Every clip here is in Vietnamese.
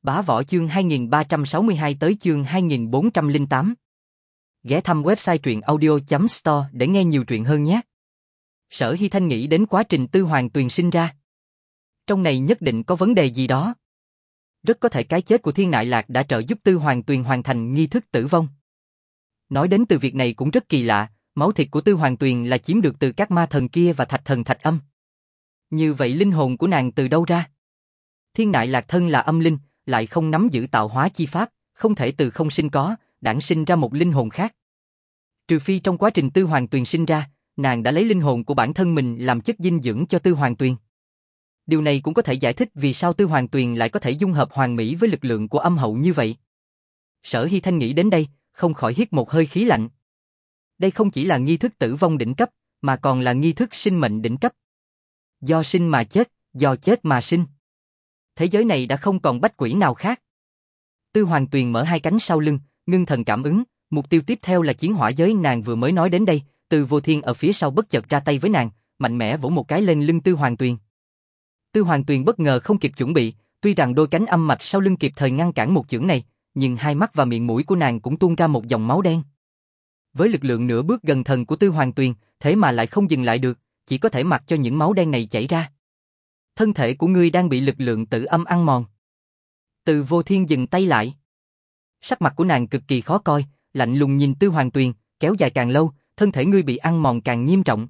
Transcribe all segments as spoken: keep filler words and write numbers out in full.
Bá Võ chương hai nghìn ba trăm sáu mươi hai tới chương hai nghìn bốn trăm lẻ tám. Ghé thăm website truyện audio chấm store để nghe nhiều truyện hơn nhé. Sở Hy Thanh nghĩ đến quá trình Tư Hoàng Tuyền sinh ra. Trong này nhất định có vấn đề gì đó. Rất có thể cái chết của Thiên Nại Lạc đã trợ giúp Tư Hoàng Tuyền hoàn thành nghi thức tử vong. Nói đến từ việc này cũng rất kỳ lạ, máu thịt của Tư Hoàng Tuyền là chiếm được từ các ma thần kia và thạch thần Thạch Âm. Như vậy linh hồn của nàng từ đâu ra? Thiên Nại Lạc thân là âm linh, lại không nắm giữ tạo hóa chi pháp, không thể từ không sinh có, đản sinh ra một linh hồn khác. Trừ phi trong quá trình Tư Hoàng Tuyền sinh ra, nàng đã lấy linh hồn của bản thân mình làm chất dinh dưỡng cho Tư Hoàng Tuyền. Điều này cũng có thể giải thích vì sao Tư Hoàng Tuyền lại có thể dung hợp hoàn mỹ với lực lượng của âm hậu như vậy. Sở Hy Thanh nghĩ đến đây, không khỏi hít một hơi khí lạnh. Đây không chỉ là nghi thức tử vong đỉnh cấp, mà còn là nghi thức sinh mệnh đỉnh cấp. Do sinh mà chết, do chết mà sinh. Thế giới này đã không còn bách quỷ nào khác. Tư Hoàng Tuyền mở hai cánh sau lưng, ngưng thần cảm ứng, mục tiêu tiếp theo là chiến hỏa giới nàng vừa mới nói đến đây. Từ Vô Thiên ở phía sau bất chợt ra tay với nàng, mạnh mẽ vỗ một cái lên lưng Tư Hoàng Tuyền. Tư Hoàng Tuyền bất ngờ không kịp chuẩn bị, tuy rằng đôi cánh âm mạch sau lưng kịp thời ngăn cản một chưởng này, nhưng hai mắt và miệng mũi của nàng cũng tuôn ra một dòng máu đen. Với lực lượng nửa bước gần thần của Tư Hoàng Tuyền, thế mà lại không dừng lại được, chỉ có thể mặc cho những máu đen này chảy ra. Thân thể của ngươi đang bị lực lượng tử âm ăn mòn. Từ Vô Thiên dừng tay lại. Sắc mặt của nàng cực kỳ khó coi, lạnh lùng nhìn Tư Hoàng Tuyền, kéo dài càng lâu, thân thể ngươi bị ăn mòn càng nghiêm trọng.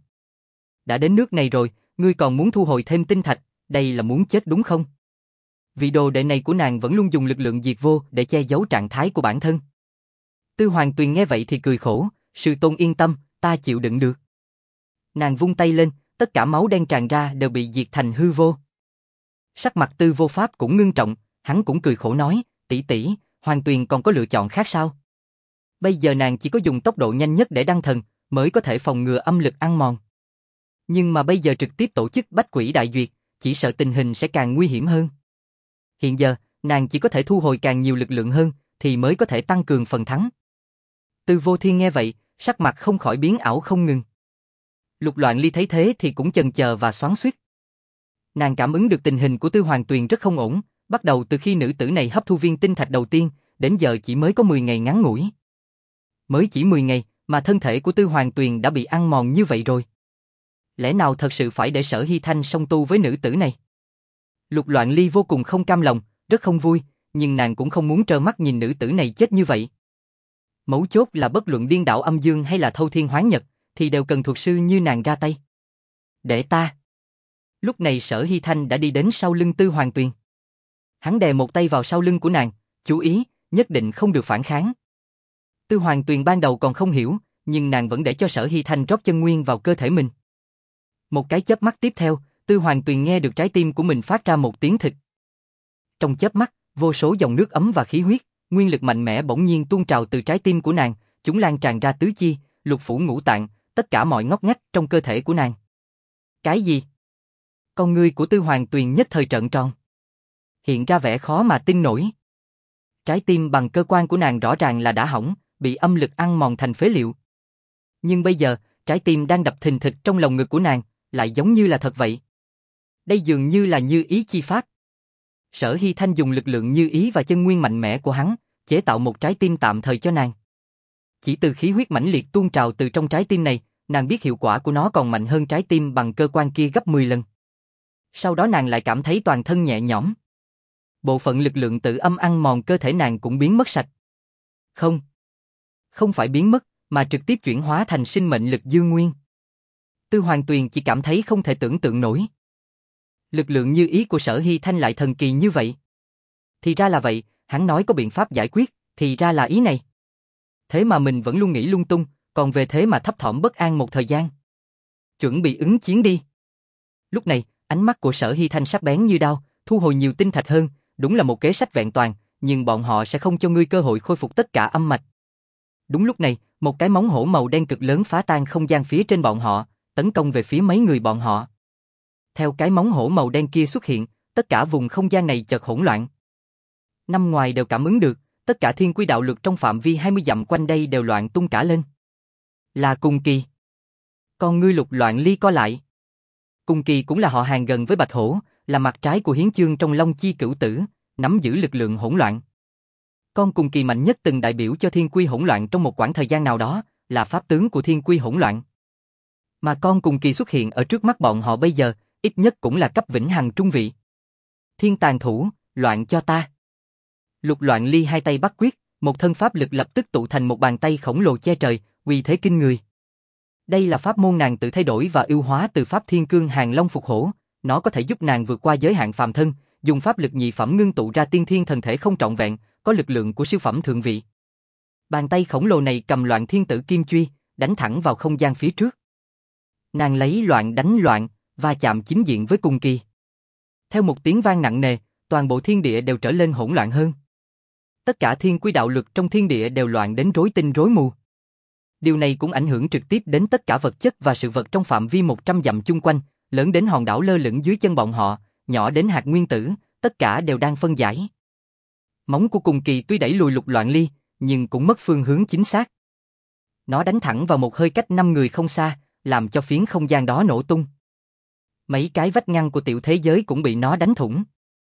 Đã đến nước này rồi, ngươi còn muốn thu hồi thêm tinh thạch, đây là muốn chết đúng không? Vị đồ đệ này của nàng vẫn luôn dùng lực lượng diệt vô để che giấu trạng thái của bản thân. Tư Hoàng Tuyền nghe vậy thì cười khổ, sư tôn yên tâm, ta chịu đựng được. Nàng vung tay lên, tất cả máu đen tràn ra đều bị diệt thành hư vô. Sắc mặt Tư Vô Pháp cũng ngưng trọng, hắn cũng cười khổ nói, tỷ tỷ, Hoàng Tuyền còn có lựa chọn khác sao? Bây giờ nàng chỉ có dùng tốc độ nhanh nhất để đăng thần, mới có thể phòng ngừa âm lực ăn mòn. Nhưng mà bây giờ trực tiếp tổ chức bách quỷ đại duyệt, chỉ sợ tình hình sẽ càng nguy hiểm hơn. Hiện giờ, nàng chỉ có thể thu hồi càng nhiều lực lượng hơn, thì mới có thể tăng cường phần thắng. Tư Vô Thiên nghe vậy, sắc mặt không khỏi biến ảo không ngừng. Lục Loạn Ly thấy thế thì cũng chần chờ và xoắn xuýt. Nàng cảm ứng được tình hình của Tư Hoàng Tuyền rất không ổn, bắt đầu từ khi nữ tử này hấp thu viên tinh thạch đầu tiên, đến giờ chỉ mới có mười ngày ngắn ngủi. Mới chỉ mười ngày mà thân thể của Tư Hoàng Tuyền đã bị ăn mòn như vậy rồi. Lẽ nào thật sự phải để Sở Hy Thanh song tu với nữ tử này? Lục Loạn Ly vô cùng không cam lòng, rất không vui, nhưng nàng cũng không muốn trơ mắt nhìn nữ tử này chết như vậy. Mấu chốt là bất luận điên đảo âm dương hay là thâu thiên hoán nhật, thì đều cần thuật sư như nàng ra tay. Để ta. Lúc này Sở Hy Thanh đã đi đến sau lưng Tư Hoàng Tuyền. Hắn đè một tay vào sau lưng của nàng, chú ý, nhất định không được phản kháng. Tư Hoàng Tuyền ban đầu còn không hiểu, nhưng nàng vẫn để cho Sở Hy Thanh rót chân nguyên vào cơ thể mình. Một cái chớp mắt tiếp theo, Tư Hoàng Tuyền nghe được trái tim của mình phát ra một tiếng thịch. Trong chớp mắt, vô số dòng nước ấm và khí huyết, nguyên lực mạnh mẽ bỗng nhiên tuôn trào từ trái tim của nàng, chúng lan tràn ra tứ chi, lục phủ ngũ tạng, tất cả mọi ngóc ngách trong cơ thể của nàng. Cái gì? Con ngươi của Tư Hoàng Tuyền nhất thời trợn tròn, hiện ra vẻ khó mà tin nổi. Trái tim bằng cơ quan của nàng rõ ràng là đã hỏng, bị âm lực ăn mòn thành phế liệu. Nhưng bây giờ, trái tim đang đập thình thịch trong lồng ngực của nàng, lại giống như là thật vậy. Đây dường như là như ý chi pháp. Sở Hy Thanh dùng lực lượng như ý và chân nguyên mạnh mẽ của hắn, chế tạo một trái tim tạm thời cho nàng. Chỉ từ khí huyết mãnh liệt tuôn trào từ trong trái tim này, nàng biết hiệu quả của nó còn mạnh hơn trái tim bằng cơ quan kia gấp mười lần. Sau đó nàng lại cảm thấy toàn thân nhẹ nhõm. Bộ phận lực lượng tự âm ăn mòn cơ thể nàng cũng biến mất sạch. Không. Không phải biến mất, mà trực tiếp chuyển hóa thành sinh mệnh lực dương nguyên. Tư Hoàng Tuyền chỉ cảm thấy không thể tưởng tượng nổi. Lực lượng như ý của Sở Hy Thanh lại thần kỳ như vậy. Thì ra là vậy, hắn nói có biện pháp giải quyết, thì ra là ý này. Thế mà mình vẫn luôn nghĩ lung tung, còn về thế mà thấp thỏm bất an một thời gian. Chuẩn bị ứng chiến đi. Lúc này, ánh mắt của Sở Hy Thanh sắc bén như đao, thu hồi nhiều tinh thạch hơn, đúng là một kế sách vẹn toàn, nhưng bọn họ sẽ không cho ngươi cơ hội khôi phục tất cả âm mạch. Đúng lúc này, một cái móng hổ màu đen cực lớn phá tan không gian phía trên bọn họ, tấn công về phía mấy người bọn họ. Theo cái móng hổ màu đen kia xuất hiện, tất cả vùng không gian này chợt hỗn loạn. Năm ngoài đều cảm ứng được, tất cả thiên quy đạo lực trong phạm vi hai mươi dặm quanh đây đều loạn tung cả lên. Là Cung Kỳ. Con ngươi Lục Loạn Ly co lại. Cung Kỳ cũng là họ hàng gần với Bạch Hổ, là mặt trái của Hiến Chương trong Long Chi Cửu Tử, nắm giữ lực lượng hỗn loạn. Con cùng kỳ mạnh nhất từng đại biểu cho thiên quy hỗn loạn trong một quãng thời gian nào đó, là pháp tướng của thiên quy hỗn loạn. Mà con cùng kỳ xuất hiện ở trước mắt bọn họ bây giờ, ít nhất cũng là cấp vĩnh hằng trung vị. Thiên tàn thủ, loạn cho ta. Lục Loạn Ly hai tay bắt quyết, một thân pháp lực lập tức tụ thành một bàn tay khổng lồ che trời, uy thế kinh người. Đây là pháp môn nàng tự thay đổi và ưu hóa từ pháp Thiên Cương Hàng Long Phục Hổ, nó có thể giúp nàng vượt qua giới hạn phàm thân, dùng pháp lực nhị phẩm ngưng tụ ra tiên thiên thần thể không trọn vẹn, có lực lượng của siêu phẩm thượng vị. Bàn tay khổng lồ này cầm Loạn Thiên Tử Kim Truy, đánh thẳng vào không gian phía trước. Nàng lấy loạn đánh loạn, va chạm chính diện với cùng kỳ. Theo một tiếng vang nặng nề, toàn bộ thiên địa đều trở lên hỗn loạn hơn. Tất cả thiên quy đạo luật trong thiên địa đều loạn đến rối tinh rối mù. Điều này cũng ảnh hưởng trực tiếp đến tất cả vật chất và sự vật trong phạm vi một trăm dặm chung quanh, lớn đến hòn đảo lơ lửng dưới chân bọn họ, nhỏ đến hạt nguyên tử, tất cả đều đang phân giải. Móng của cùng kỳ tuy đẩy lùi Lục Loạn Ly, nhưng cũng mất phương hướng chính xác. Nó đánh thẳng vào một hơi cách năm người không xa, làm cho phiến không gian đó nổ tung. Mấy cái vách ngăn của tiểu thế giới cũng bị nó đánh thủng.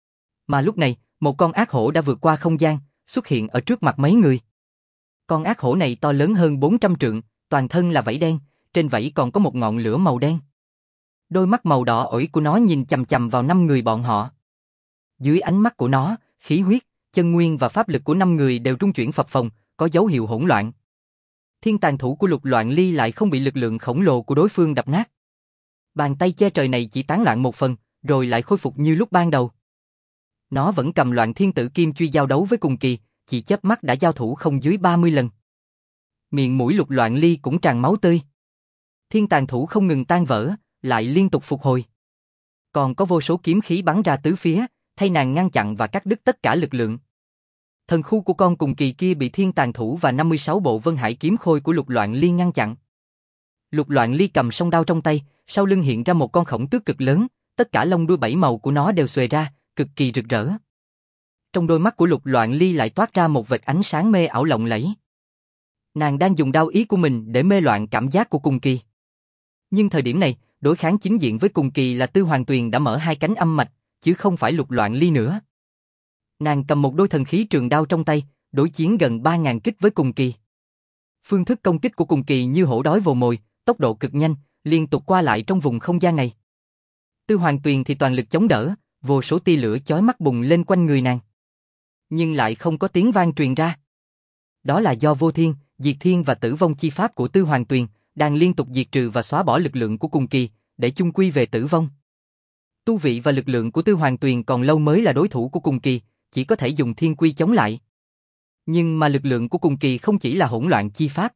Mà lúc này, một con ác hổ đã vượt qua không gian, xuất hiện ở trước mặt mấy người. Con ác hổ này to lớn hơn bốn trăm trượng, toàn thân là vảy đen, trên vảy còn có một ngọn lửa màu đen. Đôi mắt màu đỏ ổi của nó nhìn chằm chằm vào năm người bọn họ. Dưới ánh mắt của nó, khí huyết, chân nguyên và pháp lực của năm người đều trung chuyển phập phồng, có dấu hiệu hỗn loạn. Thiên tàn thủ của Lục Loạn Ly lại không bị lực lượng khổng lồ của đối phương đập nát. Bàn tay che trời này chỉ tán loạn một phần, rồi lại khôi phục như lúc ban đầu. Nó vẫn cầm Loạn Thiên Tử Kim Truy giao đấu với cùng kỳ, chỉ chớp mắt đã giao thủ không dưới ba mươi lần. Miệng mũi Lục Loạn Ly cũng tràn máu tươi. Thiên tàn thủ không ngừng tan vỡ, lại liên tục phục hồi. Còn có vô số kiếm khí bắn ra tứ phía, thay nàng ngăn chặn và cắt đứt tất cả lực lượng. Thần khu của con cùng kỳ kia bị thiên tàn thủ và năm mươi sáu bộ Vân Hải kiếm khôi của Lục Loạn Ly ngăn chặn. Lục Loạn Ly cầm song đao trong tay, sau lưng hiện ra một con khổng tước cực lớn, tất cả lông đuôi bảy màu của nó đều xuề ra, cực kỳ rực rỡ. Trong đôi mắt của Lục Loạn Ly lại toát ra một vệt ánh sáng mê ảo lộng lẫy. Nàng đang dùng đao ý của mình để mê loạn cảm giác của cùng kỳ. Nhưng thời điểm này, đối kháng chính diện với cùng kỳ là Tư Hoàng Tuyền đã mở hai cánh âm mạch, chứ không phải Lục Loạn Ly nữa. Nàng cầm một đôi thần khí trường đao trong tay, đối chiến gần ba ngàn kích với cùng kỳ. Phương thức công kích của cùng kỳ như hổ đói vồ mồi, tốc độ cực nhanh, liên tục qua lại trong vùng không gian này. Tư Hoàng Tuyền thì toàn lực chống đỡ, vô số tia lửa chói mắt bùng lên quanh người nàng. Nhưng lại không có tiếng vang truyền ra. Đó là do Vô Thiên, Diệt Thiên và Tử Vong chi pháp của Tư Hoàng Tuyền đang liên tục diệt trừ và xóa bỏ lực lượng của cùng kỳ, để chung quy về tử vong. Tu vị và lực lượng của Tư Hoàng Tuyền còn lâu mới là đối thủ của cùng kỳ, chỉ có thể dùng thiên quy chống lại. Nhưng mà lực lượng của cùng kỳ không chỉ là hỗn loạn chi pháp.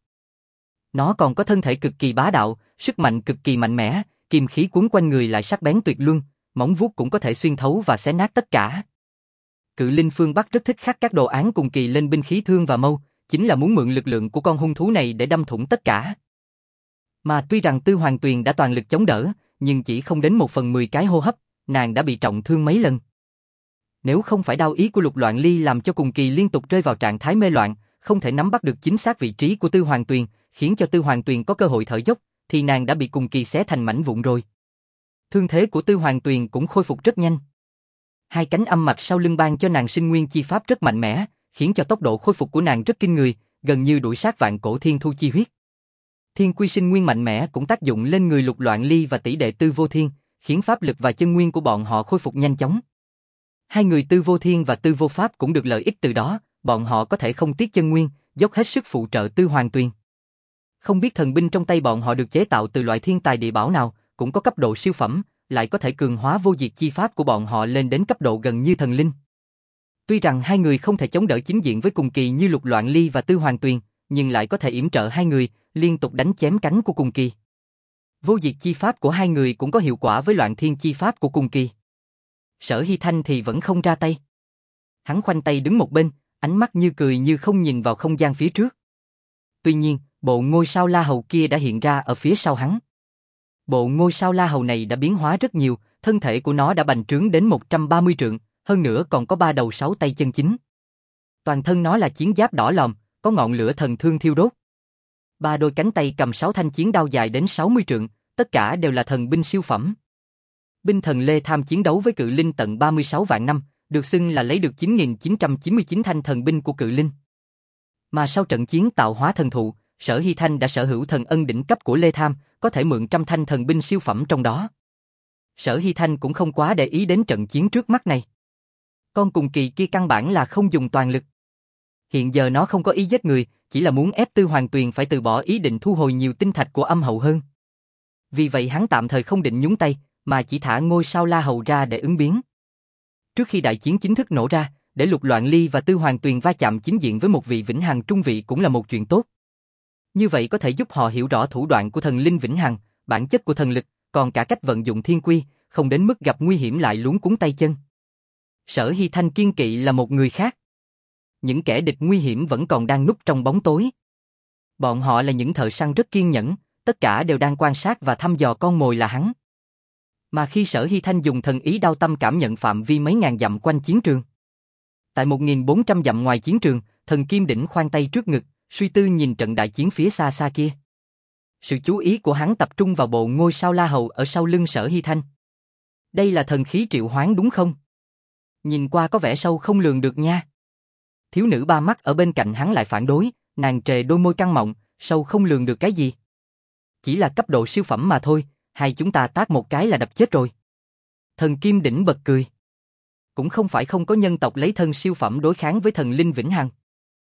Nó còn có thân thể cực kỳ bá đạo, sức mạnh cực kỳ mạnh mẽ, kim khí cuốn quanh người lại sắc bén tuyệt luân, móng vuốt cũng có thể xuyên thấu và xé nát tất cả. Cự linh phương Bắc rất thích khắc các đồ án cùng kỳ lên binh khí thương và mâu, chính là muốn mượn lực lượng của con hung thú này để đâm thủng tất cả. Mà tuy rằng Tư Hoàng Tuyền đã toàn lực chống đỡ, nhưng chỉ không đến một phần mười cái hô hấp, nàng đã bị trọng thương mấy lần. Nếu không phải đao ý của Lục Loạn Ly làm cho cùng kỳ liên tục rơi vào trạng thái mê loạn, không thể nắm bắt được chính xác vị trí của Tư Hoàng Tuyền, khiến cho Tư Hoàng Tuyền có cơ hội thở dốc, thì nàng đã bị cùng kỳ xé thành mảnh vụn rồi. Thương thế của Tư Hoàng Tuyền cũng khôi phục rất nhanh. Hai cánh âm mạch sau lưng ban cho nàng sinh nguyên chi pháp rất mạnh mẽ, khiến cho tốc độ khôi phục của nàng rất kinh người, gần như đuổi sát vạn cổ thiên thu chi huyết. Thiên quy sinh nguyên mạnh mẽ cũng tác dụng lên người Lục Loạn Ly và tỷ đệ Tư Vô Thiên, khiến pháp lực và chân nguyên của bọn họ khôi phục nhanh chóng. Hai người Tư Vô Thiên và Tư Vô Pháp cũng được lợi ích từ đó, bọn họ có thể không tiếc chân nguyên, dốc hết sức phụ trợ Tư Hoàng Tuyền. Không biết thần binh trong tay bọn họ được chế tạo từ loại thiên tài địa bảo nào, cũng có cấp độ siêu phẩm, lại có thể cường hóa vô diệt chi pháp của bọn họ lên đến cấp độ gần như thần linh. Tuy rằng hai người không thể chống đỡ chính diện với cùng kỳ như Lục Loạn Ly và Tư Hoàng Tuyền, nhưng lại có thể yểm trợ hai người, liên tục đánh chém cánh của cùng kỳ. Vô diệt chi pháp của hai người cũng có hiệu quả với Loạn Thiên chi pháp của cùng kỳ. Sở Hy Thanh thì vẫn không ra tay. Hắn khoanh tay đứng một bên, ánh mắt như cười như không nhìn vào không gian phía trước. Tuy nhiên, bộ ngôi sao La Hầu kia đã hiện ra ở phía sau hắn. Bộ ngôi sao La Hầu này đã biến hóa rất nhiều, thân thể của nó đã bành trướng đến một trăm ba mươi trượng, hơn nữa còn có ba đầu sáu tay chân chính. Toàn thân nó là chiến giáp đỏ lòm, có ngọn lửa thần thương thiêu đốt. Ba đôi cánh tay cầm sáu thanh chiến đao dài đến sáu mươi trượng, tất cả đều là thần binh siêu phẩm. Binh thần Lê Tham chiến đấu với cự linh tận ba mươi sáu vạn năm, được xưng là lấy được chín nghìn chín trăm chín mươi chín thanh thần binh của Cự Linh. Mà sau trận chiến tạo hóa thần thụ, Sở Hy Thanh đã sở hữu thần ân đỉnh cấp của Lê Tham, có thể mượn trăm thanh thần binh siêu phẩm trong đó. Sở Hy Thanh cũng không quá để ý đến trận chiến trước mắt này. Con cùng kỳ kia căn bản là không dùng toàn lực. Hiện giờ nó không có ý giết người, chỉ là muốn ép Tư Hoàng Tuyền phải từ bỏ ý định thu hồi nhiều tinh thạch của Âm Hậu hơn. Vì vậy hắn tạm thời không định nhúng tay, mà chỉ thả ngôi sao La Hầu ra để ứng biến. Trước khi đại chiến chính thức nổ ra, để Lục Loạn Ly và Tư Hoàng Tuyền va chạm chính diện với một vị vĩnh hằng trung vị cũng là một chuyện tốt. Như vậy có thể giúp họ hiểu rõ thủ đoạn của thần linh vĩnh hằng, bản chất của thần lực, còn cả cách vận dụng thiên quy, không đến mức gặp nguy hiểm lại luống cuống tay chân. Sở Hy Thanh kiên kỵ là một người khác. Những kẻ địch nguy hiểm vẫn còn đang núp trong bóng tối. Bọn họ là những thợ săn rất kiên nhẫn, tất cả đều đang quan sát và thăm dò con mồi là hắn. Mà khi Sở Hy Thanh dùng thần ý đao tâm cảm nhận phạm vi mấy ngàn dặm quanh chiến trường. Tại một nghìn bốn trăm dặm ngoài chiến trường, thần Kim Đỉnh khoan tay trước ngực, suy tư nhìn trận đại chiến phía xa xa kia. Sự chú ý của hắn tập trung vào bộ ngôi sao La Hầu ở sau lưng Sở Hy Thanh. Đây là thần khí triệu hoán đúng không? Nhìn qua có vẻ sâu không lường được nha. Thiếu nữ ba mắt ở bên cạnh hắn lại phản đối, nàng trề đôi môi căng mọng, sâu không lường được cái gì. Chỉ là cấp độ siêu phẩm mà thôi, hai chúng ta tác một cái là đập chết rồi. Thần Kim Đỉnh bật cười. Cũng không phải không có nhân tộc lấy thân siêu phẩm đối kháng với thần linh vĩnh hằng.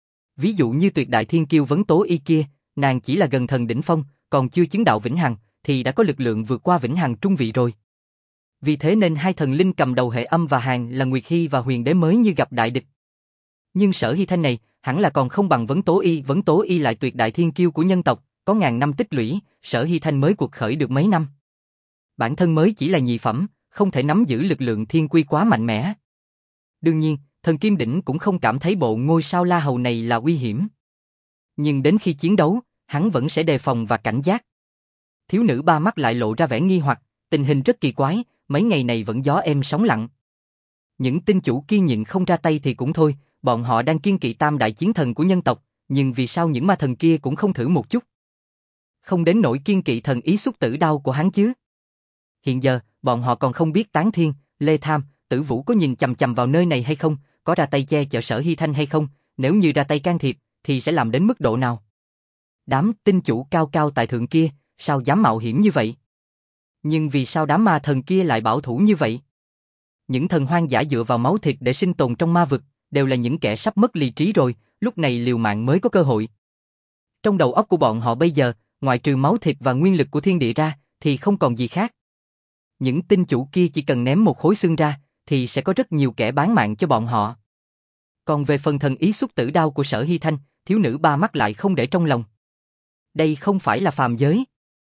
Ví dụ như tuyệt đại thiên kiêu Vấn Tố Y kia, nàng chỉ là gần thần đỉnh phong, còn chưa chứng đạo vĩnh hằng, thì đã có lực lượng vượt qua vĩnh hằng trung vị rồi. Vì thế nên hai thần linh cầm đầu hệ âm và hàn là Nguyệt Hy và Huyền Đế mới như gặp đại địch. Nhưng Sở Hy Thanh này, hẳn là còn không bằng Vấn Tố Y, Vấn Tố Y lại tuyệt đại thiên kiêu của nhân tộc, có ngàn năm tích lũy, Sở Hy Thanh mới cuộc khởi được mấy năm. Bản thân mới chỉ là nhị phẩm, không thể nắm giữ lực lượng thiên quy quá mạnh mẽ. Đương nhiên, thần Kim Đỉnh cũng không cảm thấy bộ ngôi sao La Hầu này là nguy hiểm. Nhưng đến khi chiến đấu, hắn vẫn sẽ đề phòng và cảnh giác. Thiếu nữ ba mắt lại lộ ra vẻ nghi hoặc, tình hình rất kỳ quái, mấy ngày này vẫn gió êm sóng lặng. Những tinh chủ kia nhịn không ra tay thì cũng thôi, bọn họ đang kiên kỵ tam đại chiến thần của nhân tộc, nhưng vì sao những ma thần kia cũng không thử một chút? Không đến nỗi kiên kỵ thần ý xúc tử đao của hắn chứ. Hiện giờ, bọn họ còn không biết Tán Thiên, Lê Tham, Tử Vũ có nhìn chằm chằm vào nơi này hay không, có ra tay che chở Sở Hy Thanh hay không, nếu như ra tay can thiệp, thì sẽ làm đến mức độ nào? Đám tinh chủ cao cao tại thượng kia, sao dám mạo hiểm như vậy? Nhưng vì sao đám ma thần kia lại bảo thủ như vậy? Những thần hoang dã dựa vào máu thịt để sinh tồn trong ma vực, đều là những kẻ sắp mất lý trí rồi, lúc này liều mạng mới có cơ hội. Trong đầu óc của bọn họ bây giờ, ngoại trừ máu thịt và nguyên lực của thiên địa ra, thì không còn gì khác. Những tinh chủ kia chỉ cần ném một khối xương ra, thì sẽ có rất nhiều kẻ bán mạng cho bọn họ. Còn về phần thần ý xúc tử đao của Sở Hy Thanh, thiếu nữ ba mắt lại không để trong lòng. Đây không phải là phàm giới.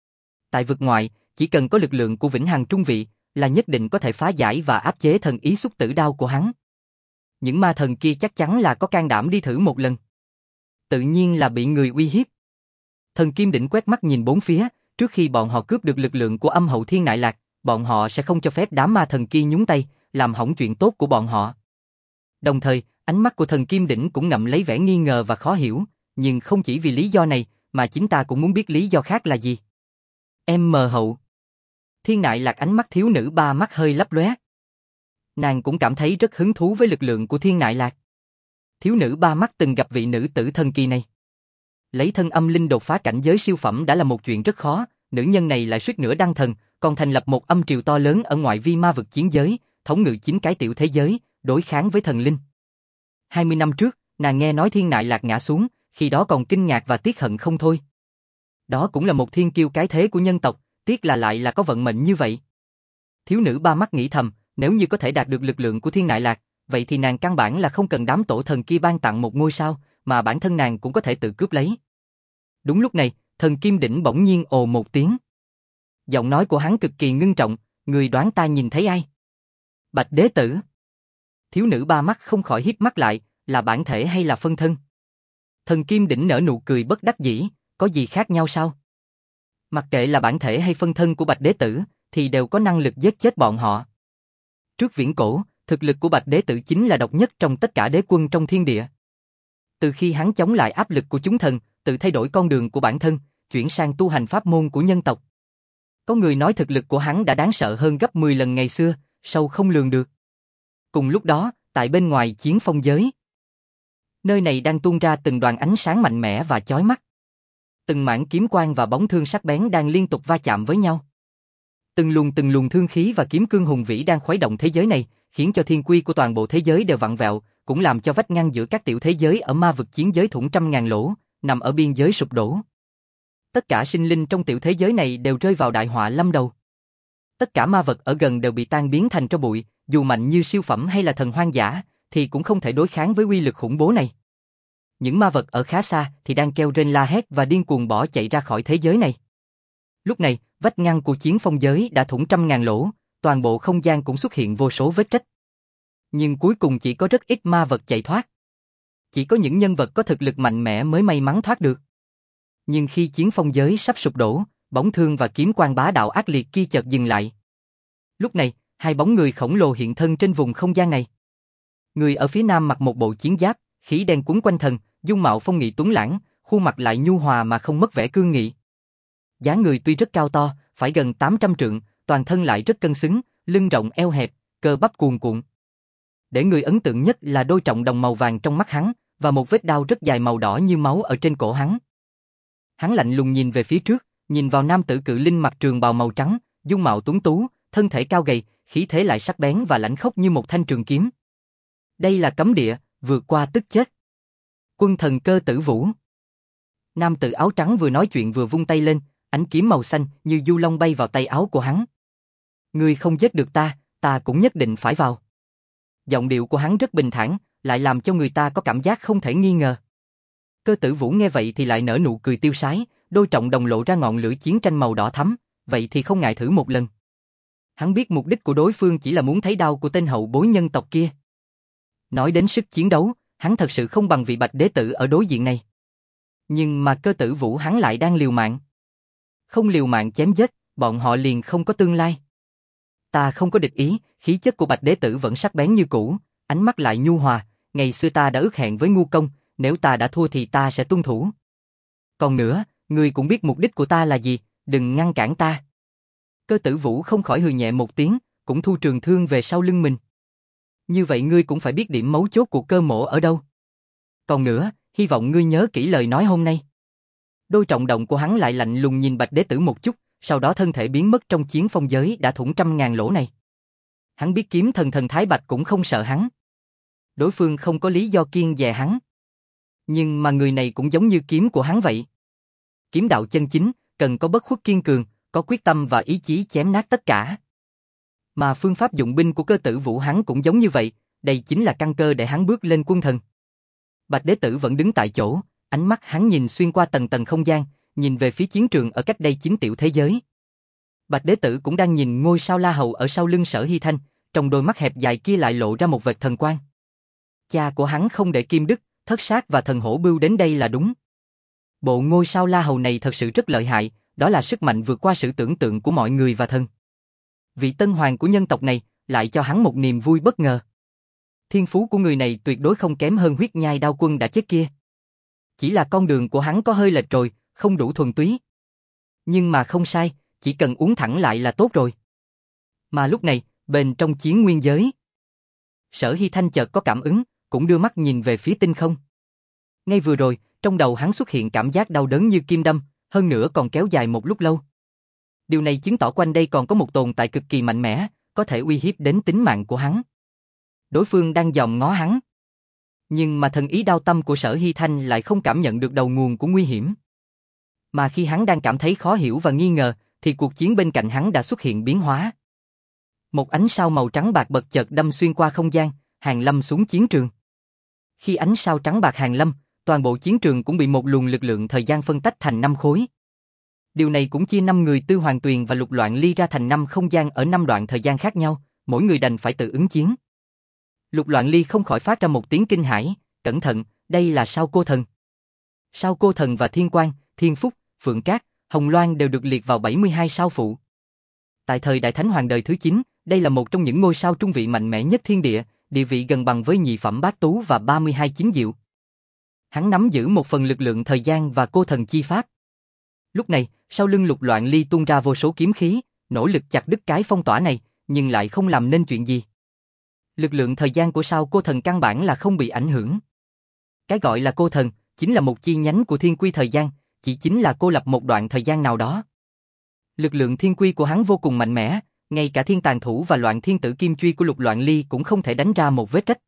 Tại vực ngoại, chỉ cần có lực lượng của vĩnh hằng trung vị, là nhất định có thể phá giải và áp chế thần ý xúc tử đao của hắn. Những ma thần kia chắc chắn là có can đảm đi thử một lần. Tự nhiên là bị người uy hiếp. Thần Kim Đỉnh quét mắt nhìn bốn phía, trước khi bọn họ cướp được lực lượng của Âm Hậu Thiên Nại Lạc, bọn họ sẽ không cho phép đám ma thần kia nhúng tay, làm hỏng chuyện tốt của bọn họ. Đồng thời, ánh mắt của thần Kim Đỉnh cũng ngậm lấy vẻ nghi ngờ và khó hiểu, nhưng không chỉ vì lý do này, mà chính ta cũng muốn biết lý do khác là gì. Em mờ hậu. Thiên Nại Lạc ánh mắt thiếu nữ ba mắt hơi lấp lóe. Nàng cũng cảm thấy rất hứng thú với lực lượng của Thiên Nại Lạc. Thiếu nữ ba mắt từng gặp vị nữ tử thần kỳ này. Lấy thân âm linh đột phá cảnh giới siêu phẩm đã là một chuyện rất khó, nữ nhân này lại suýt nữa đăng thần, còn thành lập một âm triều to lớn ở ngoại vi ma vực chiến giới, thống ngự chín cái tiểu thế giới, đối kháng với thần linh. hai mươi năm trước, nàng nghe nói Thiên Nại Lạc ngã xuống, khi đó còn kinh ngạc và tiếc hận không thôi. Đó cũng là một thiên kiêu cái thế của nhân tộc, tiếc là lại là có vận mệnh như vậy. Thiếu nữ ba mắt nghĩ thầm, nếu như có thể đạt được lực lượng của Thiên Nại Lạc, vậy thì nàng căn bản là không cần đám tổ thần kia ban tặng một ngôi sao, mà bản thân nàng cũng có thể tự cướp lấy. Đúng lúc này, thần Kim Đỉnh bỗng nhiên ồ một tiếng. Giọng nói của hắn cực kỳ ngưng trọng, người đoán ta nhìn thấy ai? Bạch Đế Tử. Thiếu nữ ba mắt không khỏi híp mắt lại, là bản thể hay là phân thân? Thần Kim Đỉnh nở nụ cười bất đắc dĩ, có gì khác nhau sao? Mặc kệ là bản thể hay phân thân của Bạch Đế Tử, thì đều có năng lực giết chết bọn họ. Trước viễn cổ, thực lực của Bạch Đế Tử chính là độc nhất trong tất cả đế quân trong thiên địa. Từ khi hắn chống lại áp lực của chúng thần, tự thay đổi con đường của bản thân, chuyển sang tu hành pháp môn của nhân tộc. Có người nói thực lực của hắn đã đáng sợ hơn gấp mười lần ngày xưa, sâu không lường được. Cùng lúc đó, Tại bên ngoài chiến phong giới, nơi này đang tuôn ra từng đoàn ánh sáng mạnh mẽ và chói mắt. Từng mảng kiếm quang và bóng thương sắc bén đang liên tục va chạm với nhau. Từng luồng từng luồng thương khí và kiếm cương hùng vĩ đang khuấy động thế giới này, khiến cho thiên quy của toàn bộ thế giới đều vặn vẹo, cũng làm cho vách ngăn giữa các tiểu thế giới ở ma vực chiến giới thủng trăm ngàn lỗ, nằm ở biên giới sụp đổ. Tất cả sinh linh trong tiểu thế giới này đều rơi vào đại họa lâm đầu. Tất cả ma vật ở gần đều bị tan biến thành tro bụi, dù mạnh như siêu phẩm hay là thần hoang dã, thì cũng không thể đối kháng với uy lực khủng bố này. Những ma vật ở khá xa thì đang kêu rên la hét và điên cuồng bỏ chạy ra khỏi thế giới này. Lúc này, vách ngăn của chiến phong giới đã thủng trăm ngàn lỗ, toàn bộ không gian cũng xuất hiện vô số vết rách. Nhưng cuối cùng chỉ có rất ít ma vật chạy thoát. Chỉ có những nhân vật có thực lực mạnh mẽ mới may mắn thoát được. Nhưng khi chiến phong giới sắp sụp đổ, bóng thương và kiếm quang bá đạo ác liệt kia chợt dừng lại. Lúc này, hai bóng người khổng lồ hiện thân trên vùng không gian này. Người ở phía nam mặc một bộ chiến giáp, khí đen quấn quanh thân, dung mạo phong nghị tuấn lãng, khuôn mặt lại nhu hòa mà không mất vẻ cương nghị. Dáng người tuy rất cao to, phải gần tám trăm trượng, toàn thân lại rất cân xứng, lưng rộng eo hẹp, cơ bắp cuồn cuộn. Để người ấn tượng nhất là đôi trọng đồng màu vàng trong mắt hắn, và một vết đao rất dài màu đỏ như máu ở trên cổ hắn. Hắn lạnh lùng nhìn về phía trước, nhìn vào nam tử cự linh mặc trường bào màu trắng, dung mạo tuấn tú, thân thể cao gầy, khí thế lại sắc bén và lãnh khốc như một thanh trường kiếm. Đây là cấm địa, vượt qua tức chết. Quân thần Cơ Tử Vũ. Nam tử áo trắng vừa nói chuyện vừa vung tay lên, ánh kiếm màu xanh như du long bay vào tay áo của hắn. Ngươi không giết được ta, ta cũng nhất định phải vào. Giọng điệu của hắn rất bình thản, lại làm cho người ta có cảm giác không thể nghi ngờ. Cơ Tử Vũ nghe vậy thì lại nở nụ cười tiêu sái, đôi trọng đồng lộ ra ngọn lửa chiến tranh màu đỏ thắm, vậy thì không ngại thử một lần. Hắn biết mục đích của đối phương chỉ là muốn thấy đau của tên hậu bối nhân tộc kia. Nói đến sức chiến đấu, hắn thật sự không bằng vị Bạch Đế Tử ở đối diện này. Nhưng mà Cơ Tử Vũ hắn lại đang liều mạng. Không liều mạng chém giết, bọn họ liền không có tương lai. Ta không có địch ý, khí chất của Bạch Đế Tử vẫn sắc bén như cũ, ánh mắt lại nhu hòa, ngày xưa ta đã ước hẹn với Ngu Công, nếu ta đã thua thì ta sẽ tuân thủ. Còn nữa, ngươi cũng biết mục đích của ta là gì, đừng ngăn cản ta. Cơ Tử Vũ không khỏi hừ nhẹ một tiếng, cũng thu trường thương về sau lưng mình. Như vậy ngươi cũng phải biết điểm mấu chốt của Cơ Mộ ở đâu. Còn nữa, hy vọng ngươi nhớ kỹ lời nói hôm nay. Đôi trọng động của hắn lại lạnh lùng nhìn Bạch Đế Tử một chút, sau đó thân thể biến mất trong chiến phong giới đã thủng trăm ngàn lỗ này. Hắn biết kiếm thần thần Thái Bạch cũng không sợ hắn. Đối phương không có lý do kiêng dè hắn. Nhưng mà người này cũng giống như kiếm của hắn vậy. Kiếm đạo chân chính, cần có bất khuất kiên cường, có quyết tâm và ý chí chém nát tất cả. Mà phương pháp dụng binh của Cơ Tử Vũ hắn cũng giống như vậy, đây chính là căn cơ để hắn bước lên quân thần. Bạch Đế Tử vẫn đứng tại chỗ, ánh mắt hắn nhìn xuyên qua tầng tầng không gian, nhìn về phía chiến trường ở cách đây chín tiểu thế giới. Bạch Đế Tử cũng đang nhìn ngôi sao La Hầu ở sau lưng Sở Hy Thanh, trong đôi mắt hẹp dài kia lại lộ ra một vệt thần quang. Cha của hắn không để Kim Đức, Thất Sát và Thần Hổ Bưu đến đây là đúng. Bộ ngôi sao La Hầu này thật sự rất lợi hại, đó là sức mạnh vượt qua sự tưởng tượng của mọi người và thần. Vị tân hoàng của nhân tộc này lại cho hắn một niềm vui bất ngờ. Thiên phú của người này tuyệt đối không kém hơn huyết nhai đao quân đã chết kia. Chỉ là con đường của hắn có hơi lệch rồi, không đủ thuần túy. Nhưng mà không sai, chỉ cần uống thẳng lại là tốt rồi. Mà lúc này, bên trong chiến nguyên giới, Sở Hy Thanh chợt có cảm ứng, cũng đưa mắt nhìn về phía tinh không. Ngay vừa rồi, trong đầu hắn xuất hiện cảm giác đau đớn như kim đâm, hơn nữa còn kéo dài một lúc lâu. Điều này chứng tỏ quanh đây còn có một tồn tại cực kỳ mạnh mẽ, có thể uy hiếp đến tính mạng của hắn. Đối phương đang dòm ngó hắn. Nhưng mà thần ý đao tâm của Sở Hy Thanh lại không cảm nhận được đầu nguồn của nguy hiểm. Mà khi hắn đang cảm thấy khó hiểu và nghi ngờ, thì cuộc chiến bên cạnh hắn đã xuất hiện biến hóa. Một ánh sao màu trắng bạc bật chợt đâm xuyên qua không gian, hàng lâm xuống chiến trường. Khi ánh sao trắng bạc hàng lâm, toàn bộ chiến trường cũng bị một luồng lực lượng thời gian phân tách thành năm khối. Điều này cũng chia năm người Tư Hoàng Tuyền và Lục Loạn Ly ra thành năm không gian ở năm đoạn thời gian khác nhau, mỗi người đành phải tự ứng chiến. Lục Loạn Ly không khỏi phát ra một tiếng kinh hãi, cẩn thận, đây là Sao Cô Thần. Sao Cô Thần và Thiên Quang, Thiên Phúc, Phượng Cát, Hồng Loan đều được liệt vào bảy mươi hai sao phụ. Tại thời Đại Thánh Hoàng đời thứ chín, đây là một trong những ngôi sao trung vị mạnh mẽ nhất thiên địa, địa vị gần bằng với nhị phẩm Bát Tú và ba mươi hai chính diệu. Hắn nắm giữ một phần lực lượng thời gian và cô thần chi pháp. Lúc này, sau lưng Lục Loạn Ly tuôn ra vô số kiếm khí, nỗ lực chặt đứt cái phong tỏa này, nhưng lại không làm nên chuyện gì. Lực lượng thời gian của sao cô thần căn bản là không bị ảnh hưởng. Cái gọi là cô thần, chính là một chi nhánh của thiên quy thời gian, chỉ chính là cô lập một đoạn thời gian nào đó. Lực lượng thiên quy của hắn vô cùng mạnh mẽ, ngay cả thiên tàn thủ và loạn thiên tử kim truy của Lục Loạn Ly cũng không thể đánh ra một vết rách.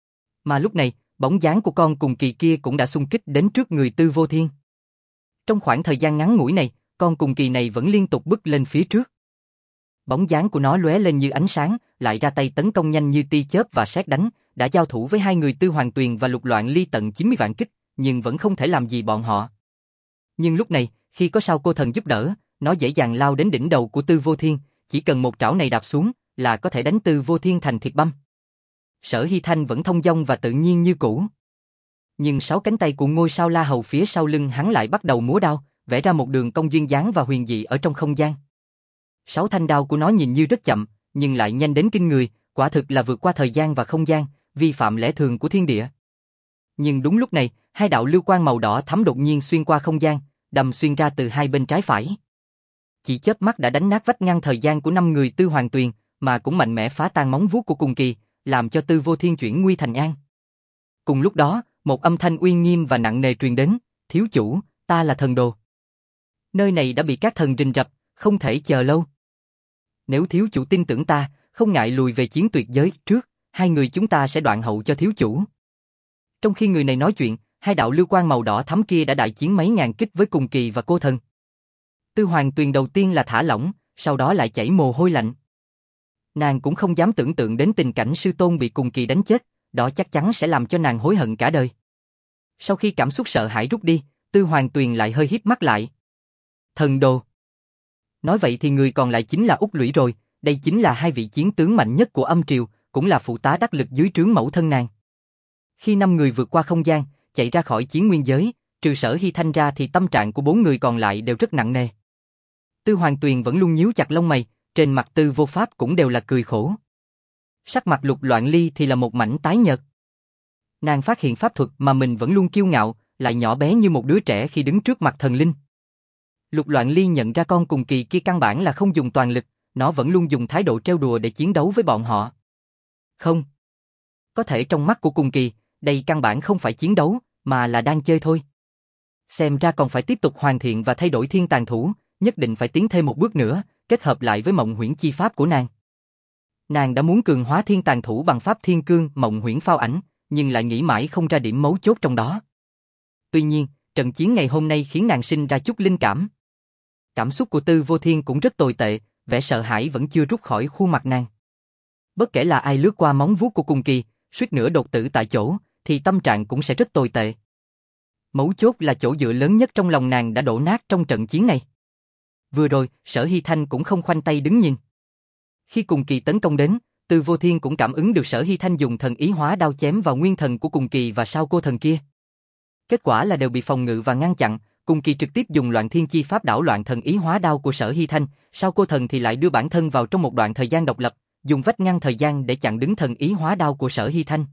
Mà lúc này, bóng dáng của con cùng kỳ kia cũng đã xung kích đến trước người Tư Vô Thiên. Trong khoảng thời gian ngắn ngủi này, con cùng kỳ này vẫn liên tục bước lên phía trước. Bóng dáng của nó lóe lên như ánh sáng, lại ra tay tấn công nhanh như tia chớp và sét đánh, đã giao thủ với hai người Tư Hoàng Tuyền và Lục Loạn Ly tận chín mươi vạn kích, nhưng vẫn không thể làm gì bọn họ. Nhưng lúc này, khi có sao cô thần giúp đỡ, nó dễ dàng lao đến đỉnh đầu của Tư Vô Thiên, chỉ cần một trảo này đạp xuống, là có thể đánh Tư Vô Thiên thành thịt băm. Sở Hy Thanh vẫn thông dong và tự nhiên như cũ. Nhưng sáu cánh tay của ngôi sao La Hầu phía sau lưng hắn lại bắt đầu múa đao, vẽ ra một đường cong duyên dáng và huyền dị ở trong không gian. Sáu thanh đao của nó nhìn như rất chậm, nhưng lại nhanh đến kinh người, quả thực là vượt qua thời gian và không gian, vi phạm lẽ thường của thiên địa. Nhưng đúng lúc này, hai đạo lưu quang màu đỏ thắm đột nhiên xuyên qua không gian, đâm xuyên ra từ hai bên trái phải. Chỉ chớp mắt đã đánh nát vách ngăn thời gian của năm người Tư Hoàng Tuyền, mà cũng mạnh mẽ phá tan móng vuốt của cùng kỳ, làm cho Tư Vô Thiên chuyển nguy thành an. Cùng lúc đó, một âm thanh uy nghiêm và nặng nề truyền đến, thiếu chủ, ta là thần đồ. Nơi này đã bị các thần rình rập, không thể chờ lâu. Nếu thiếu chủ tin tưởng ta, không ngại lùi về chiến tuyệt giới trước, hai người chúng ta sẽ đoạn hậu cho thiếu chủ. Trong khi người này nói chuyện, hai đạo lưu quang màu đỏ thắm kia đã đại chiến mấy ngàn kích với cùng kỳ và cô thần. Tư Hoàng Tuyền đầu tiên là thả lỏng, sau đó lại chảy mồ hôi lạnh. Nàng cũng không dám tưởng tượng đến tình cảnh sư tôn bị cùng kỳ đánh chết, đó chắc chắn sẽ làm cho nàng hối hận cả đời. Sau khi cảm xúc sợ hãi rút đi, Tư Hoàng Tuyền lại hơi híp mắt lại. Thần đồ. Nói vậy thì người còn lại chính là Úc Lũy rồi, đây chính là hai vị chiến tướng mạnh nhất của âm triều, cũng là phụ tá đắc lực dưới trướng mẫu thân nàng. Khi năm người vượt qua không gian, chạy ra khỏi chiến nguyên giới, trừ Sở Hy Thanh ra thì tâm trạng của bốn người còn lại đều rất nặng nề. Tư Hoàng Tuyền vẫn luôn nhíu chặt lông mày, trên mặt Tư Vô Pháp cũng đều là cười khổ. Sắc mặt Lục Loạn Ly thì là một mảnh tái nhợt. Nàng phát hiện pháp thuật mà mình vẫn luôn kiêu ngạo, lại nhỏ bé như một đứa trẻ khi đứng trước mặt thần linh. Lục Loạn Ly nhận ra con cùng kỳ kia căn bản là không dùng toàn lực, nó vẫn luôn dùng thái độ trêu đùa để chiến đấu với bọn họ. Không. Có thể trong mắt của cùng kỳ, đây căn bản không phải chiến đấu, mà là đang chơi thôi. Xem ra còn phải tiếp tục hoàn thiện và thay đổi thiên tàn thủ, nhất định phải tiến thêm một bước nữa, kết hợp lại với mộng huyễn chi pháp của nàng. Nàng đã muốn cường hóa thiên tàn thủ bằng pháp thiên cương mộng huyễn phao ảnh, nhưng lại nghĩ mãi không ra điểm mấu chốt trong đó. Tuy nhiên, trận chiến ngày hôm nay khiến nàng sinh ra chút linh cảm. Cảm xúc của Tư Vô Thiên cũng rất tồi tệ, vẻ sợ hãi vẫn chưa rút khỏi khuôn mặt nàng. Bất kể là ai lướt qua móng vuốt của cùng kỳ, suýt nữa đột tử tại chỗ, thì tâm trạng cũng sẽ rất tồi tệ. Mấu chốt là chỗ dựa lớn nhất trong lòng nàng đã đổ nát trong trận chiến này. Vừa rồi, Sở Hy Thanh cũng không khoanh tay đứng nhìn. Khi cùng kỳ tấn công đến, Tư Vô Thiên cũng cảm ứng được Sở Hy Thanh dùng thần ý hóa đao chém vào nguyên thần của cùng kỳ và sao cô thần kia. Kết quả là đều bị phòng ngự và ngăn chặn, cùng kỳ trực tiếp dùng loạn thiên chi pháp đảo loạn thần ý hóa đao của Sở Hy Thanh, sao cô thần thì lại đưa bản thân vào trong một đoạn thời gian độc lập, dùng vách ngăn thời gian để chặn đứng thần ý hóa đao của Sở Hy Thanh.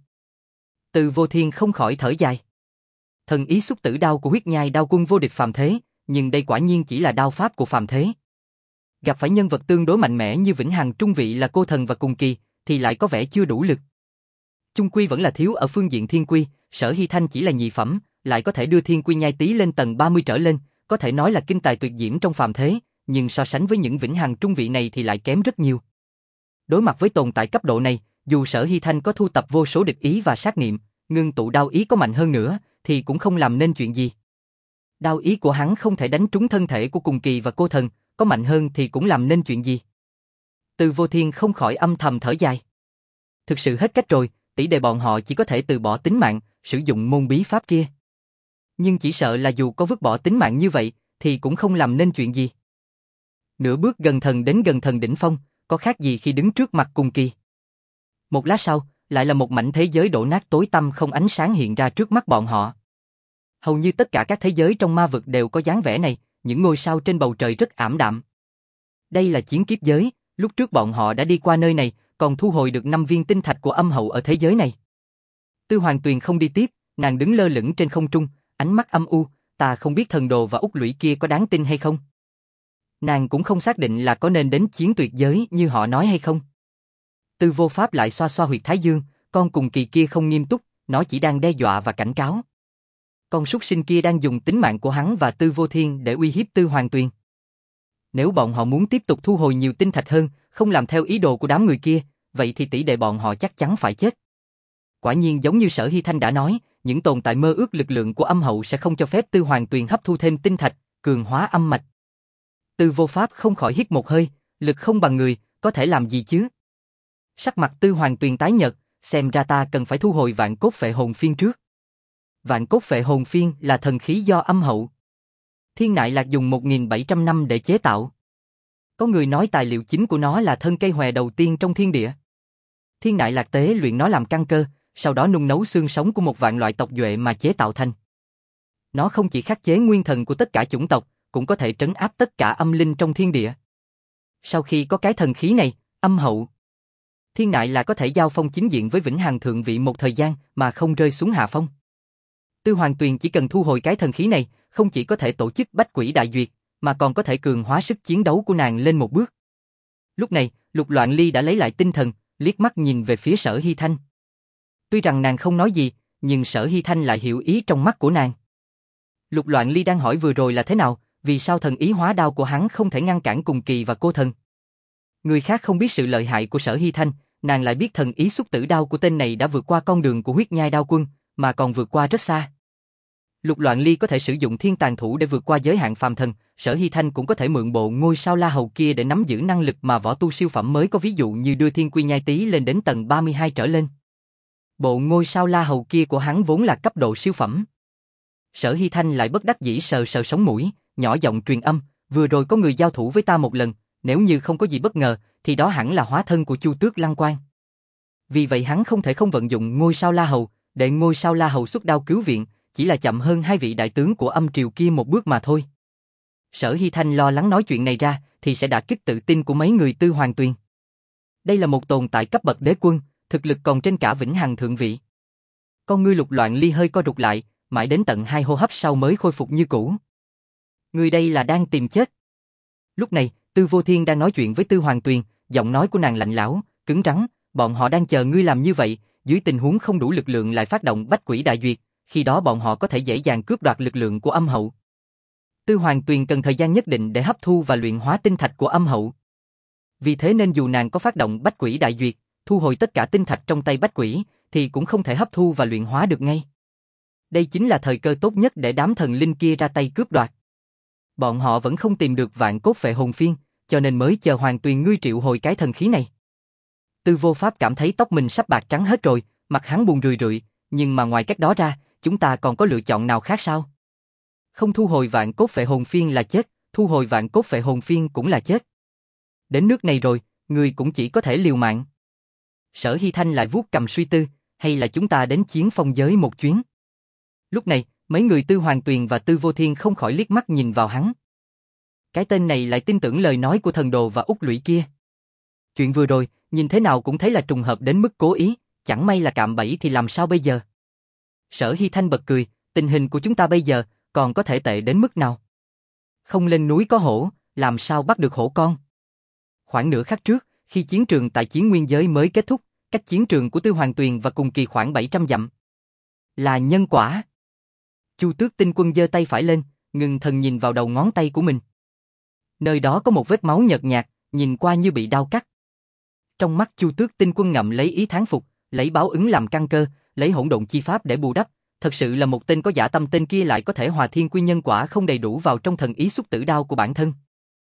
Tư Vô Thiên không khỏi thở dài. Thần ý xúc tử đao của huyết nhai đao quân vô địch phàm thế, nhưng đây quả nhiên chỉ là đao pháp của phàm thế. Gặp phải nhân vật tương đối mạnh mẽ như vĩnh hằng trung vị là cô thần và cùng kỳ, thì lại có vẻ chưa đủ lực. Chung quy vẫn là thiếu ở phương diện thiên quy, Sở Hy Thanh chỉ là nhị phẩm, lại có thể đưa thiên quy nhai tý lên tầng ba mươi trở lên, có thể nói là kinh tài tuyệt diễm trong phàm thế, nhưng so sánh với những vĩnh hằng trung vị này thì lại kém rất nhiều. Đối mặt với tồn tại cấp độ này, dù Sở Hy Thanh có thu tập vô số địch ý và sát niệm, ngưng tụ đao ý có mạnh hơn nữa, thì cũng không làm nên chuyện gì. Đao ý của hắn không thể đánh trúng thân thể của cùng kỳ và cô thần, có mạnh hơn thì cũng làm nên chuyện gì. Tư Vô Thiên không khỏi âm thầm thở dài. Thực sự hết cách rồi, tỷ đệ bọn họ chỉ có thể từ bỏ tính mạng, sử dụng môn bí pháp kia. Nhưng chỉ sợ là dù có vứt bỏ tính mạng như vậy, thì cũng không làm nên chuyện gì. Nửa bước gần thần đến gần thần đỉnh phong, có khác gì khi đứng trước mặt cùng kỳ. Một lát sau, lại là một mảnh thế giới đổ nát tối tăm không ánh sáng hiện ra trước mắt bọn họ. Hầu như tất cả các thế giới trong ma vực đều có dáng vẻ này, những ngôi sao trên bầu trời rất ảm đạm. Đây là chiến kiếp giới, lúc trước bọn họ đã đi qua nơi này, còn thu hồi được năm viên tinh thạch của âm hậu ở thế giới này. Tư Hoàng Tuyền không đi tiếp, nàng đứng lơ lửng trên không trung, ánh mắt âm u, ta không biết thần đồ và Úc Lũy kia có đáng tin hay không. Nàng cũng không xác định là có nên đến chiến tuyệt giới như họ nói hay không. Tư Vô Pháp lại xoa xoa huyệt thái dương, con cùng kỳ kia không nghiêm túc, nó chỉ đang đe dọa và cảnh cáo. Con súc sinh kia đang dùng tính mạng của hắn và Tư Vô Thiên để uy hiếp Tư Hoàng Tuyền. Nếu bọn họ muốn tiếp tục thu hồi nhiều tinh thạch hơn, không làm theo ý đồ của đám người kia, vậy thì tỷ đệ bọn họ chắc chắn phải chết. Quả nhiên giống như Sở Hy Thanh đã nói, những tồn tại mơ ước lực lượng của âm hậu sẽ không cho phép Tư Hoàng Tuyền hấp thu thêm tinh thạch, cường hóa âm mạch. Tư Vô Pháp không khỏi hít một hơi, lực không bằng người, có thể làm gì chứ? Sắc mặt Tư Hoàng Tuyền tái nhợt, xem ra ta cần phải thu hồi vạn cốt phệ hồn phiên trước. Vạn cốt phệ hồn phiên là thần khí do âm hậu Thiên Nại Lạc dùng một nghìn bảy trăm năm để chế tạo. Có người nói tài liệu chính của nó là thân cây hòe đầu tiên trong thiên địa. Thiên Nại Lạc tế luyện nó làm căn cơ, sau đó nung nấu xương sống của một vạn loại tộc duệ mà chế tạo thành. Nó không chỉ khắc chế nguyên thần của tất cả chủng tộc, cũng có thể trấn áp tất cả âm linh trong thiên địa. Sau khi có cái thần khí này, âm hậu Thiên Nại là có thể giao phong chính diện với Vĩnh Hằng Thượng Vị một thời gian mà không rơi xuống hạ phong. Tư Hoàng Tuyền chỉ cần thu hồi cái thần khí này, không chỉ có thể tổ chức Bách Quỷ Đại Duyệt, mà còn có thể cường hóa sức chiến đấu của nàng lên một bước. Lúc này, Lục Loạn Ly đã lấy lại tinh thần, liếc mắt nhìn về phía Sở Hy Thanh. Tuy rằng nàng không nói gì, nhưng Sở Hy Thanh lại hiểu ý trong mắt của nàng. Lục Loạn Ly đang hỏi vừa rồi là thế nào, vì sao thần ý hóa đao của hắn không thể ngăn cản cùng kỳ và cô thần. Người khác không biết sự lợi hại của Sở Hy Thanh, nàng lại biết thần ý xúc tử đao của tên này đã vượt qua con đường của huyết nhai đao quân, mà còn vượt qua rất xa. Lục Loạn Ly có thể sử dụng thiên tàn thủ để vượt qua giới hạn phàm thần, Sở Hy Thanh cũng có thể mượn bộ ngôi sao la hầu kia để nắm giữ năng lực mà võ tu siêu phẩm mới có, ví dụ như đưa thiên quy nhai tý lên đến tầng ba mươi hai trở lên. Bộ ngôi sao la hầu kia của hắn vốn là cấp độ siêu phẩm. Sở Hy Thanh lại bất đắc dĩ sờ sờ sống mũi, nhỏ giọng truyền âm, vừa rồi có người giao thủ với ta một lần, nếu như không có gì bất ngờ, thì đó hẳn là hóa thân của Chu Tước Lăng Quang. Vì vậy hắn không thể không vận dụng ngôi sao la hầu, để ngôi sao la hầu xuất đao cứu viện, chỉ là chậm hơn hai vị đại tướng của âm triều kia một bước mà thôi. Sở Hy Thanh lo lắng nói chuyện này ra, thì sẽ đả kích tự tin của mấy người Tư Hoàng Tuyền. Đây là một tồn tại cấp bậc đế quân, thực lực còn trên cả Vĩnh Hằng Thượng Vị. Con ngươi Lục Loạn Ly hơi co rụt lại, mãi đến tận hai hô hấp sau mới khôi phục như cũ. Người đây là đang tìm chết. Lúc này, Tư Vô Thiên đang nói chuyện với Tư Hoàng Tuyền, giọng nói của nàng lạnh lẽo, cứng rắn, bọn họ đang chờ ngươi làm như vậy, dưới tình huống không đủ lực lượng lại phát động Bách Quỷ Đại Duyệt, khi đó bọn họ có thể dễ dàng cướp đoạt lực lượng của âm hậu. Tư Hoàng Tuyền cần thời gian nhất định để hấp thu và luyện hóa tinh thạch của âm hậu. Vì thế nên dù nàng có phát động Bách Quỷ Đại Duyệt, thu hồi tất cả tinh thạch trong tay Bách Quỷ, thì cũng không thể hấp thu và luyện hóa được ngay. Đây chính là thời cơ tốt nhất để đám thần linh kia ra tay cướp đoạt. Bọn họ vẫn không tìm được vạn cốt phệ hồn phiên, cho nên mới chờ Hoàng Tuyền ngươi triệu hồi cái thần khí này. Tư Vô Pháp cảm thấy tóc mình sắp bạc trắng hết rồi, mặt hắn buồn rười rượi, nhưng mà ngoài cách đó ra, chúng ta còn có lựa chọn nào khác sao? Không thu hồi vạn cốt phệ hồn phiên là chết, thu hồi vạn cốt phệ hồn phiên cũng là chết. Đến nước này rồi, người cũng chỉ có thể liều mạng. Sở Hy Thanh lại vuốt cầm suy tư, hay là chúng ta đến chiến phong giới một chuyến? Lúc này, mấy người Tư Hoàng Tuyền và Tư Vô Thiên không khỏi liếc mắt nhìn vào hắn. Cái tên này lại tin tưởng lời nói của thần đồ và út lũy kia. Chuyện vừa rồi, nhìn thế nào cũng thấy là trùng hợp đến mức cố ý, chẳng may là cạm bẫy thì làm sao bây giờ? Sở Hy Thanh bật cười, tình hình của chúng ta bây giờ còn có thể tệ đến mức nào? Không lên núi có hổ, làm sao bắt được hổ con? Khoảng nửa khắc trước, khi chiến trường tại Chiến Nguyên Giới mới kết thúc, cách chiến trường của Tư Hoàng Tuyền và cùng kỳ khoảng bảy trăm dặm. Là nhân quả. Chu Tước Tinh Quân giơ tay phải lên, ngừng thần nhìn vào đầu ngón tay của mình. Nơi đó có một vết máu nhợt nhạt, nhìn qua như bị đau cắt. Trong mắt Chu Tước Tinh Quân ngậm lấy ý thán phục, lấy báo ứng làm căn cơ, lấy hỗn độn chi pháp để bù đắp. Thật sự là một tên có dã tâm, tên kia lại có thể hòa thiên quy nhân quả không đầy đủ vào trong thần ý xúc tử đao của bản thân.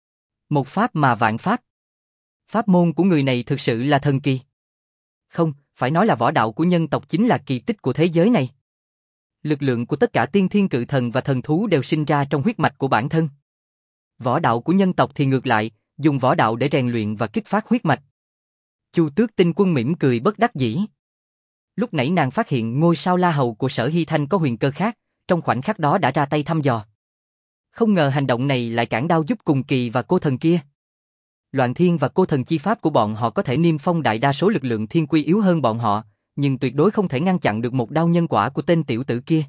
Một pháp mà vạn pháp. Pháp môn của người này thực sự là thần kỳ. Không, phải nói là võ đạo của nhân tộc chính là kỳ tích của thế giới này. Lực lượng của tất cả tiên thiên cự thần và thần thú đều sinh ra trong huyết mạch của bản thân. Võ đạo của nhân tộc thì ngược lại, dùng võ đạo để rèn luyện và kích phát huyết mạch. Chu Tước Tinh Quân mỉm cười bất đắc dĩ. Lúc nãy nàng phát hiện ngôi sao la hầu của Sở Hy Thanh có huyền cơ khác, trong khoảnh khắc đó đã ra tay thăm dò. Không ngờ hành động này lại cản đao giúp cùng kỳ và cô thần kia. Loạn thiên và cô thần chi pháp của bọn họ có thể niêm phong đại đa số lực lượng thiên quy yếu hơn bọn họ, nhưng tuyệt đối không thể ngăn chặn được một đao nhân quả của tên tiểu tử kia.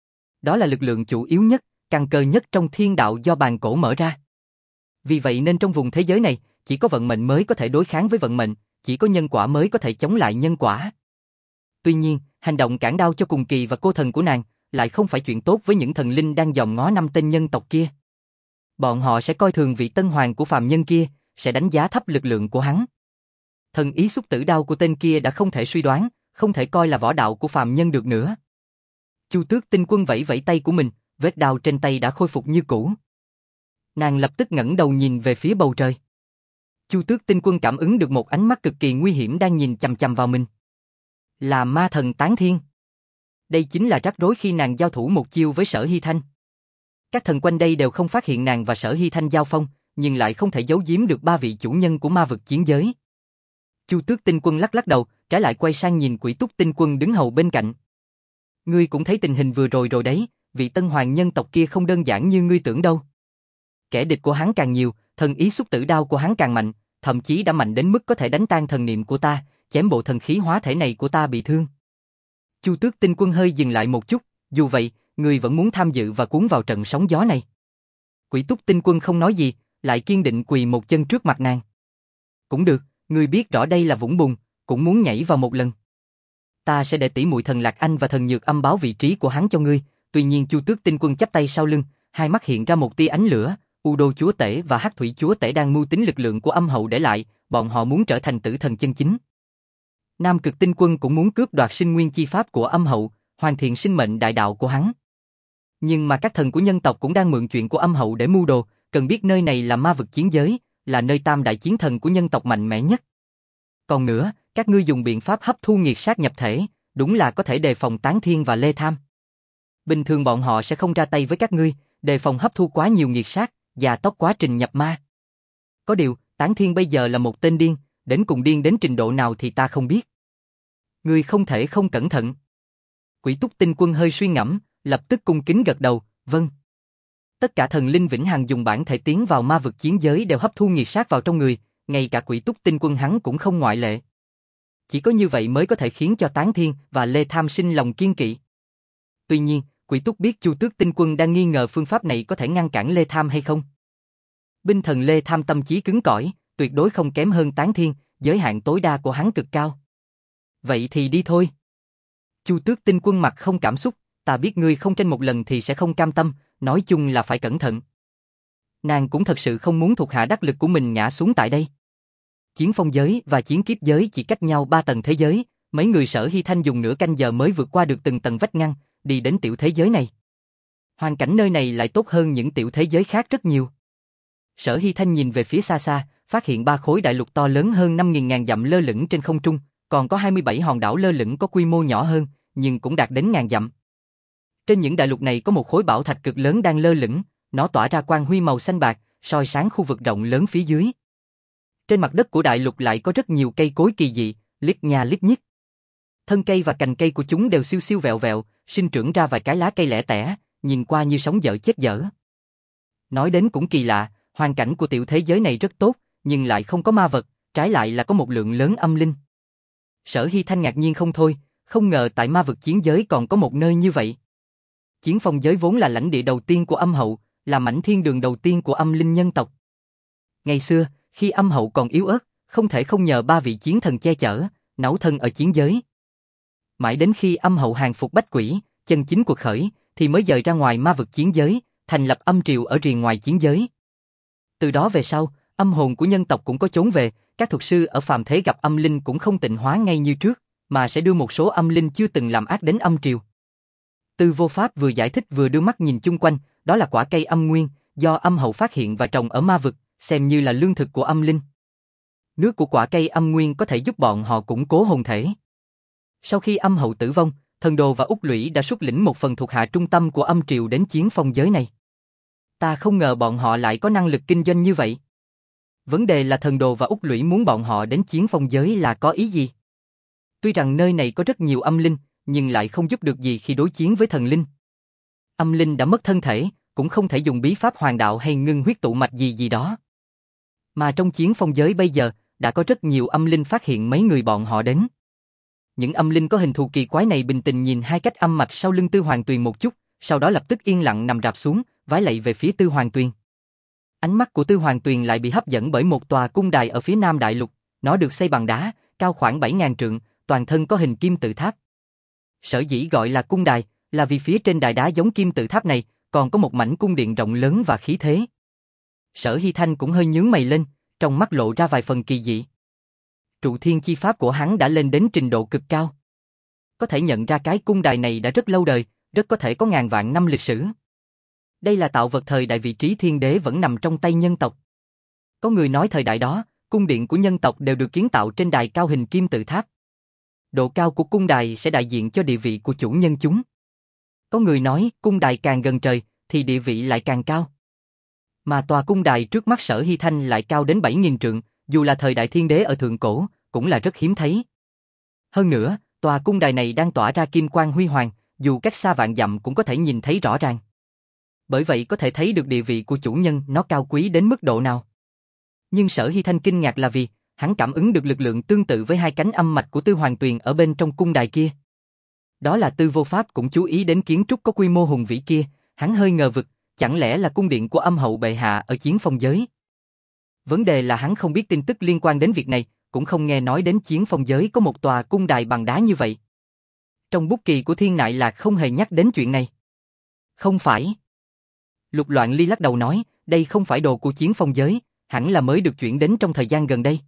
Đó là lực lượng chủ yếu nhất, căn cơ nhất trong thiên đạo do bàn cổ mở ra. Vì vậy nên trong vùng thế giới này, chỉ có vận mệnh mới có thể đối kháng với vận mệnh, chỉ có nhân quả mới có thể chống lại nhân quả. Tuy nhiên, hành động cản đao cho cùng kỳ và cô thần của nàng lại không phải chuyện tốt với những thần linh đang dòm ngó năm tên nhân tộc kia. Bọn họ sẽ coi thường vị tân hoàng của phàm nhân kia, sẽ đánh giá thấp lực lượng của hắn. Thần ý xúc tử đao của tên kia đã không thể suy đoán, không thể coi là võ đạo của phàm nhân được nữa. Chu Tước Tinh Quân vẫy vẫy tay của mình, vết đao trên tay đã khôi phục như cũ. Nàng lập tức ngẩng đầu nhìn về phía bầu trời. Chu Tước Tinh Quân cảm ứng được một ánh mắt cực kỳ nguy hiểm đang nhìn chằm chằm vào mình. Là ma thần Tán Thiên. Đây chính là rắc rối khi nàng giao thủ một chiêu với Sở Hy Thanh. Các thần quanh đây đều không phát hiện nàng và Sở Hy Thanh giao phong, nhưng lại không thể giấu giếm được ba vị chủ nhân của ma vực chiến giới. Chu Tước Tinh Quân lắc lắc đầu, trái lại quay sang nhìn Quỷ Túc Tinh Quân đứng hầu bên cạnh. Ngươi cũng thấy tình hình vừa rồi rồi đấy, vị tân hoàng nhân tộc kia không đơn giản như ngươi tưởng đâu. Kẻ địch của hắn càng nhiều, thần ý xúc tử đao của hắn càng mạnh, thậm chí đã mạnh đến mức có thể đánh tan thần niệm của ta, chém bộ thần khí hóa thể này của ta bị thương. Chu Tước Tinh Quân hơi dừng lại một chút, dù vậy, ngươi vẫn muốn tham dự và cuốn vào trận sóng gió này. Quỷ Túc Tinh Quân không nói gì, lại kiên định quỳ một chân trước mặt nàng. Cũng được, ngươi biết rõ đây là vũng bùn, cũng muốn nhảy vào một lần. Ta sẽ để tỷ muội thần Lạc Anh và thần Nhược Âm báo vị trí của hắn cho ngươi. Tuy nhiên Chu Tước Tinh Quân chắp tay sau lưng, hai mắt hiện ra một tia ánh lửa. U Đô Chúa Tể và Hắc Thủy Chúa Tể đang mưu tính lực lượng của Âm Hậu để lại, bọn họ muốn trở thành tử thần chân chính. Nam Cực Tinh Quân cũng muốn cướp đoạt sinh nguyên chi pháp của Âm Hậu, hoàn thiện sinh mệnh đại đạo của hắn. Nhưng mà các thần của nhân tộc cũng đang mượn chuyện của Âm Hậu để mưu đồ, cần biết nơi này là ma vực chiến giới, là nơi tam đại chiến thần của nhân tộc mạnh mẽ nhất. Còn nữa, các ngươi dùng biện pháp hấp thu nghiệt sát nhập thể, đúng là có thể đề phòng Tán Thiên và Lê Tham. Bình thường bọn họ sẽ không ra tay với các ngươi, đề phòng hấp thu quá nhiều nghiệt sát, và tốc quá trình nhập ma. Có điều, Tán Thiên bây giờ là một tên điên, đến cùng điên đến trình độ nào thì ta không biết. Ngươi không thể không cẩn thận. Quỷ Túc Tinh Quân hơi suy ngẫm, lập tức cung kính gật đầu, vâng. Tất cả thần linh vĩnh hằng dùng bản thể tiến vào ma vực chiến giới đều hấp thu nghiệt sát vào trong người, ngay cả Quỷ Túc Tinh Quân hắn cũng không ngoại lệ. Chỉ có như vậy mới có thể khiến cho Tán Thiên và Lê Tham sinh lòng kiên kỵ. Tuy nhiên, Quỷ Túc biết Chu Tước Tinh Quân đang nghi ngờ phương pháp này có thể ngăn cản Lê Tham hay không. Binh thần Lê Tham tâm trí cứng cỏi, tuyệt đối không kém hơn Tán Thiên, giới hạn tối đa của hắn cực cao. Vậy thì đi thôi. Chu Tước Tinh Quân mặt không cảm xúc, ta biết ngươi không tranh một lần thì sẽ không cam tâm, nói chung là phải cẩn thận. Nàng cũng thật sự không muốn thuộc hạ đắc lực của mình ngã xuống tại đây. Chiến phong giới và chiến kiếp giới chỉ cách nhau ba tầng thế giới, mấy người Sở Hy Thanh dùng nửa canh giờ mới vượt qua được từng tầng vách ngăn, đi đến tiểu thế giới này. Hoàn cảnh nơi này lại tốt hơn những tiểu thế giới khác rất nhiều. Sở Hy Thanh nhìn về phía xa xa, phát hiện ba khối đại lục to lớn hơn năm nghìn ngàn dặm lơ lửng trên không trung, còn có hai mươi bảy hòn đảo lơ lửng có quy mô nhỏ hơn, nhưng cũng đạt đến ngàn dặm. Trên những đại lục này có một khối bảo thạch cực lớn đang lơ lửng, nó tỏa ra quang huy màu xanh bạc, soi sáng khu vực rộng lớn phía dưới. Trên mặt đất của đại lục lại có rất nhiều cây cối kỳ dị, liếc nha liếc nhích. Thân cây và cành cây của chúng đều siêu siêu vẹo vẹo, sinh trưởng ra vài cái lá cây lẻ tẻ, nhìn qua như sống dở chết dở. Nói đến cũng kỳ lạ, hoàn cảnh của tiểu thế giới này rất tốt, nhưng lại không có ma vật, trái lại là có một lượng lớn âm linh. Sở Hy Thanh ngạc nhiên không thôi, không ngờ tại ma vực chiến giới còn có một nơi như vậy. Chiến phong giới vốn là lãnh địa đầu tiên của Âm Hậu, là mảnh thiên đường đầu tiên của âm linh nhân tộc. Ngày xưa, khi Âm Hậu còn yếu ớt, không thể không nhờ ba vị chiến thần che chở, nấu thân ở chiến giới. Mãi đến khi Âm Hậu hàng phục bách quỷ, chân chính cuộc khởi, thì mới dời ra ngoài ma vực chiến giới, thành lập âm triều ở rìa ngoài chiến giới. Từ đó về sau, âm hồn của nhân tộc cũng có chốn về, các thuật sư ở phàm thế gặp âm linh cũng không tịnh hóa ngay như trước, mà sẽ đưa một số âm linh chưa từng làm ác đến âm triều. Tư Vô Pháp vừa giải thích vừa đưa mắt nhìn chung quanh, đó là quả cây âm nguyên, do Âm Hậu phát hiện và trồng ở ma vực, xem như là lương thực của âm linh. Nước của quả cây âm nguyên có thể giúp bọn họ củng cố hồn thể. Sau khi Âm Hậu tử vong, Thần Đồ và Úc Lũy đã xuất lĩnh một phần thuộc hạ trung tâm của âm triều đến chiến phong giới này. Ta không ngờ bọn họ lại có năng lực kinh doanh như vậy. Vấn đề là Thần Đồ và Úc Lũy muốn bọn họ đến chiến phong giới là có ý gì? Tuy rằng nơi này có rất nhiều âm linh, nhưng lại không giúp được gì khi đối chiến với thần linh. Âm linh đã mất thân thể, cũng không thể dùng bí pháp hoàng đạo hay ngưng huyết tụ mạch gì gì đó. Mà trong chiến phong giới bây giờ, đã có rất nhiều âm linh phát hiện mấy người bọn họ đến. Những âm linh có hình thù kỳ quái này bình tĩnh nhìn hai cách âm mạch sau lưng Tư Hoàng Tuyền một chút, sau đó lập tức yên lặng nằm rạp xuống, vái lạy về phía Tư Hoàng Tuyền. Ánh mắt của Tư Hoàng Tuyền lại bị hấp dẫn bởi một tòa cung đài ở phía nam đại lục, Nó được xây bằng đá, cao khoảng bảy nghìn trượng, toàn thân có hình kim tự tháp. Sở dĩ gọi là cung đài, là vì phía trên đài đá giống kim tự tháp này, còn có một mảnh cung điện rộng lớn và khí thế. Sở Hy Thanh cũng hơi nhướng mày lên, trong mắt lộ ra vài phần kỳ dị. Trụ thiên chi pháp của hắn đã lên đến trình độ cực cao. Có thể nhận ra cái cung đài này đã rất lâu đời, rất có thể có ngàn vạn năm lịch sử. Đây là tạo vật thời đại, vị trí thiên đế vẫn nằm trong tay nhân tộc. Có người nói thời đại đó, cung điện của nhân tộc đều được kiến tạo trên đài cao hình kim tự tháp. Độ cao của cung đài sẽ đại diện cho địa vị của chủ nhân chúng. Có người nói cung đài càng gần trời thì địa vị lại càng cao. Mà tòa cung đài trước mắt Sở Hy Thanh lại cao đến bảy nghìn trượng, dù là thời đại thiên đế ở thượng cổ, cũng là rất hiếm thấy. Hơn nữa, tòa cung đài này đang tỏa ra kim quang huy hoàng, dù cách xa vạn dặm cũng có thể nhìn thấy rõ ràng. Bởi vậy có thể thấy được địa vị của chủ nhân nó cao quý đến mức độ nào. Nhưng Sở Hy Thanh kinh ngạc là vì, hắn cảm ứng được lực lượng tương tự với hai cánh âm mạch của Tư Hoàng Tuyền ở bên trong cung đài kia. Đó là Tư Vô Pháp cũng chú ý đến kiến trúc có quy mô hùng vĩ kia, hắn hơi ngờ vực, chẳng lẽ là cung điện của Âm Hậu bệ hạ ở Chiến Phong giới. Vấn đề là hắn không biết tin tức liên quan đến việc này, cũng không nghe nói đến Chiến Phong giới có một tòa cung đài bằng đá như vậy. Trong bút kỳ của Thiên Nại Lạc không hề nhắc đến chuyện này. Không phải. Lục Loạn Ly lắc đầu nói, đây không phải đồ của Chiến Phong giới, hẳn là mới được chuyển đến trong thời gian gần đây.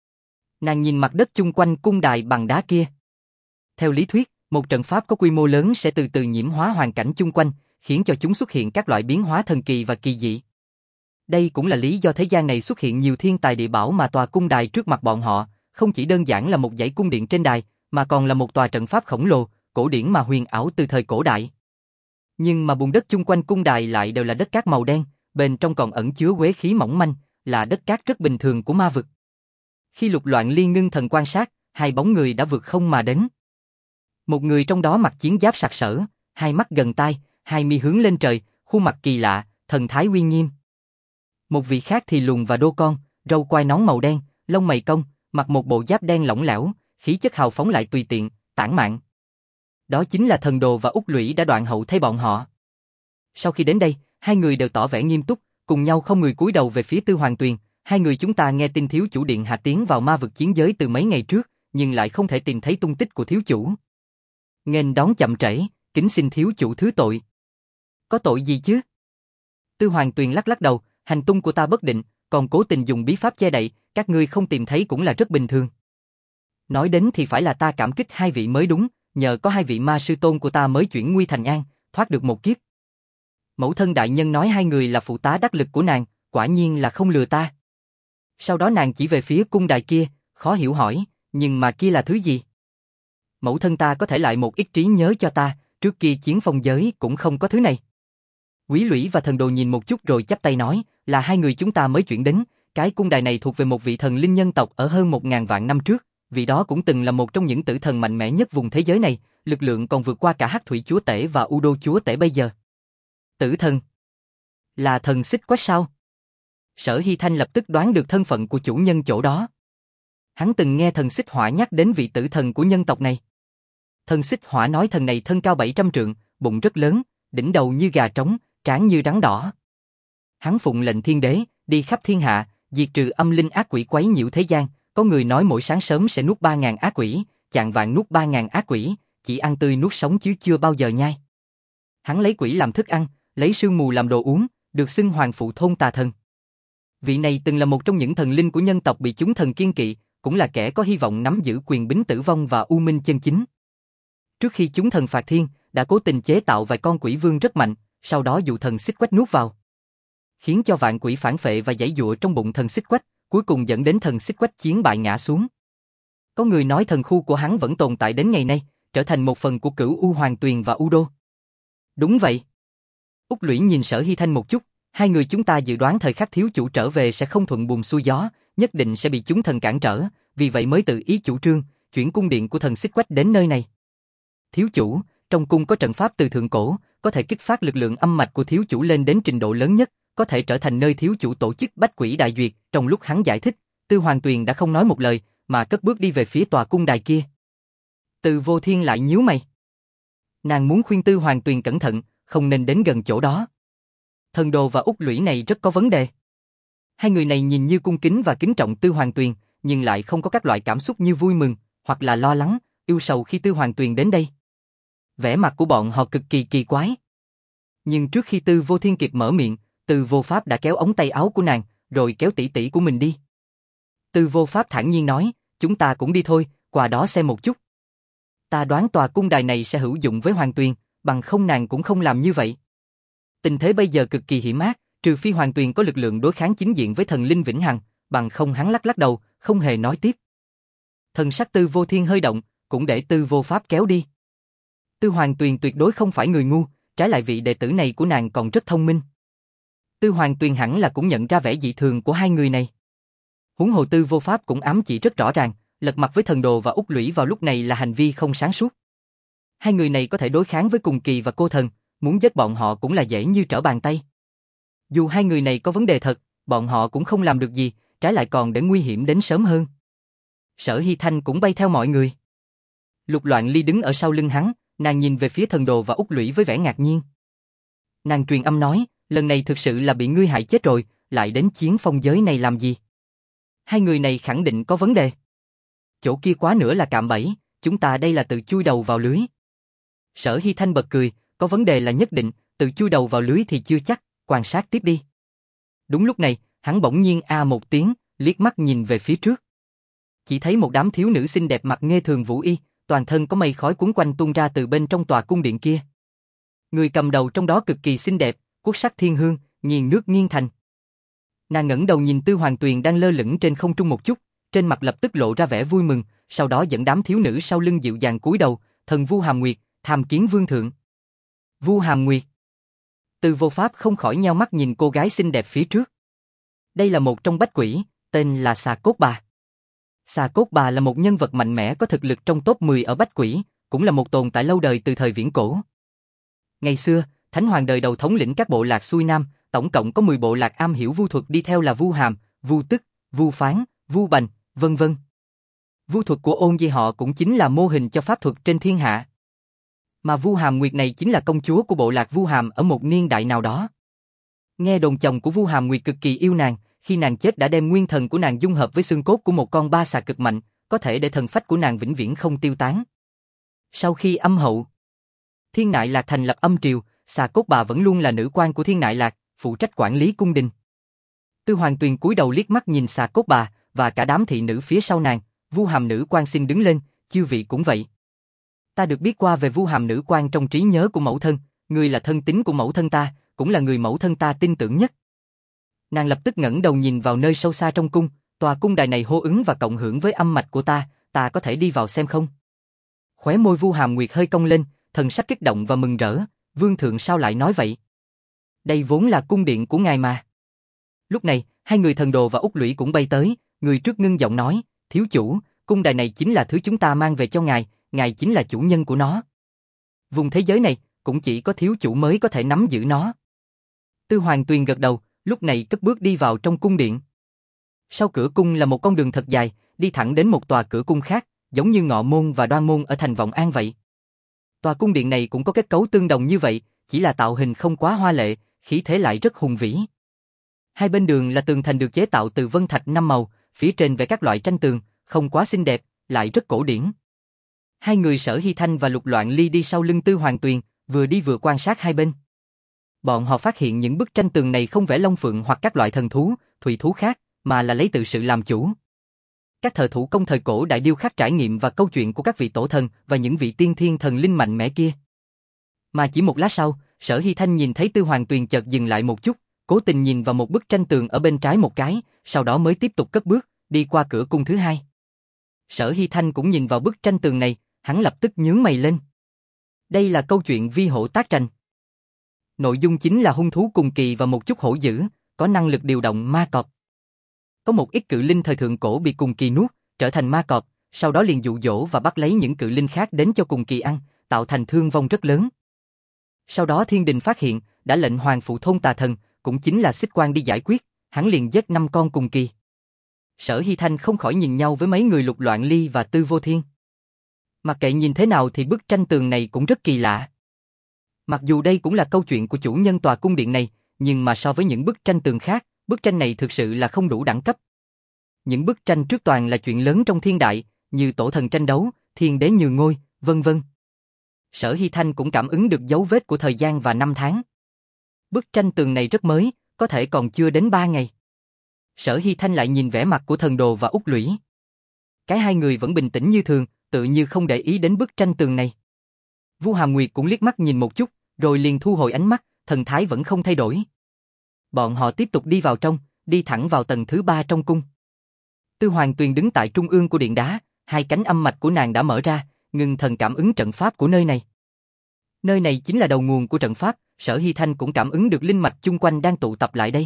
Nàng nhìn mặt đất chung quanh cung đài bằng đá kia. Theo lý thuyết, một trận pháp có quy mô lớn sẽ từ từ nhiễm hóa hoàn cảnh chung quanh, khiến cho chúng xuất hiện các loại biến hóa thần kỳ và kỳ dị. Đây cũng là lý do thế gian này xuất hiện nhiều thiên tài địa bảo, mà tòa cung đài trước mặt bọn họ không chỉ đơn giản là một dãy cung điện trên đài, mà còn là một tòa trận pháp khổng lồ, cổ điển mà huyền ảo từ thời cổ đại. Nhưng mà bùn đất chung quanh cung đài lại đều là đất cát màu đen, bên trong còn ẩn chứa uế khí mỏng manh, là đất cát rất bình thường của ma vực. Khi Lục Loạn Ly ngưng thần quan sát, hai bóng người đã vượt không mà đến. Một người trong đó mặc chiến giáp sặc sỡ, hai mắt gần tai, hai mi hướng lên trời, khuôn mặt kỳ lạ, thần thái uy nghiêm. Một vị khác thì lùn và đô con, râu quai nón màu đen, lông mày cong, mặc một bộ giáp đen lỏng lẻo, khí chất hào phóng lại tùy tiện, tản mạn. Đó chính là Thần Đồ và Úc Lũy đã đoạn hậu thay bọn họ. Sau khi đến đây, hai người đều tỏ vẻ nghiêm túc, cùng nhau không người cúi đầu về phía Tư Hoàng Tuyền. Hai người chúng ta nghe tin thiếu chủ điện hạ tiến vào ma vực chiến giới từ mấy ngày trước, nhưng lại không thể tìm thấy tung tích của thiếu chủ. Nghênh đón chậm trễ, kính xin thiếu chủ thứ tội. Có tội gì chứ? Tư Hoàng Tuyền lắc lắc đầu, hành tung của ta bất định, còn cố tình dùng bí pháp che đậy, các ngươi không tìm thấy cũng là rất bình thường. Nói đến thì phải là ta cảm kích hai vị mới đúng, nhờ có hai vị ma sư tôn của ta mới chuyển nguy thành an, thoát được một kiếp. Mẫu thân đại nhân nói hai người là phụ tá đắc lực của nàng, quả nhiên là không lừa ta. Sau đó nàng chỉ về phía cung đài kia, khó hiểu hỏi, nhưng mà kia là thứ gì? Mẫu thân ta có thể lại một ít trí nhớ cho ta, trước kia Chiến Phong giới cũng không có thứ này. Quý Lũy và Thần Đồ nhìn một chút rồi chắp tay nói, là hai người chúng ta mới chuyển đến, cái cung đài này thuộc về một vị thần linh nhân tộc ở hơn một ngàn vạn năm trước, vị đó cũng từng là một trong những tử thần mạnh mẽ nhất vùng thế giới này, lực lượng còn vượt qua cả Hắc Thủy Chúa Tể và U Đô Chúa Tể bây giờ. Tử thần? Là thần Xích Quách sao? Sở Hy Thanh lập tức đoán được thân phận của chủ nhân chỗ đó. Hắn từng nghe thần Xích Hỏa nhắc đến vị tử thần của nhân tộc này. Thần Xích Hỏa nói thần này thân cao bảy trăm trượng, bụng rất lớn, đỉnh đầu như gà trống, trán như rắn đỏ. Hắn phụng lệnh thiên đế, đi khắp thiên hạ, diệt trừ âm linh ác quỷ quấy nhiễu thế gian. Có người nói mỗi sáng sớm sẽ nuốt ba ngàn ác quỷ, chạng vạng nuốt ba ngàn ác quỷ, chỉ ăn tươi nuốt sống chứ chưa bao giờ nhai. Hắn lấy quỷ làm thức ăn, lấy sương mù làm đồ uống, được xưng hoàng phụ thôn tà thần. Vị này từng là một trong những thần linh của nhân tộc bị chúng thần kiêng kỵ, cũng là kẻ có hy vọng nắm giữ quyền bính tử vong và u minh chân chính. Trước khi chúng thần phạt thiên, đã cố tình chế tạo vài con quỷ vương rất mạnh, sau đó dụ thần Xích Quách nuốt vào, khiến cho vạn quỷ phản phệ và giãy giụa trong bụng thần Xích Quách, cuối cùng dẫn đến thần Xích Quách chiến bại ngã xuống. Có người nói thần khu của hắn vẫn tồn tại đến ngày nay, trở thành một phần của Cửu U Hoàng Tuyền và U Đô. Đúng vậy. Úc Lũy nhìn Sở Hy Thanh một chút, hai người chúng ta dự đoán thời khắc thiếu chủ trở về sẽ không thuận buồm xuôi gió, nhất định sẽ bị chúng thần cản trở, vì vậy mới tự ý chủ trương, chuyển cung điện của thần Xích Quách đến nơi này. Thiếu chủ, trong cung có trận pháp từ thượng cổ, có thể kích phát lực lượng âm mạch của thiếu chủ lên đến trình độ lớn nhất, có thể trở thành nơi thiếu chủ tổ chức bách quỷ đại duyệt. Trong lúc hắn giải thích, Tư Hoàng Tuyền đã không nói một lời, mà cất bước đi về phía tòa cung đài kia. Từ Vô Thiên lại nhíu mày. Nàng muốn khuyên Tư Hoàng Tuyền cẩn thận, không nên đến gần chỗ đó. Thần Đồ và Úc Lũy này rất có vấn đề. Hai người này nhìn như cung kính và kính trọng Tư Hoàng Tuyền, nhưng lại không có các loại cảm xúc như vui mừng, hoặc là lo lắng, ưu sầu khi Tư Hoàng Tuyền đến đây. Vẻ mặt của bọn họ cực kỳ kỳ quái. Nhưng trước khi Tư Vô Thiên kịp mở miệng, Tư Vô Pháp đã kéo ống tay áo của nàng, rồi kéo tỷ tỷ của mình đi. Tư Vô Pháp thản nhiên nói, chúng ta cũng đi thôi, qua đó xem một chút. Ta đoán tòa cung đài này sẽ hữu dụng với Hoàng Tuyền, bằng không nàng cũng không làm như vậy. Tình thế bây giờ cực kỳ hiểm ác, trừ phi Hoàng Tuyền có lực lượng đối kháng chính diện với thần linh vĩnh hằng, bằng không hắn lắc lắc đầu, không hề nói tiếp. Thần sắc Tư Vô Thiên hơi động, cũng để Tư Vô Pháp kéo đi. Tư Hoàng Tuyền tuyệt đối không phải người ngu, trái lại vị đệ tử này của nàng còn rất thông minh. Tư Hoàng Tuyền hẳn là cũng nhận ra vẻ dị thường của hai người này. Huống hồ Tư Vô Pháp cũng ám chỉ rất rõ ràng, lật mặt với thần đồ và Úc Lũy vào lúc này là hành vi không sáng suốt. Hai người này có thể đối kháng với Cùng Kỳ và Cô Thần, muốn giết bọn họ cũng là dễ như trở bàn tay. Dù hai người này có vấn đề thật, bọn họ cũng không làm được gì, trái lại còn để nguy hiểm đến sớm hơn. Sở Hy Thanh cũng bay theo mọi người. Lục Loạn Ly đứng ở sau lưng hắn, nàng nhìn về phía thần đồ và Úc Lũy với vẻ ngạc nhiên. Nàng truyền âm nói, lần này thực sự là bị ngươi hại chết rồi, lại đến chiến phong giới này làm gì? Hai người này khẳng định có vấn đề. Chỗ kia quá nữa là cạm bẫy, chúng ta đây là tự chui đầu vào lưới. Sở Hy Thanh bật cười, có vấn đề là nhất định, tự chui đầu vào lưới thì chưa chắc, quan sát tiếp đi. Đúng lúc này, hắn bỗng nhiên a một tiếng, liếc mắt nhìn về phía trước. Chỉ thấy một đám thiếu nữ xinh đẹp mặc nghê thường vũ y, toàn thân có mây khói cuốn quanh tuôn ra từ bên trong tòa cung điện kia. Người cầm đầu trong đó cực kỳ xinh đẹp, quốc sắc thiên hương, nghiền nước nghiêng thành. Nàng ngẩng đầu nhìn Tư Hoàng Tuyền đang lơ lửng trên không trung một chút, trên mặt lập tức lộ ra vẻ vui mừng, sau đó dẫn đám thiếu nữ sau lưng dịu dàng cúi đầu, thần Vu Hàm Nguyệt, tham kiến vương thượng. Vu Hàm Nguyệt. Tư Vô Pháp không khỏi nheo mắt nhìn cô gái xinh đẹp phía trước. Đây là một trong bách quỷ, tên là Xà Cốt Bà. Xà Cốt Bà là một nhân vật mạnh mẽ có thực lực trong top mười ở bách quỷ, cũng là một tồn tại lâu đời từ thời viễn cổ. Ngày xưa, Thánh Hoàng đời đầu thống lĩnh các bộ lạc xuôi nam, tổng cộng có mười bộ lạc am hiểu vu thuật đi theo là Vu Hàm, Vu Tức, Vu Phán, Vu Bành, vân vân. Vu thuật của Ôn Di họ cũng chính là mô hình cho pháp thuật trên thiên hạ. Mà Vu Hàm Nguyệt này chính là công chúa của bộ lạc Vu Hàm ở một niên đại nào đó. Nghe đồn chồng của Vu Hàm Nguyệt cực kỳ yêu nàng, khi nàng chết đã đem nguyên thần của nàng dung hợp với xương cốt của một con ba xà cực mạnh, có thể để thần phách của nàng vĩnh viễn không tiêu tán. Sau khi âm hậu, Thiên Nại Lạc thành lập âm triều, Xà Cốt Bà vẫn luôn là nữ quan của Thiên Nại Lạc, phụ trách quản lý cung đình. Tư Hoàng Tuyền cúi đầu liếc mắt nhìn Xà Cốt Bà và cả đám thị nữ phía sau nàng, Vu Hàm nữ quan xin đứng lên, chư vị cũng vậy. Ta được biết qua về Vu Hàm nữ quan trong trí nhớ của mẫu thân, người là thân tín của mẫu thân ta, cũng là người mẫu thân ta tin tưởng nhất. Nàng lập tức ngẩng đầu nhìn vào nơi sâu xa trong cung, tòa cung đài này hô ứng và cộng hưởng với âm mạch của ta, ta có thể đi vào xem không? Khóe môi Vu Hàm Nguyệt hơi cong lên, thần sắc kích động và mừng rỡ, vương thượng sao lại nói vậy? Đây vốn là cung điện của ngài mà. Lúc này, hai người thần đồ và Úc Lũy cũng bay tới, người trước ngưng giọng nói, thiếu chủ, cung đài này chính là thứ chúng ta mang về cho ngài, ngài chính là chủ nhân của nó. Vùng thế giới này, cũng chỉ có thiếu chủ mới có thể nắm giữ nó. Tư Hoàng Tuyền gật đầu, lúc này cất bước đi vào trong cung điện. Sau cửa cung là một con đường thật dài, đi thẳng đến một tòa cửa cung khác, giống như Ngọ Môn và Đoan Môn ở thành Vọng An vậy. Tòa cung điện này cũng có kết cấu tương đồng như vậy, chỉ là tạo hình không quá hoa lệ, khí thế lại rất hùng vĩ. Hai bên đường là tường thành được chế tạo từ vân thạch năm màu, phía trên vẽ các loại tranh tường, không quá xinh đẹp, lại rất cổ điển. Hai người Sở Hy Thanh và Lục Loạn Ly đi sau lưng Tư Hoàng Tuyền, vừa đi vừa quan sát hai bên. Bọn họ phát hiện những bức tranh tường này không vẽ long phượng hoặc các loại thần thú, thủy thú khác, mà là lấy tự sự làm chủ. Các thợ thủ công thời cổ đại điêu khắc trải nghiệm và câu chuyện của các vị tổ thần và những vị tiên thiên thần linh mạnh mẽ kia. Mà chỉ một lát sau, Sở Hy Thanh nhìn thấy Tư Hoàng Tuyền chợt dừng lại một chút, cố tình nhìn vào một bức tranh tường ở bên trái một cái, sau đó mới tiếp tục cất bước, đi qua cửa cung thứ hai. Sở Hy Thanh cũng nhìn vào bức tranh tường này, hắn lập tức nhướng mày lên. Đây là câu chuyện Vi Hổ Tác Tranh. Nội dung chính là hung thú cùng kỳ và một chút hổ dữ, có năng lực điều động ma cọp. Có một ít cự linh thời thượng cổ bị cùng kỳ nuốt, trở thành ma cọp, sau đó liền dụ dỗ và bắt lấy những cự linh khác đến cho cùng kỳ ăn, tạo thành thương vong rất lớn. Sau đó thiên đình phát hiện, đã lệnh hoàng phụ thôn tà thần, cũng chính là Xích Quan đi giải quyết, hắn liền giết năm con cùng kỳ. Sở Hy Thanh không khỏi nhìn nhau với mấy người Lục Loạn Ly và Tư Vô Thiên. Mặc kệ nhìn thế nào thì bức tranh tường này cũng rất kỳ lạ. Mặc dù đây cũng là câu chuyện của chủ nhân tòa cung điện này, nhưng mà so với những bức tranh tường khác, bức tranh này thực sự là không đủ đẳng cấp. Những bức tranh trước toàn là chuyện lớn trong thiên đại, như tổ thần tranh đấu, thiên đế nhường ngôi, vân vân. Sở Hy Thanh cũng cảm ứng được dấu vết của thời gian và năm tháng. Bức tranh tường này rất mới, có thể còn chưa đến ba ngày. Sở Hy Thanh lại nhìn vẻ mặt của Thần Đồ và Úc Lũy. Cái hai người vẫn bình tĩnh như thường, tự như không để ý đến bức tranh tường này. Vu Hàm Nguyệt cũng liếc mắt nhìn một chút, rồi liền thu hồi ánh mắt, thần thái vẫn không thay đổi. Bọn họ tiếp tục đi vào trong, đi thẳng vào tầng thứ ba trong cung. Tư Hoàng Tuyền đứng tại trung ương của điện đá, hai cánh âm mạch của nàng đã mở ra, ngưng thần cảm ứng trận pháp của nơi này. Nơi này chính là đầu nguồn của trận pháp, Sở Hy Thanh cũng cảm ứng được linh mạch chung quanh đang tụ tập lại đây.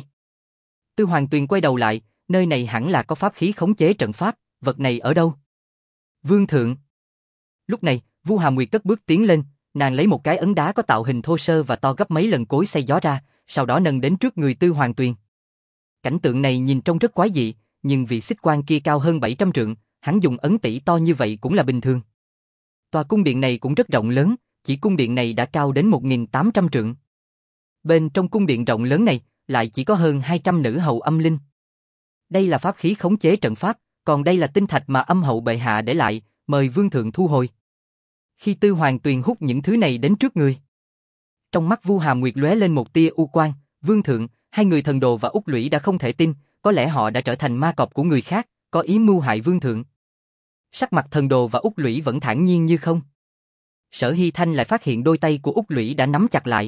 Tư Hoàng Tuyền quay đầu lại, nơi này hẳn là có pháp khí khống chế trận pháp, vật này ở đâu? Vương thượng. Lúc này, Vu Hàm Nguyệt cất bước tiến lên, nàng lấy một cái ấn đá có tạo hình thô sơ và to gấp mấy lần cối xay gió ra, sau đó nâng đến trước người Tư Hoàng Tuyền. Cảnh tượng này nhìn trông rất quái dị, nhưng vì xích quan kia cao hơn bảy trăm trượng, hắn dùng ấn tỷ to như vậy cũng là bình thường. Tòa cung điện này cũng rất rộng lớn, chỉ cung điện này đã cao đến một nghìn tám trăm trượng. Bên trong cung điện rộng lớn này, lại chỉ có hơn hai trăm nữ hầu âm linh. Đây là pháp khí khống chế trận pháp, còn đây là tinh thạch mà âm hậu bệ hạ để lại, mời vương thượng thu hồi. Khi Tư Hoàng Tuyền hút những thứ này đến trước người, trong mắt Vu Hàm Nguyệt lóe lên một tia u quang, vương thượng, hai người Thần Đồ và Úc Lũy đã không thể tin, có lẽ họ đã trở thành ma cọp của người khác, có ý mưu hại vương thượng. Sắc mặt Thần Đồ và Úc Lũy vẫn thản nhiên như không. Sở Hy Thanh lại phát hiện đôi tay của Úc Lũy đã nắm chặt lại.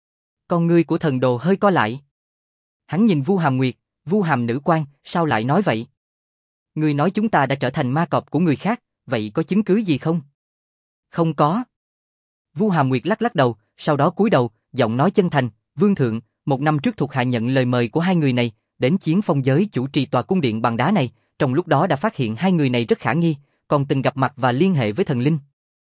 Con ngươi của Thần Đồ hơi co lại. Hắn nhìn Vu Hàm Nguyệt, Vu Hàm nữ quan, sao lại nói vậy? Ngươi nói chúng ta đã trở thành ma cọp của người khác, vậy có chứng cứ gì không? Không có. Vu Hàm Nguyệt lắc lắc đầu, sau đó cúi đầu, giọng nói chân thành, vương thượng, một năm trước thuộc hạ nhận lời mời của hai người này, đến Chiến Phong giới chủ trì tòa cung điện bằng đá này, trong lúc đó đã phát hiện hai người này rất khả nghi, còn từng gặp mặt và liên hệ với thần linh.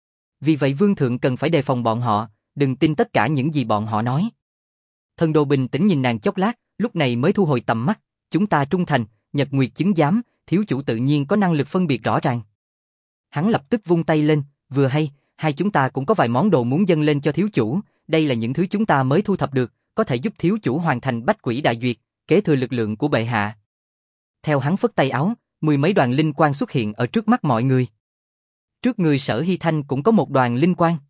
Vì vậy vương thượng cần phải đề phòng bọn họ, đừng tin tất cả những gì bọn họ nói. Thần Đồ bình tĩnh nhìn nàng chốc lát, lúc này mới thu hồi tầm mắt, chúng ta trung thành, Nhật Nguyệt chứng giám, thiếu chủ tự nhiên có năng lực phân biệt rõ ràng. Hắn lập tức vung tay lên, vừa hay, hai chúng ta cũng có vài món đồ muốn dâng lên cho thiếu chủ, đây là những thứ chúng ta mới thu thập được, có thể giúp thiếu chủ hoàn thành bách quỷ đại duyệt, kế thừa lực lượng của bệ hạ. Theo hắn phất tay áo, mười mấy đoàn linh quang xuất hiện ở trước mắt mọi người. Trước người Sở Hy Thanh cũng có một đoàn linh quang.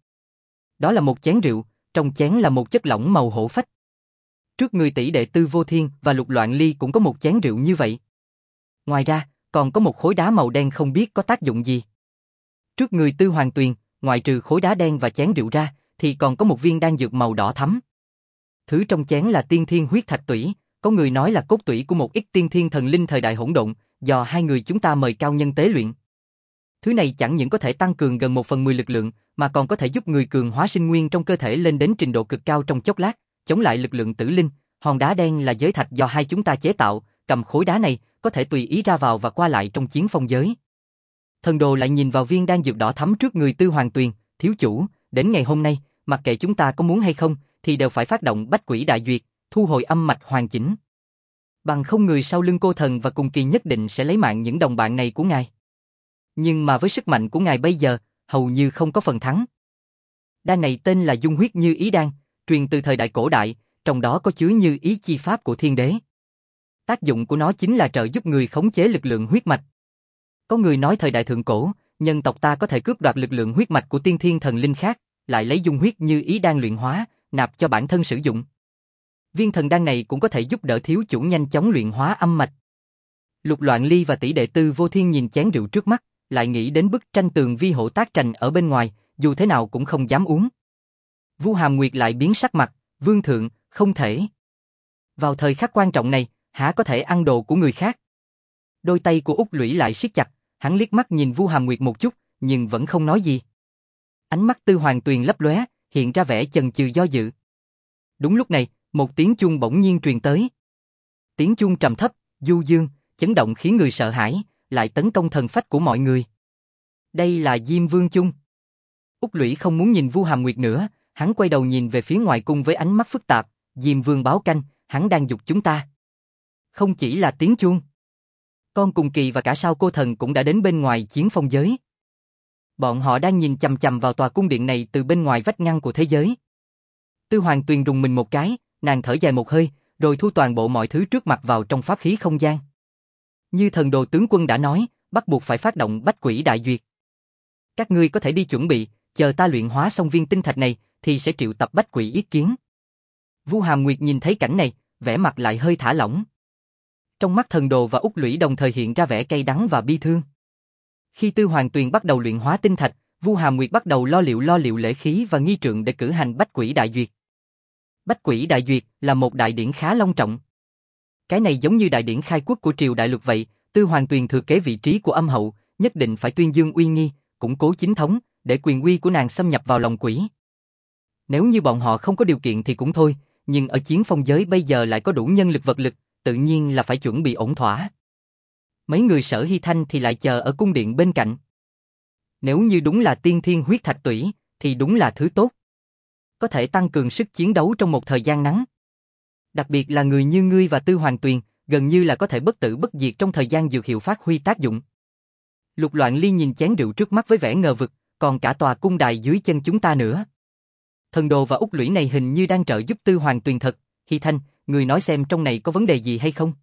Đó là một chén rượu, trong chén là một chất lỏng màu hổ phách. Trước người tỷ đệ Tư Vô Thiên và Lục Loạn Ly cũng có một chén rượu như vậy. Ngoài ra, còn có một khối đá màu đen không biết có tác dụng gì. Trước người Tư Hoàng Tuyền, ngoại trừ khối đá đen và chén rượu ra, thì còn có một viên đan dược màu đỏ thắm. Thứ trong chén là tiên thiên huyết thạch tủy, có người nói là cốt tủy của một ít tiên thiên thần linh thời đại hỗn độn, do hai người chúng ta mời cao nhân tế luyện. Thứ này chẳng những có thể tăng cường gần một phần mười lực lượng, mà còn có thể giúp người cường hóa sinh nguyên trong cơ thể lên đến trình độ cực cao trong chốc lát, chống lại lực lượng tử linh. Hòn đá đen là giới thạch do hai chúng ta chế tạo, cầm khối đá này, có thể tùy ý ra vào và qua lại trong Chiến Phong giới. Thần Đồ lại nhìn vào viên đan dược đỏ thắm trước người Tư Hoàng Tuyền, thiếu chủ, đến ngày hôm nay, mặc kệ chúng ta có muốn hay không, thì đều phải phát động bách quỷ đại duyệt, thu hồi âm mạch hoàn chỉnh. Bằng không người sau lưng cô thần và cùng kỳ nhất định sẽ lấy mạng những đồng bạn này của ngài. Nhưng mà với sức mạnh của ngài bây giờ, hầu như không có phần thắng. Đan này tên là Dung Huyết Như Ý Đan, truyền từ thời đại cổ đại, trong đó có chứa như ý chi pháp của thiên đế. Tác dụng của nó chính là trợ giúp người khống chế lực lượng huyết mạch. Có người nói thời đại thượng cổ, nhân tộc ta có thể cướp đoạt lực lượng huyết mạch của tiên thiên thần linh khác, lại lấy Dung Huyết Như Ý Đan luyện hóa, nạp cho bản thân sử dụng. Viên thần đan này cũng có thể giúp đỡ thiếu chủ nhanh chóng luyện hóa âm mạch. Lục Loạn Ly và tỷ đệ Tư Vô Thiên nhìn chén rượu trước mắt, lại nghĩ đến bức tranh tường vi hộ tác trành ở bên ngoài, dù thế nào cũng không dám uống. Vu Hàm Nguyệt lại biến sắc mặt, vương thượng, không thể. Vào thời khắc quan trọng này, hả có thể ăn đồ của người khác? Đôi tay của Úc Lũy lại siết chặt, hắn liếc mắt nhìn Vu Hàm Nguyệt một chút, nhưng vẫn không nói gì. Ánh mắt Tư Hoàng Tuyền lấp lóe, hiện ra vẻ chần chừ do dự. Đúng lúc này, một tiếng chuông bỗng nhiên truyền tới. Tiếng chuông trầm thấp, du dương, chấn động khiến người sợ hãi, lại tấn công thần phách của mọi người. Đây là Diêm Vương Chung. Úc Lũy không muốn nhìn Vu Hàm Nguyệt nữa, hắn quay đầu nhìn về phía ngoài cung với ánh mắt phức tạp. Diêm Vương báo canh, hắn đang giục chúng ta. Không chỉ là tiếng chuông, con cùng kỳ và cả sao cô thần cũng đã đến bên ngoài Chiến Phong giới. Bọn họ đang nhìn chằm chằm vào tòa cung điện này từ bên ngoài vách ngăn của thế giới. Tư Hoàng Tuyền rùng mình một cái, nàng thở dài một hơi, rồi thu toàn bộ mọi thứ trước mặt vào trong pháp khí không gian. Như thần đồ tướng quân đã nói, bắt buộc phải phát động bách quỷ đại duyệt. Các ngươi có thể đi chuẩn bị, chờ ta luyện hóa xong viên tinh thạch này, thì sẽ triệu tập bách quỷ yết kiến. Vu Hàm Nguyệt nhìn thấy cảnh này, vẻ mặt lại hơi thả lỏng. Trong mắt thần đồ và Úc Lũy đồng thời hiện ra vẻ cay đắng và bi thương. Khi Tư Hoàng Tuyền bắt đầu luyện hóa tinh thạch, Vu Hàm Nguyệt bắt đầu lo liệu lo liệu lễ khí và nghi trượng để cử hành bách quỷ đại duyệt. Bách quỷ đại duyệt là một đại điển khá long trọng. Cái này giống như đại điển khai quốc của triều đại luật vậy, Tư Hoàng Tuyền thừa kế vị trí của âm hậu, nhất định phải tuyên dương uy nghi, củng cố chính thống, để quyền uy của nàng xâm nhập vào lòng quỷ. Nếu như bọn họ không có điều kiện thì cũng thôi, nhưng ở chiến phong giới bây giờ lại có đủ nhân lực vật lực, tự nhiên là phải chuẩn bị ổn thỏa. Mấy người Sở Hy Thanh thì lại chờ ở cung điện bên cạnh. Nếu như đúng là tiên thiên huyết thạch tủy, thì đúng là thứ tốt. Có thể tăng cường sức chiến đấu trong một thời gian ngắn. Đặc biệt là người như ngươi và Tư Hoàng Tuyền, gần như là có thể bất tử bất diệt trong thời gian dược hiệu phát huy tác dụng. Lục Loạn Ly nhìn chén rượu trước mắt với vẻ ngờ vực, còn cả tòa cung đài dưới chân chúng ta nữa. Thần đồ và Úc Lũy này hình như đang trợ giúp Tư Hoàng Tuyền thật. Hy Thanh, người nói xem trong này có vấn đề gì hay không?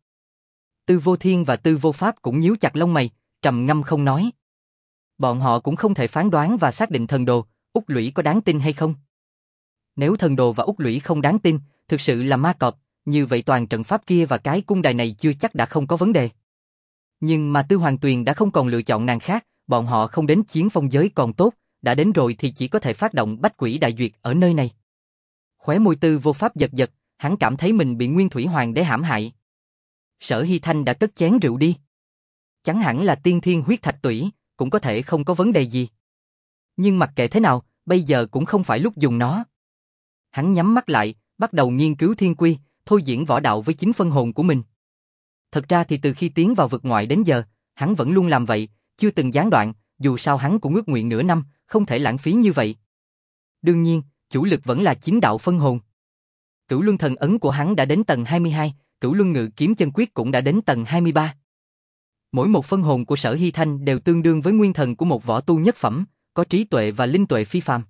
Tư Vô Thiên và Tư Vô Pháp cũng nhíu chặt lông mày, trầm ngâm không nói. Bọn họ cũng không thể phán đoán và xác định thần đồ, Úc Lũy có đáng tin hay không. Nếu thần đồ và Úc Lũy không đáng tin, thực sự là ma cọp, như vậy toàn trận pháp kia và cái cung đài này chưa chắc đã không có vấn đề. Nhưng mà Tư Hoàng Tuyền đã không còn lựa chọn nàng khác, bọn họ không đến chiến phong giới còn tốt, đã đến rồi thì chỉ có thể phát động bách quỷ đại duyệt ở nơi này. Khóe môi Tư Vô Pháp giật giật, hắn cảm thấy mình bị Nguyên Thủy Hoàng đế hãm hại. Sở Hy Thanh đã cất chén rượu đi. Chẳng hẳn là tiên thiên huyết thạch tủy, cũng có thể không có vấn đề gì. Nhưng mặc kệ thế nào, bây giờ cũng không phải lúc dùng nó. Hắn nhắm mắt lại, bắt đầu nghiên cứu thiên quy, thôi diễn võ đạo với chính phân hồn của mình. Thật ra thì từ khi tiến vào vực ngoại đến giờ, hắn vẫn luôn làm vậy, chưa từng gián đoạn, dù sao hắn cũng ước nguyện nửa năm, không thể lãng phí như vậy. Đương nhiên, chủ lực vẫn là chính đạo phân hồn. Cửu Luân Thần Ấn của hắn đã đến tầng hai mươi hai, Cửu Luân Ngự Kiếm Chân Quyết cũng đã đến tầng hai mươi ba. Mỗi một phân hồn của Sở Hy Thanh đều tương đương với nguyên thần của một võ tu nhất phẩm, có trí tuệ và linh tuệ phi phàm.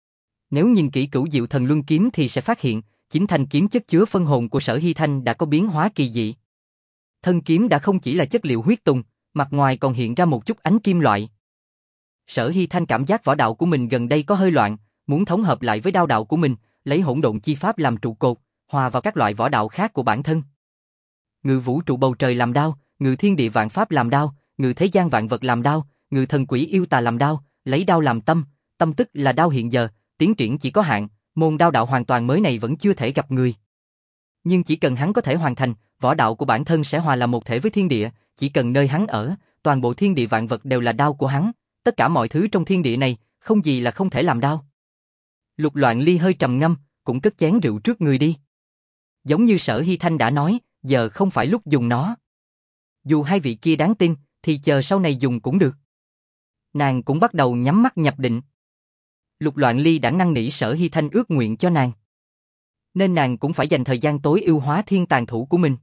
Nếu nhìn kỹ Cửu Diệu Thần Luân Kiếm thì sẽ phát hiện, chính thanh kiếm chất chứa phân hồn của Sở Hy Thanh đã có biến hóa kỳ dị. Thân kiếm đã không chỉ là chất liệu huyết tùng, mặt ngoài còn hiện ra một chút ánh kim loại. Sở Hy Thanh cảm giác võ đạo của mình gần đây có hơi loạn, muốn thống hợp lại với đao đạo của mình, lấy hỗn độn chi pháp làm trụ cột, hòa vào các loại võ đạo khác của bản thân. Ngự vũ trụ bầu trời làm đao, ngự thiên địa vạn pháp làm đao, ngự thế gian vạn vật làm đao, ngự thần quỷ yêu tà làm đao, lấy đao làm tâm, tâm tức là đao hiện giờ, tiến triển chỉ có hạn, môn đao đạo hoàn toàn mới này vẫn chưa thể gặp người. Nhưng chỉ cần hắn có thể hoàn thành, võ đạo của bản thân sẽ hòa làm một thể với thiên địa, chỉ cần nơi hắn ở, toàn bộ thiên địa vạn vật đều là đao của hắn, tất cả mọi thứ trong thiên địa này, không gì là không thể làm đao. Lục Loạn Ly hơi trầm ngâm, cũng cất chén rượu trước người đi. Giống như Sở Hy Thanh đã nói, giờ không phải lúc dùng nó. Dù hai vị kia đáng tin, thì chờ sau này dùng cũng được. Nàng cũng bắt đầu nhắm mắt nhập định. Lục Loạn Ly đã năn nỉ Sở Hy Thanh ước nguyện cho nàng, nên nàng cũng phải dành thời gian tối ưu hóa thiên tàn thủ của mình.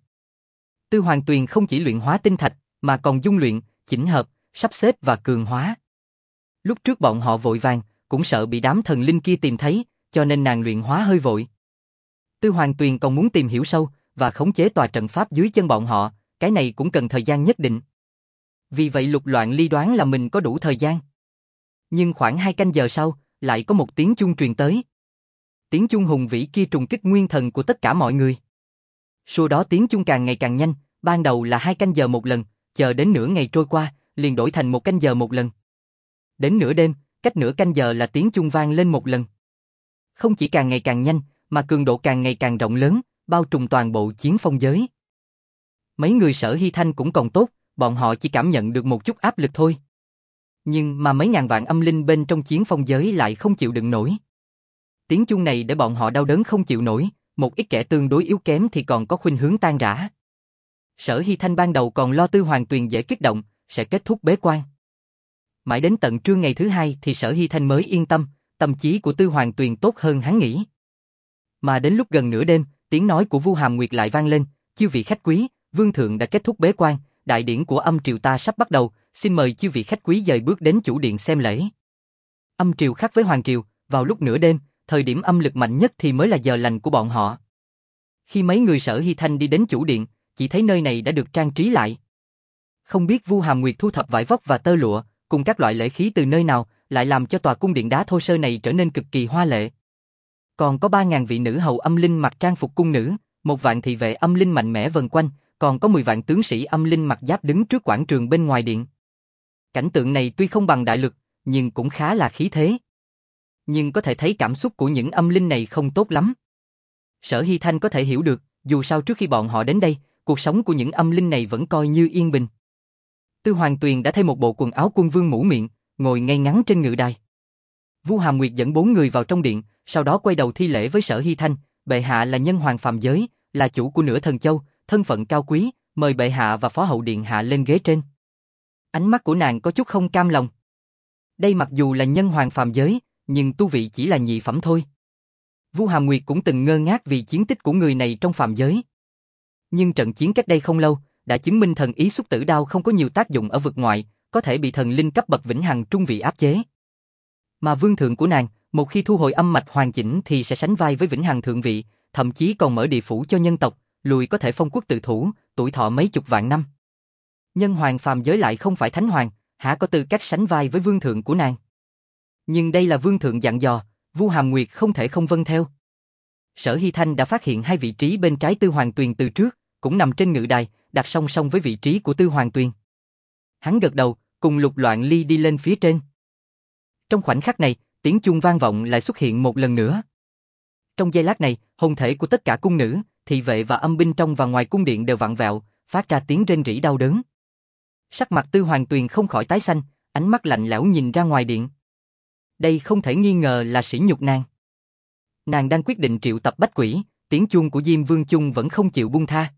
Tư Hoàng Tuyền không chỉ luyện hóa tinh thạch, mà còn dung luyện, chỉnh hợp, sắp xếp và cường hóa. Lúc trước bọn họ vội vàng, cũng sợ bị đám thần linh kia tìm thấy, cho nên nàng luyện hóa hơi vội. Tư Hoàng Tuyền còn muốn tìm hiểu sâu và khống chế tòa trận pháp dưới chân bọn họ, cái này cũng cần thời gian nhất định. Vì vậy Lục Loạn Ly đoán là mình có đủ thời gian. Nhưng khoảng hai canh giờ sau, lại có một tiếng chuông truyền tới. Tiếng chuông hùng vĩ kia trùng kích nguyên thần của tất cả mọi người. Sau đó tiếng chuông càng ngày càng nhanh, ban đầu là hai canh giờ một lần, chờ đến nửa ngày trôi qua, liền đổi thành một canh giờ một lần. Đến nửa đêm, cách nửa canh giờ là tiếng chuông vang lên một lần. Không chỉ càng ngày càng nhanh, mà cường độ càng ngày càng rộng lớn, bao trùm toàn bộ chiến phong giới. Mấy người Sở Hy Thanh cũng còn tốt, bọn họ chỉ cảm nhận được một chút áp lực thôi. Nhưng mà mấy ngàn vạn âm linh bên trong chiến phong giới lại không chịu đựng nổi. Tiếng chuông này để bọn họ đau đớn không chịu nổi, một ít kẻ tương đối yếu kém thì còn có khuynh hướng tan rã. Sở Hy Thanh ban đầu còn lo Tư Hoàng Tuyền dễ kích động, sẽ kết thúc bế quan. Mãi đến tận trưa ngày thứ hai thì Sở Hy Thanh mới yên tâm, tâm trí của Tư Hoàng Tuyền tốt hơn hắn nghĩ. Mà đến lúc gần nửa đêm, tiếng nói của Vu Hàm Nguyệt lại vang lên, chư vị khách quý, Vương Thượng đã kết thúc bế quan, đại điển của âm triều ta sắp bắt đầu, xin mời chư vị khách quý dời bước đến chủ điện xem lễ. Âm triều khác với hoàng triều, vào lúc nửa đêm, thời điểm âm lực mạnh nhất thì mới là giờ lành của bọn họ. Khi mấy người Sở Hy Thanh đi đến chủ điện, chỉ thấy nơi này đã được trang trí lại. Không biết Vu Hàm Nguyệt thu thập vải vóc và tơ lụa, cùng các loại lễ khí từ nơi nào, lại làm cho tòa cung điện đá thô sơ này trở nên cực kỳ hoa lệ. Còn có ba ngàn vị nữ hầu âm linh mặc trang phục cung nữ, một vạn thị vệ âm linh mạnh mẽ vần quanh, còn có mười vạn tướng sĩ âm linh mặc giáp đứng trước quảng trường bên ngoài điện. Cảnh tượng này tuy không bằng đại lực, nhưng cũng khá là khí thế. Nhưng có thể thấy cảm xúc của những âm linh này không tốt lắm. Sở Hy Thanh có thể hiểu được, dù sao trước khi bọn họ đến đây, cuộc sống của những âm linh này vẫn coi như yên bình. Tư Hoàng Tuyền đã thay một bộ quần áo quân vương mũ miệng, ngồi ngay ngắn trên ngự đài. Vu Hàm Nguyệt dẫn bốn người vào trong điện, sau đó quay đầu thi lễ với Sở Hy Thanh, bệ hạ là nhân hoàng phàm giới, là chủ của nửa thần châu, thân phận cao quý, mời bệ hạ và phó hậu điện hạ lên ghế trên. Ánh mắt của nàng có chút không cam lòng. Đây mặc dù là nhân hoàng phàm giới, nhưng tu vị chỉ là nhị phẩm thôi. Vu Hàm Nguyệt cũng từng ngơ ngác vì chiến tích của người này trong phàm giới. Nhưng trận chiến cách đây không lâu, đã chứng minh thần ý xúc tử đao không có nhiều tác dụng ở vực ngoại, có thể bị thần linh cấp bậc vĩnh hằng trung vị áp chế. Mà vương thượng của nàng, một khi thu hồi âm mạch hoàn chỉnh thì sẽ sánh vai với vĩnh hằng thượng vị, thậm chí còn mở địa phủ cho nhân tộc, lùi có thể phong quốc tự thủ, tuổi thọ mấy chục vạn năm. Nhân hoàng phàm giới lại không phải thánh hoàng, hả có tư cách sánh vai với vương thượng của nàng. Nhưng đây là vương thượng dặn dò, Vu Hàm Nguyệt không thể không vâng theo. Sở Hy Thanh đã phát hiện hai vị trí bên trái Tư Hoàng Tuyền từ trước, cũng nằm trên ngự đài, đặt song song với vị trí của Tư Hoàng Tuyền. Hắn gật đầu, cùng Lục Loạn Ly đi lên phía trên. Trong khoảnh khắc này, tiếng chuông vang vọng lại xuất hiện một lần nữa. Trong giây lát này, hồn thể của tất cả cung nữ, thị vệ và âm binh trong và ngoài cung điện đều vặn vẹo, phát ra tiếng rên rỉ đau đớn. Sắc mặt Tư Hoàng Tuyền không khỏi tái xanh, ánh mắt lạnh lẽo nhìn ra ngoài điện. Đây không thể nghi ngờ là sỉ nhục nàng. Nàng đang quyết định triệu tập bách quỷ, tiếng chuông của Diêm Vương Chung vẫn không chịu buông tha.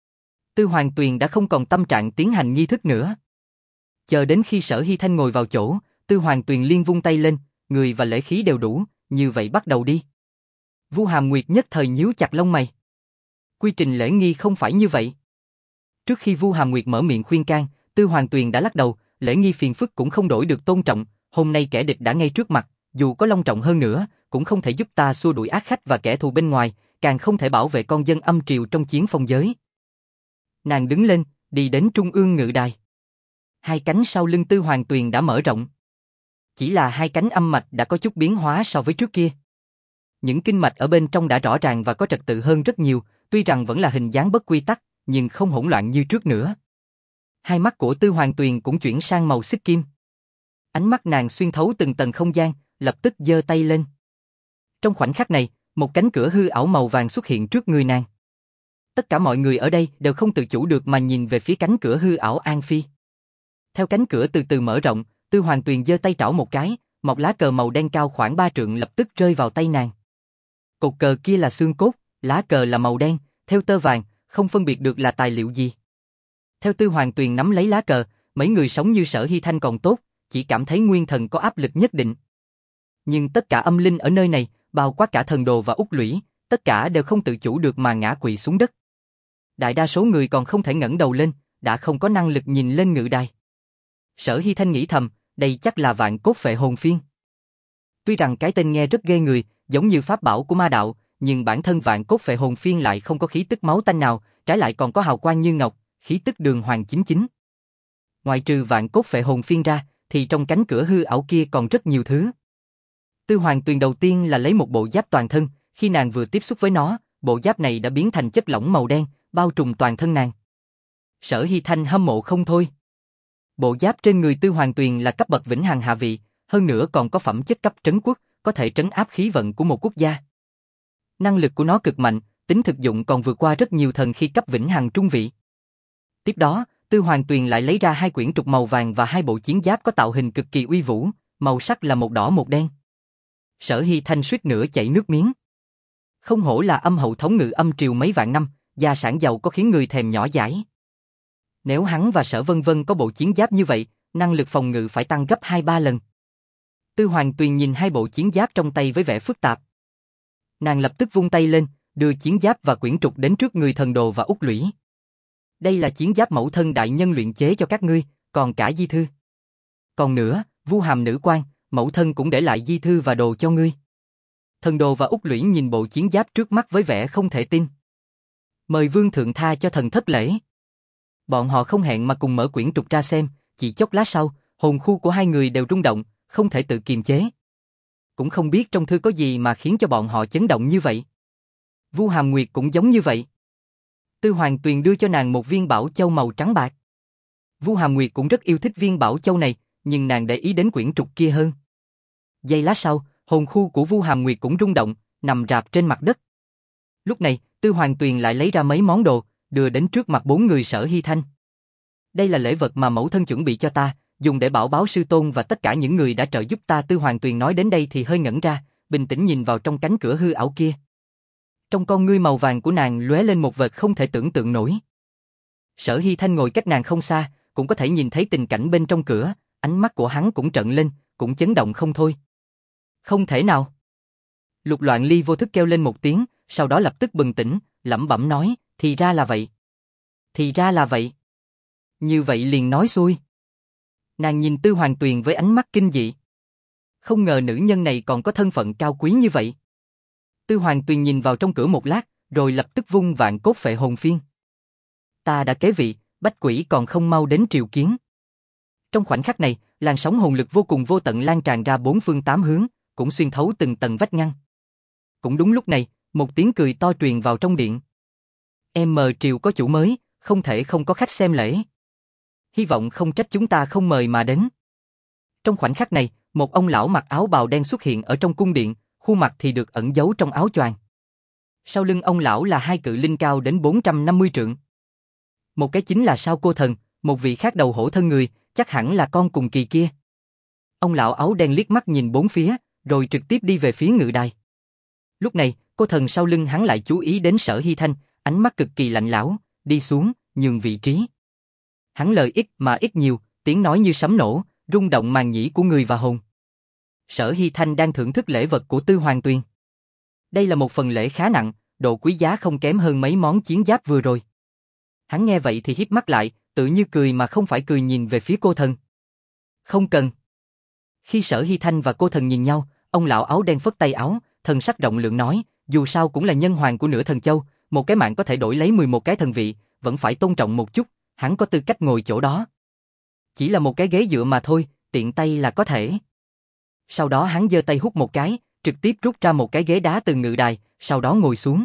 Tư Hoàng Tuyền đã không còn tâm trạng tiến hành nghi thức nữa. Chờ đến khi Sở Hy Thanh ngồi vào chỗ, Tư Hoàng Tuyền liên vung tay lên, người và lễ khí đều đủ, như vậy bắt đầu đi. Vu Hàm Nguyệt nhất thời nhíu chặt lông mày. Quy trình lễ nghi không phải như vậy. Trước khi Vu Hàm Nguyệt mở miệng khuyên can, Tư Hoàng Tuyền đã lắc đầu, lễ nghi phiền phức cũng không đổi được tôn trọng, hôm nay kẻ địch đã ngay trước mặt, dù có long trọng hơn nữa, cũng không thể giúp ta xua đuổi ác khách và kẻ thù bên ngoài, càng không thể bảo vệ con dân âm triều trong chiến phong giới. Nàng đứng lên, đi đến trung ương ngự đài. Hai cánh sau lưng Tư Hoàng Tuyền đã mở rộng. Chỉ là hai cánh âm mạch đã có chút biến hóa so với trước kia. Những kinh mạch ở bên trong đã rõ ràng và có trật tự hơn rất nhiều, tuy rằng vẫn là hình dáng bất quy tắc, nhưng không hỗn loạn như trước nữa. Hai mắt của Tư Hoàng Tuyền cũng chuyển sang màu xích kim. Ánh mắt nàng xuyên thấu từng tầng không gian, lập tức giơ tay lên. Trong khoảnh khắc này, một cánh cửa hư ảo màu vàng xuất hiện trước người nàng. Tất cả mọi người ở đây đều không tự chủ được mà nhìn về phía cánh cửa hư ảo An Phi. Theo cánh cửa từ từ mở rộng, Tư Hoàng Tuyền giơ tay trảo một cái, một lá cờ màu đen cao khoảng ba trượng lập tức rơi vào tay nàng. Cột cờ kia là xương cốt, lá cờ là màu đen, theo tơ vàng, không phân biệt được là tài liệu gì. Theo Tư Hoàng Tuyền nắm lấy lá cờ, mấy người sống như Sở Hy Thanh còn tốt, chỉ cảm thấy nguyên thần có áp lực nhất định. Nhưng tất cả âm linh ở nơi này, bao quát cả thần đồ và út lũy, tất cả đều không tự chủ được mà ngã quỵ xuống đất. Đại đa số người còn không thể ngẩng đầu lên, đã không có năng lực nhìn lên ngự đài. Sở Hy Thanh nghĩ thầm, đây chắc là vạn cốt phệ hồn phiên. Tuy rằng cái tên nghe rất ghê người, giống như pháp bảo của ma đạo, nhưng bản thân vạn cốt phệ hồn phiên lại không có khí tức máu tanh nào, trái lại còn có hào quang như ngọc, khí tức đường hoàng chính chính. Ngoài trừ vạn cốt phệ hồn phiên ra, thì trong cánh cửa hư ảo kia còn rất nhiều thứ. Tư Hoàng Tuyền đầu tiên là lấy một bộ giáp toàn thân, khi nàng vừa tiếp xúc với nó, bộ giáp này đã biến thành chất lỏng màu đen, bao trùm toàn thân nàng. Sở Hy Thanh hâm mộ không thôi. Bộ giáp trên người Tư Hoàng Tuyền là cấp bậc vĩnh hằng hạ vị, hơn nữa còn có phẩm chất cấp trấn quốc, có thể trấn áp khí vận của một quốc gia. Năng lực của nó cực mạnh, tính thực dụng còn vượt qua rất nhiều thần khi cấp vĩnh hằng trung vị. Tiếp đó, Tư Hoàng Tuyền lại lấy ra hai quyển trục màu vàng và hai bộ chiến giáp có tạo hình cực kỳ uy vũ, màu sắc là một đỏ một đen. Sở Hy Thanh suýt nữa chảy nước miếng. Không hổ là âm hậu thống ngự âm triều mấy vạn năm, gia sản giàu có khiến người thèm nhỏ dãi. Nếu hắn và Sở Vân Vân có bộ chiến giáp như vậy, năng lực phòng ngự phải tăng gấp hai ba lần. Tư Hoàng Tuyền nhìn hai bộ chiến giáp trong tay với vẻ phức tạp. Nàng lập tức vung tay lên, đưa chiến giáp và quyển trục đến trước người thần đồ và út lũy. Đây là chiến giáp mẫu thân đại nhân luyện chế cho các ngươi, còn cả di thư. Còn nữa, Vu Hàm nữ quan, mẫu thân cũng để lại di thư và đồ cho ngươi. Thần đồ và út lũy nhìn bộ chiến giáp trước mắt với vẻ không thể tin. Mời vương thượng tha cho thần thất lễ. Bọn họ không hẹn mà cùng mở quyển trục ra xem, chỉ chốc lát sau, hồn khu của hai người đều rung động, không thể tự kiềm chế. Cũng không biết trong thư có gì mà khiến cho bọn họ chấn động như vậy. Vu Hàm Nguyệt cũng giống như vậy. Tư Hoàng Tuyền đưa cho nàng một viên bảo châu màu trắng bạc. Vu Hàm Nguyệt cũng rất yêu thích viên bảo châu này, nhưng nàng để ý đến quyển trục kia hơn. Giây lát sau, hồn khu của Vu Hàm Nguyệt cũng rung động, nằm rạp trên mặt đất. Lúc này, Tư Hoàng Tuyền lại lấy ra mấy món đồ, đưa đến trước mặt bốn người Sở Hy Thanh. Đây là lễ vật mà mẫu thân chuẩn bị cho ta, dùng để bảo báo sư tôn và tất cả những người đã trợ giúp ta. Tư Hoàng Tuyền nói đến đây thì hơi ngẩn ra, bình tĩnh nhìn vào trong cánh cửa hư ảo kia. Trong con ngươi màu vàng của nàng lóe lên một vật không thể tưởng tượng nổi. Sở Hy Thanh ngồi cách nàng không xa, cũng có thể nhìn thấy tình cảnh bên trong cửa, ánh mắt của hắn cũng trợn lên, cũng chấn động không thôi. Không thể nào. Lục Loạn Ly vô thức kêu lên một tiếng, sau đó lập tức bừng tỉnh, lẩm bẩm nói, thì ra là vậy. Thì ra là vậy. Như vậy liền nói xuôi. Nàng nhìn Tư Hoàng Tuyền với ánh mắt kinh dị. Không ngờ nữ nhân này còn có thân phận cao quý như vậy. Tư Hoàng Tuyền nhìn vào trong cửa một lát, rồi lập tức vung vạn cốt phệ hồn phiên. Ta đã kế vị, bách quỷ còn không mau đến triều kiến. Trong khoảnh khắc này, làn sóng hồn lực vô cùng vô tận lan tràn ra bốn phương tám hướng, cũng xuyên thấu từng tầng vách ngăn. Cũng đúng lúc này, một tiếng cười to truyền vào trong điện. Em mờ triều có chủ mới, không thể không có khách xem lễ. Hy vọng không trách chúng ta không mời mà đến. Trong khoảnh khắc này, một ông lão mặc áo bào đen xuất hiện ở trong cung điện, khuôn mặt thì được ẩn giấu trong áo choàng. Sau lưng ông lão là hai cự linh cao đến bốn trăm năm mươi trượng. Một cái chính là Sao Cô Thần, một vị khác đầu hổ thân người, chắc hẳn là con cùng kỳ kia. Ông lão áo đen liếc mắt nhìn bốn phía, rồi trực tiếp đi về phía ngự đài. Lúc này, Cô Thần sau lưng hắn lại chú ý đến Sở Hy Thanh, ánh mắt cực kỳ lạnh lẽo, đi xuống, nhường vị trí. Hắn lời ít mà ít nhiều, tiếng nói như sấm nổ, rung động màng nhĩ của người và hồn. Sở Hy Thanh đang thưởng thức lễ vật của Tư Hoàng Tuyền. Đây là một phần lễ khá nặng, độ quý giá không kém hơn mấy món chiến giáp vừa rồi. Hắn nghe vậy thì híp mắt lại, tự như cười mà không phải cười nhìn về phía Cô Thần. Không cần. Khi Sở Hy Thanh và Cô Thần nhìn nhau, ông lão áo đen phất tay áo, thần sắc rộng lượng nói, dù sao cũng là nhân hoàng của nửa thần châu, một cái mạng có thể đổi lấy mười một cái thần vị, vẫn phải tôn trọng một chút, hắn có tư cách ngồi chỗ đó. Chỉ là một cái ghế dựa mà thôi, tiện tay là có thể. Sau đó hắn giơ tay hút một cái, trực tiếp rút ra một cái ghế đá từ ngự đài, sau đó ngồi xuống.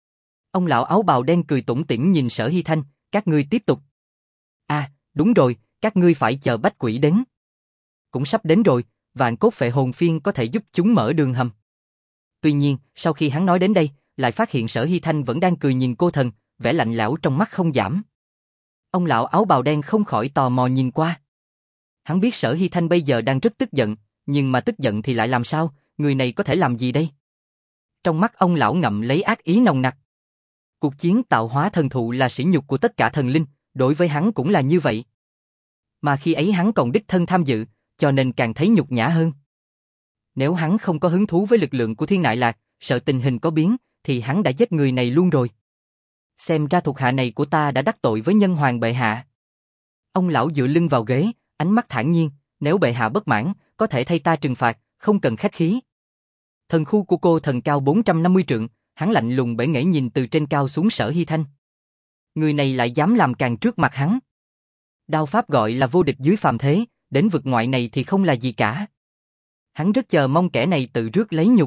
Ông lão áo bào đen cười tủm tỉm nhìn Sở Hy Thanh, các ngươi tiếp tục. À, đúng rồi, các ngươi phải chờ bách quỷ đến. Cũng sắp đến rồi, vạn cốt phệ hồn phiên có thể giúp chúng mở đường hầm. Tuy nhiên, sau khi hắn nói đến đây, lại phát hiện Sở Hy Thanh vẫn đang cười nhìn Cô Thần, vẻ lạnh lẽo trong mắt không giảm. Ông lão áo bào đen không khỏi tò mò nhìn qua. Hắn biết Sở Hy Thanh bây giờ đang rất tức giận, nhưng mà tức giận thì lại làm sao, người này có thể làm gì đây? Trong mắt ông lão ngậm lấy ác ý nồng nặc. Cuộc chiến tạo hóa thần thụ là sỉ nhục của tất cả thần linh, đối với hắn cũng là như vậy. Mà khi ấy hắn còn đích thân tham dự, cho nên càng thấy nhục nhã hơn. Nếu hắn không có hứng thú với lực lượng của Thiên Nại Lạc, sợ tình hình có biến, thì hắn đã giết người này luôn rồi. Xem ra thuộc hạ này của ta đã đắc tội với nhân hoàng bệ hạ. Ông lão dựa lưng vào ghế, ánh mắt thản nhiên, nếu bệ hạ bất mãn, có thể thay ta trừng phạt, không cần khách khí. Thần khu của Cô Thần cao bốn trăm năm mươi trượng, hắn lạnh lùng bể nghễ nhìn từ trên cao xuống Sở Hy Thanh. Người này lại dám làm càn trước mặt hắn. Đao pháp gọi là vô địch dưới phàm thế, đến vực ngoại này thì không là gì cả. Hắn rất chờ mong kẻ này tự rước lấy nhục.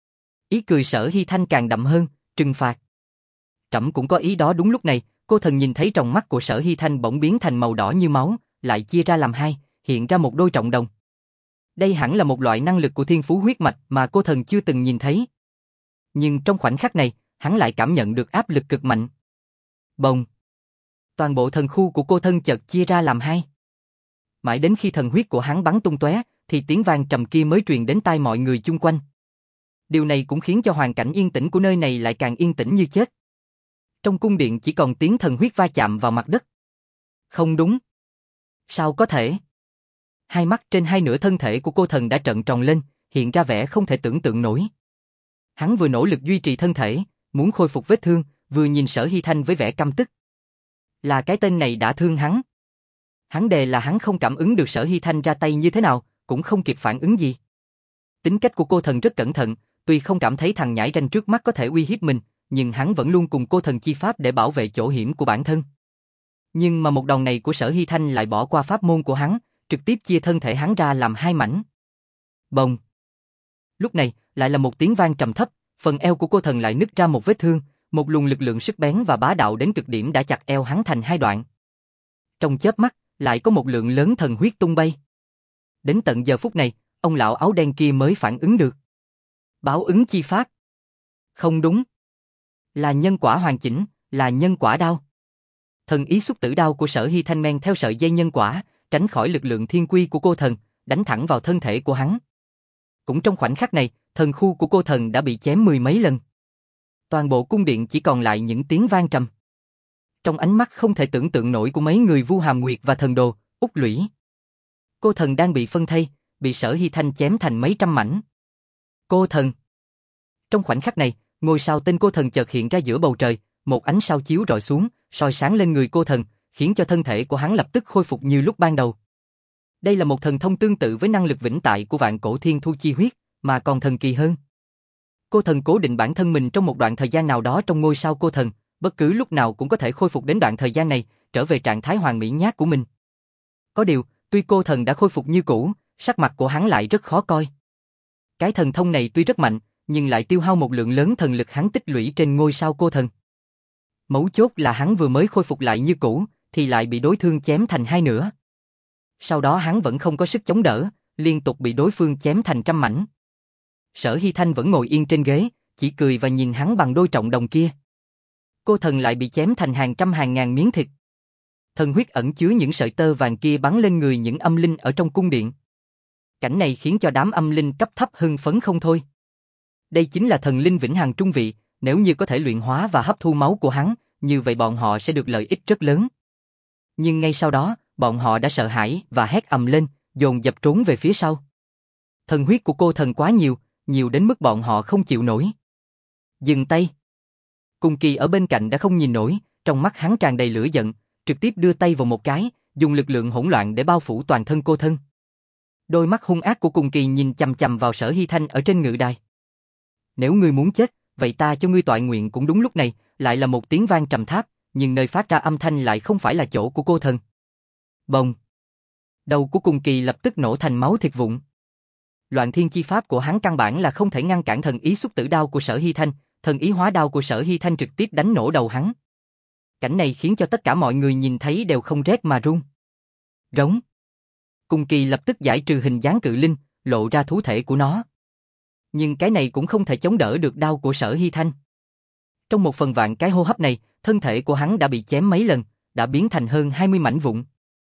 Ý cười Sở Hy Thanh càng đậm hơn, trừng phạt. Trẫm cũng có ý đó. Đúng lúc này, Cô Thần nhìn thấy trong mắt của Sở Hy Thanh bỗng biến thành màu đỏ như máu, lại chia ra làm hai, hiện ra một đôi trọng đồng. Đây hẳn là một loại năng lực của thiên phú huyết mạch mà Cô Thần chưa từng nhìn thấy. Nhưng trong khoảnh khắc này, hắn lại cảm nhận được áp lực cực mạnh. Bồng! Toàn bộ thần khu của Cô Thân chợt chia ra làm hai. Mãi đến khi thần huyết của hắn bắn tung tóe, thì tiếng vang trầm kia mới truyền đến tai mọi người chung quanh. Điều này cũng khiến cho hoàn cảnh yên tĩnh của nơi này lại càng yên tĩnh như chết. Trong cung điện chỉ còn tiếng thần huyết va chạm vào mặt đất. Không đúng. Sao có thể? Hai mắt trên hai nửa thân thể của Cô Thần đã trợn tròn lên, hiện ra vẻ không thể tưởng tượng nổi. Hắn vừa nỗ lực duy trì thân thể, muốn khôi phục vết thương, vừa nhìn Sở Hy Thanh với vẻ căm tức. Là cái tên này đã thương hắn. Hắn đề là hắn không cảm ứng được Sở Hy Thanh ra tay như thế nào, cũng không kịp phản ứng gì. Tính cách của Cô Thần rất cẩn thận, tuy không cảm thấy thằng nhãi ranh trước mắt có thể uy hiếp mình, nhưng hắn vẫn luôn cùng Cô Thần chi pháp để bảo vệ chỗ hiểm của bản thân. Nhưng mà một đòn này của Sở Hy Thanh lại bỏ qua pháp môn của hắn, trực tiếp chia thân thể hắn ra làm hai mảnh. Bồng. Lúc này, lại là một tiếng vang trầm thấp, phần eo của cô thần lại nứt ra một vết thương, một luồng lực lượng sắc bén và bá đạo đến cực điểm đã chặt eo hắn thành hai đoạn. Trong chớp mắt, lại có một lượng lớn thần huyết tung bay. Đến tận giờ phút này, ông lão áo đen kia mới phản ứng được. Báo ứng chi pháp. Không đúng. Là nhân quả hoàn chỉnh, là nhân quả đao. Thần ý xúc tử đao của Sở Hy Thanh men theo sợi dây nhân quả, tránh khỏi lực lượng thiên quy của cô thần, đánh thẳng vào thân thể của hắn. Cũng trong khoảnh khắc này, thần khu của cô thần đã bị chém mười mấy lần. Toàn bộ cung điện chỉ còn lại những tiếng vang trầm. Trong ánh mắt không thể tưởng tượng nổi của mấy người Vu Hàm Nguyệt và thần đồ, Úc Lũy. Cô thần đang bị phân thây, bị Sở Hy Thanh chém thành mấy trăm mảnh. Cô thần. Trong khoảnh khắc này, ngôi sao tên cô thần chợt hiện ra giữa bầu trời, một ánh sao chiếu rọi xuống, soi sáng lên người cô thần, khiến cho thân thể của hắn lập tức khôi phục như lúc ban đầu. Đây là một thần thông tương tự với năng lực vĩnh tại của vạn cổ thiên thu chi huyết, mà còn thần kỳ hơn. Cô thần cố định bản thân mình trong một đoạn thời gian nào đó trong ngôi sao cô thần, bất cứ lúc nào cũng có thể khôi phục đến đoạn thời gian này, trở về trạng thái hoàn mỹ nhát của mình. Có điều, tuy cô thần đã khôi phục như cũ, sắc mặt của hắn lại rất khó coi. Cái thần thông này tuy rất mạnh, nhưng lại tiêu hao một lượng lớn thần lực hắn tích lũy trên ngôi sao cô thần. Mấu chốt là hắn vừa mới khôi phục lại như cũ, thì lại bị đối phương chém thành hai nửa. Sau đó hắn vẫn không có sức chống đỡ, liên tục bị đối phương chém thành trăm mảnh. Sở Hy Thanh vẫn ngồi yên trên ghế, chỉ cười và nhìn hắn bằng đôi trọng đồng kia. Cô thần lại bị chém thành hàng trăm hàng ngàn miếng thịt. Thần huyết ẩn chứa những sợi tơ vàng kia bắn lên người những âm linh ở trong cung điện. Cảnh này khiến cho đám âm linh cấp thấp hưng phấn không thôi. Đây chính là thần linh vĩnh hằng trung vị, nếu như có thể luyện hóa và hấp thu máu của hắn, như vậy bọn họ sẽ được lợi ích rất lớn. Nhưng ngay sau đó, bọn họ đã sợ hãi và hét ầm lên, dồn dập trốn về phía sau. Thần huyết của cô thần quá nhiều, nhiều đến mức bọn họ không chịu nổi. Dừng tay. Cung Kỳ ở bên cạnh đã không nhìn nổi, trong mắt hắn tràn đầy lửa giận, trực tiếp đưa tay vào một cái, dùng lực lượng hỗn loạn để bao phủ toàn thân cô thân. Đôi mắt hung ác của Cung Kỳ nhìn chằm chằm vào Sở Hy Thanh ở trên ngự đài. Nếu ngươi muốn chết, vậy ta cho ngươi toại nguyện. Cũng đúng lúc này, lại là một tiếng vang trầm tháp, nhưng nơi phát ra âm thanh lại không phải là chỗ của cô thần. Bồng. Đầu của Cung Kỳ lập tức nổ thành máu thịt vụn. Loạn thiên chi pháp của hắn căn bản là không thể ngăn cản thần ý xúc tử đao của Sở Hy Thanh, thần ý hóa đao của Sở Hy Thanh trực tiếp đánh nổ đầu hắn. Cảnh này khiến cho tất cả mọi người nhìn thấy đều không rét mà run. Rống. Cung Kỳ lập tức giải trừ hình dáng cự linh, lộ ra thú thể của nó. Nhưng cái này cũng không thể chống đỡ được đao của Sở Hy Thanh. Trong một phần vạn cái hô hấp này, thân thể của hắn đã bị chém mấy lần, đã biến thành hơn hai mươi mảnh vụn.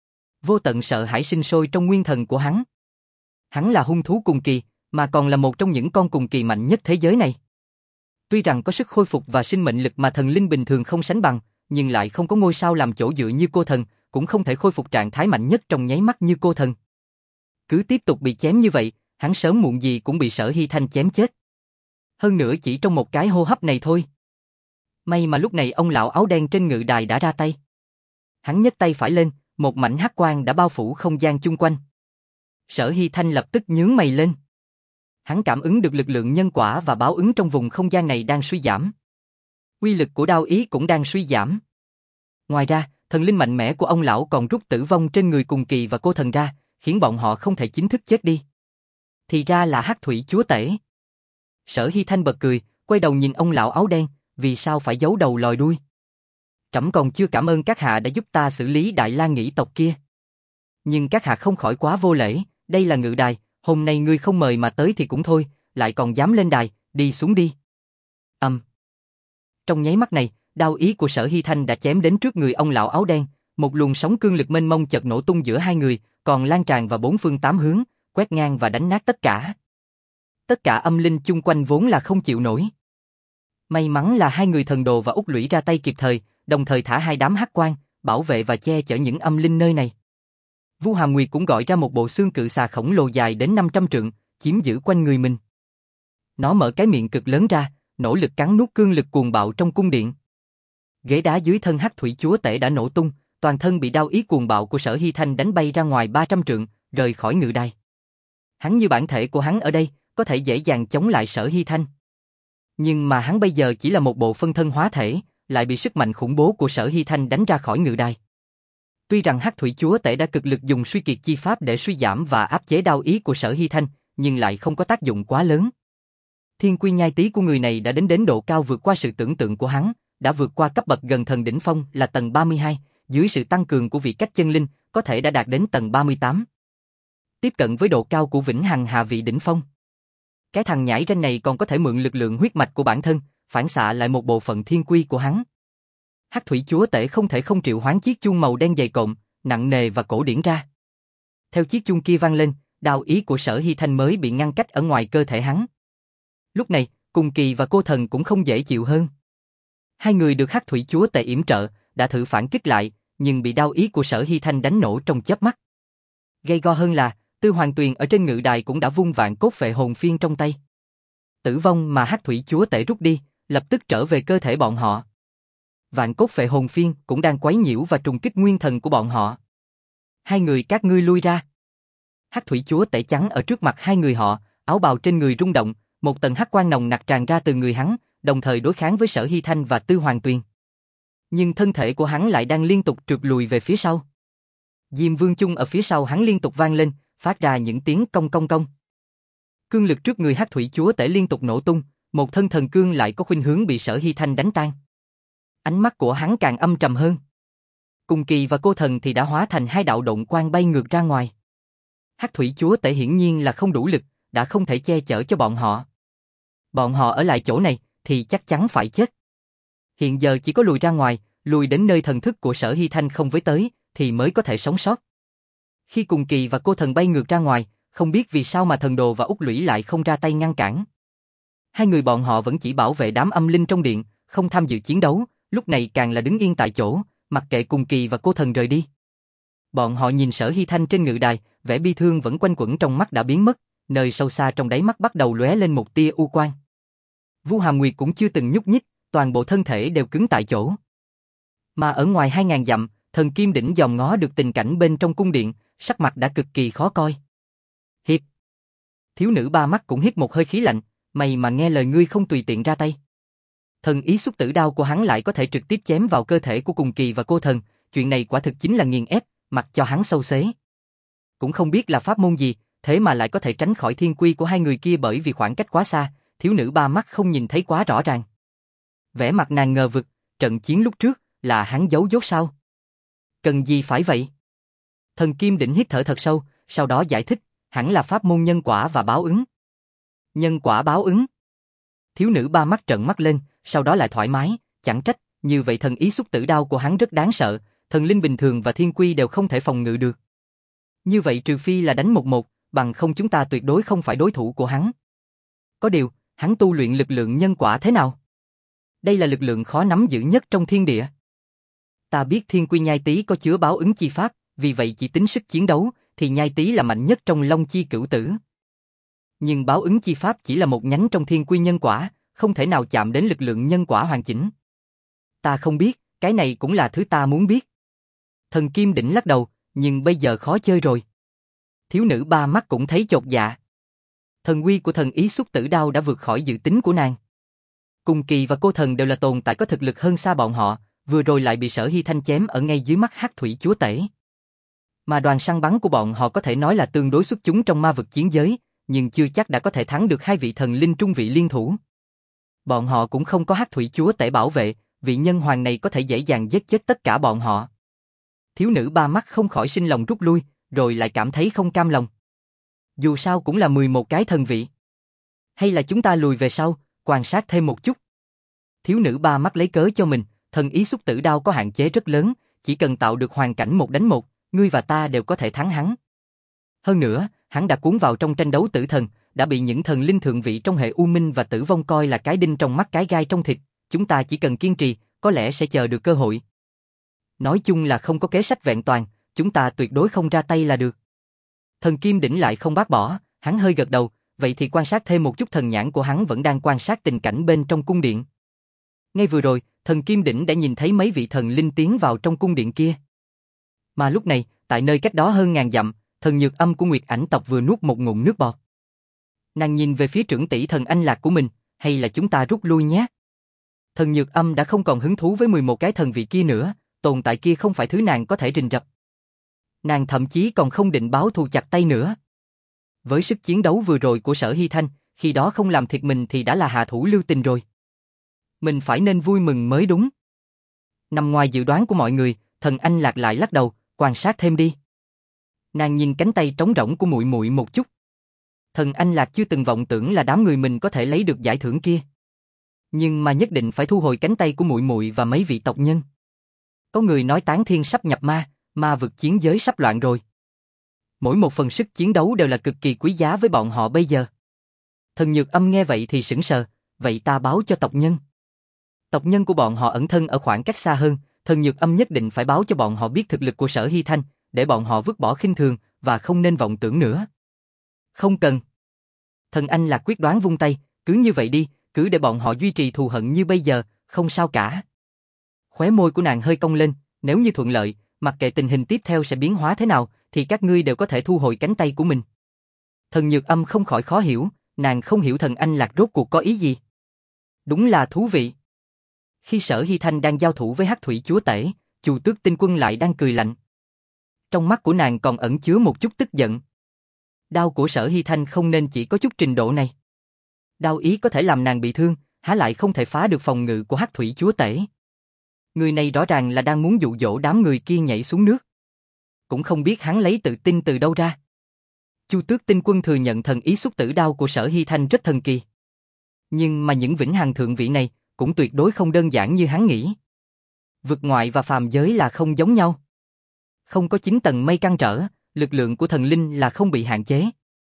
Vô tận sợ hãi sinh sôi trong nguyên thần của hắn. Hắn là hung thú cùng kỳ, mà còn là một trong những con cùng kỳ mạnh nhất thế giới này. Tuy rằng có sức khôi phục và sinh mệnh lực mà thần linh bình thường không sánh bằng, nhưng lại không có ngôi sao làm chỗ dựa như cô thần, cũng không thể khôi phục trạng thái mạnh nhất trong nháy mắt như cô thần. Cứ tiếp tục bị chém như vậy, hắn sớm muộn gì cũng bị Sở Hy Thanh chém chết. Hơn nữa chỉ trong một cái hô hấp này thôi. May mà lúc này ông lão áo đen trên ngự đài đã ra tay. Hắn nhấc tay phải lên, một mảnh hắc quang đã bao phủ không gian chung quanh. Sở Hy Thanh lập tức nhướng mày lên. Hắn cảm ứng được lực lượng nhân quả và báo ứng trong vùng không gian này đang suy giảm. Uy lực của đao ý cũng đang suy giảm. Ngoài ra, thần linh mạnh mẽ của ông lão còn rút tử vong trên người cùng kỳ và cô thần ra, khiến bọn họ không thể chính thức chết đi. Thì ra là Hắc Thủy Chúa Tể. Sở Hy Thanh bật cười, quay đầu nhìn ông lão áo đen, vì sao phải giấu đầu lòi đuôi? Trẫm còn chưa cảm ơn các hạ đã giúp ta xử lý Đại La Nghĩ tộc kia. Nhưng các hạ không khỏi quá vô lễ, đây là ngự đài, hôm nay ngươi không mời mà tới thì cũng thôi, lại còn dám lên đài, đi xuống đi. Ầm. Um. Trong nháy mắt này, đao ý của Sở Hy Thanh đã chém đến trước người ông lão áo đen, một luồng sóng cương lực mênh mông chợt nổ tung giữa hai người, còn lan tràn vào bốn phương tám hướng, quét ngang và đánh nát tất cả. Tất cả âm linh chung quanh vốn là không chịu nổi. May mắn là hai người thần đồ và Úc Lũy ra tay kịp thời, đồng thời thả hai đám hắc quang, bảo vệ và che chở những âm linh nơi này. Vu Hàm Nguyệt cũng gọi ra một bộ xương cự xà khổng lồ dài đến năm trăm trượng, chiếm giữ quanh người mình. Nó mở cái miệng cực lớn ra, nỗ lực cắn nuốt cương lực cuồng bạo trong cung điện. Ghế đá dưới thân Hắc Thủy Chúa Tể đã nổ tung, toàn thân bị đao ý cuồng bạo của Sở Hy Thanh đánh bay ra ngoài ba trăm trượng, rời khỏi ngự đài. Hắn như bản thể của hắn ở đây, có thể dễ dàng chống lại Sở Hy Thanh. Nhưng mà hắn bây giờ chỉ là một bộ phân thân hóa thể, lại bị sức mạnh khủng bố của Sở Hy Thanh đánh ra khỏi ngự đài. Tuy rằng Hắc Thủy Chúa Tể đã cực lực dùng suy kiệt chi pháp để suy giảm và áp chế đao ý của Sở Hy Thanh, nhưng lại không có tác dụng quá lớn. Thiên quy nhai tí của người này đã đến đến độ cao vượt qua sự tưởng tượng của hắn, đã vượt qua cấp bậc gần thần đỉnh phong là tầng ba mươi hai, dưới sự tăng cường của vị cách chân linh, có thể đã đạt đến tầng ba mươi tám. Tiếp cận với độ cao của Vĩnh Hằng hạ vị đỉnh phong. Cái thằng nhãi ranh này còn có thể mượn lực lượng huyết mạch của bản thân, phản xạ lại một bộ phận thiên quy của hắn. Hắc Thủy Chúa Tể không thể không triệu hoán chiếc chuông màu đen dày cộm, nặng nề và cổ điển ra. Theo chiếc chuông kia vang lên, đao ý của Sở Hy Thanh mới bị ngăn cách ở ngoài cơ thể hắn. Lúc này, Cùng Kỳ và Cô Thần cũng không dễ chịu hơn. Hai người được Hắc Thủy Chúa Tể yểm trợ, đã thử phản kích lại, nhưng bị đao ý của Sở Hy Thanh đánh nổ trong chớp mắt. Gây go hơn là, Tư Hoàng Tuyền ở trên ngự đài cũng đã vung vạn cốt phệ hồn phiên trong tay. Tử vong mà Hắc Thủy Chúa Tể rút đi, lập tức trở về cơ thể bọn họ. Vạn cốt phệ hồn phiên cũng đang quấy nhiễu và trùng kích nguyên thần của bọn họ. Hai người các ngươi lui ra. Hắc Thủy Chúa Tể trắng ở trước mặt hai người họ, áo bào trên người rung động, một tầng hắc quang nồng nặc tràn ra từ người hắn, đồng thời đối kháng với Sở Hy Thanh và Tư Hoàng Tuyền. Nhưng thân thể của hắn lại đang liên tục trượt lùi về phía sau. Diêm Vương Chung ở phía sau hắn liên tục vang lên, phát ra những tiếng cong cong cong. Cương lực trước người Hắc Thủy Chúa Tể liên tục nổ tung, một thân thần cương lại có khuynh hướng bị Sở Hy Thanh đánh tan. Ánh mắt của hắn càng âm trầm hơn. Cùng Kỳ và Cô Thần thì đã hóa thành hai đạo động quang bay ngược ra ngoài. Hắc Thủy Chúa Tể hiển nhiên là không đủ lực, đã không thể che chở cho bọn họ. Bọn họ ở lại chỗ này thì chắc chắn phải chết. Hiện giờ chỉ có lùi ra ngoài, lùi đến nơi thần thức của Sở Hy Thanh không với tới, thì mới có thể sống sót. Khi Cùng Kỳ và Cô Thần bay ngược ra ngoài, không biết vì sao mà Thần Đồ và Úc Lũy lại không ra tay ngăn cản. Hai người bọn họ vẫn chỉ bảo vệ đám âm linh trong điện, không tham dự chiến đấu, lúc này càng là đứng yên tại chỗ, mặc kệ Cùng Kỳ và Cô Thần rời đi. Bọn họ nhìn Sở Hy Thanh trên ngự đài, vẻ bi thương vẫn quanh quẩn trong mắt đã biến mất, nơi sâu xa trong đáy mắt bắt đầu lóe lên một tia u quang. Vu Hàm Nguyệt cũng chưa từng nhúc nhích, toàn bộ thân thể đều cứng tại chỗ. Mà ở ngoài hai ngàn dặm, Thần Kim Đỉnh dòm ngó được tình cảnh bên trong cung điện, sắc mặt đã cực kỳ khó coi. Hiệp. Thiếu nữ ba mắt cũng hít một hơi khí lạnh, mày mà nghe lời ngươi không tùy tiện ra tay. Thần ý xúc tử đao của hắn lại có thể trực tiếp chém vào cơ thể của Cùng Kỳ và Cô Thần, chuyện này quả thực chính là nghiền ép, mặc cho hắn sâu xé. Cũng không biết là pháp môn gì, thế mà lại có thể tránh khỏi thiên quy của hai người kia bởi vì khoảng cách quá xa, thiếu nữ ba mắt không nhìn thấy quá rõ ràng. Vẻ mặt nàng ngờ vực, trận chiến lúc trước, là hắn giấu dốt sao? Cần gì phải vậy? Thần Kim Đỉnh hít thở thật sâu, sau đó giải thích, hẳn là pháp môn nhân quả và báo ứng. Nhân quả báo ứng? Thiếu nữ ba mắt trợn mắt lên, sau đó lại thoải mái, chẳng trách, như vậy thần ý xúc tử đao của hắn rất đáng sợ, thần linh bình thường và thiên quy đều không thể phòng ngự được. Như vậy trừ phi là đánh một một, bằng không chúng ta tuyệt đối không phải đối thủ của hắn. Có điều, hắn tu luyện lực lượng nhân quả thế nào? Đây là lực lượng khó nắm giữ nhất trong thiên địa. Ta biết thiên quy nhai tý có chứa báo ứng chi pháp, vì vậy chỉ tính sức chiến đấu, thì nhai tý là mạnh nhất trong long chi cửu tử. Nhưng báo ứng chi pháp chỉ là một nhánh trong thiên quy nhân quả, không thể nào chạm đến lực lượng nhân quả hoàn chỉnh. Ta không biết, cái này cũng là thứ ta muốn biết. Thần Kim Đỉnh lắc đầu, nhưng bây giờ khó chơi rồi. Thiếu nữ ba mắt cũng thấy chột dạ. Thần uy của thần ý xúc tử đao đã vượt khỏi dự tính của nàng. Cùng Kỳ và Cô Thần đều là tồn tại có thực lực hơn xa bọn họ, vừa rồi lại bị Sở Hy Thanh chém ở ngay dưới mắt Hắc Thủy Chúa Tể. Mà đoàn săn bắn của bọn họ có thể nói là tương đối xuất chúng trong ma vực chiến giới, nhưng chưa chắc đã có thể thắng được hai vị thần linh trung vị liên thủ. Bọn họ cũng không có Hắc Thủy Chúa Tể bảo vệ, vị nhân hoàng này có thể dễ dàng giết chết tất cả bọn họ. Thiếu nữ ba mắt không khỏi sinh lòng rút lui, rồi lại cảm thấy không cam lòng. Dù sao cũng là mười một cái thần vị. Hay là chúng ta lùi về sau, quan sát thêm một chút. Thiếu nữ ba mắt lấy cớ cho mình, thần ý xúc tử đao có hạn chế rất lớn, chỉ cần tạo được hoàn cảnh một đánh một, ngươi và ta đều có thể thắng hắn. Hơn nữa, hắn đã cuốn vào trong tranh đấu tử thần, đã bị những thần linh thượng vị trong hệ U Minh và Tử Vong coi là cái đinh trong mắt cái gai trong thịt, chúng ta chỉ cần kiên trì, có lẽ sẽ chờ được cơ hội. Nói chung là không có kế sách vẹn toàn, chúng ta tuyệt đối không ra tay là được. Thần Kim Đỉnh lại không bác bỏ, hắn hơi gật đầu, vậy thì quan sát thêm một chút. Thần nhãn của hắn vẫn đang quan sát tình cảnh bên trong cung điện. Ngay vừa rồi, thần Kim Đỉnh đã nhìn thấy mấy vị thần linh tiến vào trong cung điện kia. Mà lúc này, tại nơi cách đó hơn ngàn dặm, thần Nhược Âm của Nguyệt Ảnh tộc vừa nuốt một ngụm nước bọt. Nàng nhìn về phía trưởng tỷ thần anh lạc của mình, hay là chúng ta rút lui nhé? Thần Nhược Âm đã không còn hứng thú với mười một cái thần vị kia nữa, tồn tại kia không phải thứ nàng có thể rình rập, Nàng thậm chí còn không định báo thù chặt tay nữa. Với sức chiến đấu vừa rồi của Sở Hy Thanh, khi đó không làm thiệt mình thì đã là hạ thủ lưu tình rồi. Mình phải nên vui mừng mới đúng. Nằm ngoài dự đoán của mọi người, Thần Anh Lạc lại lắc đầu, quan sát thêm đi. Nàng nhìn cánh tay trống rỗng của muội muội một chút. Thần Anh Lạc chưa từng vọng tưởng là đám người mình có thể lấy được giải thưởng kia. Nhưng mà nhất định phải thu hồi cánh tay của muội muội và mấy vị tộc nhân. Có người nói Tán Thiên sắp nhập ma, ma vực chiến giới sắp loạn rồi. Mỗi một phần sức chiến đấu đều là cực kỳ quý giá với bọn họ bây giờ. Thần Nhược Âm nghe vậy thì sững sờ, vậy ta báo cho tộc nhân. Tộc nhân của bọn họ ẩn thân ở khoảng cách xa hơn, Thần Nhược Âm nhất định phải báo cho bọn họ biết thực lực của Sở Hy Thanh, để bọn họ vứt bỏ khinh thường và không nên vọng tưởng nữa. Không cần. Thần Anh Lạc quyết đoán vung tay, cứ như vậy đi, cứ để bọn họ duy trì thù hận như bây giờ, không sao cả. Khóe môi của nàng hơi cong lên, nếu như thuận lợi, mặc kệ tình hình tiếp theo sẽ biến hóa thế nào, thì các ngươi đều có thể thu hồi cánh tay của mình. Thần Nhược Âm không khỏi khó hiểu, nàng không hiểu Thần Anh Lạc rốt cuộc có ý gì. Đúng là thú vị. Khi Sở Hy Thanh đang giao thủ với Hắc Thủy Chúa Tể, Chu Tước Tinh Quân lại đang cười lạnh. Trong mắt của nàng còn ẩn chứa một chút tức giận. Đao của Sở Hy Thanh không nên chỉ có chút trình độ này. Đao ý có thể làm nàng bị thương, há lại không thể phá được phòng ngự của Hắc Thủy Chúa Tể. Người này rõ ràng là đang muốn dụ dỗ đám người kia nhảy xuống nước. Cũng không biết hắn lấy tự tin từ đâu ra. Chu Tước Tinh Quân thừa nhận thần ý xúc tử đao của Sở Hy Thanh rất thần kỳ. Nhưng mà những vĩnh hằng thượng vị này cũng tuyệt đối không đơn giản như hắn nghĩ. Vực ngoại và phàm giới là không giống nhau. Không có chín tầng mây căn trở, lực lượng của thần linh là không bị hạn chế.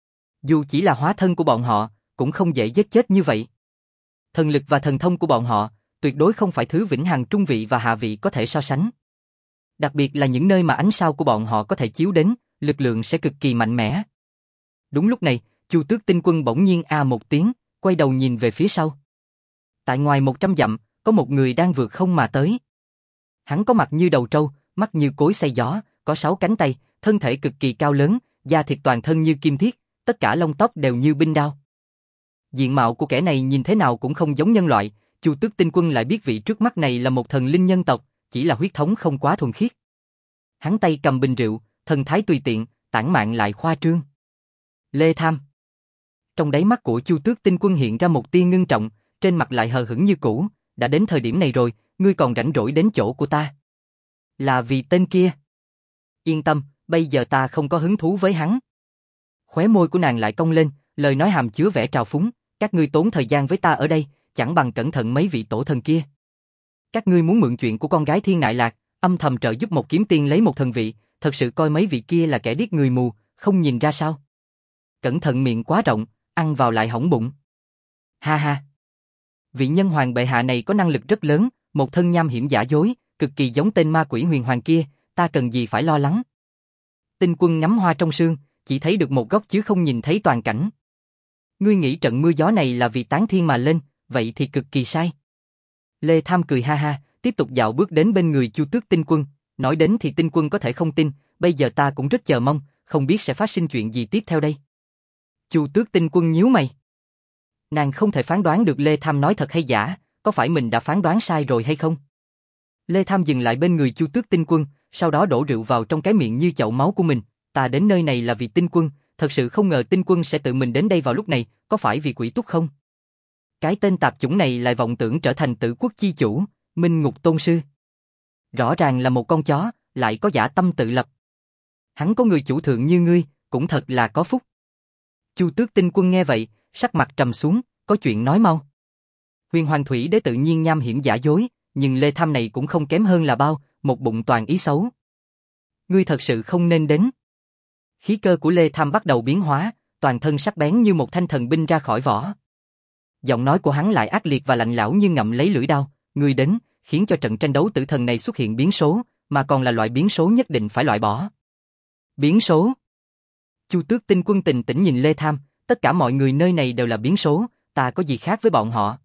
Dù chỉ là hóa thân của bọn họ, cũng không dễ giết chết như vậy. Thần lực và thần thông của bọn họ, tuyệt đối không phải thứ vĩnh hằng trung vị và hạ vị có thể so sánh. Đặc biệt là những nơi mà ánh sao của bọn họ có thể chiếu đến, lực lượng sẽ cực kỳ mạnh mẽ. Đúng lúc này, Chu Tước Tinh Quân bỗng nhiên a một tiếng, quay đầu nhìn về phía sau. Tại ngoài một trăm dặm, có một người đang vượt không mà tới. Hắn có mặt như đầu trâu, mắt như cối xay gió, có sáu cánh tay, thân thể cực kỳ cao lớn, da thịt toàn thân như kim thiết, tất cả lông tóc đều như binh đao. Diện mạo của kẻ này nhìn thế nào cũng không giống nhân loại, Chu Tước Tinh Quân lại biết vị trước mắt này là một thần linh nhân tộc, chỉ là huyết thống không quá thuần khiết. Hắn tay cầm bình rượu, thần thái tùy tiện, tản mạn lại khoa trương. Lê Tham. Trong đáy mắt của Chu Tước Tinh Quân hiện ra một tia ngưng trọng, trên mặt lại hờ hững như cũ, đã đến thời điểm này rồi, ngươi còn rảnh rỗi đến chỗ của ta. Là vì tên kia. Yên tâm, bây giờ ta không có hứng thú với hắn. Khóe môi của nàng lại cong lên, lời nói hàm chứa vẻ trào phúng, các ngươi tốn thời gian với ta ở đây, chẳng bằng cẩn thận mấy vị tổ thần kia. Các ngươi muốn mượn chuyện của con gái Thiên Nại Lạc, âm thầm trợ giúp một kiếm tiên lấy một thần vị, thật sự coi mấy vị kia là kẻ điếc người mù, không nhìn ra sao? Cẩn thận miệng quá rộng, ăn vào lại hỏng bụng. Ha ha. Vị nhân hoàng bệ hạ này có năng lực rất lớn, một thân nham hiểm giả dối, cực kỳ giống tên ma quỷ huyền hoàng kia, ta cần gì phải lo lắng. Tinh Quân ngắm hoa trong sương, chỉ thấy được một góc chứ không nhìn thấy toàn cảnh. Ngươi nghĩ trận mưa gió này là vì Tán Thiên mà lên, vậy thì cực kỳ sai. Lê Tham cười ha ha, tiếp tục dạo bước đến bên người Chu Tước Tinh Quân, nói đến thì Tinh Quân có thể không tin, bây giờ ta cũng rất chờ mong, không biết sẽ phát sinh chuyện gì tiếp theo đây. Chu Tước Tinh Quân nhíu mày. Nàng không thể phán đoán được Lê Tham nói thật hay giả, có phải mình đã phán đoán sai rồi hay không? Lê Tham dừng lại bên người Chu Tước Tinh Quân, sau đó đổ rượu vào trong cái miệng như chậu máu của mình. Ta đến nơi này là vì Tinh Quân, thật sự không ngờ Tinh Quân sẽ tự mình đến đây vào lúc này, có phải vì quỷ túc không? Cái tên tạp chủng này lại vọng tưởng trở thành Tử Quốc chi chủ, Minh Ngục Tôn Sư. Rõ ràng là một con chó, lại có dã tâm tự lập. Hắn có người chủ thượng như ngươi, cũng thật là có phúc. Chu Tước Tinh Quân nghe vậy, sắc mặt trầm xuống, có chuyện nói mau. Huyền Hoàng Thủy Đế tự nhiên nham hiểm giả dối, nhưng Lê Tham này cũng không kém hơn là bao, một bụng toàn ý xấu. Ngươi thật sự không nên đến. Khí cơ của Lê Tham bắt đầu biến hóa, toàn thân sắc bén như một thanh thần binh ra khỏi vỏ. Giọng nói của hắn lại ác liệt và lạnh lẽo như ngậm lấy lưỡi đao, ngươi đến, khiến cho trận tranh đấu tử thần này xuất hiện biến số, mà còn là loại biến số nhất định phải loại bỏ. Biến số? Chu Tước Tinh Quân tình tĩnh nhìn Lê Tham, tất cả mọi người nơi này đều là biến số, ta có gì khác với bọn họ?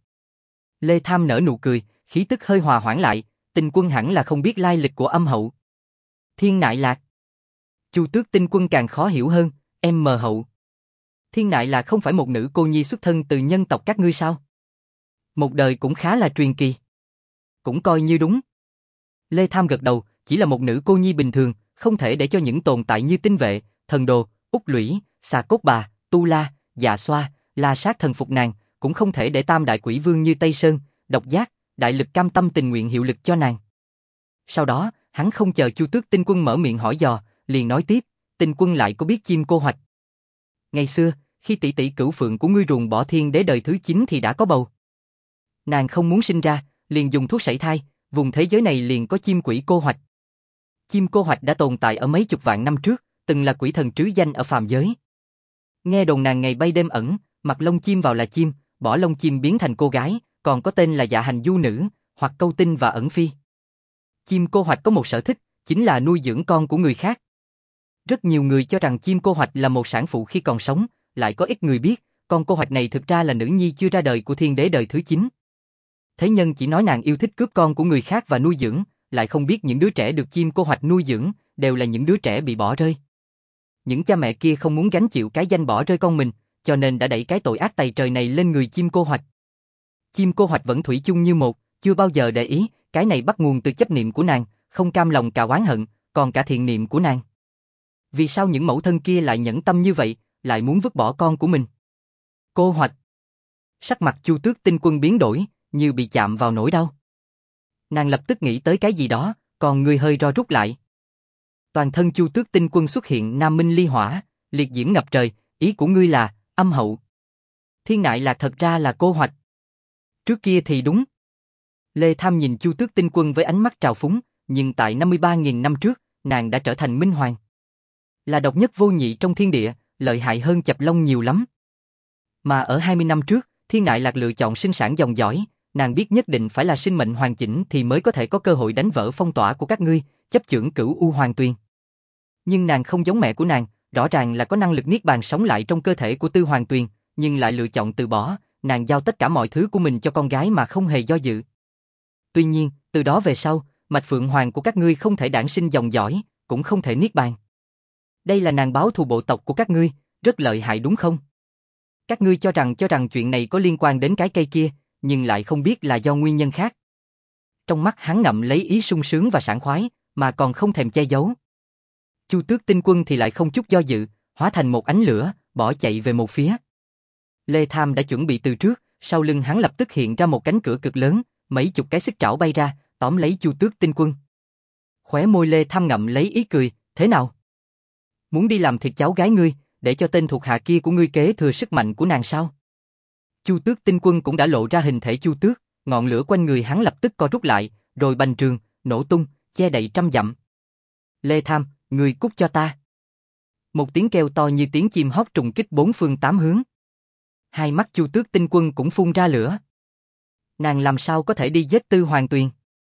Lê Tham nở nụ cười, khí tức hơi hòa hoãn lại, Tinh Quân hẳn là không biết lai lịch của âm hậu. Thiên Nại Lạc. Chu Tước Tinh Quân càng khó hiểu hơn, em mờ hậu. Thiên Nại Lạc không phải một nữ cô nhi xuất thân từ nhân tộc các ngươi sao? Một đời cũng khá là truyền kỳ. Cũng coi như đúng. Lê Tham gật đầu, chỉ là một nữ cô nhi bình thường, không thể để cho những tồn tại như tinh vệ, thần đồ, úc lũy, xà cốt bà, tu la, dạ xoa, la sát thần phục nàng, cũng không thể để tam đại quỷ vương như Tây Sơn, Độc Giác, Đại Lực cam tâm tình nguyện hiệu lực cho nàng. Sau đó, hắn không chờ Chu Tước Tinh Quân mở miệng hỏi dò, liền nói tiếp, Tinh Quân lại có biết chim cô hoạch. Ngày xưa, khi tỷ tỷ cửu phượng của ngươi ruồng bỏ thiên đế đời thứ chín thì đã có bầu. Nàng không muốn sinh ra, liền dùng thuốc sảy thai, vùng thế giới này liền có chim quỷ cô hoạch. Chim cô hoạch đã tồn tại ở mấy chục vạn năm trước, từng là quỷ thần trứ danh ở phàm giới. Nghe đồn nàng ngày bay đêm ẩn, mặc lông chim vào là chim, bỏ lông chim biến thành cô gái, còn có tên là dạ hành du nữ, hoặc câu tinh và ẩn phi. Chim cô hoạch có một sở thích, chính là nuôi dưỡng con của người khác. Rất nhiều người cho rằng chim cô hoạch là một sản phụ khi còn sống, lại có ít người biết, con cô hoạch này thực ra là nữ nhi chưa ra đời của thiên đế đời thứ chín. Thế nhân chỉ nói nàng yêu thích cướp con của người khác và nuôi dưỡng, lại không biết những đứa trẻ được chim cô hoạch nuôi dưỡng, đều là những đứa trẻ bị bỏ rơi. Những cha mẹ kia không muốn gánh chịu cái danh bỏ rơi con mình, cho nên đã đẩy cái tội ác tày trời này lên người chim cô hoạch. Chim cô hoạch vẫn thủy chung như một, chưa bao giờ để ý, cái này bắt nguồn từ chấp niệm của nàng, không cam lòng cả oán hận, còn cả thiện niệm của nàng. Vì sao những mẫu thân kia lại nhẫn tâm như vậy, lại muốn vứt bỏ con của mình? Cô hoạch. Sắc mặt Chu Tước Tinh Quân biến đổi, như bị chạm vào nỗi đau. Nàng lập tức nghĩ tới cái gì đó, còn người hơi ro rút lại. Toàn thân Chu Tước Tinh Quân xuất hiện nam minh ly hỏa, liệt diễm ngập trời, ý của ngươi là âm hậu. Thiên Nại Lạc thật ra là cô hoạch. Trước kia thì đúng. Lê Tham nhìn Chu Tước Tinh Quân với ánh mắt trào phúng, nhưng tại năm mươi ba nghìn năm trước, nàng đã trở thành minh hoàng. Là độc nhất vô nhị trong thiên địa, lợi hại hơn Chập Long nhiều lắm. Mà ở hai mươi năm trước, Thiên Nại Lạc lựa chọn sinh sản dòng dõi, nàng biết nhất định phải là sinh mệnh hoàn chỉnh thì mới có thể có cơ hội đánh vỡ phong tỏa của các ngươi, chấp chưởng Cửu U Hoàng Tuyền. Nhưng nàng không giống mẹ của nàng, rõ ràng là có năng lực niết bàn sống lại trong cơ thể của Tư Hoàng Tuyền, nhưng lại lựa chọn từ bỏ, nàng giao tất cả mọi thứ của mình cho con gái mà không hề do dự. Tuy nhiên, từ đó về sau, mạch phượng hoàng của các ngươi không thể đản sinh dòng dõi, cũng không thể niết bàn. Đây là nàng báo thù bộ tộc của các ngươi, rất lợi hại đúng không? Các ngươi cho rằng cho rằng chuyện này có liên quan đến cái cây kia, nhưng lại không biết là do nguyên nhân khác. Trong mắt hắn ngậm lấy ý sung sướng và sảng khoái, mà còn không thèm che giấu. Chu Tước Tinh Quân thì lại không chút do dự, hóa thành một ánh lửa, bỏ chạy về một phía. Lê Tham đã chuẩn bị từ trước, sau lưng hắn lập tức hiện ra một cánh cửa cực lớn, mấy chục cái xích trảo bay ra, tóm lấy Chu Tước Tinh Quân. Khóe môi Lê Tham ngậm lấy ý cười, thế nào? Muốn đi làm thịt cháu gái ngươi, để cho tên thuộc hạ kia của ngươi kế thừa sức mạnh của nàng sao? Chu Tước Tinh Quân cũng đã lộ ra hình thể Chu Tước, ngọn lửa quanh người hắn lập tức co rút lại, rồi bành trường, nổ tung, che đậy trăm dặm. Lê Tham, ngươi cút cho ta. Một tiếng kêu to như tiếng chim hót trùng kích bốn phương tám hướng. Hai mắt Chu Tước Tinh Quân cũng phun ra lửa. Nàng làm sao có thể đi giết Tư Hoàng Tuyền?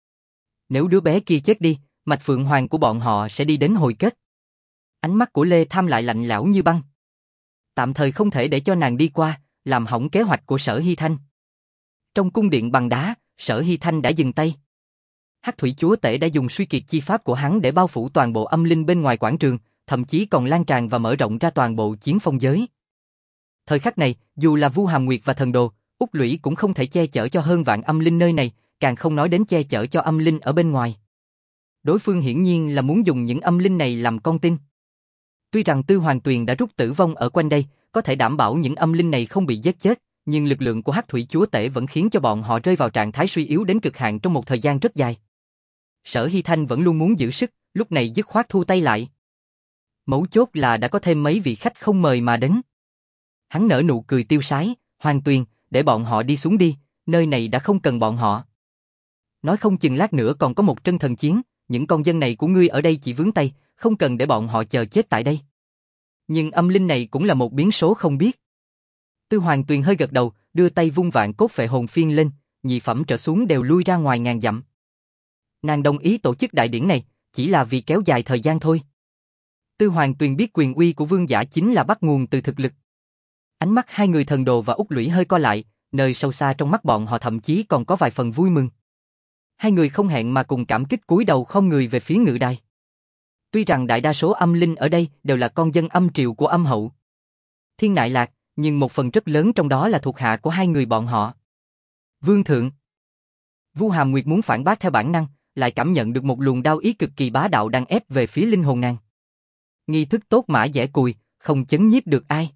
Nếu đứa bé kia chết đi, mạch phượng hoàng của bọn họ sẽ đi đến hồi kết. Ánh mắt của Lê Tham lại lạnh lẽo như băng. Tạm thời không thể để cho nàng đi qua, làm hỏng kế hoạch của Sở Hy Thanh. Trong cung điện bằng đá, Sở Hy Thanh đã dừng tay. Hắc Thủy Chúa Tể đã dùng suy kiệt chi pháp của hắn để bao phủ toàn bộ âm linh bên ngoài quảng trường, thậm chí còn lan tràn và mở rộng ra toàn bộ chiến phong giới. Thời khắc này, dù là Vu Hàm Nguyệt và Thần Đồ, Úc Lũy cũng không thể che chở cho hơn vạn âm linh nơi này, càng không nói đến che chở cho âm linh ở bên ngoài. Đối phương hiển nhiên là muốn dùng những âm linh này làm con tin. Tuy rằng Tư Hoàng Tuyền đã rút tử vong ở quanh đây, có thể đảm bảo những âm linh này không bị giết chết, nhưng lực lượng của Hắc Thủy Chúa Tể vẫn khiến cho bọn họ rơi vào trạng thái suy yếu đến cực hạn trong một thời gian rất dài. Sở Hy Thanh vẫn luôn muốn giữ sức, lúc này dứt khoát thu tay lại. Mấu chốt là đã có thêm mấy vị khách không mời mà đến. Hắn nở nụ cười tiêu sái, Hoàng Tuyền, để bọn họ đi xuống đi, nơi này đã không cần bọn họ. Nói không chừng lát nữa còn có một trân thần chiến, những con dân này của ngươi ở đây chỉ vướng tay, không cần để bọn họ chờ chết tại đây. Nhưng âm linh này cũng là một biến số không biết. Tư Hoàng Tuyền hơi gật đầu, đưa tay vung vạn cốt phệ hồn phiên lên, nhị phẩm trở xuống đều lui ra ngoài ngàn dặm. Nàng đồng ý tổ chức đại điển này, chỉ là vì kéo dài thời gian thôi. Tư Hoàng Tuyền biết quyền uy của vương giả chính là bắt nguồn từ thực lực. Ánh mắt hai người Thần Đồ và Úc Lũy hơi co lại, nơi sâu xa trong mắt bọn họ thậm chí còn có vài phần vui mừng. Hai người không hẹn mà cùng cảm kích cúi đầu khom người về phía ngự đài. Tuy rằng đại đa số âm linh ở đây đều là con dân âm triều của âm hậu Thiên Nại Lạc, nhưng một phần rất lớn trong đó là thuộc hạ của hai người bọn họ. Vương thượng. Vu Hàm Nguyệt muốn phản bác theo bản năng, lại cảm nhận được một luồng đao ý cực kỳ bá đạo đang ép về phía linh hồn nàng. Nghi thức tốt mã dẻ cùi, không chấn nhiếp được ai.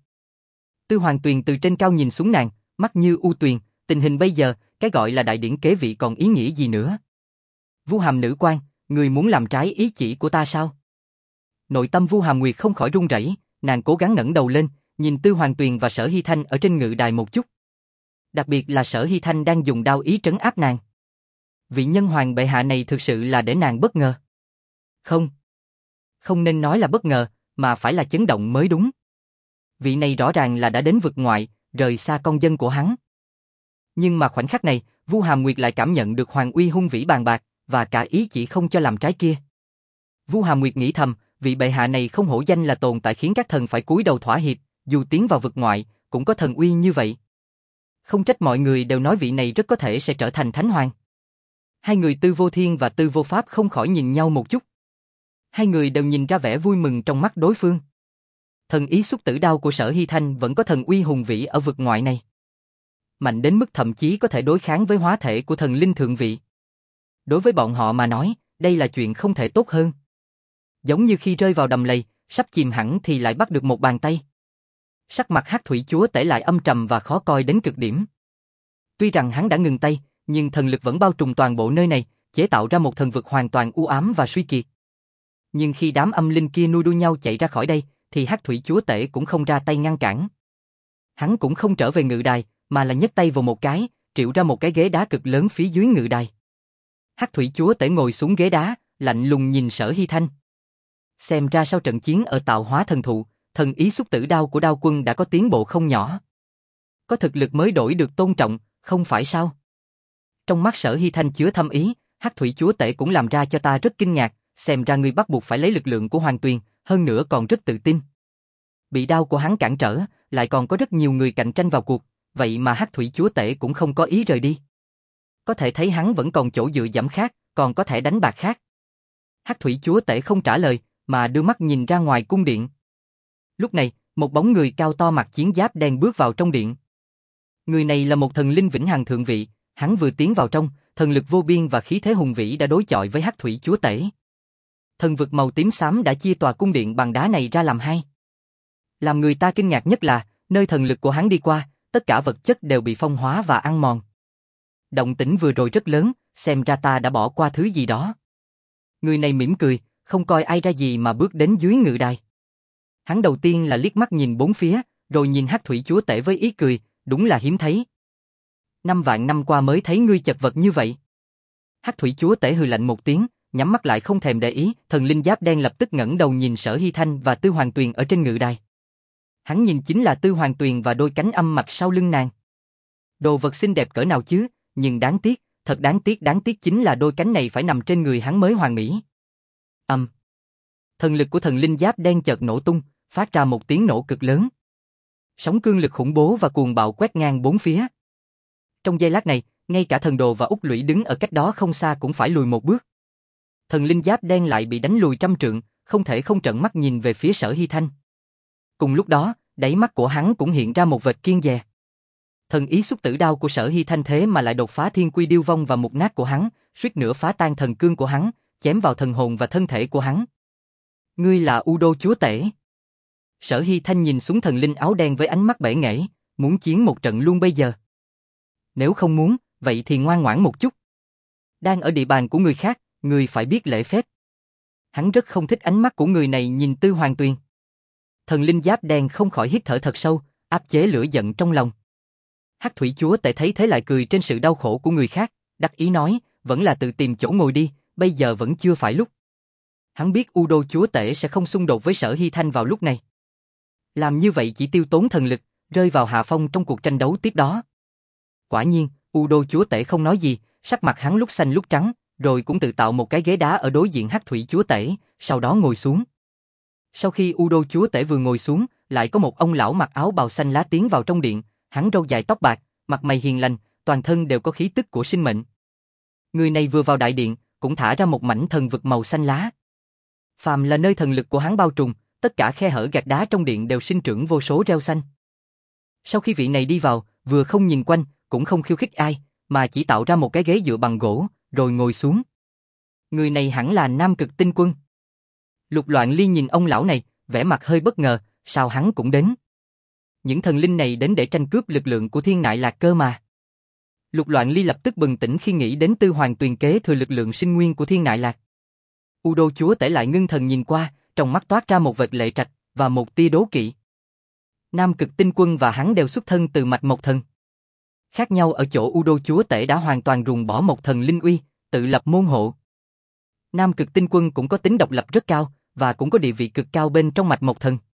Tư Hoàng Tuyền từ trên cao nhìn xuống nàng, mắt như u tuyền, tình hình bây giờ, cái gọi là đại điển kế vị còn ý nghĩa gì nữa? Vu Hàm nữ quan, người muốn làm trái ý chỉ của ta sao? Nội tâm Vu Hàm Nguyệt không khỏi run rẩy, nàng cố gắng ngẩng đầu lên, nhìn Tư Hoàng Tuyền và Sở Hy Thanh ở trên ngự đài một chút. Đặc biệt là Sở Hy Thanh đang dùng đao ý trấn áp nàng. Vị nhân hoàng bệ hạ này thực sự là để nàng bất ngờ. Không. Không nên nói là bất ngờ, mà phải là chấn động mới đúng. Vị này rõ ràng là đã đến vực ngoại, rời xa con dân của hắn. Nhưng mà khoảnh khắc này, Vu Hàm Nguyệt lại cảm nhận được hoàng uy hung vĩ bàn bạc, và cả ý chỉ không cho làm trái kia. Vu Hàm Nguyệt nghĩ thầm, vị bệ hạ này không hổ danh là tồn tại khiến các thần phải cúi đầu thỏa hiệp, dù tiến vào vực ngoại, cũng có thần uy như vậy. Không trách mọi người đều nói vị này rất có thể sẽ trở thành thánh hoàng. Hai người Tư Vô Thiên và Tư Vô Pháp không khỏi nhìn nhau một chút. Hai người đều nhìn ra vẻ vui mừng trong mắt đối phương. Thần ý xúc tử đao của Sở Hy Thanh vẫn có thần uy hùng vĩ ở vực ngoại này. Mạnh đến mức thậm chí có thể đối kháng với hóa thể của thần linh thượng vị. Đối với bọn họ mà nói, đây là chuyện không thể tốt hơn. Giống như khi rơi vào đầm lầy, sắp chìm hẳn thì lại bắt được một bàn tay. Sắc mặt Hắc Thủy Chúa Tể lại âm trầm và khó coi đến cực điểm. Tuy rằng hắn đã ngừng tay, nhưng thần lực vẫn bao trùm toàn bộ nơi này, chế tạo ra một thần vực hoàn toàn u ám và suy kiệt. Nhưng khi đám âm linh kia nua đua nhau chạy ra khỏi đây, thì Hắc Thủy Chúa Tể cũng không ra tay ngăn cản. Hắn cũng không trở về ngự đài, mà là nhấc tay vào một cái, triệu ra một cái ghế đá cực lớn phía dưới ngự đài. Hắc Thủy Chúa Tể ngồi xuống ghế đá, lạnh lùng nhìn Sở Hy Thanh. Xem ra sau trận chiến ở Tạo Hóa Thần Thụ, thần ý xúc tử đao của Đao Quân đã có tiến bộ không nhỏ. Có thực lực mới đổi được tôn trọng, không phải sao? Trong mắt Sở Hy Thanh chứa thâm ý, Hắc Thủy Chúa Tể cũng làm ra cho ta rất kinh ngạc, xem ra ngươi bắt buộc phải lấy lực lượng của Hoàng Tuyền, hơn nữa còn rất tự tin. Bị đao của hắn cản trở, lại còn có rất nhiều người cạnh tranh vào cuộc, vậy mà Hắc Thủy Chúa Tể cũng không có ý rời đi. Có thể thấy hắn vẫn còn chỗ dựa dẫm khác, còn có thể đánh bạc khác. Hắc Thủy Chúa Tể không trả lời, mà đưa mắt nhìn ra ngoài cung điện. Lúc này, một bóng người cao to mặc chiến giáp đen bước vào trong điện. Người này là một thần linh vĩnh hằng thượng vị, hắn vừa tiến vào trong, thần lực vô biên và khí thế hùng vĩ đã đối chọi với Hắc Thủy Chúa Tể. Thần vực màu tím xám đã chia tòa cung điện bằng đá này ra làm hai. Làm người ta kinh ngạc nhất là, nơi thần lực của hắn đi qua, tất cả vật chất đều bị phong hóa và ăn mòn. Động tĩnh vừa rồi rất lớn, xem ra ta đã bỏ qua thứ gì đó. Người này mỉm cười, không coi ai ra gì mà bước đến dưới ngự đài. Hắn đầu tiên là liếc mắt nhìn bốn phía, rồi nhìn Hắc Thủy Chúa Tể với ý cười, đúng là hiếm thấy. Năm vạn năm qua mới thấy ngươi chật vật như vậy. Hắc Thủy Chúa Tể hừ lạnh một tiếng, nhắm mắt lại không thèm để ý, thần linh giáp đen lập tức ngẩng đầu nhìn Sở Hy Thanh và Tư Hoàng Tuyền ở trên ngự đài. Hắn nhìn chính là Tư Hoàng Tuyền và đôi cánh âm mạch sau lưng nàng. Đồ vật xinh đẹp cỡ nào chứ, nhưng đáng tiếc, thật đáng tiếc đáng tiếc chính là đôi cánh này phải nằm trên người hắn mới hoàn mỹ. Âm. Um. Thần lực của thần linh giáp đen chợt nổ tung, phát ra một tiếng nổ cực lớn. Sóng cương lực khủng bố và cuồng bạo quét ngang bốn phía. Trong giây lát này, ngay cả thần đồ và Úc Lũy đứng ở cách đó không xa cũng phải lùi một bước. Thần linh giáp đen lại bị đánh lùi trăm trượng, không thể không trợn mắt nhìn về phía Sở Hy Thanh. Cùng lúc đó, đáy mắt của hắn cũng hiện ra một vệt kiêng dè. Thần ý xúc tử đao của Sở Hy Thanh thế mà lại đột phá thiên quy điêu vong và mục nát của hắn, suýt nữa phá tan thần cương của hắn, chém vào thần hồn và thân thể của hắn. Ngươi là U Đô Chúa Tể. Sở Hy Thanh nhìn xuống thần linh áo đen với ánh mắt bể nghễ, muốn chiến một trận luôn bây giờ. Nếu không muốn, vậy thì ngoan ngoãn một chút. Đang ở địa bàn của người khác, người phải biết lễ phép. Hắn rất không thích ánh mắt của người này nhìn Tư Hoàng Tuyền. Thần linh giáp đen không khỏi hít thở thật sâu, áp chế lửa giận trong lòng. Hắc Thủy Chúa Tể thấy thế lại cười trên sự đau khổ của người khác, đắc ý nói, vẫn là tự tìm chỗ ngồi đi, bây giờ vẫn chưa phải lúc. Hắn biết U Đô Chúa Tể sẽ không xung đột với Sở Hy Thanh vào lúc này. Làm như vậy chỉ tiêu tốn thần lực, rơi vào hạ phong trong cuộc tranh đấu tiếp đó. Quả nhiên, U Đô Chúa Tể không nói gì, sắc mặt hắn lúc xanh lúc trắng, rồi cũng tự tạo một cái ghế đá ở đối diện Hắc Thủy Chúa Tể, sau đó ngồi xuống. Sau khi U Đô Chúa Tể vừa ngồi xuống, lại có một ông lão mặc áo bào xanh lá tiến vào trong điện, hắn râu dài tóc bạc, mặt mày hiền lành, toàn thân đều có khí tức của sinh mệnh. Người này vừa vào đại điện, cũng thả ra một mảnh thần vực màu xanh lá. Phàm là nơi thần lực của hắn bao trùm, tất cả khe hở gạch đá trong điện đều sinh trưởng vô số rêu xanh. Sau khi vị này đi vào, vừa không nhìn quanh, cũng không khiêu khích ai, mà chỉ tạo ra một cái ghế dựa bằng gỗ, rồi ngồi xuống. Người này hẳn là Nam Cực Tinh Quân. Lục Loạn Ly nhìn ông lão này, vẻ mặt hơi bất ngờ, sao hắn cũng đến? Những thần linh này đến để tranh cướp lực lượng của Thiên Nại Lạc cơ mà. Lục Loạn Ly lập tức bừng tỉnh khi nghĩ đến Tư Hoàng Tuyền kế thừa lực lượng sinh nguyên của Thiên Nại Lạc. U Đô chúa tể lại ngưng thần nhìn qua, trong mắt toát ra một vệt lệ trạch và một tia đố kỵ. Nam Cực Tinh Quân và hắn đều xuất thân từ mạch Mộc Thần. Khác nhau ở chỗ U Đô chúa tể đã hoàn toàn ruồng bỏ Mộc Thần linh uy, tự lập môn hộ. Nam Cực Tinh Quân cũng có tính độc lập rất cao và cũng có địa vị cực cao bên trong mạch Mộc Thần.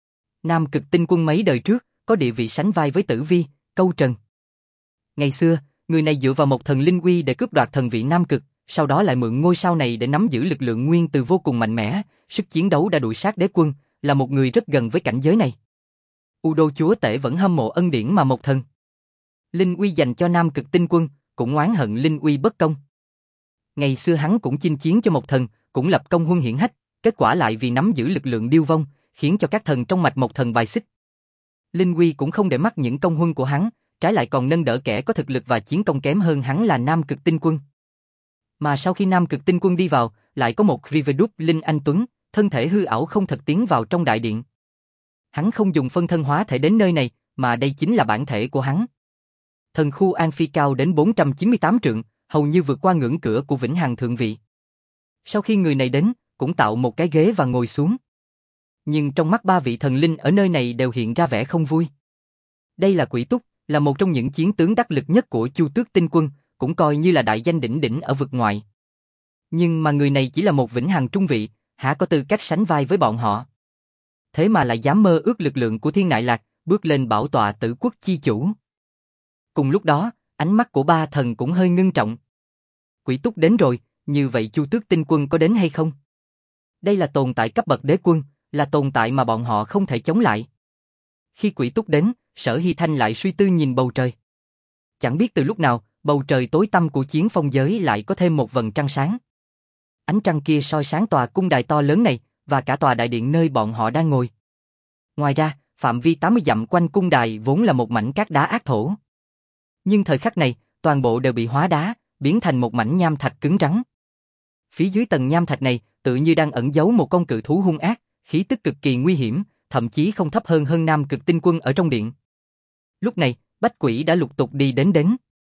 Nam Cực Tinh Quân mấy đời trước có địa vị sánh vai với Tử Vi, Câu Trần. Ngày xưa, người này dựa vào Mộc Thần linh uy để cướp đoạt thần vị Nam Cực, sau đó lại mượn ngôi sao này để nắm giữ lực lượng nguyên từ vô cùng mạnh mẽ, sức chiến đấu đã đuổi sát đế quân, là một người rất gần với cảnh giới này. U Đô chúa tể vẫn hâm mộ ân điển mà Mộc Thần linh uy dành cho Nam Cực Tinh Quân, cũng oán hận linh uy bất công. Ngày xưa hắn cũng chinh chiến cho Mộc Thần, cũng lập công huân hiển hách, kết quả lại vì nắm giữ lực lượng điêu vong, khiến cho các thần trong mạch Mộc Thần bài xích. Linh uy cũng không để mắt những công huân của hắn, trái lại còn nâng đỡ kẻ có thực lực và chiến công kém hơn hắn là Nam Cực Tinh Quân. Mà sau khi Nam Cực Tinh Quân đi vào, lại có một Riverdup Linh Anh Tuấn, thân thể hư ảo không thật tiến vào trong đại điện. Hắn không dùng phân thân hóa thể đến nơi này, mà đây chính là bản thể của hắn. Thần khu An Phi cao đến bốn trăm chín mươi tám trượng, hầu như vượt qua ngưỡng cửa của Vĩnh Hằng Thượng Vị. Sau khi người này đến, cũng tạo một cái ghế và ngồi xuống. Nhưng trong mắt ba vị thần linh ở nơi này đều hiện ra vẻ không vui. Đây là Quỷ Túc, là một trong những chiến tướng đắc lực nhất của Chu Tước Tinh Quân, cũng coi như là đại danh đỉnh đỉnh ở vực ngoại. Nhưng mà người này chỉ là một Vĩnh Hằng Trung Vị, hả có tư cách sánh vai với bọn họ. Thế mà lại dám mơ ước lực lượng của Thiên Nại Lạc, bước lên bảo tọa Tử Quốc chi chủ. Cùng lúc đó, ánh mắt của ba thần cũng hơi ngưng trọng. Quỷ Túc đến rồi, như vậy Chu Tước Tinh Quân có đến hay không? Đây là tồn tại cấp bậc đế quân, là tồn tại mà bọn họ không thể chống lại. Khi Quỷ Túc đến, Sở Hy Thanh lại suy tư nhìn bầu trời. Chẳng biết từ lúc nào, bầu trời tối tăm của Chiến Phong giới lại có thêm một vầng trăng sáng. Ánh trăng kia soi sáng tòa cung đài to lớn này, và cả tòa đại điện nơi bọn họ đang ngồi. Ngoài ra, phạm vi tám mươi dặm quanh cung đài vốn là một mảnh cát đá ác thổ. Nhưng thời khắc này, toàn bộ đều bị hóa đá, biến thành một mảnh nham thạch cứng rắn. Phía dưới tầng nham thạch này, tự như đang ẩn giấu một con cự thú hung ác, khí tức cực kỳ nguy hiểm, thậm chí không thấp hơn hơn Nam Cực Tinh Quân ở trong điện. Lúc này, Bách Quỷ đã lục tục đi đến đến.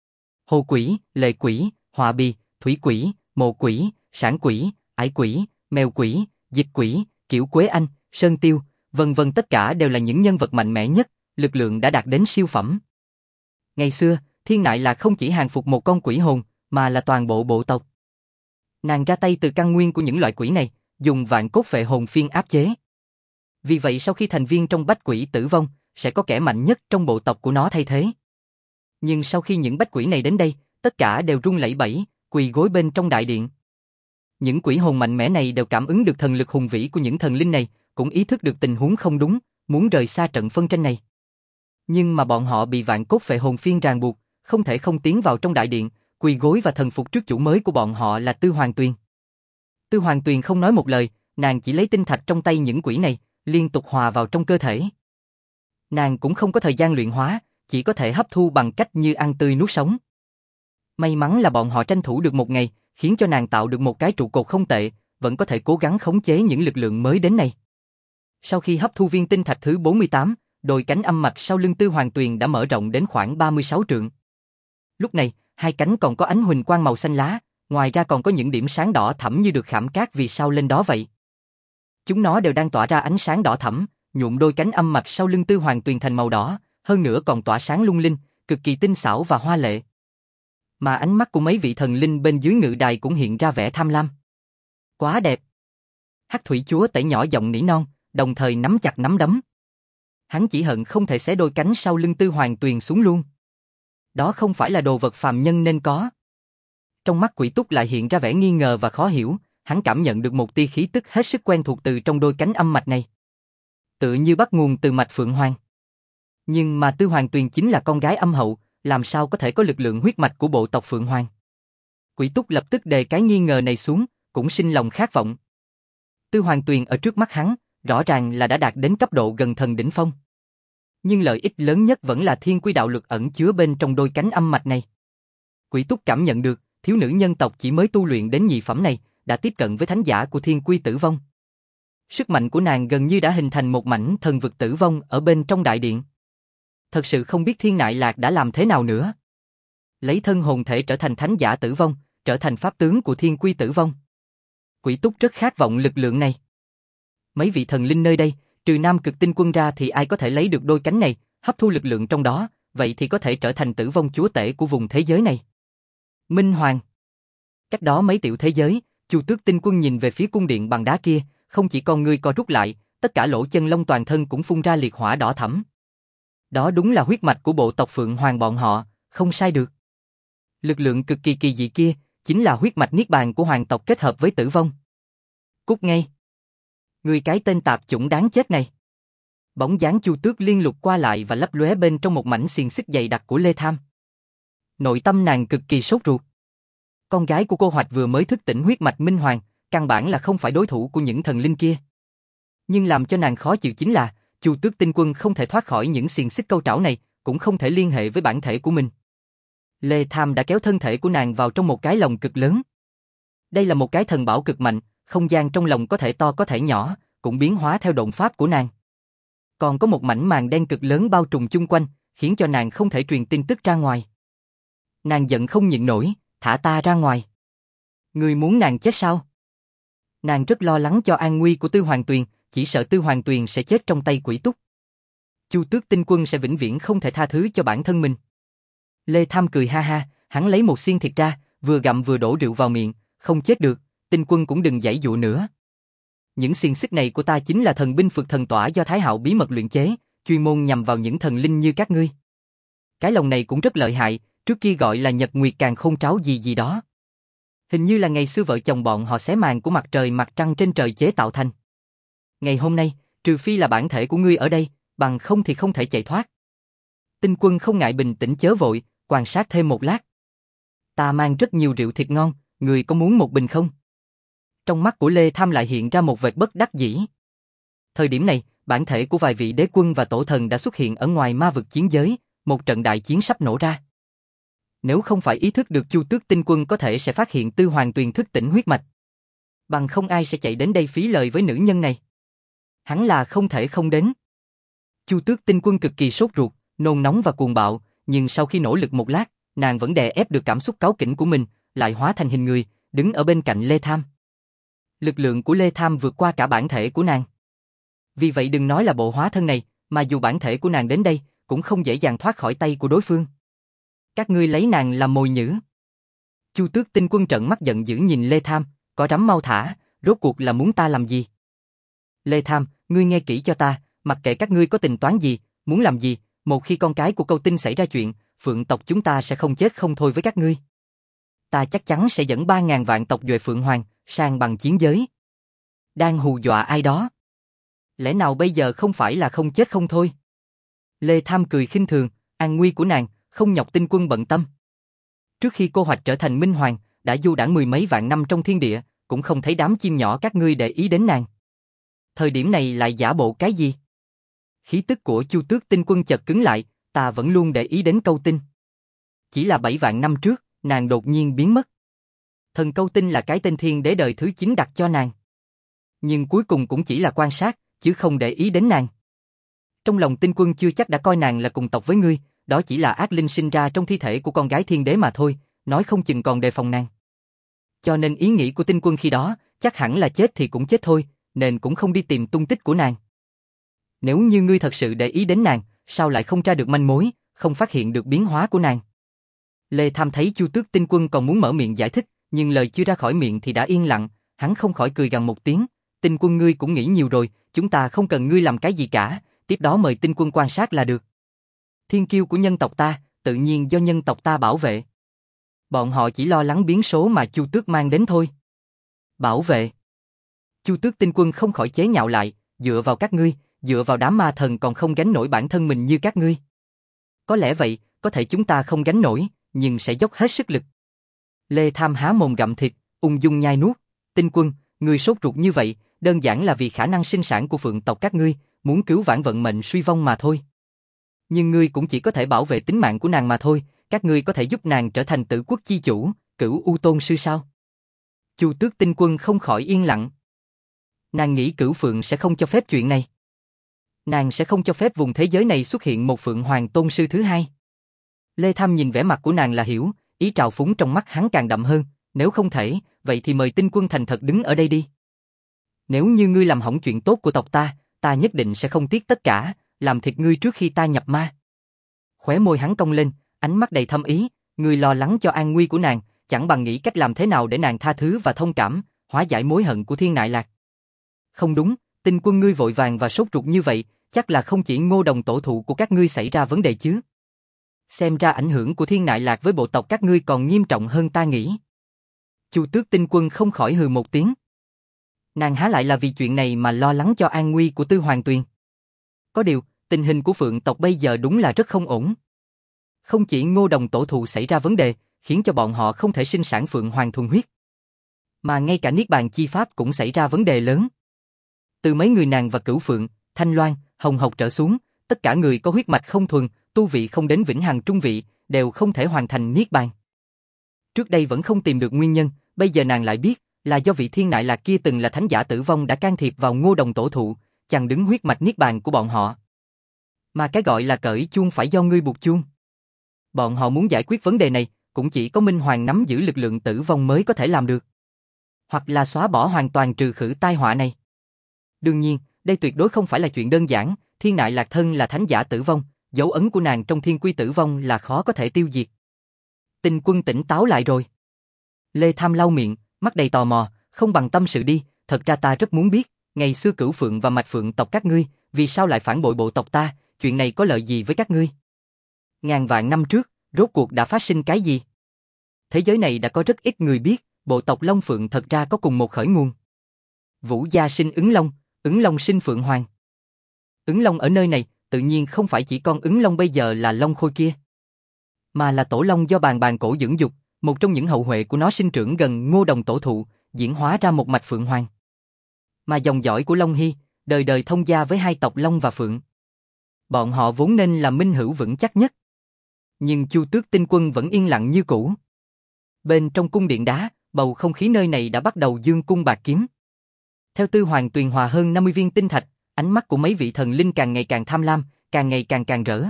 Hồ Quỷ, Lệ Quỷ, Họa Bì, Thủy Quỷ, Mộ Quỷ, Sản Quỷ, Ải Quỷ, Mèo Quỷ, Dịch Quỷ, Kiểu Quế Anh, Sơn Tiêu, vân vân tất cả đều là những nhân vật mạnh mẽ nhất, lực lượng đã đạt đến siêu phẩm. Ngày xưa, Thiên Nại Lạc không chỉ hàng phục một con quỷ hồn, mà là toàn bộ bộ tộc. Nàng ra tay từ căn nguyên của những loại quỷ này, dùng vạn cốt phệ hồn phiên áp chế. Vì vậy sau khi thành viên trong Bách Quỷ tử vong, sẽ có kẻ mạnh nhất trong bộ tộc của nó thay thế. Nhưng sau khi những Bách Quỷ này đến đây, tất cả đều run lẩy bẩy, quỳ gối bên trong đại điện. Những quỷ hồn mạnh mẽ này đều cảm ứng được thần lực hùng vĩ của những thần linh này, cũng ý thức được tình huống không đúng, muốn rời xa trận phân tranh này. Nhưng mà bọn họ bị vạn cốt phệ hồn phiên ràng buộc, không thể không tiến vào trong đại điện, quỳ gối và thần phục trước chủ mới của bọn họ là Tư Hoàng Tuyền. Tư Hoàng Tuyền không nói một lời, nàng chỉ lấy tinh thạch trong tay những quỷ này, liên tục hòa vào trong cơ thể. Nàng cũng không có thời gian luyện hóa, chỉ có thể hấp thu bằng cách như ăn tươi nuốt sống. May mắn là bọn họ tranh thủ được một ngày, khiến cho nàng tạo được một cái trụ cột không tệ, vẫn có thể cố gắng khống chế những lực lượng mới đến này. Sau khi hấp thu viên tinh thạch thứ bốn mươi tám, đôi cánh âm mạch sau lưng Tư Hoàng Tuyền đã mở rộng đến khoảng ba mươi sáu trượng. Lúc này, hai cánh còn có ánh huỳnh quang màu xanh lá, ngoài ra còn có những điểm sáng đỏ thẫm như được khảm cát vì sao lên đó vậy. Chúng nó đều đang tỏa ra ánh sáng đỏ thẫm, nhuộm đôi cánh âm mạch sau lưng Tư Hoàng Tuyền thành màu đỏ, hơn nữa còn tỏa sáng lung linh, cực kỳ tinh xảo và hoa lệ. Mà ánh mắt của mấy vị thần linh bên dưới ngự đài cũng hiện ra vẻ tham lam. Quá đẹp. Hắc Thủy Chúa tể nhỏ giọng nỉ non, đồng thời nắm chặt nắm đấm. Hắn chỉ hận không thể xé đôi cánh sau lưng Tư Hoàng Tuyền xuống luôn. Đó không phải là đồ vật phàm nhân nên có. Trong mắt Quỷ Túc lại hiện ra vẻ nghi ngờ và khó hiểu, hắn cảm nhận được một tia khí tức hết sức quen thuộc từ trong đôi cánh âm mạch này. Tự như bắt nguồn từ mạch Phượng Hoàng. Nhưng mà Tư Hoàng Tuyền chính là con gái âm hậu, làm sao có thể có lực lượng huyết mạch của bộ tộc Phượng Hoàng. Quỷ Túc lập tức đề cái nghi ngờ này xuống, cũng sinh lòng khát vọng. Tư Hoàng Tuyền ở trước mắt hắn, rõ ràng là đã đạt đến cấp độ gần thần đỉnh phong. Nhưng lợi ích lớn nhất vẫn là thiên quy đạo lực ẩn chứa bên trong đôi cánh âm mạch này. Quỷ Túc cảm nhận được, thiếu nữ nhân tộc chỉ mới tu luyện đến nhị phẩm này, đã tiếp cận với thánh giả của thiên quy tử vong. Sức mạnh của nàng gần như đã hình thành một mảnh thần vực tử vong ở bên trong đại điện. Thật sự không biết Thiên Nại Lạc đã làm thế nào nữa. Lấy thân hồn thể trở thành thánh giả tử vong, trở thành pháp tướng của thiên quy tử vong. Quỷ Túc rất khát vọng lực lượng này. Mấy vị thần linh nơi đây, trừ Nam Cực Tinh Quân ra thì ai có thể lấy được đôi cánh này, hấp thu lực lượng trong đó, vậy thì có thể trở thành tử vong chúa tể của vùng thế giới này. Minh Hoàng. Cách đó mấy tiểu thế giới, Chu Tước Tinh Quân nhìn về phía cung điện bằng đá kia, không chỉ con ngươi co rút lại, tất cả lỗ chân lông toàn thân cũng phun ra liệt hỏa đỏ thẫm. Đó đúng là huyết mạch của bộ tộc Phượng Hoàng bọn họ, không sai được. Lực lượng cực kỳ kỳ dị kia, chính là huyết mạch niết bàn của hoàng tộc kết hợp với tử vong. Cút ngay. Người cái tên tạp chủng đáng chết này. Bóng dáng Chu Tước liên lục qua lại và lấp lóe bên trong một mảnh xiềng xích dày đặc của Lê Tham. Nội tâm nàng cực kỳ sốt ruột. Con gái của cô Hoạch vừa mới thức tỉnh huyết mạch Minh Hoàng, căn bản là không phải đối thủ của những thần linh kia. Nhưng làm cho nàng khó chịu chính là, Chu Tước Tinh Quân không thể thoát khỏi những xiềng xích câu trảo này, cũng không thể liên hệ với bản thể của mình. Lê Tham đã kéo thân thể của nàng vào trong một cái lồng cực lớn. Đây là một cái thần bảo cực mạnh, không gian trong lồng có thể to có thể nhỏ, cũng biến hóa theo động pháp của nàng. Còn có một mảnh màn đen cực lớn bao trùm chung quanh, khiến cho nàng không thể truyền tin tức ra ngoài. Nàng giận không nhịn nổi, thả ta ra ngoài. Ngươi muốn nàng chết sao? Nàng rất lo lắng cho an nguy của Tư Hoàng Tuyền, chỉ sợ Tư Hoàng Tuyền sẽ chết trong tay Quỷ Túc. Chu Tước Tinh Quân sẽ vĩnh viễn không thể tha thứ cho bản thân mình. Lê Tham cười ha ha, hắn lấy một xiên thịt ra, vừa gặm vừa đổ rượu vào miệng, không chết được, Tinh Quân cũng đừng giãy dụa nữa. Những xiên xích này của ta chính là thần binh phược thần tỏa do Thái Hạo bí mật luyện chế, chuyên môn nhằm vào những thần linh như các ngươi. Cái lồng này cũng rất lợi hại, trước kia gọi là Nhật Nguyệt Càn Khôn Tráo gì gì đó. Hình như là ngày xưa vợ chồng bọn họ xé màn của mặt trời mặt trăng trên trời chế tạo thành. Ngày hôm nay, trừ phi là bản thể của ngươi ở đây, bằng không thì không thể chạy thoát. Tinh Quân không ngại bình tĩnh chớ vội, quan sát thêm một lát. Ta mang rất nhiều rượu thịt ngon, người có muốn một bình không? Trong mắt của Lê Tham lại hiện ra một vệt bất đắc dĩ. Thời điểm này, bản thể của vài vị đế quân và tổ thần đã xuất hiện ở ngoài ma vực chiến giới, một trận đại chiến sắp nổ ra. Nếu không phải ý thức được Chu Tước Tinh Quân có thể sẽ phát hiện Tư Hoàng Tuyền thức tỉnh huyết mạch, bằng không ai sẽ chạy đến đây phí lời với nữ nhân này. Hắn là không thể không đến. Chu Tước Tinh Quân cực kỳ sốt ruột, nôn nóng và cuồng bạo, nhưng sau khi nỗ lực một lát, nàng vẫn đè ép được cảm xúc cáu kỉnh của mình, lại hóa thành hình người, đứng ở bên cạnh Lê Tham. Lực lượng của Lê Tham vượt qua cả bản thể của nàng. Vì vậy đừng nói là bộ hóa thân này, mà dù bản thể của nàng đến đây, cũng không dễ dàng thoát khỏi tay của đối phương. Các ngươi lấy nàng làm mồi nhử. Chu Tước Tinh Quân trợn mắt giận dữ nhìn Lê Tham, có rắm mau thả, rốt cuộc là muốn ta làm gì? Lê Tham, ngươi nghe kỹ cho ta, mặc kệ các ngươi có tình toán gì, muốn làm gì, một khi con cái của Câu Tinh xảy ra chuyện, Phượng tộc chúng ta sẽ không chết không thôi với các ngươi. Ta chắc chắn sẽ dẫn ba ngàn vạn tộc duệ Phượng Hoàng sang bằng chiến giới. Đang hù dọa ai đó? Lẽ nào bây giờ không phải là không chết không thôi? Lê Tham cười khinh thường, an nguy của nàng, không nhọc Tinh Quân bận tâm. Trước khi cô Hoạch trở thành Minh Hoàng, đã du đãng mười mấy vạn năm trong thiên địa, cũng không thấy đám chim nhỏ các ngươi để ý đến nàng. Thời điểm này lại giả bộ cái gì? Khí tức của Chu Tước Tinh Quân chợt cứng lại, ta vẫn luôn để ý đến Câu Tinh. Chỉ là bảy vạn năm trước, nàng đột nhiên biến mất. Thần Câu Tinh là cái tên thiên đế đời thứ chín đặt cho nàng. Nhưng cuối cùng cũng chỉ là quan sát, chứ không để ý đến nàng. Trong lòng Tinh Quân chưa chắc đã coi nàng là cùng tộc với ngươi, đó chỉ là ác linh sinh ra trong thi thể của con gái thiên đế mà thôi, nói không chừng còn đề phòng nàng. Cho nên ý nghĩ của Tinh Quân khi đó, chắc hẳn là chết thì cũng chết thôi, nên cũng không đi tìm tung tích của nàng. Nếu như ngươi thật sự để ý đến nàng, sao lại không tra được manh mối, không phát hiện được biến hóa của nàng? Lê Tham thấy Chu Tước Tinh Quân còn muốn mở miệng giải thích, nhưng lời chưa ra khỏi miệng thì đã yên lặng, hắn không khỏi cười gằn một tiếng, Tinh Quân ngươi cũng nghĩ nhiều rồi, chúng ta không cần ngươi làm cái gì cả, tiếp đó mời Tinh Quân quan sát là được. Thiên kiêu của nhân tộc ta, tự nhiên do nhân tộc ta bảo vệ. Bọn họ chỉ lo lắng biến số mà Chu Tước mang đến thôi. Bảo vệ. Chu Tước Tinh Quân không khỏi chế nhạo lại, dựa vào các ngươi, dựa vào đám ma thần còn không gánh nổi bản thân mình như các ngươi. Có lẽ vậy, có thể chúng ta không gánh nổi, nhưng sẽ dốc hết sức lực. Lê Tham há mồm gặm thịt, ung dung nhai nuốt. Tinh Quân, ngươi sốt ruột như vậy, đơn giản là vì khả năng sinh sản của Phượng tộc các ngươi, muốn cứu vãn vận mệnh suy vong mà thôi. Nhưng ngươi cũng chỉ có thể bảo vệ tính mạng của nàng mà thôi, các ngươi có thể giúp nàng trở thành Tử Quốc chi chủ, Cửu U Tôn Sư sao? Chu Tước Tinh Quân không khỏi yên lặng. Nàng nghĩ Cửu Phượng sẽ không cho phép chuyện này. Nàng sẽ không cho phép vùng thế giới này xuất hiện một Phượng Hoàng Tôn Sư thứ hai. Lê Tham nhìn vẻ mặt của nàng là hiểu, ý trào phúng trong mắt hắn càng đậm hơn, nếu không thể, vậy thì mời Tinh Quân thành thật đứng ở đây đi. Nếu như ngươi làm hỏng chuyện tốt của tộc ta, ta nhất định sẽ không tiếc tất cả, làm thịt ngươi trước khi ta nhập ma. Khóe môi hắn cong lên, ánh mắt đầy thâm ý, ngươi lo lắng cho an nguy của nàng, chẳng bằng nghĩ cách làm thế nào để nàng tha thứ và thông cảm, hóa giải mối hận của Thiên Nại Lạc. Không đúng, Tinh Quân ngươi vội vàng và sốt ruột như vậy, chắc là không chỉ Ngô Đồng tổ thụ của các ngươi xảy ra vấn đề chứ. Xem ra ảnh hưởng của Thiên Nại Lạc với bộ tộc các ngươi còn nghiêm trọng hơn ta nghĩ. Chu Tước Tinh Quân không khỏi hừ một tiếng. Nàng há lại là vì chuyện này mà lo lắng cho an nguy của Tư Hoàng Tuyền. Có điều, tình hình của Phượng tộc bây giờ đúng là rất không ổn. Không chỉ Ngô Đồng tổ thụ xảy ra vấn đề, khiến cho bọn họ không thể sinh sản Phượng Hoàng thuần huyết, mà ngay cả Niết Bàn chi pháp cũng xảy ra vấn đề lớn. Từ mấy người nàng và Cửu Phượng, Thanh Loan, Hồng Hộc trở xuống, tất cả người có huyết mạch không thuần, tu vị không đến vĩnh hằng trung vị, đều không thể hoàn thành Niết Bàn. Trước đây vẫn không tìm được nguyên nhân, bây giờ nàng lại biết, là do vị Thiên Nại Lạc kia từng là thánh giả tử vong đã can thiệp vào Ngô Đồng tổ thụ, chằng đứng huyết mạch Niết Bàn của bọn họ. Mà cái gọi là cởi chuông phải do ngươi buộc chuông. Bọn họ muốn giải quyết vấn đề này, cũng chỉ có Minh Hoàng nắm giữ lực lượng tử vong mới có thể làm được. Hoặc là xóa bỏ hoàn toàn trừ khử tai họa này. Đương nhiên, đây tuyệt đối không phải là chuyện đơn giản, Thiên Nại Lạc thân là thánh giả tử vong, dấu ấn của nàng trong thiên quy tử vong là khó có thể tiêu diệt. Tinh Quân tỉnh táo lại rồi. Lê Tham lau miệng, mắt đầy tò mò, không bằng tâm sự đi, thật ra ta rất muốn biết, ngày xưa Cửu Phượng và Mạch Phượng tộc các ngươi, vì sao lại phản bội bộ tộc ta, chuyện này có lợi gì với các ngươi? Ngàn vạn năm trước, rốt cuộc đã phát sinh cái gì? Thế giới này đã có rất ít người biết, bộ tộc Long Phượng thật ra có cùng một khởi nguồn. Vũ gia sinh Ứng Long, Ứng Long sinh Phượng Hoàng. Ứng Long ở nơi này, tự nhiên không phải chỉ con Ứng Long bây giờ là Long Khôi kia, mà là tổ Long do Bàn Bàn Cổ dưỡng dục, một trong những hậu huệ của nó sinh trưởng gần Ngô Đồng tổ thụ, diễn hóa ra một mạch Phượng Hoàng. Mà dòng dõi của Long Hy, đời đời thông gia với hai tộc Long và Phượng. Bọn họ vốn nên là minh hữu vững chắc nhất. Nhưng Chu Tước Tinh Quân vẫn yên lặng như cũ. Bên trong cung điện đá, bầu không khí nơi này đã bắt đầu dương cung bạc kiếm. Theo Tư Hoàng Tuyền hòa hơn năm mươi viên tinh thạch, ánh mắt của mấy vị thần linh càng ngày càng tham lam, càng ngày càng càng rỡ.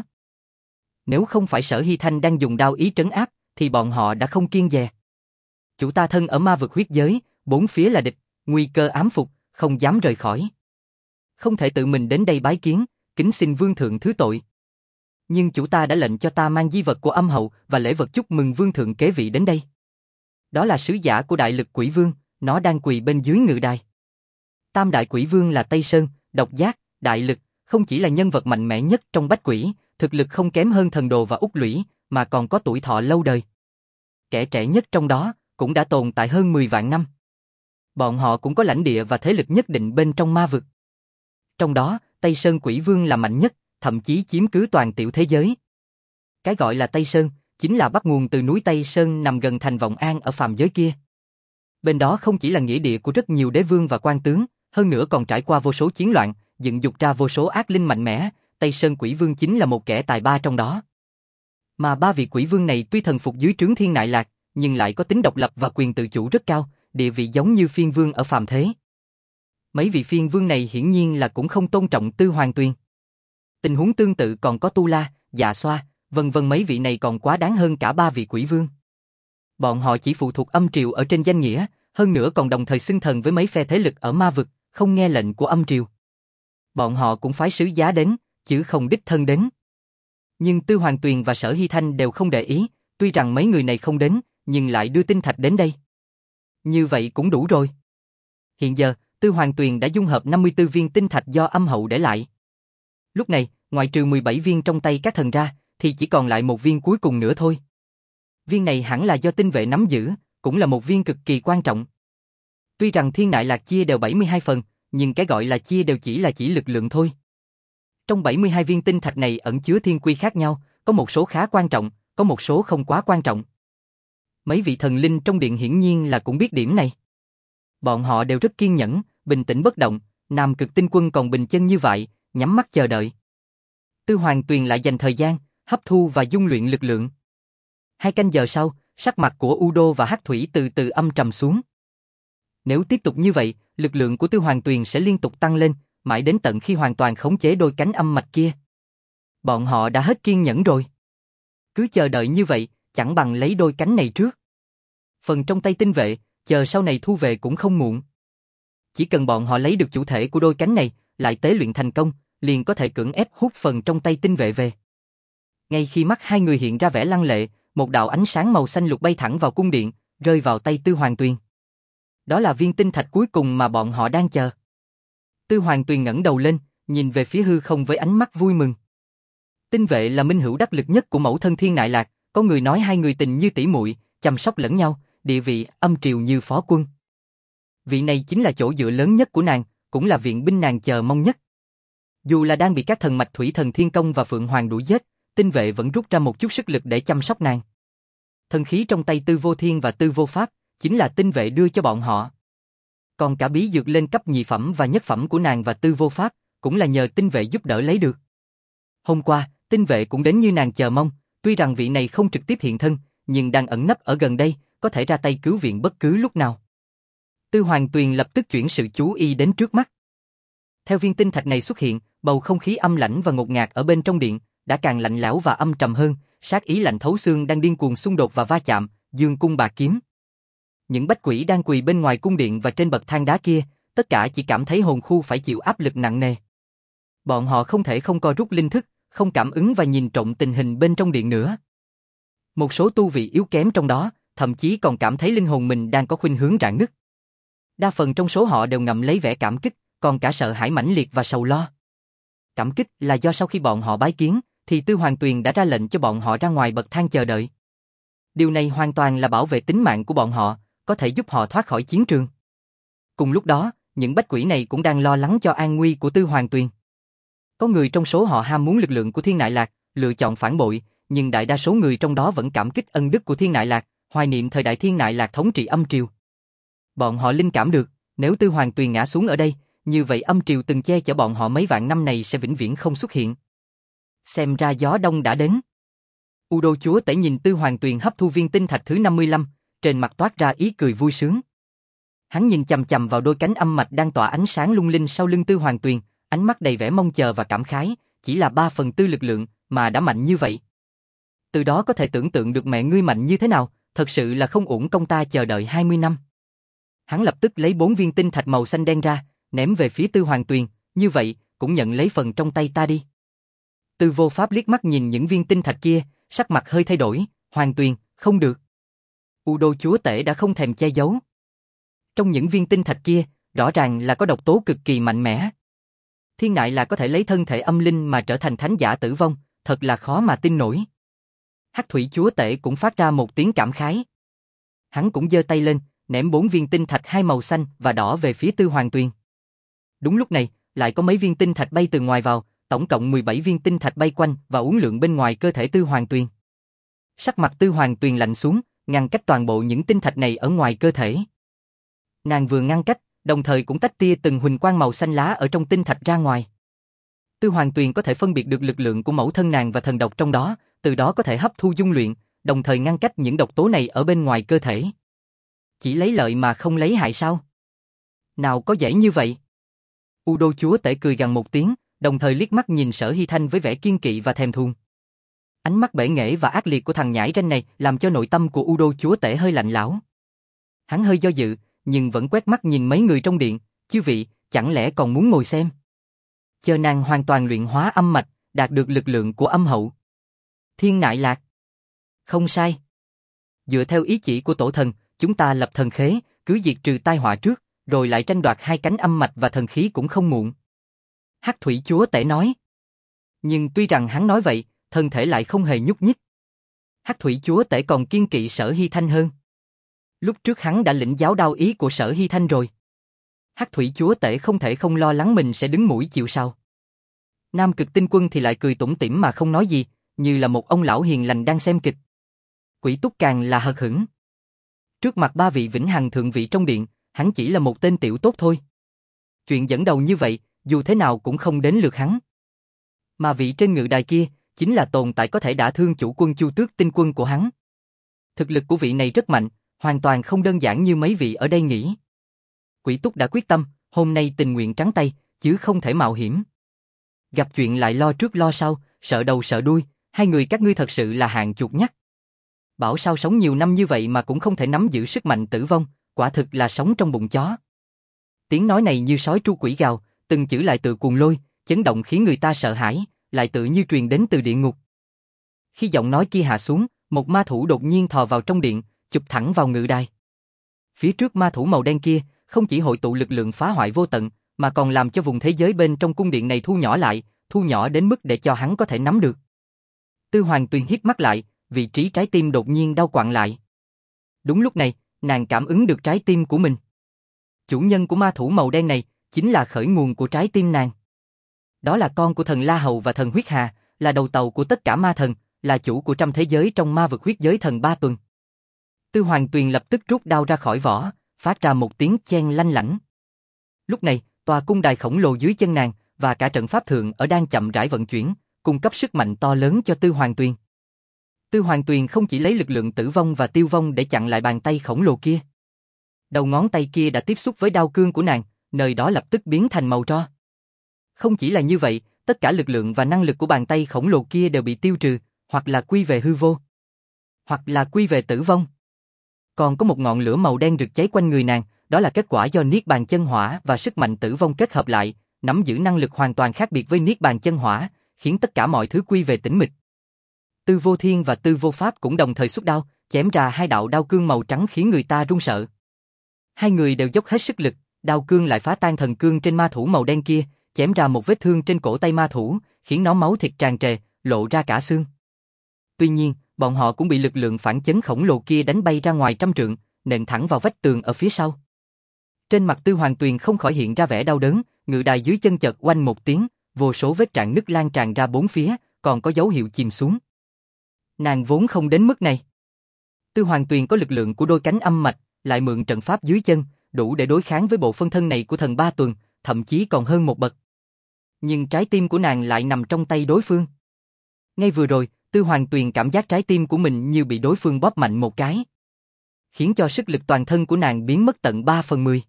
Nếu không phải Sở Hy Thanh đang dùng đao ý trấn áp, thì bọn họ đã không kiêng dè. Chủ ta thân ở ma vực huyết giới, bốn phía là địch, nguy cơ ám phục, không dám rời khỏi. Không thể tự mình đến đây bái kiến, kính xin vương thượng thứ tội. Nhưng chủ ta đã lệnh cho ta mang di vật của âm hậu và lễ vật chúc mừng vương thượng kế vị đến đây. Đó là sứ giả của đại lực quỷ vương, nó đang quỳ bên dưới ngự đài. Tam đại quỷ vương là Tây Sơn, Độc Giác, Đại Lực, không chỉ là nhân vật mạnh mẽ nhất trong bách quỷ, thực lực không kém hơn Thần Đồ và Úc Lũy, mà còn có tuổi thọ lâu đời. Kẻ trẻ nhất trong đó, cũng đã tồn tại hơn mười vạn năm. Bọn họ cũng có lãnh địa và thế lực nhất định bên trong ma vực. Trong đó, Tây Sơn Quỷ Vương là mạnh nhất, thậm chí chiếm cứ toàn tiểu thế giới. Cái gọi là Tây Sơn, chính là bắt nguồn từ núi Tây Sơn nằm gần thành Vọng An ở phàm giới kia. Bên đó không chỉ là nghĩa địa của rất nhiều đế vương và quan tướng, hơn nữa còn trải qua vô số chiến loạn, dựng dục ra vô số ác linh mạnh mẽ, Tây Sơn Quỷ Vương chính là một kẻ tài ba trong đó. Mà ba vị quỷ vương này tuy thần phục dưới trướng Thiên Nại Lạc, nhưng lại có tính độc lập và quyền tự chủ rất cao, địa vị giống như phiên vương ở phàm thế. Mấy vị phiên vương này hiển nhiên là cũng không tôn trọng Tư Hoàng Tuyền. Tình huống tương tự còn có Tu La, Dạ Xoa, vân vân, mấy vị này còn quá đáng hơn cả ba vị quỷ vương. Bọn họ chỉ phụ thuộc âm triều ở trên danh nghĩa, hơn nữa còn đồng thời xưng thần với mấy phe thế lực ở ma vực, không nghe lệnh của âm triều. Bọn họ cũng phái sứ giá đến, chứ không đích thân đến. Nhưng Tư Hoàng Tuyền và Sở Hy Thanh đều không để ý, tuy rằng mấy người này không đến, nhưng lại đưa tinh thạch đến đây. Như vậy cũng đủ rồi. Hiện giờ, Tư Hoàng Tuyền đã dung hợp năm mươi tư viên tinh thạch do âm hậu để lại. Lúc này, ngoại trừ mười bảy viên trong tay các thần ra, thì chỉ còn lại một viên cuối cùng nữa thôi. Viên này hẳn là do tinh vệ nắm giữ, cũng là một viên cực kỳ quan trọng. Tuy rằng Thiên Nại Lạc chia đều bảy mươi hai phần, nhưng cái gọi là chia đều chỉ là chỉ lực lượng thôi. Trong bảy mươi hai viên tinh thạch này ẩn chứa thiên quy khác nhau, có một số khá quan trọng, có một số không quá quan trọng. Mấy vị thần linh trong điện hiển nhiên là cũng biết điểm này. Bọn họ đều rất kiên nhẫn, bình tĩnh bất động, Nam Cực Tinh Quân còn bình chân như vậy, nhắm mắt chờ đợi. Tư Hoàng Tuyền lại dành thời gian, hấp thu và dung luyện lực lượng. Hai canh giờ sau, sắc mặt của Udo và Hắc Thủy từ từ âm trầm xuống. Nếu tiếp tục như vậy, lực lượng của Tư Hoàng Tuyền sẽ liên tục tăng lên, mãi đến tận khi hoàn toàn khống chế đôi cánh âm mạch kia. Bọn họ đã hết kiên nhẫn rồi. Cứ chờ đợi như vậy, chẳng bằng lấy đôi cánh này trước. Phần trong tay tinh vệ, chờ sau này thu về cũng không muộn. Chỉ cần bọn họ lấy được chủ thể của đôi cánh này, lại tế luyện thành công, liền có thể cưỡng ép hút phần trong tay tinh vệ về. Ngay khi mắt hai người hiện ra vẻ lăng lệ, một đạo ánh sáng màu xanh lục bay thẳng vào cung điện, rơi vào tay Tư Hoàng Tuyền. Đó là viên tinh thạch cuối cùng mà bọn họ đang chờ. Tư Hoàng Tuyền ngẩng đầu lên, nhìn về phía hư không với ánh mắt vui mừng. Tinh vệ là minh hữu đắc lực nhất của mẫu thân Thiên Nại Lạc, có người nói hai người tình như tỷ muội, chăm sóc lẫn nhau, địa vị âm triều như phó quân. Vị này chính là chỗ dựa lớn nhất của nàng, cũng là viện binh nàng chờ mong nhất. Dù là đang bị các thần mạch thủy thần Thiên Công và Phượng Hoàng đuổi giết, tinh vệ vẫn rút ra một chút sức lực để chăm sóc nàng. Thần khí trong tay Tư Vô Thiên và Tư Vô Pháp chính là tinh vệ đưa cho bọn họ. Còn cả bí dược lên cấp nhị phẩm và nhất phẩm của nàng và Tư Vô Pháp cũng là nhờ tinh vệ giúp đỡ lấy được. Hôm qua, tinh vệ cũng đến như nàng chờ mong, tuy rằng vị này không trực tiếp hiện thân, nhưng đang ẩn nấp ở gần đây, có thể ra tay cứu viện bất cứ lúc nào. Tư Hoàng Tuyền lập tức chuyển sự chú ý đến trước mắt. Theo viên tinh thạch này xuất hiện, bầu không khí âm lãnh và ngột ngạt ở bên trong điện đã càng lạnh lẽo và âm trầm hơn, sát ý lạnh thấu xương đang điên cuồng xung đột và va chạm, dương cung bạc kiếm. Những bách quỷ đang quỳ bên ngoài cung điện và trên bậc thang đá kia, tất cả chỉ cảm thấy hồn khu phải chịu áp lực nặng nề. Bọn họ không thể không co rút linh thức, không cảm ứng và nhìn trộm tình hình bên trong điện nữa. Một số tu vị yếu kém trong đó, thậm chí còn cảm thấy linh hồn mình đang có khuynh hướng rạn nứt. Đa phần trong số họ đều ngậm lấy vẻ cảm kích, còn cả sợ hãi mãnh liệt và sầu lo. Cảm kích là do sau khi bọn họ bái kiến, thì Tư Hoàng Tuyền đã ra lệnh cho bọn họ ra ngoài bậc thang chờ đợi. Điều này hoàn toàn là bảo vệ tính mạng của bọn họ, có thể giúp họ thoát khỏi chiến trường. Cùng lúc đó, những bách quỷ này cũng đang lo lắng cho an nguy của Tư Hoàng Tuyền. Có người trong số họ ham muốn lực lượng của Thiên Nại Lạc, lựa chọn phản bội, nhưng đại đa số người trong đó vẫn cảm kích ân đức của Thiên Nại Lạc, hoài niệm thời đại Thiên Nại Lạc thống trị âm triều. Bọn họ linh cảm được, nếu Tư Hoàng Tuyền ngã xuống ở đây, như vậy âm triều từng che chở bọn họ mấy vạn năm này sẽ vĩnh viễn không xuất hiện. Xem ra gió đông đã đến. Udo chúa tể nhìn Tư Hoàng Tuyền hấp thu viên tinh thạch thứ năm mươi lăm, trên mặt toát ra ý cười vui sướng. Hắn nhìn chằm chằm vào đôi cánh âm mạch đang tỏa ánh sáng lung linh sau lưng Tư Hoàng Tuyền, ánh mắt đầy vẻ mong chờ và cảm khái, chỉ là ba phần tư lực lượng mà đã mạnh như vậy. Từ đó có thể tưởng tượng được mẹ ngươi mạnh như thế nào, thật sự là không uổng công ta chờ đợi hai mươi năm. Hắn lập tức lấy bốn viên tinh thạch màu xanh đen ra, ném về phía Tư Hoàng Tuyền, như vậy, cũng nhận lấy phần trong tay ta đi. Tư Vô Pháp liếc mắt nhìn những viên tinh thạch kia, sắc mặt hơi thay đổi, Hoàng Tuyền, không được. Udo chúa tể đã không thèm che giấu. Trong những viên tinh thạch kia, rõ ràng là có độc tố cực kỳ mạnh mẽ. Thiên Nại là có thể lấy thân thể âm linh mà trở thành thánh giả tử vong, thật là khó mà tin nổi. Hắc Thủy chúa tể cũng phát ra một tiếng cảm khái. Hắn cũng giơ tay lên, ném bốn viên tinh thạch hai màu xanh và đỏ về phía Tư Hoàng Tuyền. Đúng lúc này, lại có mấy viên tinh thạch bay từ ngoài vào, tổng cộng mười bảy viên tinh thạch bay quanh và uốn lượn bên ngoài cơ thể Tư Hoàng Tuyền. Sắc mặt Tư Hoàng Tuyền lạnh xuống, ngăn cách toàn bộ những tinh thạch này ở ngoài cơ thể. Nàng vừa ngăn cách, đồng thời cũng tách tia từng huỳnh quang màu xanh lá ở trong tinh thạch ra ngoài. Tư Hoàng Tuyền có thể phân biệt được lực lượng của mẫu thân nàng và thần độc trong đó, từ đó có thể hấp thu dung luyện, đồng thời ngăn cách những độc tố này ở bên ngoài cơ thể. Chỉ lấy lợi mà không lấy hại sao? Nào có dễ như vậy? Udo chúa tể cười gằn một tiếng, đồng thời liếc mắt nhìn Sở Hy Thanh với vẻ kiên kỵ và thèm thuồng. Ánh mắt bể nghệ và ác liệt của thằng nhãi ranh này làm cho nội tâm của Udo chúa tể hơi lạnh lẽo. Hắn hơi do dự, nhưng vẫn quét mắt nhìn mấy người trong điện, chư vị, chẳng lẽ còn muốn ngồi xem? Chờ nàng hoàn toàn luyện hóa âm mạch, đạt được lực lượng của âm hậu. Thiên Nại Lạc. Không sai. Dựa theo ý chỉ của tổ thần, chúng ta lập thần khế, cứ diệt trừ tai họa trước, rồi lại tranh đoạt hai cánh âm mạch và thần khí cũng không muộn. Hắc Thủy chúa tể nói. Nhưng tuy rằng hắn nói vậy, thân thể lại không hề nhúc nhích. Hắc Thủy chúa tể còn kiên kỵ Sở Hy Thanh hơn. Lúc trước hắn đã lĩnh giáo đao ý của Sở Hy Thanh rồi. Hắc Thủy chúa tể không thể không lo lắng mình sẽ đứng mũi chịu sào. Nam Cực Tinh Quân thì lại cười tủm tỉm mà không nói gì, như là một ông lão hiền lành đang xem kịch. Quỷ Túc càng là hờ hững. Trước mặt ba vị vĩnh hằng thượng vị trong điện, hắn chỉ là một tên tiểu tốt thôi. Chuyện dẫn đầu như vậy, dù thế nào cũng không đến lượt hắn. Mà vị trên ngự đài kia, chính là tồn tại có thể đả thương chủ quân Chu Tước Tinh Quân của hắn. Thực lực của vị này rất mạnh, hoàn toàn không đơn giản như mấy vị ở đây nghĩ. Quỷ Túc đã quyết tâm, hôm nay tình nguyện trắng tay, chứ không thể mạo hiểm. Gặp chuyện lại lo trước lo sau, sợ đầu sợ đuôi, hai người các ngươi thật sự là hạng chuột nhắt. Bảo sao sống nhiều năm như vậy mà cũng không thể nắm giữ sức mạnh tử vong, quả thực là sống trong bụng chó. Tiếng nói này như sói tru quỷ gào, từng chữ lại tự cuồng lôi, chấn động khiến người ta sợ hãi, lại tự như truyền đến từ địa ngục. Khi giọng nói kia hạ xuống, một ma thủ đột nhiên thò vào trong điện, chụp thẳng vào ngự đài. Phía trước ma thủ màu đen kia, không chỉ hội tụ lực lượng phá hoại vô tận, mà còn làm cho vùng thế giới bên trong cung điện này thu nhỏ lại, thu nhỏ đến mức để cho hắn có thể nắm được. Tư Hoàng Tuyền hít mắt lại, vị trí trái tim đột nhiên đau quặn lại. Đúng lúc này, nàng cảm ứng được trái tim của mình. Chủ nhân của ma thủ màu đen này, chính là khởi nguồn của trái tim nàng. Đó là con của thần La Hầu và thần Huyết Hà, là đầu tàu của tất cả ma thần, là chủ của trăm thế giới trong ma vực huyết giới thần ba tuần. Tư Hoàng Tuyền lập tức rút đao ra khỏi vỏ, phát ra một tiếng chen lanh lảnh. Lúc này, tòa cung đài khổng lồ dưới chân nàng, và cả trận pháp thượng ở đang chậm rãi vận chuyển, cung cấp sức mạnh to lớn cho Tư Hoàng Tuyền. Tư Hoàng Tuyền không chỉ lấy lực lượng tử vong và tiêu vong để chặn lại bàn tay khổng lồ kia. Đầu ngón tay kia đã tiếp xúc với đao cương của nàng, nơi đó lập tức biến thành màu tro. Không chỉ là như vậy, tất cả lực lượng và năng lực của bàn tay khổng lồ kia đều bị tiêu trừ, hoặc là quy về hư vô, hoặc là quy về tử vong. Còn có một ngọn lửa màu đen rực cháy quanh người nàng, đó là kết quả do Niết Bàn Chân Hỏa và sức mạnh tử vong kết hợp lại, nắm giữ năng lực hoàn toàn khác biệt với Niết Bàn Chân Hỏa, khiến tất cả mọi thứ quy về tĩnh mịch. Tư Vô Thiên và Tư Vô Pháp cũng đồng thời xuất đao, chém ra hai đạo đao cương màu trắng khiến người ta run sợ. Hai người đều dốc hết sức lực, đao cương lại phá tan thần cương trên ma thủ màu đen kia, chém ra một vết thương trên cổ tay ma thủ, khiến nó máu thịt tràn trề, lộ ra cả xương. Tuy nhiên, bọn họ cũng bị lực lượng phản chấn khổng lồ kia đánh bay ra ngoài trăm trượng, nện thẳng vào vách tường ở phía sau. Trên mặt Tư Hoàng Tuyền không khỏi hiện ra vẻ đau đớn, ngự đài dưới chân chợt oanh một tiếng, vô số vết rạn nứt lan tràn ra bốn phía, còn có dấu hiệu chìm xuống. Nàng vốn không đến mức này. Tư Hoàng Tuyền có lực lượng của đôi cánh âm mạch, lại mượn trận pháp dưới chân, đủ để đối kháng với bộ phân thân này của thần Ba Tuần, thậm chí còn hơn một bậc. Nhưng trái tim của nàng lại nằm trong tay đối phương. Ngay vừa rồi, Tư Hoàng Tuyền cảm giác trái tim của mình như bị đối phương bóp mạnh một cái, khiến cho sức lực toàn thân của nàng biến mất tận ba phần mười.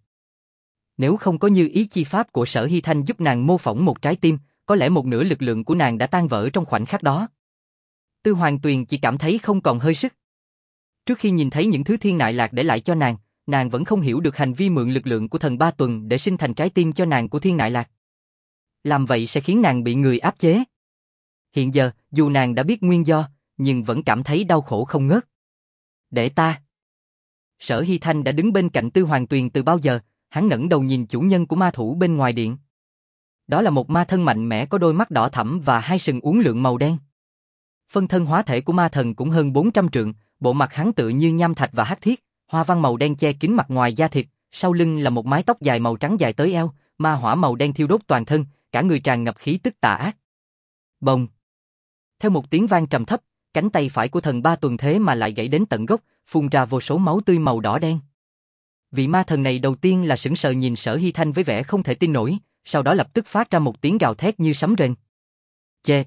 Nếu không có như ý chi pháp của Sở Hy Thanh giúp nàng mô phỏng một trái tim, có lẽ một nửa lực lượng của nàng đã tan vỡ trong khoảnh khắc đó. Tư Hoàng Tuyền chỉ cảm thấy không còn hơi sức. Trước khi nhìn thấy những thứ thiên nại lạc để lại cho nàng, nàng vẫn không hiểu được hành vi mượn lực lượng của thần Ba Tuần để sinh thành trái tim cho nàng của thiên nại lạc. Làm vậy sẽ khiến nàng bị người áp chế. Hiện giờ, dù nàng đã biết nguyên do, nhưng vẫn cảm thấy đau khổ không ngớt. Để ta. Sở Hy Thanh đã đứng bên cạnh Tư Hoàng Tuyền từ bao giờ, hắn ngẩng đầu nhìn chủ nhân của ma thủ bên ngoài điện. Đó là một ma thân mạnh mẽ có đôi mắt đỏ thẫm và hai sừng uốn lượn màu đen. Phân thân hóa thể của ma thần cũng hơn bốn trăm trượng, bộ mặt hắn tựa như nham thạch và hắc thiết, hoa văn màu đen che kín mặt ngoài da thịt, sau lưng là một mái tóc dài màu trắng dài tới eo, ma hỏa màu đen thiêu đốt toàn thân, cả người tràn ngập khí tức tà ác. Bồng. Theo một tiếng vang trầm thấp, cánh tay phải của thần Ba Tuần thế mà lại gãy đến tận gốc, phun ra vô số máu tươi màu đỏ đen. Vị ma thần này đầu tiên là sững sờ nhìn Sở Hy Thanh với vẻ không thể tin nổi, sau đó lập tức phát ra một tiếng gào thét như sấm rền. Chê!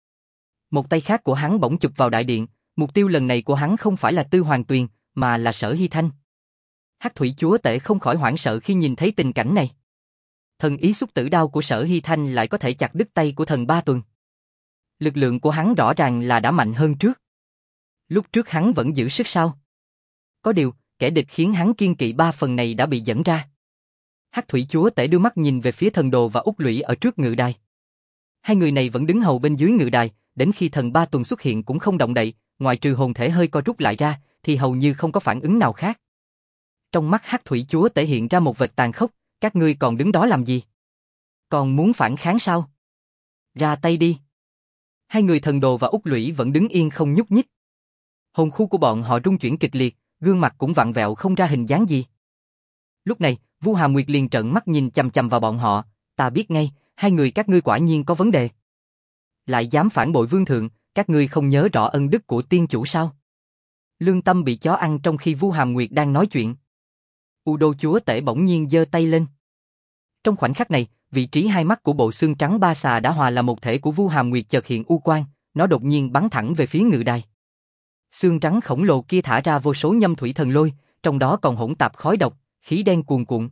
Một tay khác của hắn bỗng chụp vào đại điện, mục tiêu lần này của hắn không phải là Tư Hoàng Tuyền, mà là Sở Hy Thanh. Hắc Thủy Chúa Tể không khỏi hoảng sợ khi nhìn thấy tình cảnh này. Thần ý xúc tử đao của Sở Hy Thanh lại có thể chặt đứt tay của thần Ba Tuần. Lực lượng của hắn rõ ràng là đã mạnh hơn trước. Lúc trước hắn vẫn giữ sức sao? Có điều, kẻ địch khiến hắn kiên kỵ ba phần này đã bị dẫn ra. Hắc Thủy Chúa Tể đưa mắt nhìn về phía Thần Đồ và Úc Lũy ở trước ngự đài. Hai người này vẫn đứng hầu bên dưới ngự đài, đến khi thần Ba Tuần xuất hiện cũng không động đậy, ngoại trừ hồn thể hơi co rút lại ra, thì hầu như không có phản ứng nào khác. Trong mắt Hắc Thủy Chúa Tể hiện ra một vệt tàn khốc, các ngươi còn đứng đó làm gì? Còn muốn phản kháng sao? Ra tay đi. Hai người Thần Đồ và Úc Lũy vẫn đứng yên không nhúc nhích. Hồn khu của bọn họ rung chuyển kịch liệt, gương mặt cũng vặn vẹo không ra hình dáng gì. Lúc này, Vu Hà Nguyệt liền trợn mắt nhìn chằm chằm vào bọn họ, ta biết ngay, hai người các ngươi quả nhiên có vấn đề. Lại dám phản bội vương thượng, các ngươi không nhớ rõ ân đức của tiên chủ sao? Lương tâm bị chó ăn trong khi Vu Hàm Nguyệt đang nói chuyện. U Đô Chúa Tể bỗng nhiên giơ tay lên. Trong khoảnh khắc này, vị trí hai mắt của bộ xương trắng ba xà đã hòa là một thể của Vu Hàm Nguyệt chợt hiện u quang, nó đột nhiên bắn thẳng về phía ngự đài. Xương trắng khổng lồ kia thả ra vô số nhâm thủy thần lôi, trong đó còn hỗn tạp khói độc, khí đen cuồn cuộn.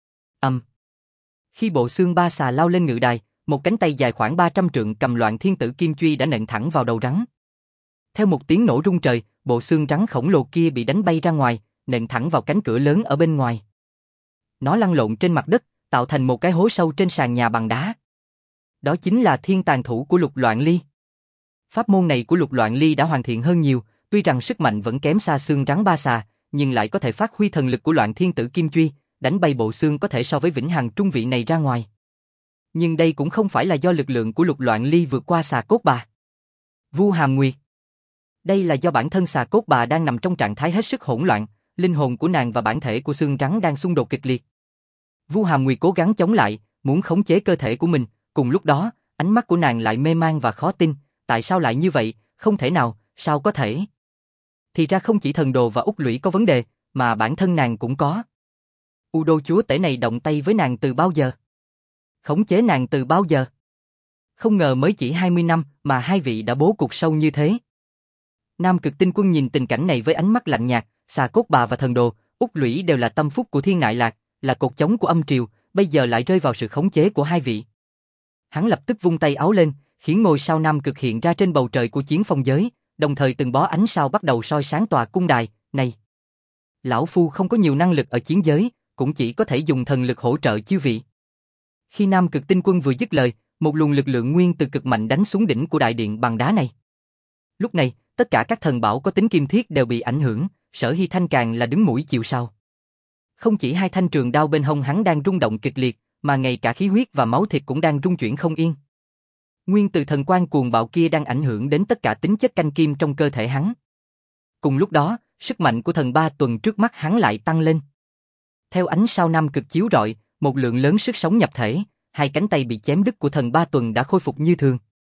Ầm. Khi bộ xương ba xà lao lên ngự đài, một cánh tay dài khoảng ba trăm trượng cầm loạn thiên tử kim truy đã nện thẳng vào đầu rắn. Theo một tiếng nổ rung trời, bộ xương rắn khổng lồ kia bị đánh bay ra ngoài, nện thẳng vào cánh cửa lớn ở bên ngoài. Nó lăn lộn trên mặt đất, tạo thành một cái hố sâu trên sàn nhà bằng đá. Đó chính là thiên tàn thủ của Lục Loạn Ly. Pháp môn này của Lục Loạn Ly đã hoàn thiện hơn nhiều, tuy rằng sức mạnh vẫn kém xa xương rắn ba xà, nhưng lại có thể phát huy thần lực của Loạn Thiên Tử Kim Truy, đánh bay bộ xương có thể so với vĩnh hằng trung vị này ra ngoài. Nhưng đây cũng không phải là do lực lượng của Lục Loạn Ly vượt qua xà cốt bà. Vu Hàm Nguyệt. Đây là do bản thân xà cốt bà đang nằm trong trạng thái hết sức hỗn loạn, linh hồn của nàng và bản thể của xương rắn đang xung đột kịch liệt. Vu Hàm Nguyệt cố gắng chống lại, muốn khống chế cơ thể của mình, cùng lúc đó, ánh mắt của nàng lại mê man và khó tin, tại sao lại như vậy, không thể nào, sao có thể? Thì ra không chỉ thần đồ và út lũy có vấn đề, mà bản thân nàng cũng có. U Đô chúa tể này động tay với nàng từ bao giờ? Khống chế nàng từ bao giờ? Không ngờ mới chỉ hai mươi năm mà hai vị đã bố cục sâu như thế. Nam Cực Tinh Quân nhìn tình cảnh này với ánh mắt lạnh nhạt, xà cốt bà và thần đồ, út lũy đều là tâm phúc của Thiên Nại Lạc, là cột chống của âm triều, bây giờ lại rơi vào sự khống chế của hai vị. Hắn lập tức vung tay áo lên, khiến ngôi sao Nam Cực hiện ra trên bầu trời của chiến phong giới, đồng thời từng bó ánh sao bắt đầu soi sáng tòa cung đài. Này, lão phu không có nhiều năng lực ở chiến giới, cũng chỉ có thể dùng thần lực hỗ trợ chư vị. Khi Nam Cực Tinh Quân vừa dứt lời, một luồng lực lượng nguyên từ cực mạnh đánh xuống đỉnh của đại điện bằng đá này. Lúc này, tất cả các thần bảo có tính kim thiết đều bị ảnh hưởng, Sở Hy Thanh càng là đứng mũi chịu sào. Không chỉ hai thanh trường đao bên hông hắn đang rung động kịch liệt, mà ngay cả khí huyết và máu thịt cũng đang rung chuyển không yên. Nguyên từ thần quang cuồng bạo kia đang ảnh hưởng đến tất cả tính chất canh kim trong cơ thể hắn. Cùng lúc đó, sức mạnh của thần ba tuần trước mắt hắn lại tăng lên. Theo ánh sao Nam Cực chiếu rọi, một lượng lớn sức sống nhập thể, hai cánh tay bị chém đứt của thần ba tuần đã khôi phục như thường.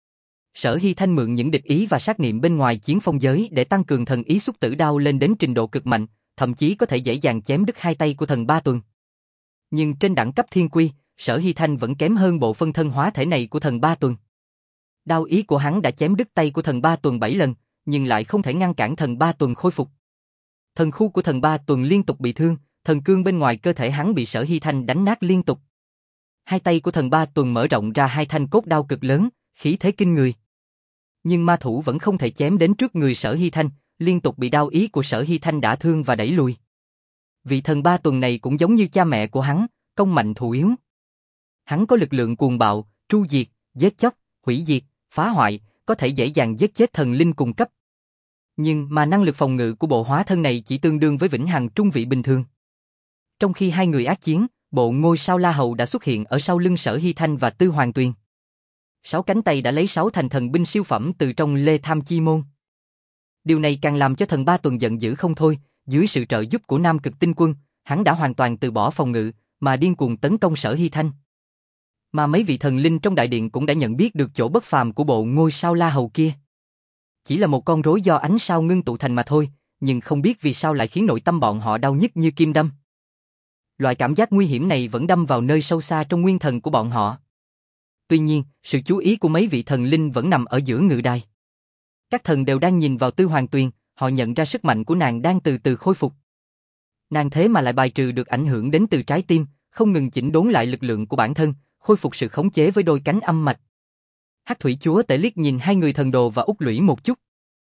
Sở Hy Thanh mượn những địch ý và sát niệm bên ngoài chiến phong giới để tăng cường thần ý xúc tử đao lên đến trình độ cực mạnh, thậm chí có thể dễ dàng chém đứt hai tay của thần ba tuần. Nhưng trên đẳng cấp thiên quy, Sở Hy Thanh vẫn kém hơn bộ phân thân hóa thể này của thần ba tuần. Đao ý của hắn đã chém đứt tay của thần ba tuần bảy lần, nhưng lại không thể ngăn cản thần ba tuần khôi phục. Thần khu của thần ba tuần liên tục bị thương, thần cương bên ngoài cơ thể hắn bị Sở Hy Thanh đánh nát liên tục. Hai tay của thần ba tuần mở rộng ra hai thanh cốt đao cực lớn, khí thế kinh người. Nhưng ma thủ vẫn không thể chém đến trước người Sở Hy Thanh, liên tục bị đao ý của Sở Hy Thanh đả thương và đẩy lùi. Vị thần ba tuần này cũng giống như cha mẹ của hắn, công mạnh thủ yếu. Hắn có lực lượng cuồng bạo, tru diệt, giết chóc, hủy diệt, phá hoại, có thể dễ dàng giết chết thần linh cùng cấp. Nhưng mà năng lực phòng ngự của bộ hóa thân này chỉ tương đương với vĩnh hằng trung vị bình thường. Trong khi hai người ác chiến, bộ ngôi sao La Hầu đã xuất hiện ở sau lưng Sở Hy Thanh và Tư Hoàng Tuyền. Sáu cánh tay đã lấy sáu thành thần binh siêu phẩm từ trong Lê Tham Chi Môn. Điều này càng làm cho thần ba tuần giận dữ không thôi, dưới sự trợ giúp của Nam Cực Tinh Quân, hắn đã hoàn toàn từ bỏ phòng ngự, mà điên cuồng tấn công Sở Hy Thanh. Mà mấy vị thần linh trong đại điện cũng đã nhận biết được chỗ bất phàm của bộ ngôi sao La Hầu kia. Chỉ là một con rối do ánh sao ngưng tụ thành mà thôi, nhưng không biết vì sao lại khiến nội tâm bọn họ đau nhức như kim đâm. Loại cảm giác nguy hiểm này vẫn đâm vào nơi sâu xa trong nguyên thần của bọn họ. Tuy nhiên, sự chú ý của mấy vị thần linh vẫn nằm ở giữa ngự đài. Các thần đều đang nhìn vào Tư Hoàng Tuyền, họ nhận ra sức mạnh của nàng đang từ từ khôi phục. Nàng thế mà lại bài trừ được ảnh hưởng đến từ trái tim, không ngừng chỉnh đốn lại lực lượng của bản thân, khôi phục sự khống chế với đôi cánh âm mạch. Hắc Thủy Chúa Tể liếc nhìn hai người thần đồ và út lũy một chút.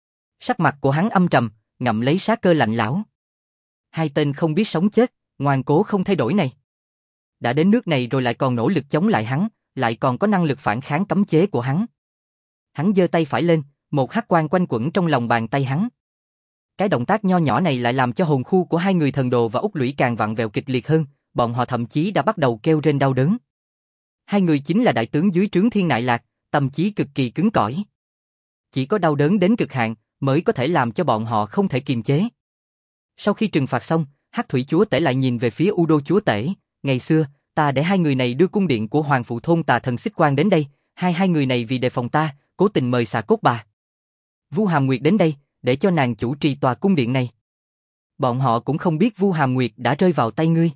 Sắc mặt của hắn âm trầm, ngậm lấy sát cơ lạnh lẽo. Hai tên không biết sống chết, ngoan cố không thay đổi này. Đã đến nước này rồi lại còn nỗ lực chống lại hắn, lại còn có năng lực phản kháng cấm chế của hắn. Hắn giơ tay phải lên, một hắc quang quanh quẩn trong lòng bàn tay hắn. Cái động tác nho nhỏ này lại làm cho hồn khu của hai người thần đồ và út lũy càng vặn vẹo kịch liệt hơn, bọn họ thậm chí đã bắt đầu kêu rên đau đớn. Hai người chính là đại tướng dưới trướng Thiên Nại Lạc, tâm trí cực kỳ cứng cỏi. Chỉ có đau đớn đến cực hạn mới có thể làm cho bọn họ không thể kiềm chế. Sau khi trừng phạt xong, Hắc Thủy Chúa Tể lại nhìn về phía U Đô Chúa Tể. Ngày xưa, ta để hai người này đưa cung điện của Hoàng Phụ Thôn Tà Thần Xích Quang đến đây, hai hai người này vì đề phòng ta, cố tình mời xà cốt bà Vu Hàm Nguyệt đến đây, để cho nàng chủ trì tòa cung điện này. Bọn họ cũng không biết Vu Hàm Nguyệt đã rơi vào tay ngươi.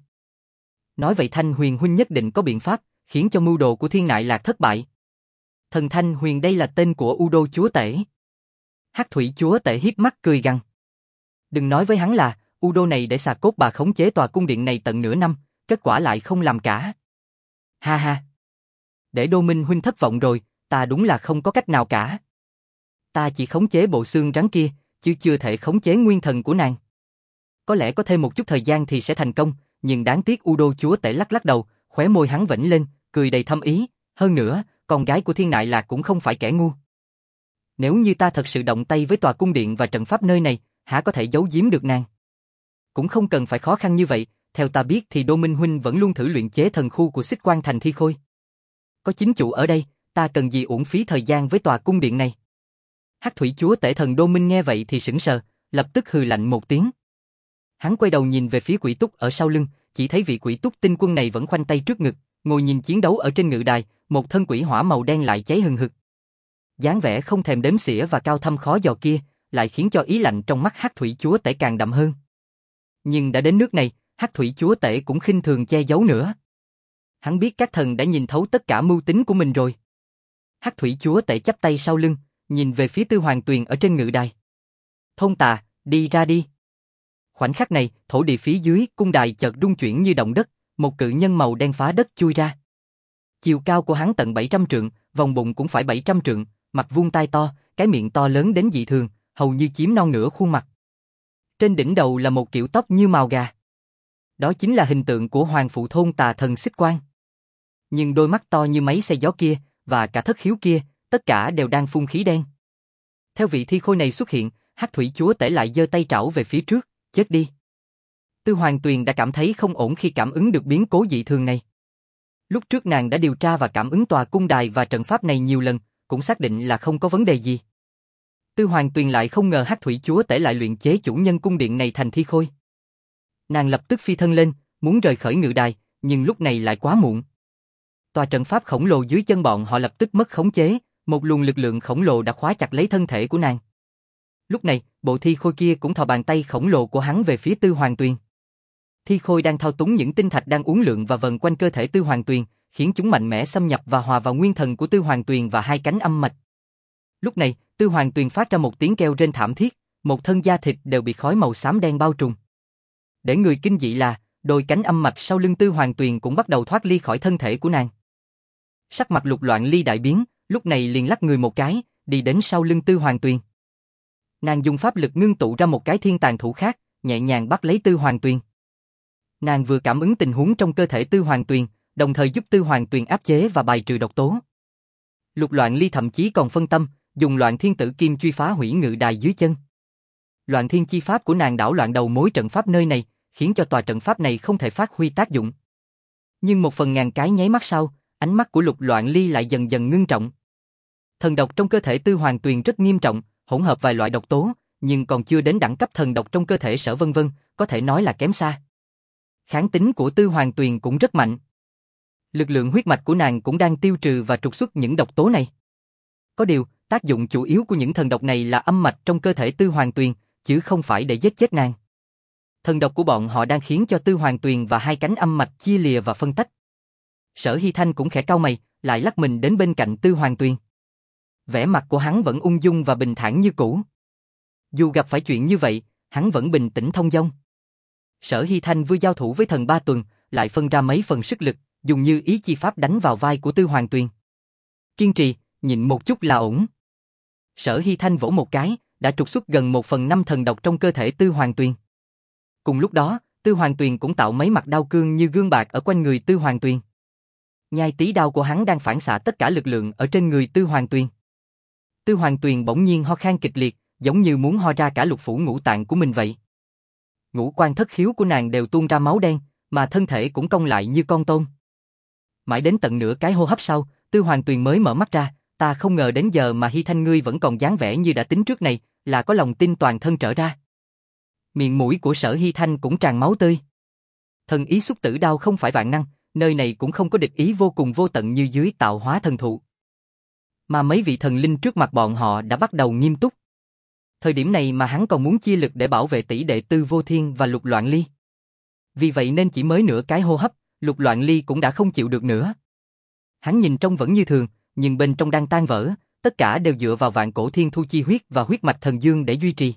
Nói vậy Thanh Huyền huynh nhất định có biện pháp, khiến cho mưu đồ của Thiên Nại Lạc thất bại. Thần Thanh Huyền đây là tên của U Đô Chúa Tể. Hắc thủy chúa tể hiếp mắt cười gằn. Đừng nói với hắn là, Udo này để xà cốt bà khống chế tòa cung điện này tận nửa năm, kết quả lại không làm cả. Ha ha. Để Đô Minh huynh thất vọng rồi, ta đúng là không có cách nào cả. Ta chỉ khống chế bộ xương rắn kia, chứ chưa thể khống chế nguyên thần của nàng. Có lẽ có thêm một chút thời gian thì sẽ thành công, nhưng đáng tiếc Udo chúa tể lắc lắc đầu, khóe môi hắn vểnh lên, cười đầy thâm ý, hơn nữa, con gái của Thiên Nại Lạc cũng không phải kẻ ngu. Nếu như ta thật sự động tay với tòa cung điện và trận pháp nơi này, hả có thể giấu giếm được nàng? Cũng không cần phải khó khăn như vậy, theo ta biết thì Đô Minh huynh vẫn luôn thử luyện chế thần khu của Xích Quan Thành Thi Khôi. Có chính chủ ở đây, ta cần gì uổng phí thời gian với tòa cung điện này? Hắc thủy chúa tể thần Đô Minh nghe vậy thì sững sờ, lập tức hừ lạnh một tiếng. Hắn quay đầu nhìn về phía Quỷ Túc ở sau lưng, chỉ thấy vị Quỷ Túc tinh quân này vẫn khoanh tay trước ngực, ngồi nhìn chiến đấu ở trên ngự đài, một thân quỷ hỏa màu đen lại cháy hừng hực. Dáng vẻ không thèm đếm xỉa và cao thâm khó dò kia, lại khiến cho ý lạnh trong mắt Hắc thủy chúa tể càng đậm hơn. Nhưng đã đến nước này, Hắc thủy chúa tể cũng khinh thường che giấu nữa. Hắn biết các thần đã nhìn thấu tất cả mưu tính của mình rồi. Hắc thủy chúa tể chắp tay sau lưng, nhìn về phía Tư Hoàng Tuyền ở trên ngự đài. Thôn Tà, đi ra đi. Khoảnh khắc này, thổ địa phía dưới cung đài chợt rung chuyển như động đất, một cự nhân màu đen phá đất chui ra. Chiều cao của hắn tận bảy trăm trượng, vòng bụng cũng phải bảy trăm trượng, mặt vuông tai to, cái miệng to lớn đến dị thường, hầu như chiếm non nửa khuôn mặt. Trên đỉnh đầu là một kiểu tóc như mào gà. Đó chính là hình tượng của hoàng phụ thôn Tà thần Xích Quan. Nhưng đôi mắt to như máy xe gió kia, và cả thất khiếu kia, tất cả đều đang phun khí đen. Theo vị thi khôi này xuất hiện, Hắc thủy chúa tể lại giơ tay trảo về phía trước, chết đi. Tư Hoàng Tuyền đã cảm thấy không ổn khi cảm ứng được biến cố dị thường này. Lúc trước nàng đã điều tra và cảm ứng tòa cung đài và trận pháp này nhiều lần, cũng xác định là không có vấn đề gì. Tư Hoàng Tuyền lại không ngờ Hắc thủy chúa tể lại luyện chế chủ nhân cung điện này thành thi khôi. Nàng lập tức phi thân lên, muốn rời khỏi ngự đài, nhưng lúc này lại quá muộn. Tòa trận pháp khổng lồ dưới chân bọn họ lập tức mất khống chế, một luồng lực lượng khổng lồ đã khóa chặt lấy thân thể của nàng. Lúc này, bộ thi khôi kia cũng thò bàn tay khổng lồ của hắn về phía Tư Hoàng Tuyền. Thi khôi đang thao túng những tinh thạch đang uốn lượn và vần quanh cơ thể Tư Hoàng Tuyền, khiến chúng mạnh mẽ xâm nhập và hòa vào nguyên thần của Tư Hoàng Tuyền và hai cánh âm mạch. Lúc này, Tư Hoàng Tuyền phát ra một tiếng kêu rên thảm thiết, một thân da thịt đều bị khói màu xám đen bao trùm. Để người kinh dị là, đôi cánh âm mạch sau lưng Tư Hoàng Tuyền cũng bắt đầu thoát ly khỏi thân thể của nàng. Sắc mặt Lục Loạn Ly đại biến, lúc này liền lắc người một cái, đi đến sau lưng Tư Hoàng Tuyền. Nàng dùng pháp lực ngưng tụ ra một cái thiên tàn thủ khác, nhẹ nhàng bắt lấy Tư Hoàng Tuyền. Nàng vừa cảm ứng tình huống trong cơ thể Tư Hoàng Tuyền, đồng thời giúp Tư Hoàng Tuyền áp chế và bài trừ độc tố. Lục Loạn Ly thậm chí còn phân tâm, dùng Loạn Thiên Tử Kim truy phá hủy ngự đài dưới chân. Loạn Thiên chi pháp của nàng đảo loạn đầu mối trận pháp nơi này, khiến cho tòa trận pháp này không thể phát huy tác dụng. Nhưng một phần ngàn cái nháy mắt sau, ánh mắt của Lục Loạn Ly lại dần dần ngưng trọng. Thần độc trong cơ thể Tư Hoàng Tuyền rất nghiêm trọng, hỗn hợp vài loại độc tố, nhưng còn chưa đến đẳng cấp thần độc trong cơ thể Sở Vân Vân, có thể nói là kém xa. Kháng tính của Tư Hoàng Tuyền cũng rất mạnh. Lực lượng huyết mạch của nàng cũng đang tiêu trừ và trục xuất những độc tố này. Có điều, tác dụng chủ yếu của những thần độc này là âm mạch trong cơ thể Tư Hoàng Tuyền, chứ không phải để giết chết nàng. Thần độc của bọn họ đang khiến cho Tư Hoàng Tuyền và hai cánh âm mạch chia lìa và phân tách. Sở Hy Thanh cũng khẽ cau mày, lại lắc mình đến bên cạnh Tư Hoàng Tuyền. Vẻ mặt của hắn vẫn ung dung và bình thản như cũ. Dù gặp phải chuyện như vậy, hắn vẫn bình tĩnh thông dong. Sở Hy Thanh vừa giao thủ với thần Ba Tuần, lại phân ra mấy phần sức lực, dùng như ý chi pháp đánh vào vai của Tư Hoàng Tuyền. Kiên trì, nhịn một chút là ổn. Sở Hy Thanh vỗ một cái, đã trục xuất gần một phần năm thần độc trong cơ thể Tư Hoàng Tuyền. Cùng lúc đó, Tư Hoàng Tuyền cũng tạo mấy mặt đao cương như gương bạc ở quanh người Tư Hoàng Tuyền. Nhai tí đao của hắn đang phản xạ tất cả lực lượng ở trên người Tư Hoàng Tuyền. Tư Hoàng Tuyền bỗng nhiên ho khan kịch liệt, giống như muốn ho ra cả lục phủ ngũ tạng của mình vậy. Ngũ quan thất khiếu của nàng đều tuôn ra máu đen, mà thân thể cũng cong lại như con tôm. Mãi đến tận nửa cái hô hấp sau, Tư Hoàng Tuyền mới mở mắt ra, ta không ngờ đến giờ mà Hy Thanh ngươi vẫn còn dáng vẻ như đã tính trước này, là có lòng tin toàn thân trở ra. Miệng mũi của Sở Hy Thanh cũng tràn máu tươi. Thần ý xúc tử đao không phải vạn năng, nơi này cũng không có địch ý vô cùng vô tận như dưới tạo hóa thần thụ. Mà mấy vị thần linh trước mặt bọn họ đã bắt đầu nghiêm túc. Thời điểm này mà hắn còn muốn chia lực để bảo vệ tỷ đệ Tư Vô Thiên và Lục Loạn Ly. Vì vậy nên chỉ mới nửa cái hô hấp, Lục Loạn Ly cũng đã không chịu được nữa. Hắn nhìn trông vẫn như thường, nhưng bên trong đang tan vỡ, tất cả đều dựa vào vạn cổ thiên thu chi huyết và huyết mạch thần dương để duy trì.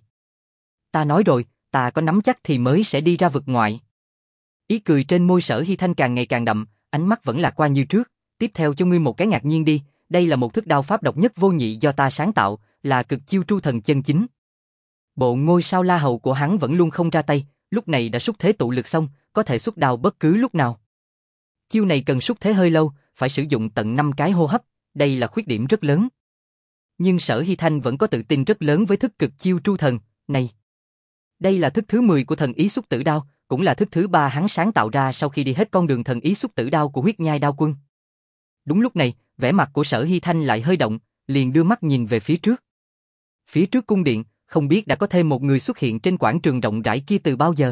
Ta nói rồi, ta có nắm chắc thì mới sẽ đi ra vực ngoại. Ý cười trên môi Sở Hy Thanh càng ngày càng đậm, ánh mắt vẫn lạc quan như trước. Tiếp theo cho ngươi một cái ngạc nhiên đi, đây là một thức đao pháp độc nhất vô nhị do ta sáng tạo, là cực chiêu tru thần chân chính. Bộ ngôi sao La Hầu của hắn vẫn luôn không ra tay, lúc này đã xúc thế tụ lực xong, có thể xuất đao bất cứ lúc nào. Chiêu này cần xúc thế hơi lâu, phải sử dụng tận năm cái hô hấp, đây là khuyết điểm rất lớn. Nhưng Sở Hy Thanh vẫn có tự tin rất lớn với thức cực chiêu tru thần này. Đây là thức thứ mười của thần ý xúc tử đao, cũng là thức thứ ba hắn sáng tạo ra sau khi đi hết con đường thần ý xúc tử đao của huyết nhai đao quân. Đúng lúc này, vẻ mặt của Sở Hy Thanh lại hơi động, liền đưa mắt nhìn về phía trước. Phía trước cung điện, không biết đã có thêm một người xuất hiện trên quảng trường rộng rãi kia từ bao giờ.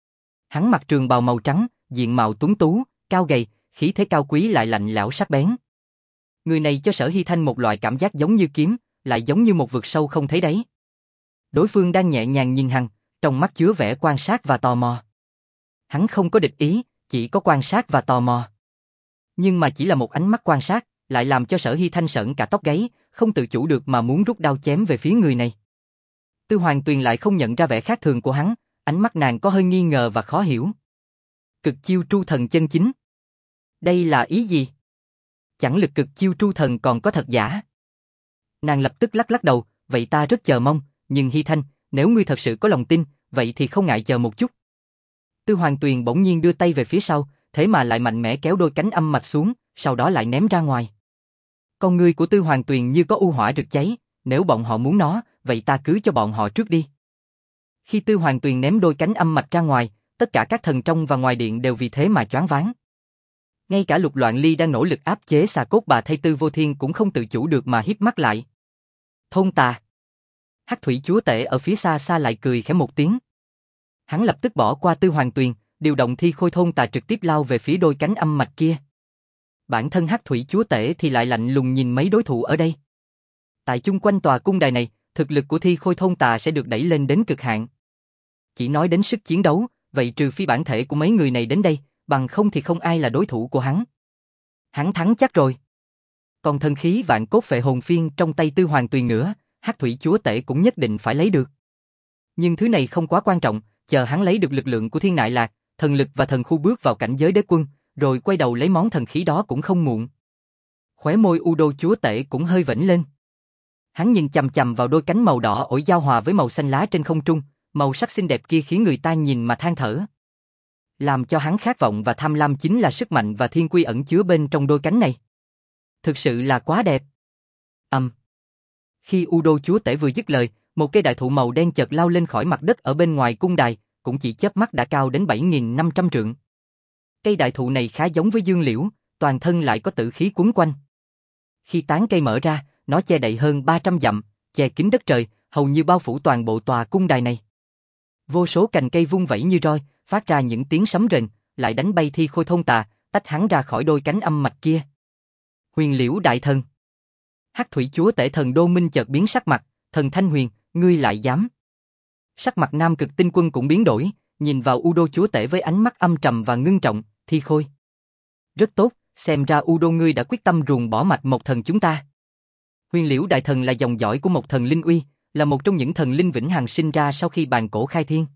Hắn mặc trường bào màu trắng, diện mạo tuấn tú, cao gầy, khí thế cao quý lại lạnh lẽo sắc bén. Người này cho Sở Hy Thanh một loại cảm giác giống như kiếm, lại giống như một vực sâu không thấy đáy. Đối phương đang nhẹ nhàng nhìn hắn, trong mắt chứa vẻ quan sát và tò mò. Hắn không có địch ý, chỉ có quan sát và tò mò. Nhưng mà chỉ là một ánh mắt quan sát, lại làm cho Sở Hy Thanh sởn cả tóc gáy, không tự chủ được mà muốn rút đao chém về phía người này. Tư Hoàng Tuyền lại không nhận ra vẻ khác thường của hắn, ánh mắt nàng có hơi nghi ngờ và khó hiểu. Cực chiêu tru thần chân chính. Đây là ý gì? Chẳng lực cực chiêu tru thần còn có thật giả? Nàng lập tức lắc lắc đầu, vậy ta rất chờ mong, nhưng Hy Thanh, nếu ngươi thật sự có lòng tin, vậy thì không ngại chờ một chút. Tư Hoàng Tuyền bỗng nhiên đưa tay về phía sau, thế mà lại mạnh mẽ kéo đôi cánh âm mạch xuống, sau đó lại ném ra ngoài. Con ngươi của Tư Hoàng Tuyền như có u hỏa rực cháy, nếu bọn họ muốn nó, vậy ta cứ cho bọn họ trước đi. Khi Tư Hoàng Tuyền ném đôi cánh âm mạch ra ngoài, tất cả các thần trong và ngoài điện đều vì thế mà choáng váng. Ngay cả Lục Loạn Ly đang nỗ lực áp chế xà cốt bà thay Tư Vô Thiên cũng không tự chủ được mà híp mắt lại. Thôn tà. Hắc thủy chúa tể ở phía xa xa lại cười khẽ một tiếng. Hắn lập tức bỏ qua Tư Hoàng Tuyền, điều động thi khôi thôn tà trực tiếp lao về phía đôi cánh âm mạch kia. Bản thân Hắc thủy chúa tể thì lại lạnh lùng nhìn mấy đối thủ ở đây. Tại chung quanh tòa cung đài này, thực lực của thi khôi thôn tà sẽ được đẩy lên đến cực hạn. Chỉ nói đến sức chiến đấu, vậy trừ phi bản thể của mấy người này đến đây, bằng không thì không ai là đối thủ của hắn. Hắn thắng chắc rồi. Còn thần khí vạn cốt phệ hồn phiên trong tay Tư Hoàng Tuyền nữa, Hắc thủy chúa tể cũng nhất định phải lấy được. Nhưng thứ này không quá quan trọng, chờ hắn lấy được lực lượng của Thiên Nại Lạc, thần lực và thần khu bước vào cảnh giới đế quân, rồi quay đầu lấy món thần khí đó cũng không muộn. Khóe môi Udo chúa tể cũng hơi vểnh lên. Hắn nhìn chằm chằm vào đôi cánh màu đỏ ổi giao hòa với màu xanh lá trên không trung, màu sắc xinh đẹp kia khiến người ta nhìn mà than thở. Làm cho hắn khát vọng và tham lam chính là sức mạnh và thiên quy ẩn chứa bên trong đôi cánh này. Thực sự là quá đẹp. Ầm. Um. Khi Udo chúa tể vừa dứt lời, một cây đại thụ màu đen chợt lao lên khỏi mặt đất ở bên ngoài cung đài, cũng chỉ chớp mắt đã cao đến bảy nghìn năm trăm trượng. Cây đại thụ này khá giống với dương liễu, toàn thân lại có tử khí quấn quanh. Khi tán cây mở ra, nó che đậy hơn ba trăm dặm, che kín đất trời, hầu như bao phủ toàn bộ tòa cung đài này. Vô số cành cây vung vẩy như roi, phát ra những tiếng sấm rền, lại đánh bay thi khôi thôn tà, tách hắn ra khỏi đôi cánh âm mạch kia. Huyền liễu đại thần. Hắc thủy chúa tể thần Đô Minh chợt biến sắc mặt, thần Thanh Huyền, ngươi lại dám. Sắc mặt Nam Cực Tinh Quân cũng biến đổi, nhìn vào Udo chúa tể với ánh mắt âm trầm và ngưng trọng, thi khôi. Rất tốt, xem ra Udo ngươi đã quyết tâm ruồng bỏ mạch một thần chúng ta. Huyền liễu đại thần là dòng dõi của một thần linh uy, là một trong những thần linh vĩnh hằng sinh ra sau khi bàn cổ khai thiên.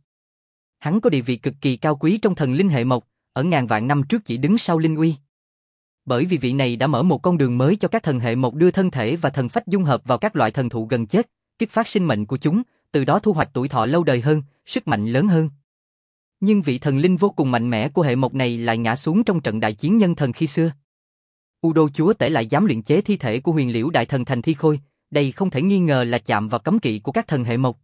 Hắn có địa vị cực kỳ cao quý trong thần linh hệ mộc, ở ngàn vạn năm trước chỉ đứng sau linh uy. Bởi vì vị này đã mở một con đường mới cho các thần hệ mộc đưa thân thể và thần phách dung hợp vào các loại thần thụ gần chết, kích phát sinh mệnh của chúng, từ đó thu hoạch tuổi thọ lâu đời hơn, sức mạnh lớn hơn. Nhưng vị thần linh vô cùng mạnh mẽ của hệ mộc này lại ngã xuống trong trận đại chiến nhân thần khi xưa. Udo chúa tể lại dám luyện chế thi thể của huyền liễu đại thần thành thi khôi, đây không thể nghi ngờ là chạm vào cấm kỵ của các thần hệ mộc.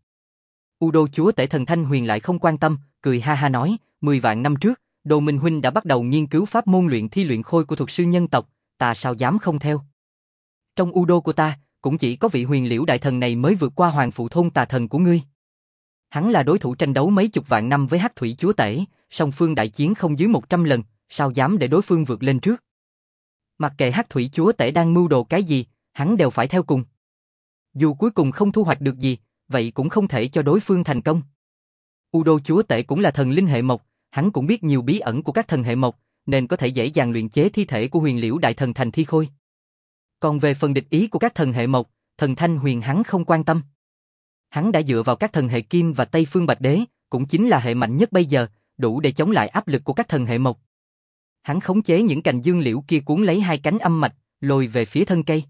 Udo chúa tể thần Thanh Huyền lại không quan tâm, cười ha ha nói, mười vạn năm trước, Đồ Minh huynh đã bắt đầu nghiên cứu pháp môn luyện thi luyện khôi của thuật sư nhân tộc, ta sao dám không theo. Trong Udo của ta, cũng chỉ có vị huyền liễu đại thần này mới vượt qua hoàng phụ thôn tà thần của ngươi. Hắn là đối thủ tranh đấu mấy chục vạn năm với Hắc thủy chúa tể, song phương đại chiến không dưới một trăm lần, sao dám để đối phương vượt lên trước. Mặc kệ Hắc thủy chúa tể đang mưu đồ cái gì, hắn đều phải theo cùng. Dù cuối cùng không thu hoạch được gì, vậy cũng không thể cho đối phương thành công. Udo chúa tể cũng là thần linh hệ mộc, hắn cũng biết nhiều bí ẩn của các thần hệ mộc, nên có thể dễ dàng luyện chế thi thể của huyền liễu đại thần thành thi khôi. Còn về phần địch ý của các thần hệ mộc, thần thanh huyền hắn không quan tâm. Hắn đã dựa vào các thần hệ kim và Tây Phương Bạch Đế, cũng chính là hệ mạnh nhất bây giờ, đủ để chống lại áp lực của các thần hệ mộc. Hắn khống chế những cành dương liễu kia cuốn lấy hai cánh âm mạch, lôi về phía thân cây.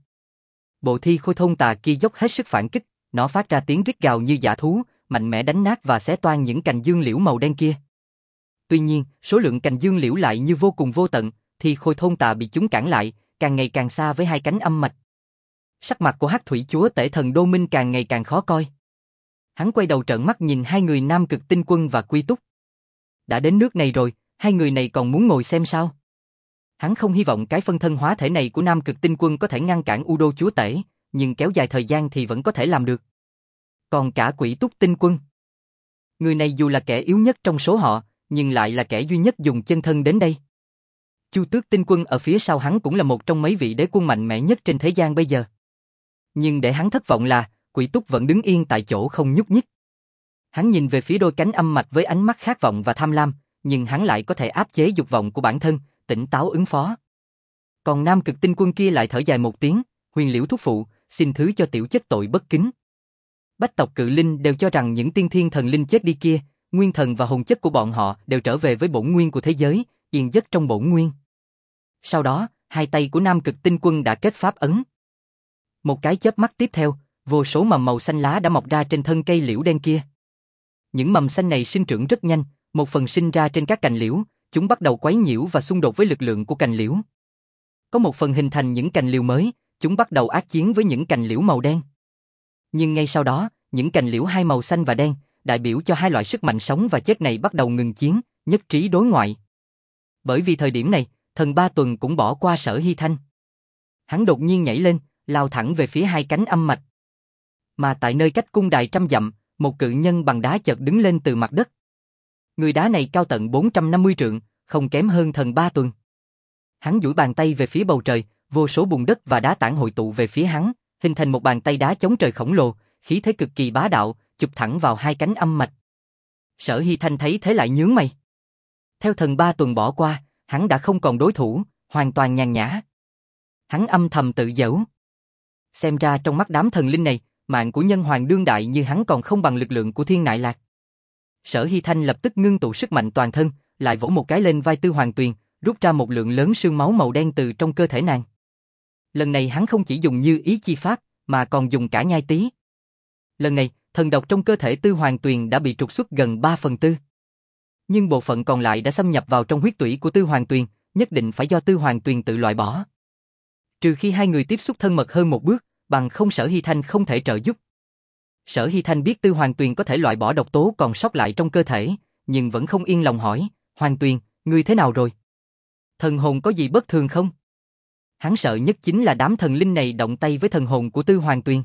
Bộ thi khôi thôn tà kia dốc hết sức phản kích, nó phát ra tiếng rít gào như dã thú, mạnh mẽ đánh nát và xé toang những cành dương liễu màu đen kia. Tuy nhiên, số lượng cành dương liễu lại như vô cùng vô tận, thì khôi thôn tà bị chúng cản lại, càng ngày càng xa với hai cánh âm mạch. Sắc mặt của Hắc Thủy Chúa Tể Thần Đô Minh càng ngày càng khó coi. Hắn quay đầu trợn mắt nhìn hai người Nam Cực Tinh Quân và Quy Túc. Đã đến nước này rồi, hai người này còn muốn ngồi xem sao? Hắn không hy vọng cái phân thân hóa thể này của Nam Cực Tinh Quân có thể ngăn cản U Đô Chúa Tể, nhưng kéo dài thời gian thì vẫn có thể làm được. Còn cả Quỷ Túc Tinh Quân. Người này dù là kẻ yếu nhất trong số họ, nhưng lại là kẻ duy nhất dùng chân thân đến đây. Chu Tước Tinh Quân ở phía sau hắn cũng là một trong mấy vị đế quân mạnh mẽ nhất trên thế gian bây giờ. Nhưng để hắn thất vọng là, Quỷ Túc vẫn đứng yên tại chỗ không nhúc nhích. Hắn nhìn về phía đôi cánh âm mạch với ánh mắt khát vọng và tham lam, nhưng hắn lại có thể áp chế dục vọng của bản thân, tỉnh táo ứng phó. Còn Nam Cực Tinh Quân kia lại thở dài một tiếng, Huyền Liễu thúc phụ, xin thứ cho tiểu chất tội bất kính. Bách tộc cự linh đều cho rằng những tiên thiên thần linh chết đi kia, nguyên thần và hồn chất của bọn họ đều trở về với bổn nguyên của thế giới, yên giấc trong bổn nguyên. Sau đó, hai tay của Nam Cực Tinh Quân đã kết pháp ấn. Một cái chớp mắt tiếp theo, vô số mầm màu xanh lá đã mọc ra trên thân cây liễu đen kia. Những mầm xanh này sinh trưởng rất nhanh, một phần sinh ra trên các cành liễu, chúng bắt đầu quấy nhiễu và xung đột với lực lượng của cành liễu. Có một phần hình thành những cành liễu mới, chúng bắt đầu ác chiến với những cành liễu màu đen. Nhưng ngay sau đó, những cành liễu hai màu xanh và đen, đại biểu cho hai loại sức mạnh sống và chết này bắt đầu ngừng chiến, nhất trí đối ngoại. Bởi vì thời điểm này, thần Ba Tuần cũng bỏ qua Sở Hy Thanh. Hắn đột nhiên nhảy lên, lao thẳng về phía hai cánh âm mạch. Mà tại nơi cách cung đài trăm dặm, một cự nhân bằng đá chợt đứng lên từ mặt đất. Người đá này cao tận bốn trăm năm mươi trượng, không kém hơn thần Ba Tuần. Hắn duỗi bàn tay về phía bầu trời, vô số bùn đất và đá tảng hội tụ về phía hắn, hình thành một bàn tay đá chống trời khổng lồ, khí thế cực kỳ bá đạo, chụp thẳng vào hai cánh âm mạch. Sở Hy Thanh thấy thế lại nhướng mày. Theo thần Ba Tuần bỏ qua, hắn đã không còn đối thủ, hoàn toàn nhàn nhã. Hắn âm thầm tự giễu. Xem ra trong mắt đám thần linh này, mạng của nhân hoàng đương đại như hắn còn không bằng lực lượng của Thiên Nại Lạc. Sở Hy Thanh lập tức ngưng tụ sức mạnh toàn thân, lại vỗ một cái lên vai Tư Hoàng Tuyền, rút ra một lượng lớn sương máu màu đen từ trong cơ thể nàng. Lần này hắn không chỉ dùng như ý chi pháp, mà còn dùng cả nhai tí. Lần này, thần độc trong cơ thể Tư Hoàng Tuyền đã bị trục xuất gần ba phần tư. Nhưng bộ phận còn lại đã xâm nhập vào trong huyết tủy của Tư Hoàng Tuyền, nhất định phải do Tư Hoàng Tuyền tự loại bỏ. Trừ khi hai người tiếp xúc thân mật hơn một bước, bằng không Sở Hy Thanh không thể trợ giúp. Sở Hy Thanh biết Tư Hoàng Tuyền có thể loại bỏ độc tố còn sót lại trong cơ thể, nhưng vẫn không yên lòng hỏi, Hoàng Tuyền, ngươi thế nào rồi? Thần hồn có gì bất thường không? Hắn sợ nhất chính là đám thần linh này động tay với thần hồn của Tư Hoàng Tuyền.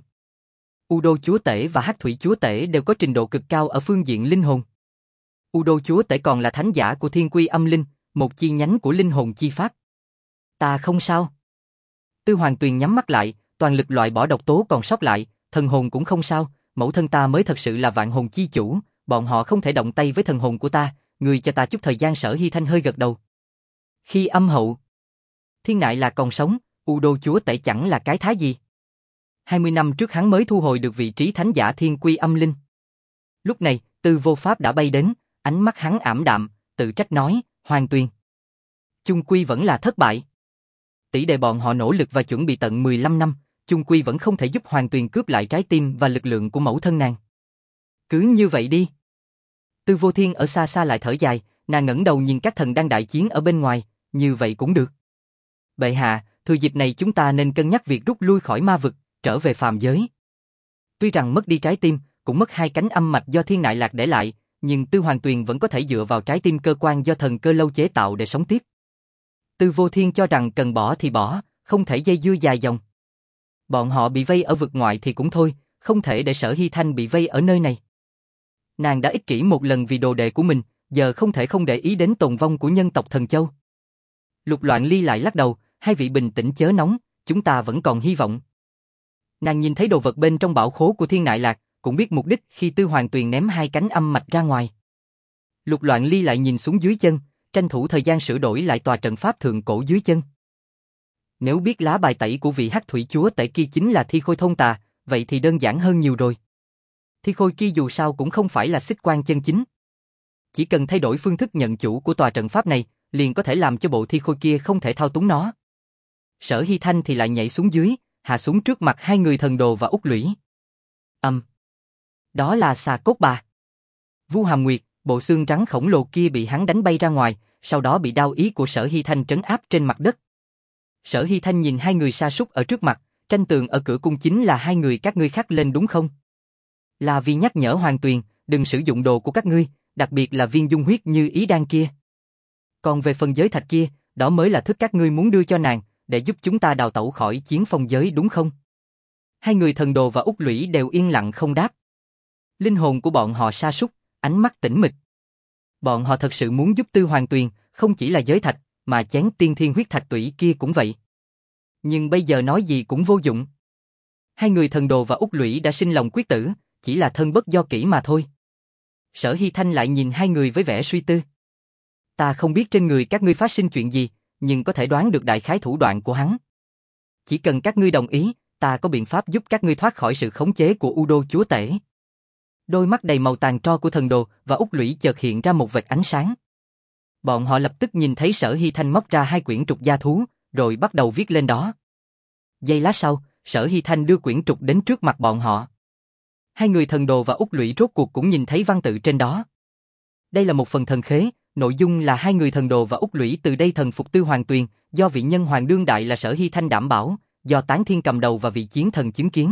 U Đô Chúa Tể và Hắc Thủy Chúa Tể đều có trình độ cực cao ở phương diện linh hồn. U Đô Chúa Tể còn là thánh giả của Thiên Quy Âm Linh, một chi nhánh của linh hồn chi pháp. Ta không sao. Tư Hoàng Tuyền nhắm mắt lại, toàn lực loại bỏ độc tố còn sót lại, thần hồn cũng không sao, mẫu thân ta mới thật sự là vạn hồn chi chủ, bọn họ không thể động tay với thần hồn của ta, ngươi cho ta chút thời gian. Sở Hy Thanh hơi gật đầu. Khi âm hậu, Thiên Nại Lạc còn sống, U Đô Chúa Tể chẳng là cái thá gì. hai mươi năm trước hắn mới thu hồi được vị trí thánh giả Thiên Quy Âm Linh. Lúc này, Tư Vô Pháp đã bay đến, ánh mắt hắn ảm đạm, tự trách nói, Hoàng Tuyền, chung quy vẫn là thất bại. Tỷ đệ bọn họ nỗ lực và chuẩn bị tận mười lăm năm, chung quy vẫn không thể giúp Hoàng Tuyền cướp lại trái tim và lực lượng của mẫu thân nàng. Cứ như vậy đi. Tư Vô Thiên ở xa xa lại thở dài, nàng ngẩng đầu nhìn các thần đang đại chiến ở bên ngoài, như vậy cũng được. Bệ hạ, thừa dịp này chúng ta nên cân nhắc việc rút lui khỏi ma vực, trở về phàm giới. Tuy rằng mất đi trái tim, cũng mất hai cánh âm mạch do Thiên Nại Lạc để lại, nhưng Tư Hoàng Tuyền vẫn có thể dựa vào trái tim cơ quan do thần cơ lâu chế tạo để sống tiếp. Tư Vô Thiên cho rằng cần bỏ thì bỏ, không thể dây dưa dài dòng. Bọn họ bị vây ở vực ngoại thì cũng thôi, không thể để Sở Hy Thanh bị vây ở nơi này. Nàng đã ích kỷ một lần vì đồ đệ của mình, giờ không thể không để ý đến tồn vong của nhân tộc Thần Châu. Lục Loạn Ly lại lắc đầu, hai vị bình tĩnh chớ nóng, chúng ta vẫn còn hy vọng. Nàng nhìn thấy đồ vật bên trong bảo khố của Thiên Nại Lạc, cũng biết mục đích khi Tư Hoàng Tuyền ném hai cánh âm mạch ra ngoài. Lục Loạn Ly lại nhìn xuống dưới chân, tranh thủ thời gian sửa đổi lại tòa trận pháp thượng cổ dưới chân. Nếu biết lá bài tẩy của vị Hắc Thủy Chúa Tể kia chính là Thi Khôi Thôn Tà, vậy thì đơn giản hơn nhiều rồi. Thi khôi kia dù sao cũng không phải là xích quan chân chính. Chỉ cần thay đổi phương thức nhận chủ của tòa trận pháp này, liền có thể làm cho bộ thi khôi kia không thể thao túng nó. Sở Hy Thanh thì lại nhảy xuống dưới, hạ xuống trước mặt hai người thần đồ và Úc Lũy. Âm. Um. Đó là xà cốt bà. Vu Hàm Nguyệt, bộ xương trắng khổng lồ kia bị hắn đánh bay ra ngoài, sau đó bị đao ý của Sở Hy Thanh trấn áp trên mặt đất. Sở Hy Thanh nhìn hai người sa sút ở trước mặt, tranh tường ở cửa cung chính là hai người các ngươi khắc lên đúng không? Là vì nhắc nhở Hoàng Tuyền, đừng sử dụng đồ của các ngươi, đặc biệt là viên dung huyết như ý đan kia. Còn về phần giới thạch kia, đó mới là thức các ngươi muốn đưa cho nàng, để giúp chúng ta đào tẩu khỏi chiến phong giới đúng không? Hai người thần đồ và Úc Lũy đều yên lặng không đáp. Linh hồn của bọn họ sa sút, ánh mắt tĩnh mịch. Bọn họ thật sự muốn giúp Tư Hoàng Tuyền, không chỉ là giới thạch, mà chén tiên thiên huyết thạch tủy kia cũng vậy. Nhưng bây giờ nói gì cũng vô dụng. Hai người thần đồ và Úc Lũy đã sinh lòng quyết tử, chỉ là thân bất do kỷ mà thôi. Sở Hy Thanh lại nhìn hai người với vẻ suy tư. Ta không biết trên người các ngươi phát sinh chuyện gì, nhưng có thể đoán được đại khái thủ đoạn của hắn. Chỉ cần các ngươi đồng ý, ta có biện pháp giúp các ngươi thoát khỏi sự khống chế của U Đô chúa tể. Đôi mắt đầy màu tàn tro của thần đồ và Úc Lũy chợt hiện ra một vệt ánh sáng. Bọn họ lập tức nhìn thấy Sở Hy Thanh móc ra hai quyển trục gia thú, rồi bắt đầu viết lên đó. Giây lát sau, Sở Hy Thanh đưa quyển trục đến trước mặt bọn họ. Hai người thần đồ và Úc Lũy rốt cuộc cũng nhìn thấy văn tự trên đó. Đây là một phần thần khế, nội dung là hai người thần đồ và Úc Lũy từ đây thần phục Tư Hoàng Tuyền, do vị nhân hoàng đương đại là Sở Hy Thanh đảm bảo, do Tán Thiên cầm đầu và vị chiến thần chứng kiến.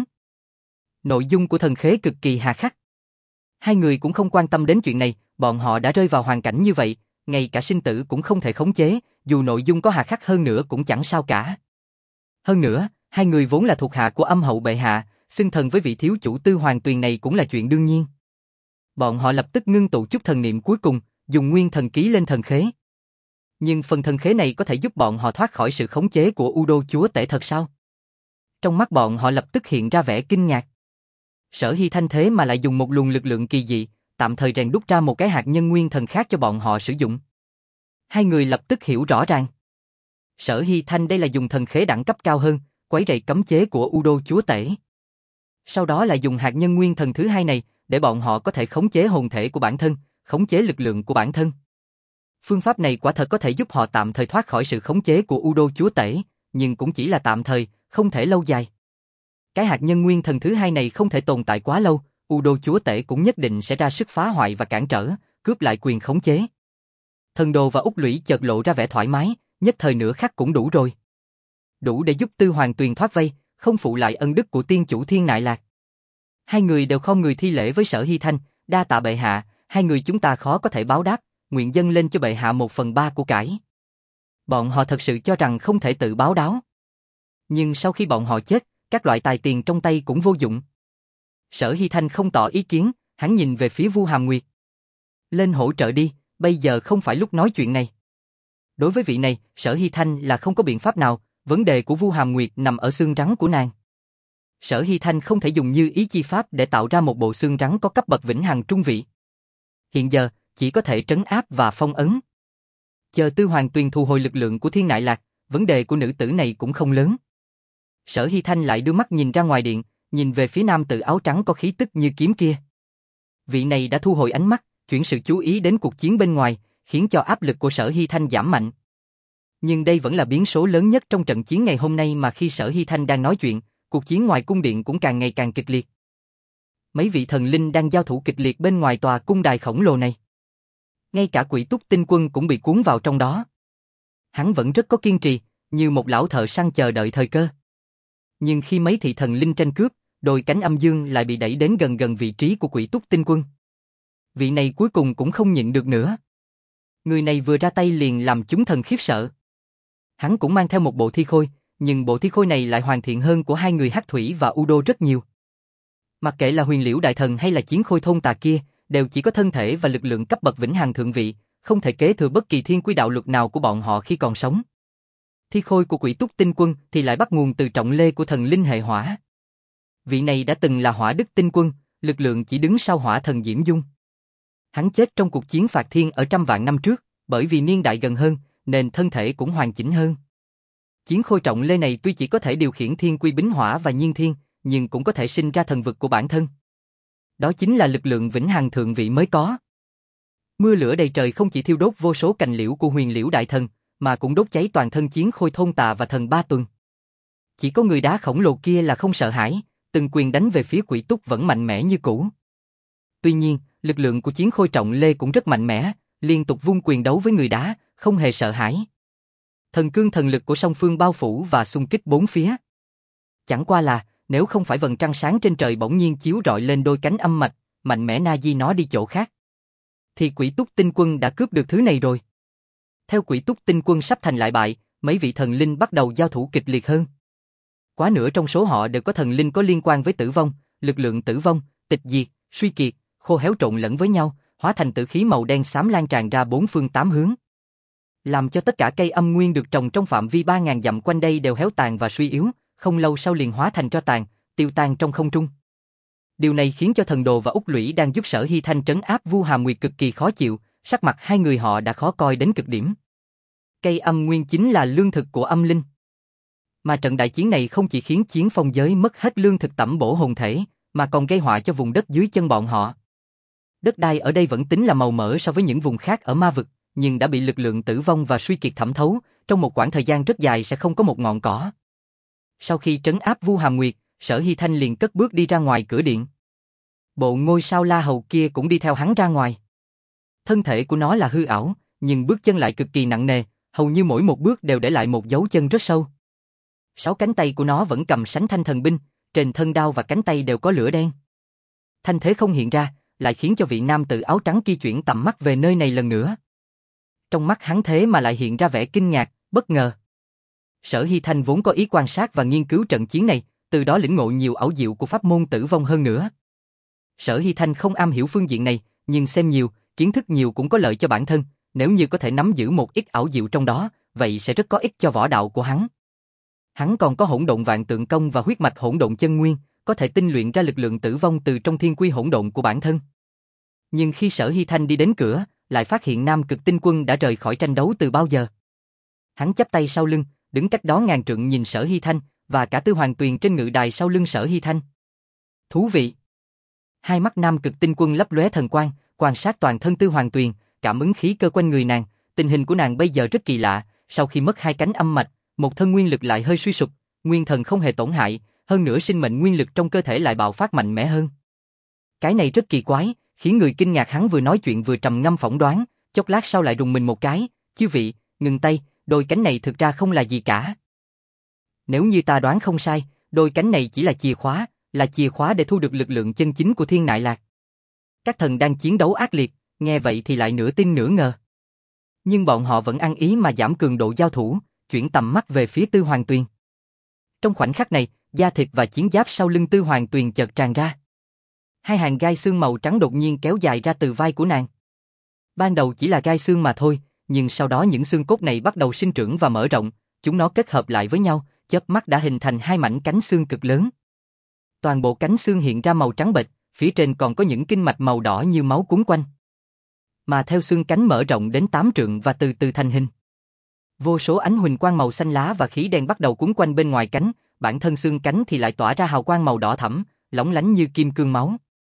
Nội dung của thần khế cực kỳ hà khắc. Hai người cũng không quan tâm đến chuyện này, bọn họ đã rơi vào hoàn cảnh như vậy, ngay cả sinh tử cũng không thể khống chế, dù nội dung có hà khắc hơn nữa cũng chẳng sao cả. Hơn nữa, hai người vốn là thuộc hạ của âm hậu bệ hạ, xưng thần với vị thiếu chủ Tư Hoàng Tuyền này cũng là chuyện đương nhiên. Bọn họ lập tức ngưng tụ chút thần niệm cuối cùng, dùng nguyên thần ký lên thần khế. Nhưng phần thần khế này có thể giúp bọn họ thoát khỏi sự khống chế của U Đô chúa tể thật sao? Trong mắt bọn họ lập tức hiện ra vẻ kinh ngạc. Sở Hy Thanh thế mà lại dùng một luồng lực lượng kỳ dị, tạm thời rèn đúc ra một cái hạt nhân nguyên thần khác cho bọn họ sử dụng. Hai người lập tức hiểu rõ ràng. Sở Hy Thanh đây là dùng thần khế đẳng cấp cao hơn, quấy rầy cấm chế của U Đô chúa tể. Sau đó là dùng hạt nhân nguyên thần thứ hai này, để bọn họ có thể khống chế hồn thể của bản thân, khống chế lực lượng của bản thân. Phương pháp này quả thật có thể giúp họ tạm thời thoát khỏi sự khống chế của U Đô chúa tể, nhưng cũng chỉ là tạm thời, không thể lâu dài. Cái hạt nhân nguyên thần thứ hai này không thể tồn tại quá lâu, U Đô chúa tể cũng nhất định sẽ ra sức phá hoại và cản trở, cướp lại quyền khống chế. Thần đồ và Úc Lũy chợt lộ ra vẻ thoải mái, nhất thời nửa khắc cũng đủ rồi. Đủ để giúp Tư Hoàng Tuyền thoát vây, không phụ lại ân đức của tiên chủ Thiên Nại Lạc. Hai người đều không người thi lễ với Sở Hy Thanh, đa tạ bệ hạ, hai người chúng ta khó có thể báo đáp, nguyện dâng lên cho bệ hạ một phần ba của cải. Bọn họ thật sự cho rằng không thể tự báo đáo. Nhưng sau khi bọn họ chết, các loại tài tiền trong tay cũng vô dụng. Sở Hy Thanh không tỏ ý kiến, hắn nhìn về phía Vu Hàm Nguyệt. Lên hỗ trợ đi, bây giờ không phải lúc nói chuyện này. Đối với vị này, Sở Hy Thanh là không có biện pháp nào, vấn đề của Vu Hàm Nguyệt nằm ở xương rắn của nàng. Sở Hy Thanh không thể dùng như ý chi pháp để tạo ra một bộ xương rắn có cấp bậc vĩnh hằng trung vị. Hiện giờ, chỉ có thể trấn áp và phong ấn. Chờ Tư Hoàng Tuyền thu hồi lực lượng của Thiên Nại Lạc, vấn đề của nữ tử này cũng không lớn. Sở Hy Thanh lại đưa mắt nhìn ra ngoài điện, nhìn về phía nam tử áo trắng có khí tức như kiếm kia. Vị này đã thu hồi ánh mắt, chuyển sự chú ý đến cuộc chiến bên ngoài, khiến cho áp lực của Sở Hy Thanh giảm mạnh. Nhưng đây vẫn là biến số lớn nhất trong trận chiến ngày hôm nay, mà khi Sở Hy Thanh đang nói chuyện, cuộc chiến ngoài cung điện cũng càng ngày càng kịch liệt. Mấy vị thần linh đang giao thủ kịch liệt bên ngoài tòa cung đài khổng lồ này. Ngay cả Quỷ Túc Tinh Quân cũng bị cuốn vào trong đó. Hắn vẫn rất có kiên trì, như một lão thợ săn chờ đợi thời cơ. Nhưng khi mấy thị thần linh tranh cướp, đôi cánh âm dương lại bị đẩy đến gần gần vị trí của Quỷ Túc Tinh Quân. Vị này cuối cùng cũng không nhịn được nữa. Người này vừa ra tay liền làm chúng thần khiếp sợ. Hắn cũng mang theo một bộ thi khôi, nhưng bộ thi khôi này lại hoàn thiện hơn của hai người Hắc Thủy và U Đô rất nhiều. Mặc kệ là Huyền Liễu đại thần hay là Chiến Khôi thôn tà kia, đều chỉ có thân thể và lực lượng cấp bậc vĩnh hằng thượng vị, không thể kế thừa bất kỳ thiên quy đạo luật nào của bọn họ khi còn sống. Thi khôi của Quỷ Túc Tinh Quân thì lại bắt nguồn từ trọng lê của thần linh hệ hỏa. Vị này đã từng là Hỏa Đức Tinh Quân, lực lượng chỉ đứng sau hỏa thần Diễm Dung. Hắn chết trong cuộc chiến phạt thiên ở trăm vạn năm trước, bởi vì niên đại gần hơn, nên thân thể cũng hoàn chỉnh hơn. Chiến khôi trọng lê này tuy chỉ có thể điều khiển thiên quy bính hỏa và nhiên thiên, nhưng cũng có thể sinh ra thần vực của bản thân. Đó chính là lực lượng vĩnh hằng thượng vị mới có. Mưa lửa đầy trời không chỉ thiêu đốt vô số cành liễu của Huyền Liễu Đại Thần, mà cũng đốt cháy toàn thân Chiến Khôi Thôn Tà và Thần Ba Tuần. Chỉ có người đá khổng lồ kia là không sợ hãi, từng quyền đánh về phía Quỷ Túc vẫn mạnh mẽ như cũ. Tuy nhiên, lực lượng của Chiến Khôi Trọng Lê cũng rất mạnh mẽ, liên tục vung quyền đấu với người đá, không hề sợ hãi. Thần cương thần lực của song phương bao phủ và xung kích bốn phía. Chẳng qua là, nếu không phải vầng trăng sáng trên trời bỗng nhiên chiếu rọi lên đôi cánh âm mạch, mạnh mẽ na di nó đi chỗ khác, thì Quỷ Túc Tinh Quân đã cướp được thứ này rồi. Theo Quỷ Túc Tinh Quân sắp thành lại bại, mấy vị thần linh bắt đầu giao thủ kịch liệt hơn. Quá nửa trong số họ đều có thần linh có liên quan với tử vong, lực lượng tử vong, tịch diệt, suy kiệt, khô héo trộn lẫn với nhau, hóa thành tử khí màu đen xám lan tràn ra bốn phương tám hướng, làm cho tất cả cây âm nguyên được trồng trong phạm vi ba ngàn dặm quanh đây đều héo tàn và suy yếu, không lâu sau liền hóa thành tro tàn, tiêu tan trong không trung. Điều này khiến cho Thần Đồ và Úc Lũy đang giúp Sở Hy Thanh trấn áp Vu Hàm Nguyệt cực kỳ khó chịu, sắc mặt hai người họ đã khó coi đến cực điểm. Cây âm nguyên chính là lương thực của âm linh. Mà trận đại chiến này không chỉ khiến chiến phong giới mất hết lương thực tẩm bổ hồn thể, mà còn gây họa cho vùng đất dưới chân bọn họ. Đất đai ở đây vẫn tính là màu mỡ so với những vùng khác ở ma vực, nhưng đã bị lực lượng tử vong và suy kiệt thẩm thấu, trong một quãng thời gian rất dài sẽ không có một ngọn cỏ. Sau khi trấn áp Vu Hàm Nguyệt, Sở Hy Thanh liền cất bước đi ra ngoài cửa điện. Bộ ngôi sao La Hầu kia cũng đi theo hắn ra ngoài. Thân thể của nó là hư ảo, nhưng bước chân lại cực kỳ nặng nề, hầu như mỗi một bước đều để lại một dấu chân rất sâu. Sáu cánh tay của nó vẫn cầm sánh thanh thần binh, trên thân đao và cánh tay đều có lửa đen. Thanh thế không hiện ra, lại khiến cho vị nam tử áo trắng kia chuyển tầm mắt về nơi này lần nữa. Trong mắt hắn thế mà lại hiện ra vẻ kinh ngạc, bất ngờ. Sở Hy Thanh vốn có ý quan sát và nghiên cứu trận chiến này, từ đó lĩnh ngộ nhiều ảo diệu của pháp môn tử vong hơn nữa. Sở Hy Thanh không am hiểu phương diện này, nhưng xem nhiều, kiến thức nhiều cũng có lợi cho bản thân, nếu như có thể nắm giữ một ít ảo diệu trong đó, vậy sẽ rất có ích cho võ đạo của hắn. Hắn còn có hỗn độn vạn tượng công và huyết mạch hỗn độn chân nguyên, có thể tinh luyện ra lực lượng tử vong từ trong thiên quy hỗn độn của bản thân. Nhưng khi Sở Hy Thanh đi đến cửa, lại phát hiện Nam Cực Tinh Quân đã rời khỏi tranh đấu từ bao giờ. Hắn chắp tay sau lưng, đứng cách đó ngàn trượng nhìn Sở Hy Thanh, và cả Tư Hoàng Tuyền trên ngự đài sau lưng Sở Hy Thanh. Thú vị. Hai mắt Nam Cực Tinh Quân lấp lóe thần quang, quan sát toàn thân Tư Hoàng Tuyền, cảm ứng khí cơ quanh người nàng, tình hình của nàng bây giờ rất kỳ lạ, sau khi mất hai cánh âm mạch, một thân nguyên lực lại hơi suy sụp, nguyên thần không hề tổn hại, hơn nữa sinh mệnh nguyên lực trong cơ thể lại bạo phát mạnh mẽ hơn. Cái này rất kỳ quái, khiến người kinh ngạc. Hắn vừa nói chuyện vừa trầm ngâm phỏng đoán, chốc lát sau lại rùng mình một cái, chư vị, ngừng tay, đôi cánh này thực ra không là gì cả. Nếu như ta đoán không sai, đôi cánh này chỉ là chìa khóa, là chìa khóa để thu được lực lượng chân chính của Thiên Nại Lạc. Các thần đang chiến đấu ác liệt, nghe vậy thì lại nửa tin nửa ngờ. Nhưng bọn họ vẫn ăn ý mà giảm cường độ giao thủ, chuyển tầm mắt về phía Tư Hoàng Tuyền. Trong khoảnh khắc này, da thịt và chiến giáp sau lưng Tư Hoàng Tuyền chợt tràn ra. Hai hàng gai xương màu trắng đột nhiên kéo dài ra từ vai của nàng. Ban đầu chỉ là gai xương mà thôi, nhưng sau đó những xương cốt này bắt đầu sinh trưởng và mở rộng, chúng nó kết hợp lại với nhau, chớp mắt đã hình thành hai mảnh cánh xương cực lớn. Toàn bộ cánh xương hiện ra màu trắng bệch, phía trên còn có những kinh mạch màu đỏ như máu cuốn quanh. Mà theo xương cánh mở rộng đến tám trượng và từ từ thành hình. Vô số ánh huỳnh quang màu xanh lá và khí đen bắt đầu cuốn quanh bên ngoài cánh, bản thân xương cánh thì lại tỏa ra hào quang màu đỏ thẫm, lóng lánh như kim cương máu.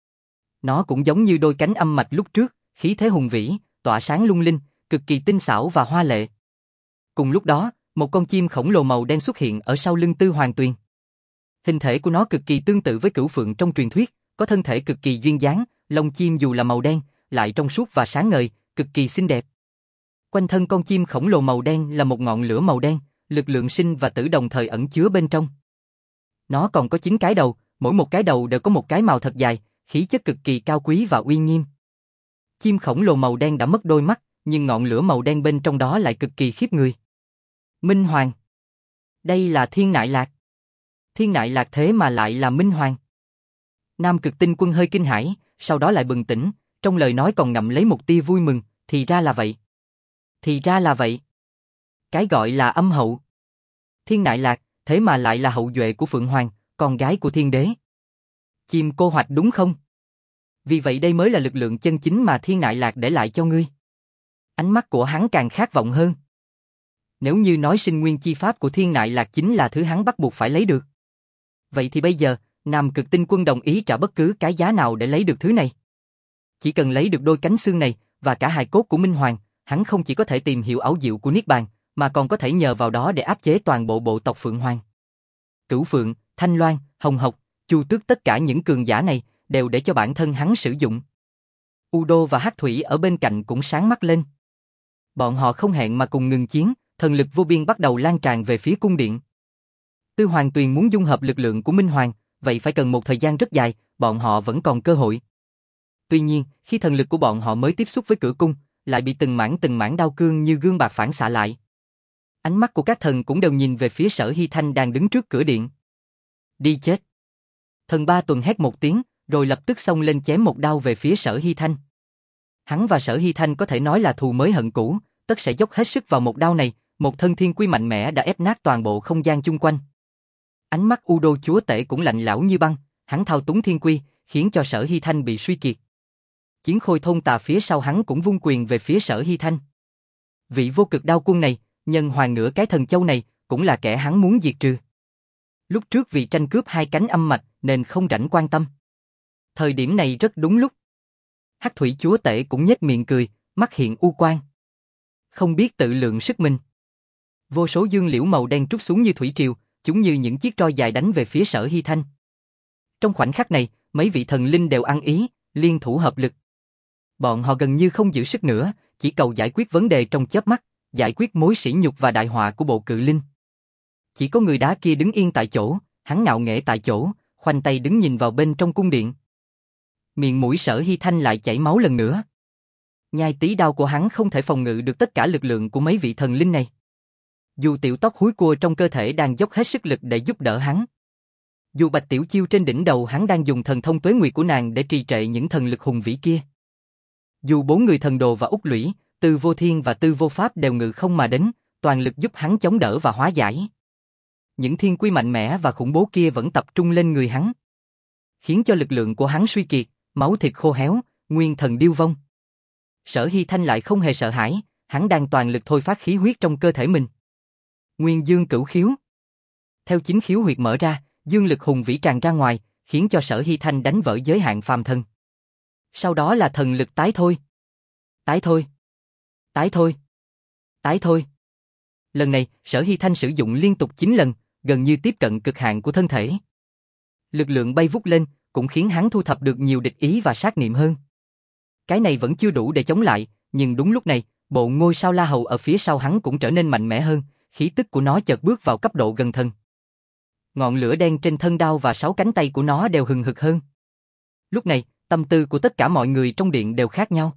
Nó cũng giống như đôi cánh âm mạch lúc trước, khí thế hùng vĩ, tỏa sáng lung linh, cực kỳ tinh xảo và hoa lệ. Cùng lúc đó, một con chim khổng lồ màu đen xuất hiện ở sau lưng Tư Hoàng Tuyền. Hình thể của nó cực kỳ tương tự với cửu phượng trong truyền thuyết, có thân thể cực kỳ duyên dáng, lông chim dù là màu đen, lại trong suốt và sáng ngời, cực kỳ xinh đẹp. Quanh thân con chim khổng lồ màu đen là một ngọn lửa màu đen, lực lượng sinh và tử đồng thời ẩn chứa bên trong. Nó còn có chín cái đầu, mỗi một cái đầu đều có một cái mào thật dài, khí chất cực kỳ cao quý và uy nghiêm. Chim khổng lồ màu đen đã mất đôi mắt, nhưng ngọn lửa màu đen bên trong đó lại cực kỳ khiếp người. Minh Hoàng. Đây là Thiên Nại Lạc. Thiên Nại Lạc thế mà lại là Minh Hoàng. Nam Cực Tinh Quân hơi kinh hãi, sau đó lại bừng tỉnh, trong lời nói còn ngậm lấy một tia vui mừng, thì ra là vậy. Thì ra là vậy. Cái gọi là âm hậu. Thiên Nại Lạc, thế mà lại là hậu duệ của Phượng Hoàng, con gái của Thiên Đế. Chim cô hoạch đúng không? Vì vậy đây mới là lực lượng chân chính mà Thiên Nại Lạc để lại cho ngươi. Ánh mắt của hắn càng khát vọng hơn. Nếu như nói sinh nguyên chi pháp của Thiên Nại Lạc chính là thứ hắn bắt buộc phải lấy được, vậy thì bây giờ, Nam Cực Tinh Quân đồng ý trả bất cứ cái giá nào để lấy được thứ này. Chỉ cần lấy được đôi cánh xương này, và cả hài cốt của Minh Hoàng, hắn không chỉ có thể tìm hiểu ảo diệu của Niết Bàn, mà còn có thể nhờ vào đó để áp chế toàn bộ bộ tộc Phượng Hoàng. Cửu Phượng, Thanh Loan, Hồng Hộc, Chu Tước tất cả những cường giả này, đều để cho bản thân hắn sử dụng. Udo và Hắc Thủy ở bên cạnh cũng sáng mắt lên. Bọn họ không hẹn mà cùng ngừng chiến, thần lực vô biên bắt đầu lan tràn về phía cung điện. Tư Hoàng Tuyền muốn dung hợp lực lượng của Minh Hoàng, vậy phải cần một thời gian rất dài, bọn họ vẫn còn cơ hội. Tuy nhiên, khi thần lực của bọn họ mới tiếp xúc với cửa cung, lại bị từng mảng từng mảng đao cương như gương bạc phản xạ lại. Ánh mắt của các thần cũng đều nhìn về phía Sở Hy Thanh đang đứng trước cửa điện. Đi chết! Thần Ba Tuần hét một tiếng, rồi lập tức xông lên chém một đao về phía Sở Hy Thanh. Hắn và Sở Hy Thanh có thể nói là thù mới hận cũ, tất sẽ dốc hết sức vào một đao này, một thân thiên quy mạnh mẽ đã ép nát toàn bộ không gian chung quanh. Ánh mắt Udo chúa tể cũng lạnh lẽo như băng, hắn thao túng thiên quy, khiến cho Sở Hy Thanh bị suy kiệt. Chiến Khôi Thôn Tà phía sau hắn cũng vung quyền về phía Sở Hy Thanh. Vị vô cực đao quân này, nhân hoàng nửa cái thần châu này, cũng là kẻ hắn muốn diệt trừ. Lúc trước vì tranh cướp hai cánh âm mạch nên không rảnh quan tâm. Thời điểm này rất đúng lúc. Hắc Thủy chúa tể cũng nhếch miệng cười, mắt hiện u quang. Không biết tự lượng sức mình. Vô số dương liễu màu đen trút xuống như thủy triều, chúng như những chiếc roi dài đánh về phía Sở Hy Thanh. Trong khoảnh khắc này, mấy vị thần linh đều ăn ý, liên thủ hợp lực. Bọn họ gần như không giữ sức nữa, chỉ cầu giải quyết vấn đề trong chớp mắt, giải quyết mối sỉ nhục và đại họa của bộ cự linh. Chỉ có người đá kia đứng yên tại chỗ, hắn ngạo nghễ tại chỗ, khoanh tay đứng nhìn vào bên trong cung điện. Miệng mũi Sở Hy Thanh lại chảy máu lần nữa. Nhai tí đao của hắn không thể phòng ngự được tất cả lực lượng của mấy vị thần linh này. Dù tiểu tóc húi cua trong cơ thể đang dốc hết sức lực để giúp đỡ hắn. Dù Bạch Tiểu Chiêu trên đỉnh đầu hắn đang dùng thần thông tuế nguyệt của nàng để trì trệ những thần lực hùng vĩ kia. Dù bốn người thần đồ và Úc Lũy, Tư Vô Thiên và Tư Vô Pháp đều ngự không mà đến, toàn lực giúp hắn chống đỡ và hóa giải. Những thiên quy mạnh mẽ và khủng bố kia vẫn tập trung lên người hắn, khiến cho lực lượng của hắn suy kiệt, máu thịt khô héo, nguyên thần điêu vong. Sở Hy Thanh lại không hề sợ hãi, hắn đang toàn lực thôi phát khí huyết trong cơ thể mình. Nguyên dương cửu khiếu. Theo chính khiếu huyệt mở ra, dương lực hùng vĩ tràn ra ngoài, khiến cho Sở Hy Thanh đánh vỡ giới hạn phàm thân. Sau đó là thần lực tái thôi. Tái thôi. Tái thôi. Tái thôi. Lần này, Sở Hy Thanh sử dụng liên tục chín lần, gần như tiếp cận cực hạn của thân thể. Lực lượng bay vút lên, cũng khiến hắn thu thập được nhiều địch ý và sát niệm hơn. Cái này vẫn chưa đủ để chống lại, nhưng đúng lúc này, bộ ngôi sao La Hầu ở phía sau hắn cũng trở nên mạnh mẽ hơn, khí tức của nó chợt bước vào cấp độ gần thần. Ngọn lửa đen trên thân đao và sáu cánh tay của nó đều hừng hực hơn. Lúc này, tâm tư của tất cả mọi người trong điện đều khác nhau.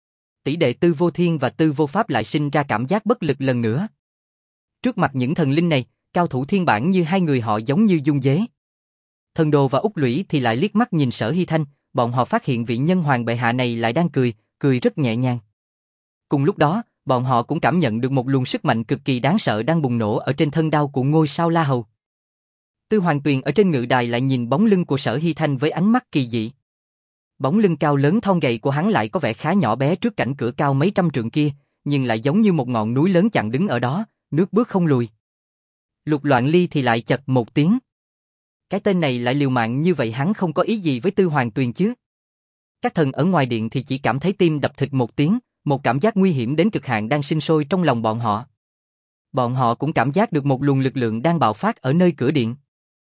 Tỷ đệ Tư Vô Thiên và Tư Vô Pháp lại sinh ra cảm giác bất lực lần nữa. Trước mặt những thần linh này, cao thủ thiên bản như hai người họ giống như dung dế. Thần Đồ và Úc Lũy thì lại liếc mắt nhìn Sở Hy Thanh, bọn họ phát hiện vị nhân hoàng bệ hạ này lại đang cười, cười rất nhẹ nhàng. Cùng lúc đó, bọn họ cũng cảm nhận được một luồng sức mạnh cực kỳ đáng sợ đang bùng nổ ở trên thân đao của ngôi sao La Hầu. Tư Hoàng Tuyền ở trên ngự đài lại nhìn bóng lưng của Sở Hy Thanh với ánh mắt kỳ dị. Bóng lưng cao lớn thon gầy của hắn lại có vẻ khá nhỏ bé trước cảnh cửa cao mấy trăm trượng kia, nhưng lại giống như một ngọn núi lớn chặn đứng ở đó, nước bước không lùi. Lục Loạn Ly thì lại chật một tiếng. Cái tên này lại liều mạng như vậy, hắn không có ý gì với Tư Hoàng Tuyền chứ? Các thần ở ngoài điện thì chỉ cảm thấy tim đập thịt một tiếng, một cảm giác nguy hiểm đến cực hạn đang sinh sôi trong lòng bọn họ. Bọn họ cũng cảm giác được một luồng lực lượng đang bạo phát ở nơi cửa điện.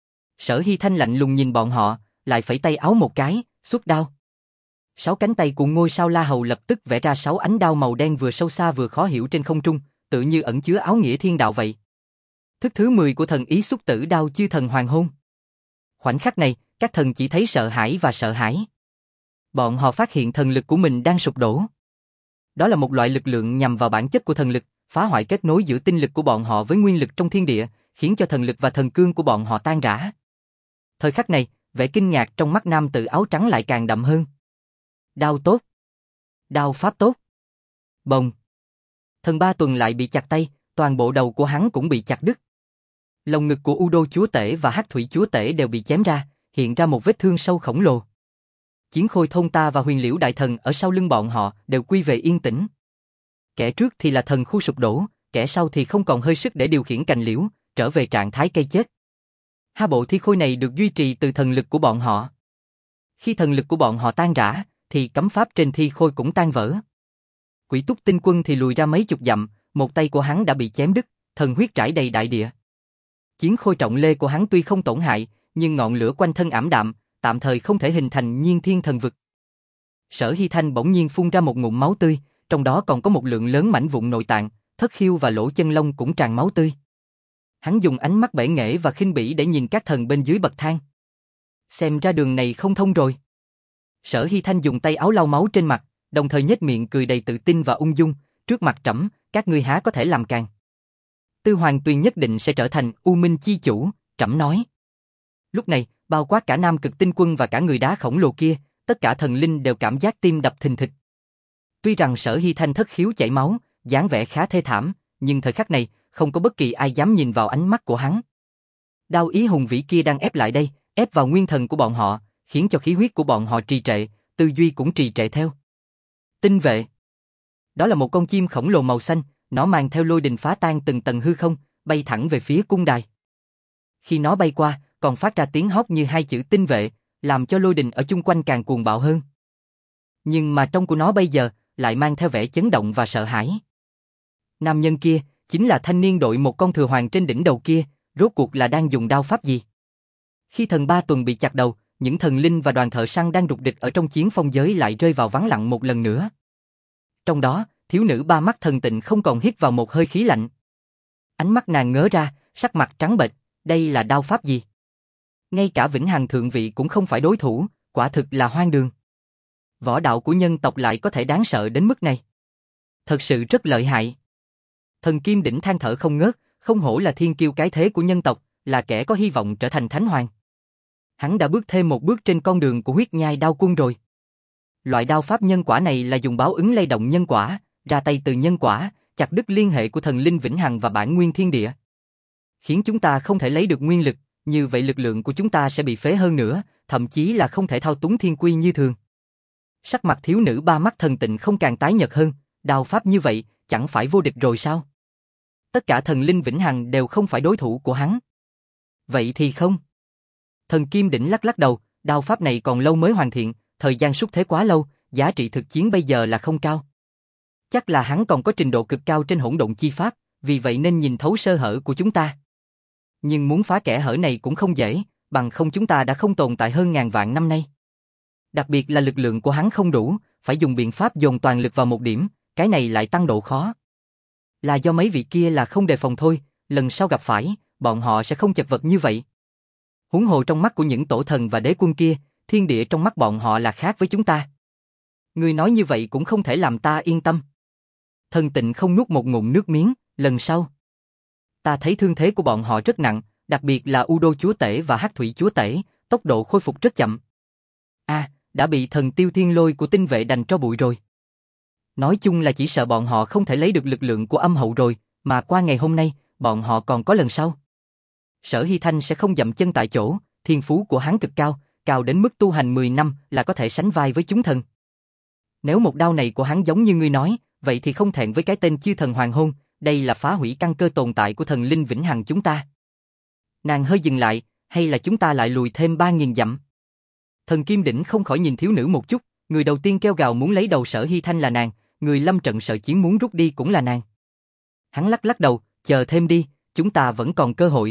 Sở Hy Thanh lạnh lùng nhìn bọn họ, lại phẩy tay áo một cái, xuất đao. Sáu cánh tay của ngôi sao La Hầu lập tức vẽ ra sáu ánh đao màu đen vừa sâu xa vừa khó hiểu trên không trung, tự như ẩn chứa áo nghĩa thiên đạo vậy. Thức thứ mười của thần ý xúc tử đao chư thần hoàng hôn. Khoảnh khắc này, các thần chỉ thấy sợ hãi và sợ hãi. Bọn họ phát hiện thần lực của mình đang sụp đổ. Đó là một loại lực lượng nhằm vào bản chất của thần lực, phá hoại kết nối giữa tinh lực của bọn họ với nguyên lực trong thiên địa, khiến cho thần lực và thần cương của bọn họ tan rã. Thời khắc này, vẻ kinh ngạc trong mắt nam tử áo trắng lại càng đậm hơn. Đao tốt. Đao pháp tốt. Bồng. Thần Ba Tuần lại bị chặt tay, toàn bộ đầu của hắn cũng bị chặt đứt. Lồng ngực của Udo chúa tể và Hắc Thủy chúa tể đều bị chém ra, hiện ra một vết thương sâu khổng lồ. Chiến Khôi Thôn Ta và Huyền Liễu đại thần ở sau lưng bọn họ đều quy về yên tĩnh. Kẻ trước thì là thần khu sụp đổ, kẻ sau thì không còn hơi sức để điều khiển cành liễu, trở về trạng thái cây chết. Hai bộ thi khôi này được duy trì từ thần lực của bọn họ. Khi thần lực của bọn họ tan rã, thì cấm pháp trên thi khôi cũng tan vỡ. Quỷ Túc Tinh Quân thì lùi ra mấy chục dặm, một tay của hắn đã bị chém đứt, thần huyết trải đầy đại địa. Chiến khôi trọng lê của hắn tuy không tổn hại, nhưng ngọn lửa quanh thân ảm đạm, tạm thời không thể hình thành nhiên thiên thần vực. Sở Hy Thanh bỗng nhiên phun ra một ngụm máu tươi, trong đó còn có một lượng lớn mảnh vụn nội tạng, thất khiêu và lỗ chân lông cũng tràn máu tươi. Hắn dùng ánh mắt bể nghễ và khinh bỉ để nhìn các thần bên dưới bậc thang. Xem ra đường này không thông rồi. Sở Hy Thanh dùng tay áo lau máu trên mặt, đồng thời nhếch miệng cười đầy tự tin và ung dung, trước mặt trẫm, các ngươi há có thể làm càn. Tư Hoàng Tuyền nhất định sẽ trở thành U Minh chi chủ, trẫm nói. Lúc này, bao quát cả Nam Cực Tinh Quân và cả người đá khổng lồ kia, tất cả thần linh đều cảm giác tim đập thình thịch. Tuy rằng Sở Hy Thanh thất khiếu chảy máu, dáng vẻ khá thê thảm, nhưng thời khắc này, không có bất kỳ ai dám nhìn vào ánh mắt của hắn. Đao ý hùng vĩ kia đang ép lại đây, ép vào nguyên thần của bọn họ, khiến cho khí huyết của bọn họ trì trệ, tư duy cũng trì trệ theo. Tinh vệ. Đó là một con chim khổng lồ màu xanh, nó mang theo lôi đình phá tan từng tầng hư không, bay thẳng về phía cung đài. Khi nó bay qua, còn phát ra tiếng hót như hai chữ tinh vệ, làm cho lôi đình ở chung quanh càng cuồng bạo hơn. Nhưng mà trong của nó bây giờ, lại mang theo vẻ chấn động và sợ hãi. Nam nhân kia, chính là thanh niên đội một con thừa hoàng trên đỉnh đầu kia, rốt cuộc là đang dùng đao pháp gì? Khi thần ba tuần bị chặt đầu, những thần linh và đoàn thợ săn đang rục địch ở trong chiến phong giới lại rơi vào vắng lặng một lần nữa. Trong đó, thiếu nữ ba mắt thần tịnh không còn hít vào một hơi khí lạnh. Ánh mắt nàng ngớ ra, sắc mặt trắng bệch, đây là đao pháp gì? Ngay cả Vĩnh Hằng thượng vị cũng không phải đối thủ, quả thực là hoang đường. Võ đạo của nhân tộc lại có thể đáng sợ đến mức này. Thật sự rất lợi hại. Thần Kim Đỉnh than thở không ngớt, không hổ là thiên kiêu cái thế của nhân tộc, là kẻ có hy vọng trở thành thánh hoàng. Hắn đã bước thêm một bước trên con đường của huyết nhai đao cung rồi. Loại đao pháp nhân quả này là dùng báo ứng lay động nhân quả, ra tay từ nhân quả, chặt đứt liên hệ của thần linh Vĩnh Hằng và bản nguyên thiên địa. Khiến chúng ta không thể lấy được nguyên lực, như vậy lực lượng của chúng ta sẽ bị phế hơn nữa, thậm chí là không thể thao túng thiên quy như thường. Sắc mặt thiếu nữ ba mắt thần tịnh không càng tái nhợt hơn, đao pháp như vậy, chẳng phải vô địch rồi sao? Tất cả thần linh Vĩnh Hằng đều không phải đối thủ của hắn. Vậy thì không. Thần Kim Đỉnh lắc lắc đầu, đao pháp này còn lâu mới hoàn thiện, thời gian xuất thế quá lâu, giá trị thực chiến bây giờ là không cao. Chắc là hắn còn có trình độ cực cao trên hỗn độn chi pháp, vì vậy nên nhìn thấu sơ hở của chúng ta. Nhưng muốn phá kẽ hở này cũng không dễ, bằng không chúng ta đã không tồn tại hơn ngàn vạn năm nay. Đặc biệt là lực lượng của hắn không đủ, phải dùng biện pháp dồn toàn lực vào một điểm, cái này lại tăng độ khó. Là do mấy vị kia là không đề phòng thôi, lần sau gặp phải, bọn họ sẽ không chật vật như vậy. Huống hồ trong mắt của những tổ thần và đế quân kia, thiên địa trong mắt bọn họ là khác với chúng ta. Ngươi nói như vậy cũng không thể làm ta yên tâm. Thần Tịnh không nuốt một ngụm nước miếng, lần sau. Ta thấy thương thế của bọn họ rất nặng, đặc biệt là U Đô Chúa Tể và Hắc Thủy Chúa Tể, tốc độ khôi phục rất chậm. À, đã bị thần tiêu thiên lôi của tinh vệ đành cho bụi rồi. Nói chung là chỉ sợ bọn họ không thể lấy được lực lượng của âm hậu rồi, mà qua ngày hôm nay, bọn họ còn có lần sau. Sở Hy Thanh sẽ không dậm chân tại chỗ, thiên phú của hắn cực cao, cao đến mức tu hành mười năm là có thể sánh vai với chúng thần. Nếu một đao này của hắn giống như ngươi nói, vậy thì không thẹn với cái tên chư thần hoàng hôn, đây là phá hủy căn cơ tồn tại của thần linh Vĩnh Hằng chúng ta. Nàng hơi dừng lại, hay là chúng ta lại lùi thêm ba nghìn dặm? Thần Kim Đỉnh không khỏi nhìn thiếu nữ một chút, người đầu tiên kêu gào muốn lấy đầu Sở Hy Thanh là nàng, người lâm trận sợ chiến muốn rút đi cũng là nàng. Hắn lắc lắc đầu, chờ thêm đi, chúng ta vẫn còn cơ hội.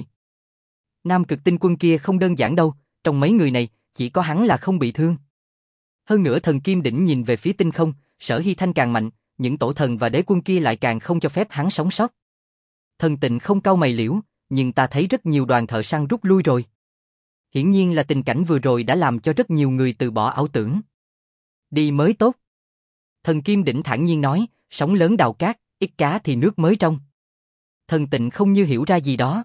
Nam Cực Tinh Quân kia không đơn giản đâu, trong mấy người này, chỉ có hắn là không bị thương. Hơn nữa thần Kim Đỉnh nhìn về phía tinh không, Sở Hy Thanh càng mạnh, những tổ thần và đế quân kia lại càng không cho phép hắn sống sót. Thần Tịnh không cau mày liễu, nhưng ta thấy rất nhiều đoàn thợ săn rút lui rồi. Hiển nhiên là tình cảnh vừa rồi đã làm cho rất nhiều người từ bỏ ảo tưởng. Đi mới tốt. Thần Kim Đỉnh thản nhiên nói, sóng lớn đào cát, ít cá thì nước mới trong. Thần Tịnh không như hiểu ra gì đó.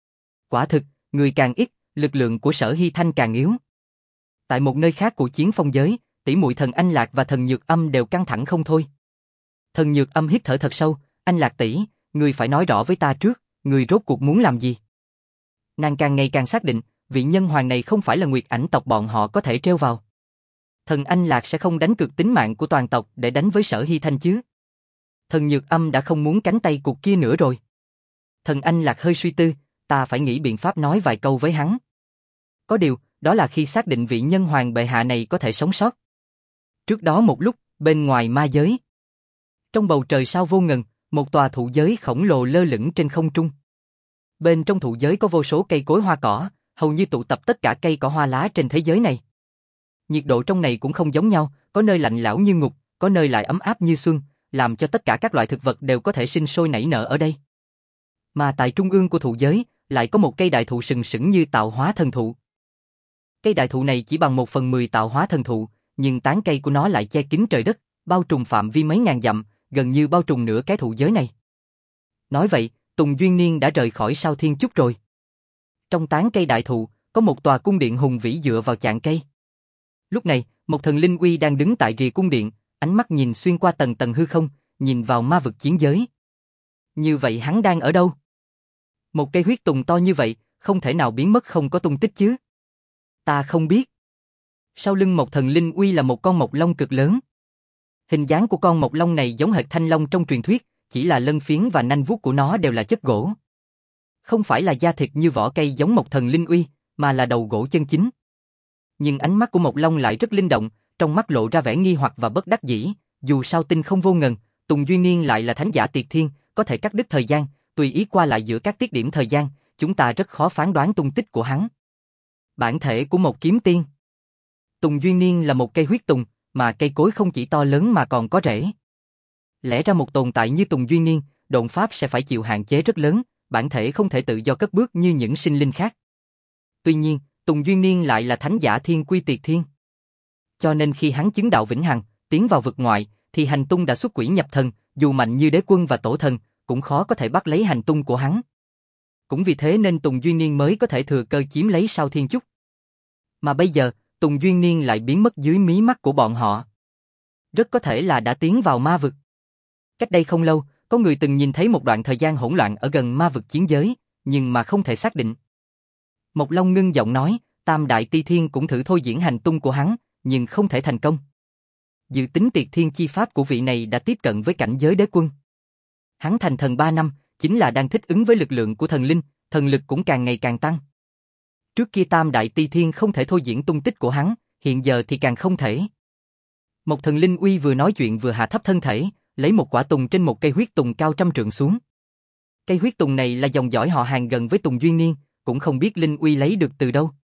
Quả thực, người càng ít, lực lượng của Sở Hy Thanh càng yếu. Tại một nơi khác của chiến phong giới, tỷ muội thần Anh Lạc và thần Nhược Âm đều căng thẳng không thôi. Thần Nhược Âm hít thở thật sâu, Anh Lạc tỷ, người phải nói rõ với ta trước, người rốt cuộc muốn làm gì? Nàng càng ngày càng xác định, vị nhân hoàng này không phải là Nguyệt Ảnh tộc bọn họ có thể treo vào. Thần Anh Lạc sẽ không đánh cược tính mạng của toàn tộc để đánh với Sở Hy Thanh chứ. Thần Nhược Âm đã không muốn cánh tay cụt kia nữa rồi. Thần Anh Lạc hơi suy tư, ta phải nghĩ biện pháp nói vài câu với hắn. Có điều, đó là khi xác định vị nhân hoàng bệ hạ này có thể sống sót. Trước đó một lúc, bên ngoài ma giới. Trong bầu trời sao vô ngần, một tòa thụ giới khổng lồ lơ lửng trên không trung. Bên trong thụ giới có vô số cây cối hoa cỏ, hầu như tụ tập tất cả cây cỏ hoa lá trên thế giới này. Nhiệt độ trong này cũng không giống nhau, có nơi lạnh lẽo như ngục, có nơi lại ấm áp như xuân, làm cho tất cả các loại thực vật đều có thể sinh sôi nảy nở ở đây. Mà tại trung ương của thụ giới, lại có một cây đại thụ sừng sững như tạo hóa thần thụ. Cây đại thụ này chỉ bằng một phần mười tạo hóa thần thụ, nhưng tán cây của nó lại che kín trời đất, bao trùm phạm vi mấy ngàn dặm, gần như bao trùm nửa cái thụ giới này. Nói vậy, Tùng Duyên Niên đã rời khỏi Sao Thiên Chúc rồi. Trong tán cây đại thụ, có một tòa cung điện hùng vĩ dựa vào chạng cây. Lúc này, một thần linh uy đang đứng tại rìa cung điện, ánh mắt nhìn xuyên qua tầng tầng hư không, nhìn vào ma vực chiến giới. Như vậy hắn đang ở đâu? Một cây huyết tùng to như vậy, không thể nào biến mất không có tung tích chứ. Ta không biết. Sau lưng một thần linh uy là một con mộc long cực lớn. Hình dáng của con mộc long này giống hệt thanh long trong truyền thuyết, chỉ là lân phiến và nanh vuốt của nó đều là chất gỗ. Không phải là da thịt như vỏ cây giống một thần linh uy, mà là đầu gỗ chân chính. Nhưng ánh mắt của mộc long lại rất linh động, trong mắt lộ ra vẻ nghi hoặc và bất đắc dĩ, dù sao tinh không vô ngần, Tùng Duyên Niên lại là thánh giả tuyệt thiên, có thể cắt đứt thời gian, tùy ý qua lại giữa các tiết điểm thời gian, chúng ta rất khó phán đoán tung tích của hắn. Bản thể của một kiếm tiên. Tùng Duyên Niên là một cây huyết tùng, mà cây cối không chỉ to lớn mà còn có rễ. Lẽ ra một tồn tại như Tùng Duyên Niên, độn pháp sẽ phải chịu hạn chế rất lớn, bản thể không thể tự do cất bước như những sinh linh khác. Tuy nhiên, Tùng Duyên Niên lại là thánh giả thiên quy tuyệt thiên. Cho nên khi hắn chứng đạo vĩnh hằng, tiến vào vực ngoại, thì hành tung đã xuất quỷ nhập thần, dù mạnh như đế quân và tổ thần, cũng khó có thể bắt lấy hành tung của hắn. Cũng vì thế nên Tùng Duyên Niên mới có thể thừa cơ chiếm lấy Sao Thiên Chúc. Mà bây giờ, Tùng Duyên Niên lại biến mất dưới mí mắt của bọn họ. Rất có thể là đã tiến vào ma vực. Cách đây không lâu, có người từng nhìn thấy một đoạn thời gian hỗn loạn ở gần ma vực chiến giới, nhưng mà không thể xác định. Mộc Long ngưng giọng nói, Tam Đại Ti Thiên cũng thử thôi diễn hành tung của hắn, nhưng không thể thành công. Dự tính Tiệt Thiên chi pháp của vị này đã tiếp cận với cảnh giới đế quân. Hắn thành thần ba năm, chính là đang thích ứng với lực lượng của thần linh, thần lực cũng càng ngày càng tăng. Trước kia Tam Đại Ti Thiên không thể thôi diễn tung tích của hắn, hiện giờ thì càng không thể. Một thần linh uy vừa nói chuyện vừa hạ thấp thân thể, lấy một quả tùng trên một cây huyết tùng cao trăm trượng xuống. Cây huyết tùng này là dòng dõi họ hàng gần với Tùng Duyên Niên, cũng không biết linh uy lấy được từ đâu.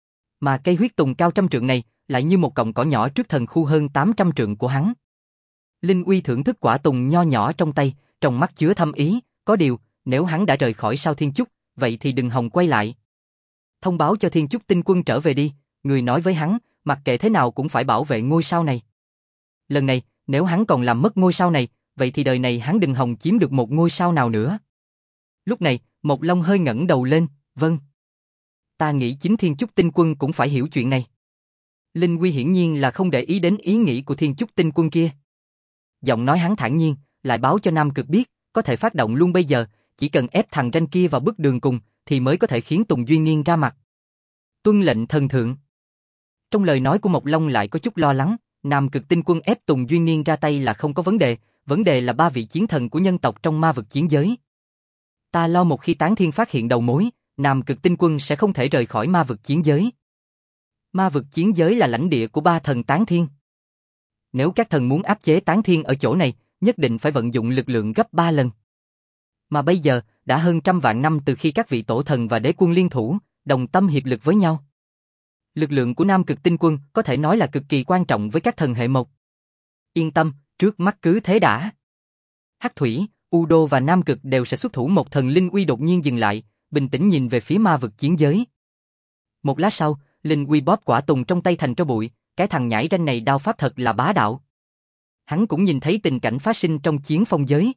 Mà cây huyết tùng cao trăm trượng này lại như một cọng cỏ nhỏ trước thần khu hơn tám trăm trượng của hắn. Linh uy thưởng thức quả tùng nho nhỏ trong tay, trong mắt chứa thâm ý, có điều, nếu hắn đã rời khỏi Sao Thiên Chúc, vậy thì đừng hòng quay lại. Thông báo cho Thiên Chúc tinh quân trở về đi, người nói với hắn, mặc kệ thế nào cũng phải bảo vệ ngôi sao này. Lần này, nếu hắn còn làm mất ngôi sao này, vậy thì đời này hắn đừng hòng chiếm được một ngôi sao nào nữa. Lúc này, Mộc Long hơi ngẩng đầu lên, vâng. Ta nghĩ chính Thiên Chúc tinh quân cũng phải hiểu chuyện này. Linh Quy hiển nhiên là không để ý đến ý nghĩ của Thiên Chúc tinh quân kia. Giọng nói hắn thản nhiên, lại báo cho Nam Cực biết, có thể phát động luôn bây giờ, chỉ cần ép thằng ranh kia vào bước đường cùng, thì mới có thể khiến Tùng Duyên Niên ra mặt. Tuân lệnh thần thượng. Trong lời nói của Mộc Long lại có chút lo lắng, Nam Cực tinh quân ép Tùng Duyên Niên ra tay là không có vấn đề, vấn đề là ba vị chiến thần của nhân tộc trong ma vực chiến giới. Ta lo một khi Tán Thiên phát hiện đầu mối, Nam Cực tinh quân sẽ không thể rời khỏi ma vực chiến giới. Ma vực chiến giới là lãnh địa của ba thần Tán Thiên. Nếu các thần muốn áp chế Tán Thiên ở chỗ này, nhất định phải vận dụng lực lượng gấp ba lần. Mà bây giờ, đã hơn trăm vạn năm từ khi các vị tổ thần và đế quân liên thủ, đồng tâm hiệp lực với nhau. Lực lượng của Nam Cực tinh quân có thể nói là cực kỳ quan trọng với các thần hệ mộc. Yên tâm, trước mắt cứ thế đã. Hắc Thủy, Udo và Nam Cực đều sẽ xuất thủ. Một thần linh uy đột nhiên dừng lại, bình tĩnh nhìn về phía ma vực chiến giới. Một lát sau, linh uy bóp quả tùng trong tay thành tro bụi, cái thằng nhãi ranh này đao pháp thật là bá đạo. Hắn cũng nhìn thấy tình cảnh phát sinh trong chiến phong giới.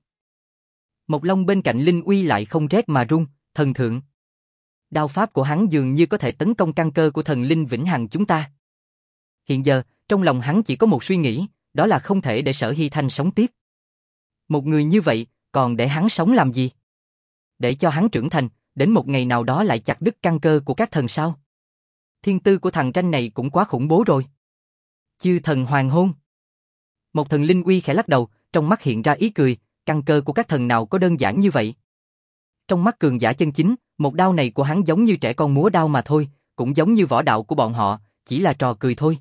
Mộc Long bên cạnh linh uy lại không rét mà run, thần thượng. Đao pháp của hắn dường như có thể tấn công căn cơ của thần linh vĩnh hằng chúng ta. Hiện giờ, trong lòng hắn chỉ có một suy nghĩ, đó là không thể để Sở Hy Thanh sống tiếp. Một người như vậy, còn để hắn sống làm gì? Để cho hắn trưởng thành, đến một ngày nào đó lại chặt đứt căn cơ của các thần sao? Thiên tư của thằng ranh này cũng quá khủng bố rồi. Chư thần hoàng hôn. Một thần linh uy khẽ lắc đầu, trong mắt hiện ra ý cười, căn cơ của các thần nào có đơn giản như vậy. Trong mắt cường giả chân chính, một đao này của hắn giống như trẻ con múa đao mà thôi, cũng giống như võ đạo của bọn họ, chỉ là trò cười thôi.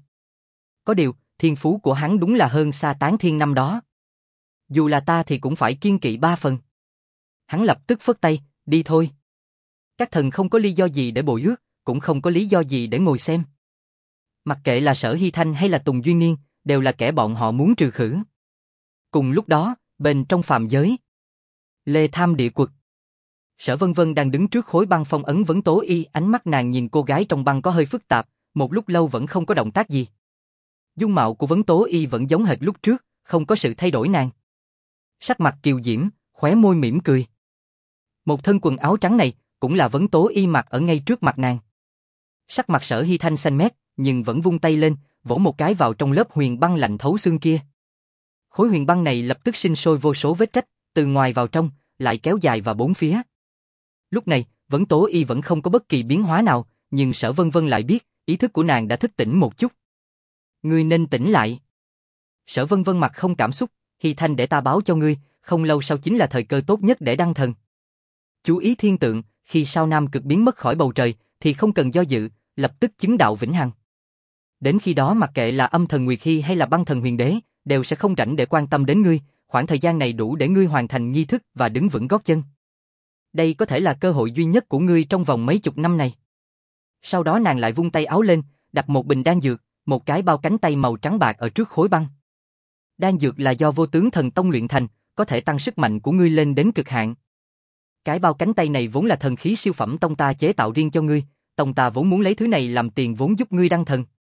Có điều, thiên phú của hắn đúng là hơn xa Tán Thiên năm đó. Dù là ta thì cũng phải kiêng kỵ ba phần. Hắn lập tức phất tay, đi thôi. Các thần không có lý do gì để bội ước, cũng không có lý do gì để ngồi xem. Mặc kệ là Sở Hy Thanh hay là Tùng Duyên Niên, đều là kẻ bọn họ muốn trừ khử. Cùng lúc đó, bên trong phàm giới, Lê Tham Địa Quật. Sở Vân Vân đang đứng trước khối băng phong ấn Vấn Tố Y, ánh mắt nàng nhìn cô gái trong băng có hơi phức tạp, một lúc lâu vẫn không có động tác gì. Dung mạo của Vấn Tố Y vẫn giống hệt lúc trước, không có sự thay đổi nàng. Sắc mặt kiều diễm, khóe môi mỉm cười. Một thân quần áo trắng này, cũng là Vấn Tố Y mặc ở ngay trước mặt nàng. Sắc mặt Sở Hy Thanh xanh mét, nhưng vẫn vung tay lên, vỗ một cái vào trong lớp huyền băng lạnh thấu xương kia. Khối huyền băng này lập tức sinh sôi vô số vết rách, từ ngoài vào trong, lại kéo dài vào bốn phía. Lúc này, Vấn Tố Y vẫn không có bất kỳ biến hóa nào, nhưng Sở Vân Vân lại biết, ý thức của nàng đã thức tỉnh một chút. Ngươi nên tỉnh lại. Sở Vân Vân mặt không cảm xúc, Hy Thanh để ta báo cho ngươi, không lâu sau chính là thời cơ tốt nhất để đăng thần. Chú ý thiên tượng, khi sao Nam Cực biến mất khỏi bầu trời, thì không cần do dự, lập tức chứng đạo vĩnh hằng. Đến khi đó mặc kệ là âm thần Nguyệt Hy hay là băng thần Huyền Đế, đều sẽ không rảnh để quan tâm đến ngươi, khoảng thời gian này đủ để ngươi hoàn thành nghi thức và đứng vững gót chân. Đây có thể là cơ hội duy nhất của ngươi trong vòng mấy chục năm này. Sau đó nàng lại vung tay áo lên, đặt một bình đan dược, một cái bao cánh tay màu trắng bạc ở trước khối băng. Đan dược là do Vô Tướng Thần Tông luyện thành, có thể tăng sức mạnh của ngươi lên đến cực hạn. Cái bao cánh tay này vốn là thần khí siêu phẩm tông ta chế tạo riêng cho ngươi, tông ta vốn muốn lấy thứ này làm tiền vốn giúp ngươi đăng thần.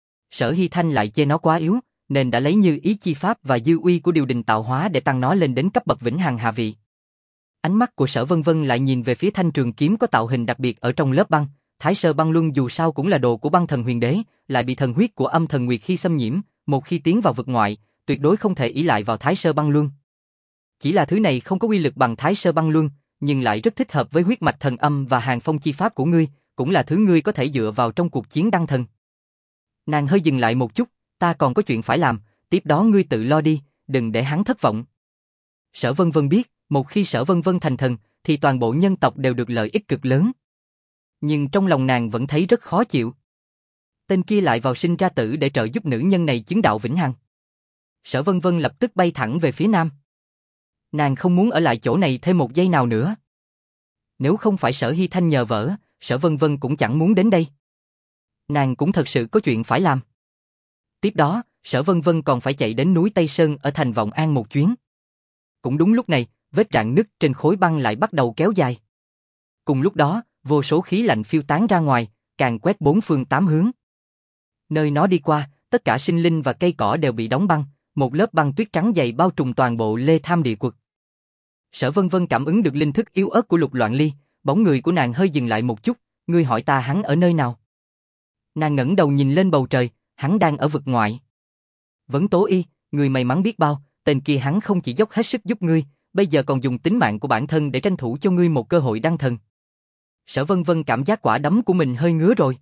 Sở Hy Thanh lại chê nó quá yếu, nên đã lấy Như Ý Chi Pháp và dư uy của điều đình tạo hóa để tăng nó lên đến cấp bậc vĩnh hằng hạ vị. Ánh mắt của Sở Vân Vân lại nhìn về phía thanh trường kiếm có tạo hình đặc biệt ở trong lớp băng. Thái Sơ Băng Luân dù sao cũng là đồ của băng thần Huyền Đế, lại bị thần huyết của âm thần Nguyệt Hy xâm nhiễm, một khi tiến vào vực ngoại, tuyệt đối không thể ỷ lại vào Thái Sơ Băng Luân. Chỉ là thứ này không có uy lực bằng Thái Sơ Băng Luân, nhưng lại rất thích hợp với huyết mạch thần âm và hàng phong chi pháp của ngươi, cũng là thứ ngươi có thể dựa vào trong cuộc chiến đăng thần. Nàng hơi dừng lại một chút, ta còn có chuyện phải làm, tiếp đó ngươi tự lo đi, đừng để hắn thất vọng. Sở Vân Vân biết, một khi Sở Vân Vân thành thần, thì toàn bộ nhân tộc đều được lợi ích cực lớn. Nhưng trong lòng nàng vẫn thấy rất khó chịu. Tên kia lại vào sinh ra tử để trợ giúp nữ nhân này chứng đạo vĩnh hằng. Sở Vân Vân lập tức bay thẳng về phía nam. Nàng không muốn ở lại chỗ này thêm một giây nào nữa. Nếu không phải Sở Hy Thanh nhờ vỡ, Sở Vân Vân cũng chẳng muốn đến đây. Nàng cũng thật sự có chuyện phải làm. Tiếp đó, Sở Vân Vân còn phải chạy đến núi Tây Sơn ở thành Vọng An một chuyến. Cũng đúng lúc này, vết rạn nứt trên khối băng lại bắt đầu kéo dài. Cùng lúc đó, vô số khí lạnh phiêu tán ra ngoài, càng quét bốn phương tám hướng. Nơi nó đi qua, tất cả sinh linh và cây cỏ đều bị đóng băng, một lớp băng tuyết trắng dày bao trùm toàn bộ Lê Tham Địa Quật. Sở Vân Vân cảm ứng được linh thức yếu ớt của Lục Loạn Ly, bóng người của nàng hơi dừng lại một chút, ngươi hỏi ta hắn ở nơi nào? Nàng ngẩng đầu nhìn lên bầu trời, hắn đang ở vực ngoại. Vấn Tố Y, người may mắn biết bao, tên kia hắn không chỉ dốc hết sức giúp ngươi, bây giờ còn dùng tính mạng của bản thân để tranh thủ cho ngươi một cơ hội đăng thần. Sở Vân Vân cảm giác quả đấm của mình hơi ngứa rồi.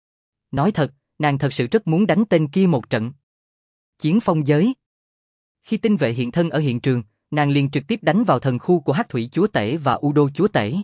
Nói thật, nàng thật sự rất muốn đánh tên kia một trận. Chiến phong giới. Khi tinh vệ hiện thân ở hiện trường, nàng liền trực tiếp đánh vào thần khu của Hắc Thủy Chúa Tể và U Đô Chúa Tể.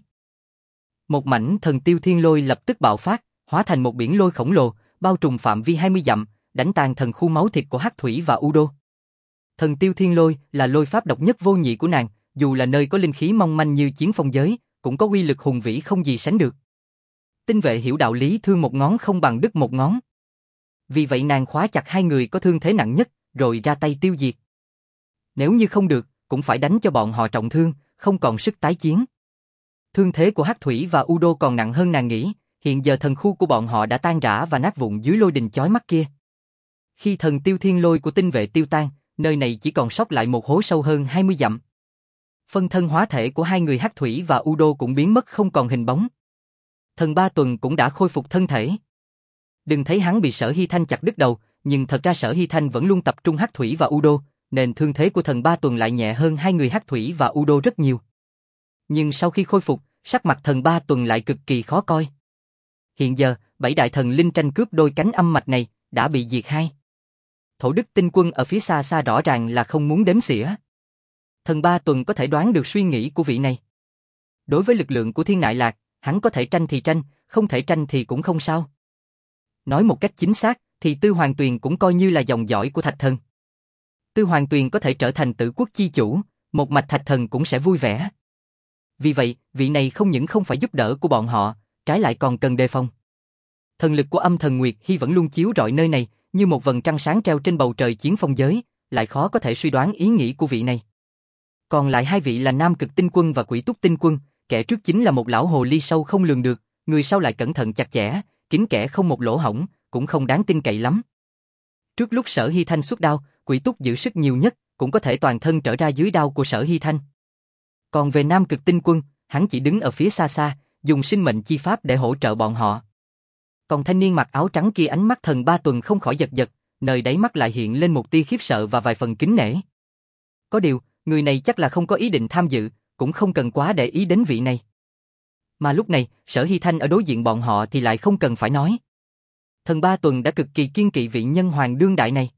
Một mảnh thần tiêu thiên lôi lập tức bạo phát, hóa thành một biển lôi khổng lồ, bao trùm phạm vi hai mươi dặm, đánh tan thần khu máu thịt của Hắc Thủy và U Đô. Thần tiêu thiên lôi là lôi pháp độc nhất vô nhị của nàng, dù là nơi có linh khí mong manh như chiến phong giới, cũng có uy lực hùng vĩ không gì sánh được. Tinh vệ hiểu đạo lý thương một ngón không bằng đứt một ngón. Vì vậy nàng khóa chặt hai người có thương thế nặng nhất, rồi ra tay tiêu diệt. Nếu như không được, cũng phải đánh cho bọn họ trọng thương, không còn sức tái chiến. Thương thế của Hắc Thủy và U Đô còn nặng hơn nàng nghĩ, hiện giờ thần khu của bọn họ đã tan rã và nát vụn dưới lôi đình chói mắt kia. Khi thần tiêu thiên lôi của tinh vệ tiêu tan, nơi này chỉ còn sót lại một hố sâu hơn hai mươi dặm. Phân thân hóa thể của hai người Hắc Thủy và U Đô cũng biến mất không còn hình bóng. Thần Ba Tuần cũng đã khôi phục thân thể. Đừng thấy hắn bị Sở Hy Thanh chặt đứt đầu, nhưng thật ra Sở Hy Thanh vẫn luôn tập trung Hắc Thủy và U Đô, nên thương thế của thần Ba Tuần lại nhẹ hơn hai người Hắc Thủy và U Đô rất nhiều. Nhưng sau khi khôi phục, sắc mặt thần Ba Tuần lại cực kỳ khó coi. Hiện giờ, bảy đại thần linh tranh cướp đôi cánh âm mạch này, đã bị diệt hai. Thổ Đức Tinh Quân ở phía xa xa rõ ràng là không muốn đếm xỉa. Thần Ba Tuần có thể đoán được suy nghĩ của vị này. Đối với lực lượng của Thiên Nại Lạc, hắn có thể tranh thì tranh, không thể tranh thì cũng không sao. Nói một cách chính xác, thì Tư Hoàng Tuyền cũng coi như là dòng dõi của Thạch Thần. Tư Hoàng Tuyền có thể trở thành Tử Quốc chi chủ, một mạch Thạch Thần cũng sẽ vui vẻ. Vì vậy, vị này không những không phải giúp đỡ của bọn họ, trái lại còn cần đề phòng. Thần lực của Âm Thần Nguyệt Hy vẫn luôn chiếu rọi nơi này, như một vầng trăng sáng treo trên bầu trời chiến phong giới, lại khó có thể suy đoán ý nghĩ của vị này. Còn lại hai vị là Nam Cực Tinh Quân và Quỷ Túc Tinh Quân, kẻ trước chính là một lão hồ ly sâu không lường được, người sau lại cẩn thận chặt chẽ, kín kẽ không một lỗ hổng, cũng không đáng tin cậy lắm. Trước lúc Sở Hy Thanh xuất đao, Quỷ Túc giữ sức nhiều nhất, cũng có thể toàn thân trở ra dưới đao của Sở Hy Thanh. Còn về Nam Cực Tinh Quân, hắn chỉ đứng ở phía xa xa, dùng sinh mệnh chi pháp để hỗ trợ bọn họ. Còn thanh niên mặc áo trắng kia ánh mắt Thần Ba Tuần không khỏi giật giật, nơi đáy mắt lại hiện lên một tia khiếp sợ và vài phần kính nể. Có điều, người này chắc là không có ý định tham dự, cũng không cần quá để ý đến vị này. Mà lúc này, Sở Hy Thanh ở đối diện bọn họ thì lại không cần phải nói. Thần Ba Tuần đã cực kỳ kiên kỵ vị nhân hoàng đương đại này.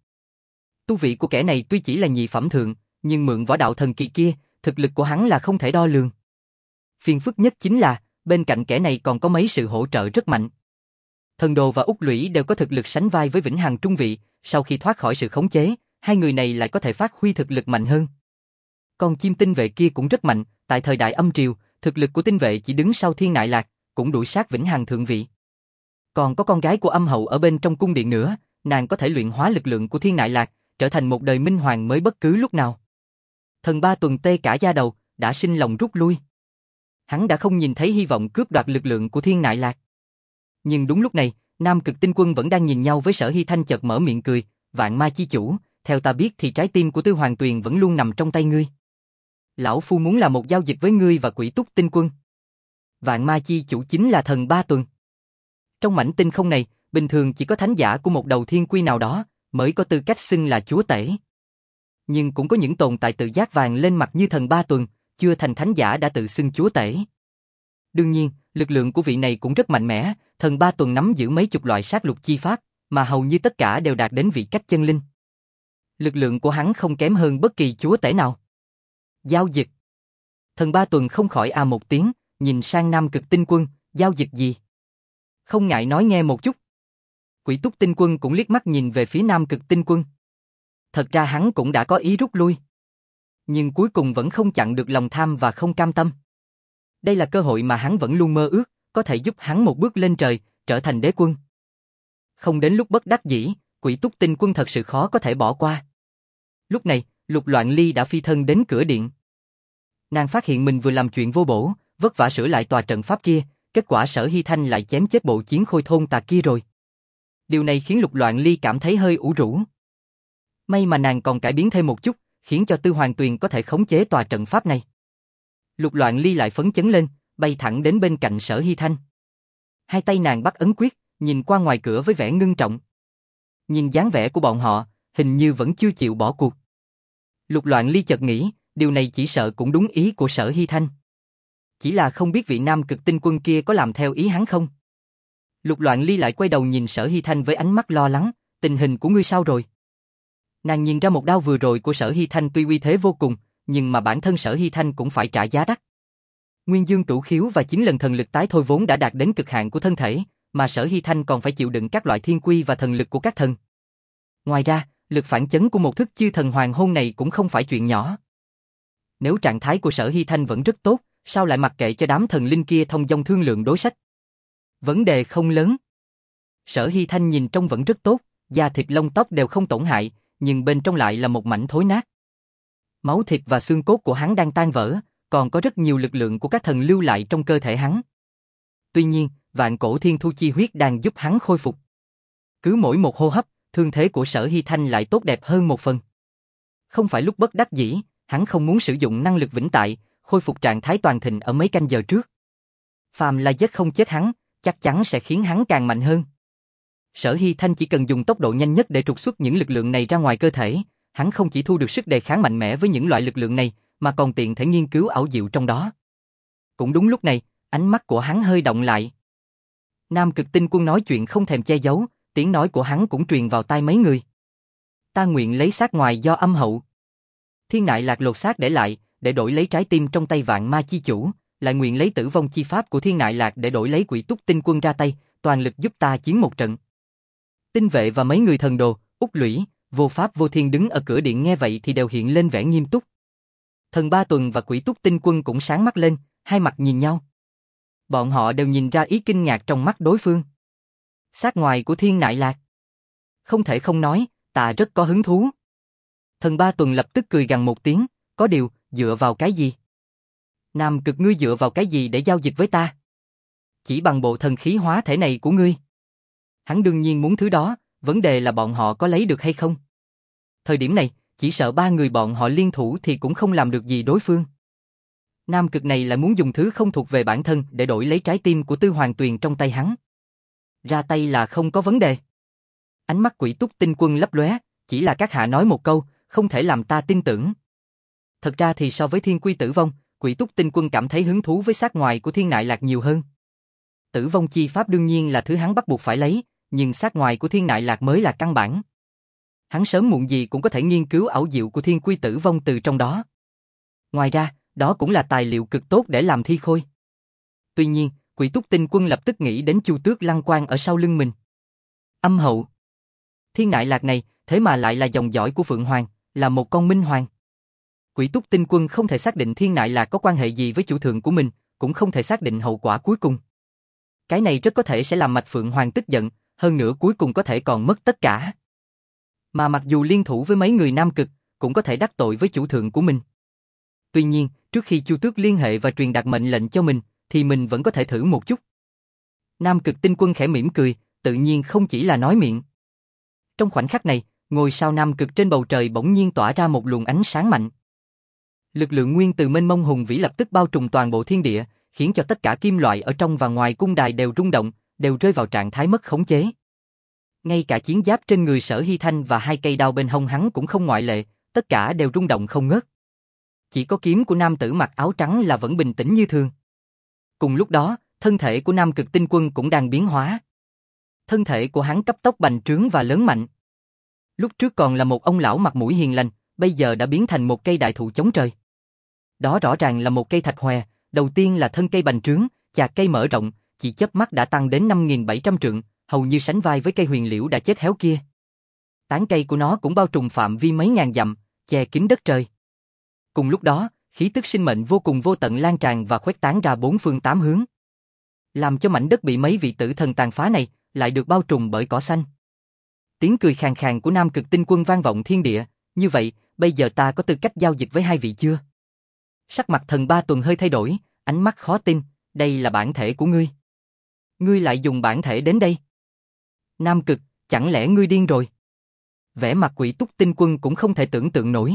Tu vị của kẻ này tuy chỉ là nhị phẩm thượng, nhưng mượn võ đạo thần kỳ kia, thực lực của hắn là không thể đo lường. Phiền phức nhất chính là, bên cạnh kẻ này còn có mấy sự hỗ trợ rất mạnh. Thần Đồ và Úc Lũy đều có thực lực sánh vai với Vĩnh Hằng trung vị, sau khi thoát khỏi sự khống chế, hai người này lại có thể phát huy thực lực mạnh hơn. Còn chim tinh vệ kia cũng rất mạnh, tại thời đại Âm Triều, thực lực của tinh vệ chỉ đứng sau Thiên Nại Lạc, cũng đuổi sát Vĩnh Hằng thượng vị. Còn có con gái của Âm Hậu ở bên trong cung điện nữa, nàng có thể luyện hóa lực lượng của Thiên Nại Lạc, trở thành một đời minh hoàng mới bất cứ lúc nào. Thần Ba Tuần tê cả da đầu, đã sinh lòng rút lui. Hắn đã không nhìn thấy hy vọng cướp đoạt lực lượng của Thiên Nại Lạc. Nhưng đúng lúc này, Nam Cực Tinh Quân vẫn đang nhìn nhau với Sở Hy Thanh chợt mở miệng cười, Vạn Ma chi chủ, theo ta biết thì trái tim của Tư Hoàng Tuyền vẫn luôn nằm trong tay ngươi. Lão Phu muốn làm một giao dịch với ngươi và Quỷ Túc Tinh Quân. Vạn Ma chi chủ chính là Thần Ba Tuần. Trong mảnh tinh không này, bình thường chỉ có thánh giả của một đầu thiên quy nào đó, mới có tư cách xưng là chúa tể. Nhưng cũng có những tồn tại tự giác vàng lên mặt như Thần Ba Tuần, chưa thành thánh giả đã tự xưng chúa tể. Đương nhiên, lực lượng của vị này cũng rất mạnh mẽ, Thần Ba Tuần nắm giữ mấy chục loại sát lục chi pháp, mà hầu như tất cả đều đạt đến vị cách chân linh. Lực lượng của hắn không kém hơn bất kỳ chúa tể nào. Giao dịch. Thần Ba Tuần không khỏi à một tiếng, nhìn sang Nam Cực Tinh Quân, giao dịch gì? Không ngại nói nghe một chút. Quỷ Túc Tinh Quân cũng liếc mắt nhìn về phía Nam Cực Tinh Quân. Thật ra hắn cũng đã có ý rút lui. Nhưng cuối cùng vẫn không chặn được lòng tham và không cam tâm. Đây là cơ hội mà hắn vẫn luôn mơ ước, có thể giúp hắn một bước lên trời, trở thành đế quân. Không đến lúc bất đắc dĩ, Quỷ Túc Tinh Quân thật sự khó có thể bỏ qua. Lúc này, Lục Loạn Ly đã phi thân đến cửa điện. Nàng phát hiện mình vừa làm chuyện vô bổ, vất vả sửa lại tòa trận pháp kia, kết quả Sở Hy Thanh lại chém chết bộ chiến khôi thôn tà kia rồi. Điều này khiến Lục Loạn Ly cảm thấy hơi ủ rũ. May mà nàng còn cải biến thêm một chút, khiến cho Tư Hoàng Tuyền có thể khống chế tòa trận pháp này. Lục Loạn Ly lại phấn chấn lên, bay thẳng đến bên cạnh Sở Hy Thanh. Hai tay nàng bắt ấn quyết, nhìn qua ngoài cửa với vẻ ngưng trọng. Nhìn dáng vẻ của bọn họ, hình như vẫn chưa chịu bỏ cuộc. Lục Loạn Ly chợt nghĩ, điều này chỉ sợ cũng đúng ý của Sở Hy Thanh. Chỉ là không biết vị Nam Cực Tinh Quân kia có làm theo ý hắn không? Lục Loạn Ly lại quay đầu nhìn Sở Hy Thanh với ánh mắt lo lắng, tình hình của ngươi sao rồi? Nàng nhìn ra một đao vừa rồi của Sở Hy Thanh tuy uy thế vô cùng, nhưng mà bản thân Sở Hy Thanh cũng phải trả giá đắt. Nguyên Dương Cửu Khiếu và chín lần thần lực tái thôi vốn đã đạt đến cực hạn của thân thể, mà Sở Hy Thanh còn phải chịu đựng các loại thiên quy và thần lực của các thần. Ngoài ra, lực phản chấn của một thức chư thần hoàng hôn này cũng không phải chuyện nhỏ. Nếu trạng thái của Sở Hy Thanh vẫn rất tốt, sao lại mặc kệ cho đám thần linh kia thông dong thương lượng đối sách? Vấn đề không lớn. Sở Hy Thanh nhìn trông vẫn rất tốt, da thịt lông tóc đều không tổn hại, nhưng bên trong lại là một mảnh thối nát. Máu thịt và xương cốt của hắn đang tan vỡ, còn có rất nhiều lực lượng của các thần lưu lại trong cơ thể hắn. Tuy nhiên, vạn cổ thiên thu chi huyết đang giúp hắn khôi phục. Cứ mỗi một hô hấp, thương thế của Sở Hy Thanh lại tốt đẹp hơn một phần. Không phải lúc bất đắc dĩ, hắn không muốn sử dụng năng lực vĩnh tại, khôi phục trạng thái toàn thịnh ở mấy canh giờ trước. Phàm là giết không chết hắn, chắc chắn sẽ khiến hắn càng mạnh hơn. Sở Hy Thanh chỉ cần dùng tốc độ nhanh nhất để trục xuất những lực lượng này ra ngoài cơ thể, hắn không chỉ thu được sức đề kháng mạnh mẽ với những loại lực lượng này, mà còn tiện thể nghiên cứu ảo diệu trong đó. Cũng đúng lúc này, ánh mắt của hắn hơi động lại. Nam Cực Tinh Quân nói chuyện không thèm che giấu, tiếng nói của hắn cũng truyền vào tai mấy người. Ta nguyện lấy xác ngoài do Âm Hậu. Thiên Nại Lạc lột xác để lại, để đổi lấy trái tim trong tay Vạn Ma chi chủ, lại nguyện lấy tử vong chi pháp của Thiên Nại Lạc để đổi lấy Quỷ Túc Tinh Quân ra tay, toàn lực giúp ta chiến một trận. Tinh vệ và mấy người thần đồ, Úc Lũy, Vô Pháp Vô Thiên đứng ở cửa điện nghe vậy thì đều hiện lên vẻ nghiêm túc. Thần Ba Tuần và Quỷ Túc Tinh Quân cũng sáng mắt lên, hai mặt nhìn nhau. Bọn họ đều nhìn ra ý kinh ngạc trong mắt đối phương. Sát ngoài của Thiên Nại Lạc. Không thể không nói, ta rất có hứng thú. Thần Ba Tuần lập tức cười gằn một tiếng, có điều, dựa vào cái gì? Nam Cực ngươi dựa vào cái gì để giao dịch với ta? Chỉ bằng bộ thần khí hóa thể này của ngươi. Hắn đương nhiên muốn thứ đó, vấn đề là bọn họ có lấy được hay không. Thời điểm này, chỉ sợ ba người bọn họ liên thủ thì cũng không làm được gì đối phương. Nam Cực này lại muốn dùng thứ không thuộc về bản thân để đổi lấy trái tim của Tư Hoàng Tuyền trong tay hắn. Ra tay là không có vấn đề. Ánh mắt Quỷ Túc Tinh Quân lấp lóe, chỉ là các hạ nói một câu, không thể làm ta tin tưởng. Thật ra thì so với Thiên Quy Tử Vong, Quỷ Túc Tinh Quân cảm thấy hứng thú với sát ngoài của Thiên Nại Lạc nhiều hơn. Tử vong chi pháp đương nhiên là thứ hắn bắt buộc phải lấy, nhưng sát ngoài của Thiên Nại Lạc mới là căn bản. Hắn sớm muộn gì cũng có thể nghiên cứu ảo diệu của Thiên Quy Tử Vong từ trong đó. Ngoài ra, đó cũng là tài liệu cực tốt để làm thi khôi. Tuy nhiên, Quỷ Túc Tinh Quân lập tức nghĩ đến Chu Tước Lăng Quang ở sau lưng mình. Âm hậu. Thiên Nại Lạc này, thế mà lại là dòng dõi của Phượng Hoàng, là một con minh hoàng. Quỷ Túc Tinh Quân không thể xác định Thiên Nại Lạc có quan hệ gì với chủ thượng của mình, cũng không thể xác định hậu quả cuối cùng. Cái này rất có thể sẽ làm Mạch Phượng Hoàng tức giận, hơn nữa cuối cùng có thể còn mất tất cả. Mà mặc dù liên thủ với mấy người Nam Cực, cũng có thể đắc tội với chủ thượng của mình. Tuy nhiên, trước khi Chu Tước liên hệ và truyền đạt mệnh lệnh cho mình, thì mình vẫn có thể thử một chút. Nam Cực Tinh Quân khẽ mỉm cười, tự nhiên không chỉ là nói miệng. Trong khoảnh khắc này, ngôi sao Nam Cực trên bầu trời bỗng nhiên tỏa ra một luồng ánh sáng mạnh. Lực lượng nguyên từ mênh mông hùng vĩ lập tức bao trùm toàn bộ thiên địa, khiến cho tất cả kim loại ở trong và ngoài cung đài đều rung động, đều rơi vào trạng thái mất khống chế. Ngay cả chiến giáp trên người Sở Hy Thanh và hai cây đao bên hông hắn cũng không ngoại lệ, tất cả đều rung động không ngớt. Chỉ có kiếm của nam tử mặc áo trắng là vẫn bình tĩnh như thường. Cùng lúc đó, thân thể của Nam Cực Tinh Quân cũng đang biến hóa. Thân thể của hắn cấp tốc bành trướng và lớn mạnh. Lúc trước còn là một ông lão mặt mũi hiền lành, bây giờ đã biến thành một cây đại thụ chống trời. Đó rõ ràng là một cây thạch hòe, đầu tiên là thân cây bành trướng, chạc cây mở rộng, chỉ chớp mắt đã tăng đến năm nghìn bảy trăm trượng, hầu như sánh vai với cây huyền liễu đã chết héo kia. Tán cây của nó cũng bao trùm phạm vi mấy ngàn dặm, che kín đất trời. Cùng lúc đó, khí tức sinh mệnh vô cùng vô tận lan tràn và khuếch tán ra bốn phương tám hướng. Làm cho mảnh đất bị mấy vị tử thần tàn phá này, lại được bao trùm bởi cỏ xanh. Tiếng cười khàn khàn của Nam Cực Tinh Quân vang vọng thiên địa, như vậy, bây giờ ta có tư cách giao dịch với hai vị chưa? Sắc mặt Thần Ba Tuần hơi thay đổi, ánh mắt khó tin, đây là bản thể của ngươi. Ngươi lại dùng bản thể đến đây. Nam Cực, chẳng lẽ ngươi điên rồi? Vẻ mặt Quỷ Túc Tinh Quân cũng không thể tưởng tượng nổi.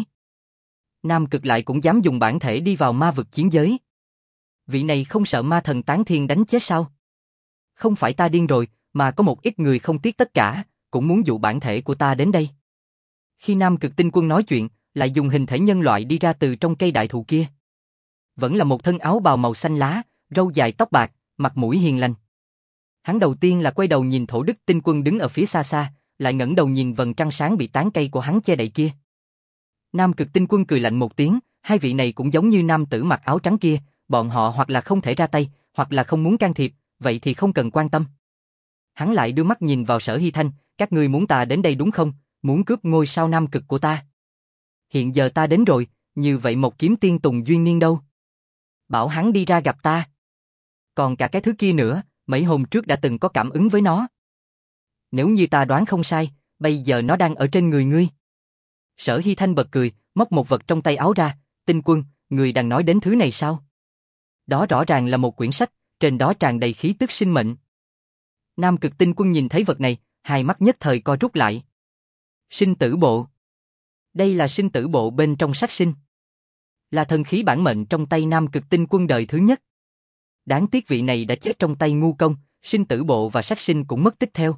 Nam Cực lại cũng dám dùng bản thể đi vào ma vực chiến giới. Vị này không sợ ma thần tán thiên đánh chết sao? Không phải ta điên rồi, mà có một ít người không tiếc tất cả, cũng muốn dụ bản thể của ta đến đây. Khi Nam Cực Tinh Quân nói chuyện, lại dùng hình thể nhân loại đi ra từ trong cây đại thụ kia. Vẫn là một thân áo bào màu xanh lá, râu dài tóc bạc, mặt mũi hiền lành. Hắn đầu tiên là quay đầu nhìn Thổ Đức Tinh Quân đứng ở phía xa xa, lại ngẩng đầu nhìn vầng trăng sáng bị tán cây của hắn che đậy kia. Nam Cực Tinh Quân cười lạnh một tiếng, hai vị này cũng giống như nam tử mặc áo trắng kia, bọn họ hoặc là không thể ra tay, hoặc là không muốn can thiệp, vậy thì không cần quan tâm. Hắn lại đưa mắt nhìn vào Sở Hy Thanh, các ngươi muốn ta đến đây đúng không, muốn cướp ngôi sao Nam Cực của ta. Hiện giờ ta đến rồi, như vậy một kiếm tiên Tùng Duyên Niên đâu? Bảo hắn đi ra gặp ta. Còn cả cái thứ kia nữa, mấy hôm trước đã từng có cảm ứng với nó. Nếu như ta đoán không sai, bây giờ nó đang ở trên người ngươi. Sở Hy Thanh bật cười, móc một vật trong tay áo ra, Tinh Quân, ngươi đang nói đến thứ này sao? Đó rõ ràng là một quyển sách, trên đó tràn đầy khí tức sinh mệnh. Nam Cực Tinh Quân nhìn thấy vật này, hai mắt nhất thời co rút lại. Sinh tử bộ. Đây là sinh tử bộ bên trong sát sinh. Là thần khí bản mệnh trong tay Nam Cực Tinh Quân đời thứ nhất. Đáng tiếc vị này đã chết trong tay ngu công, sinh tử bộ và sát sinh cũng mất tích theo.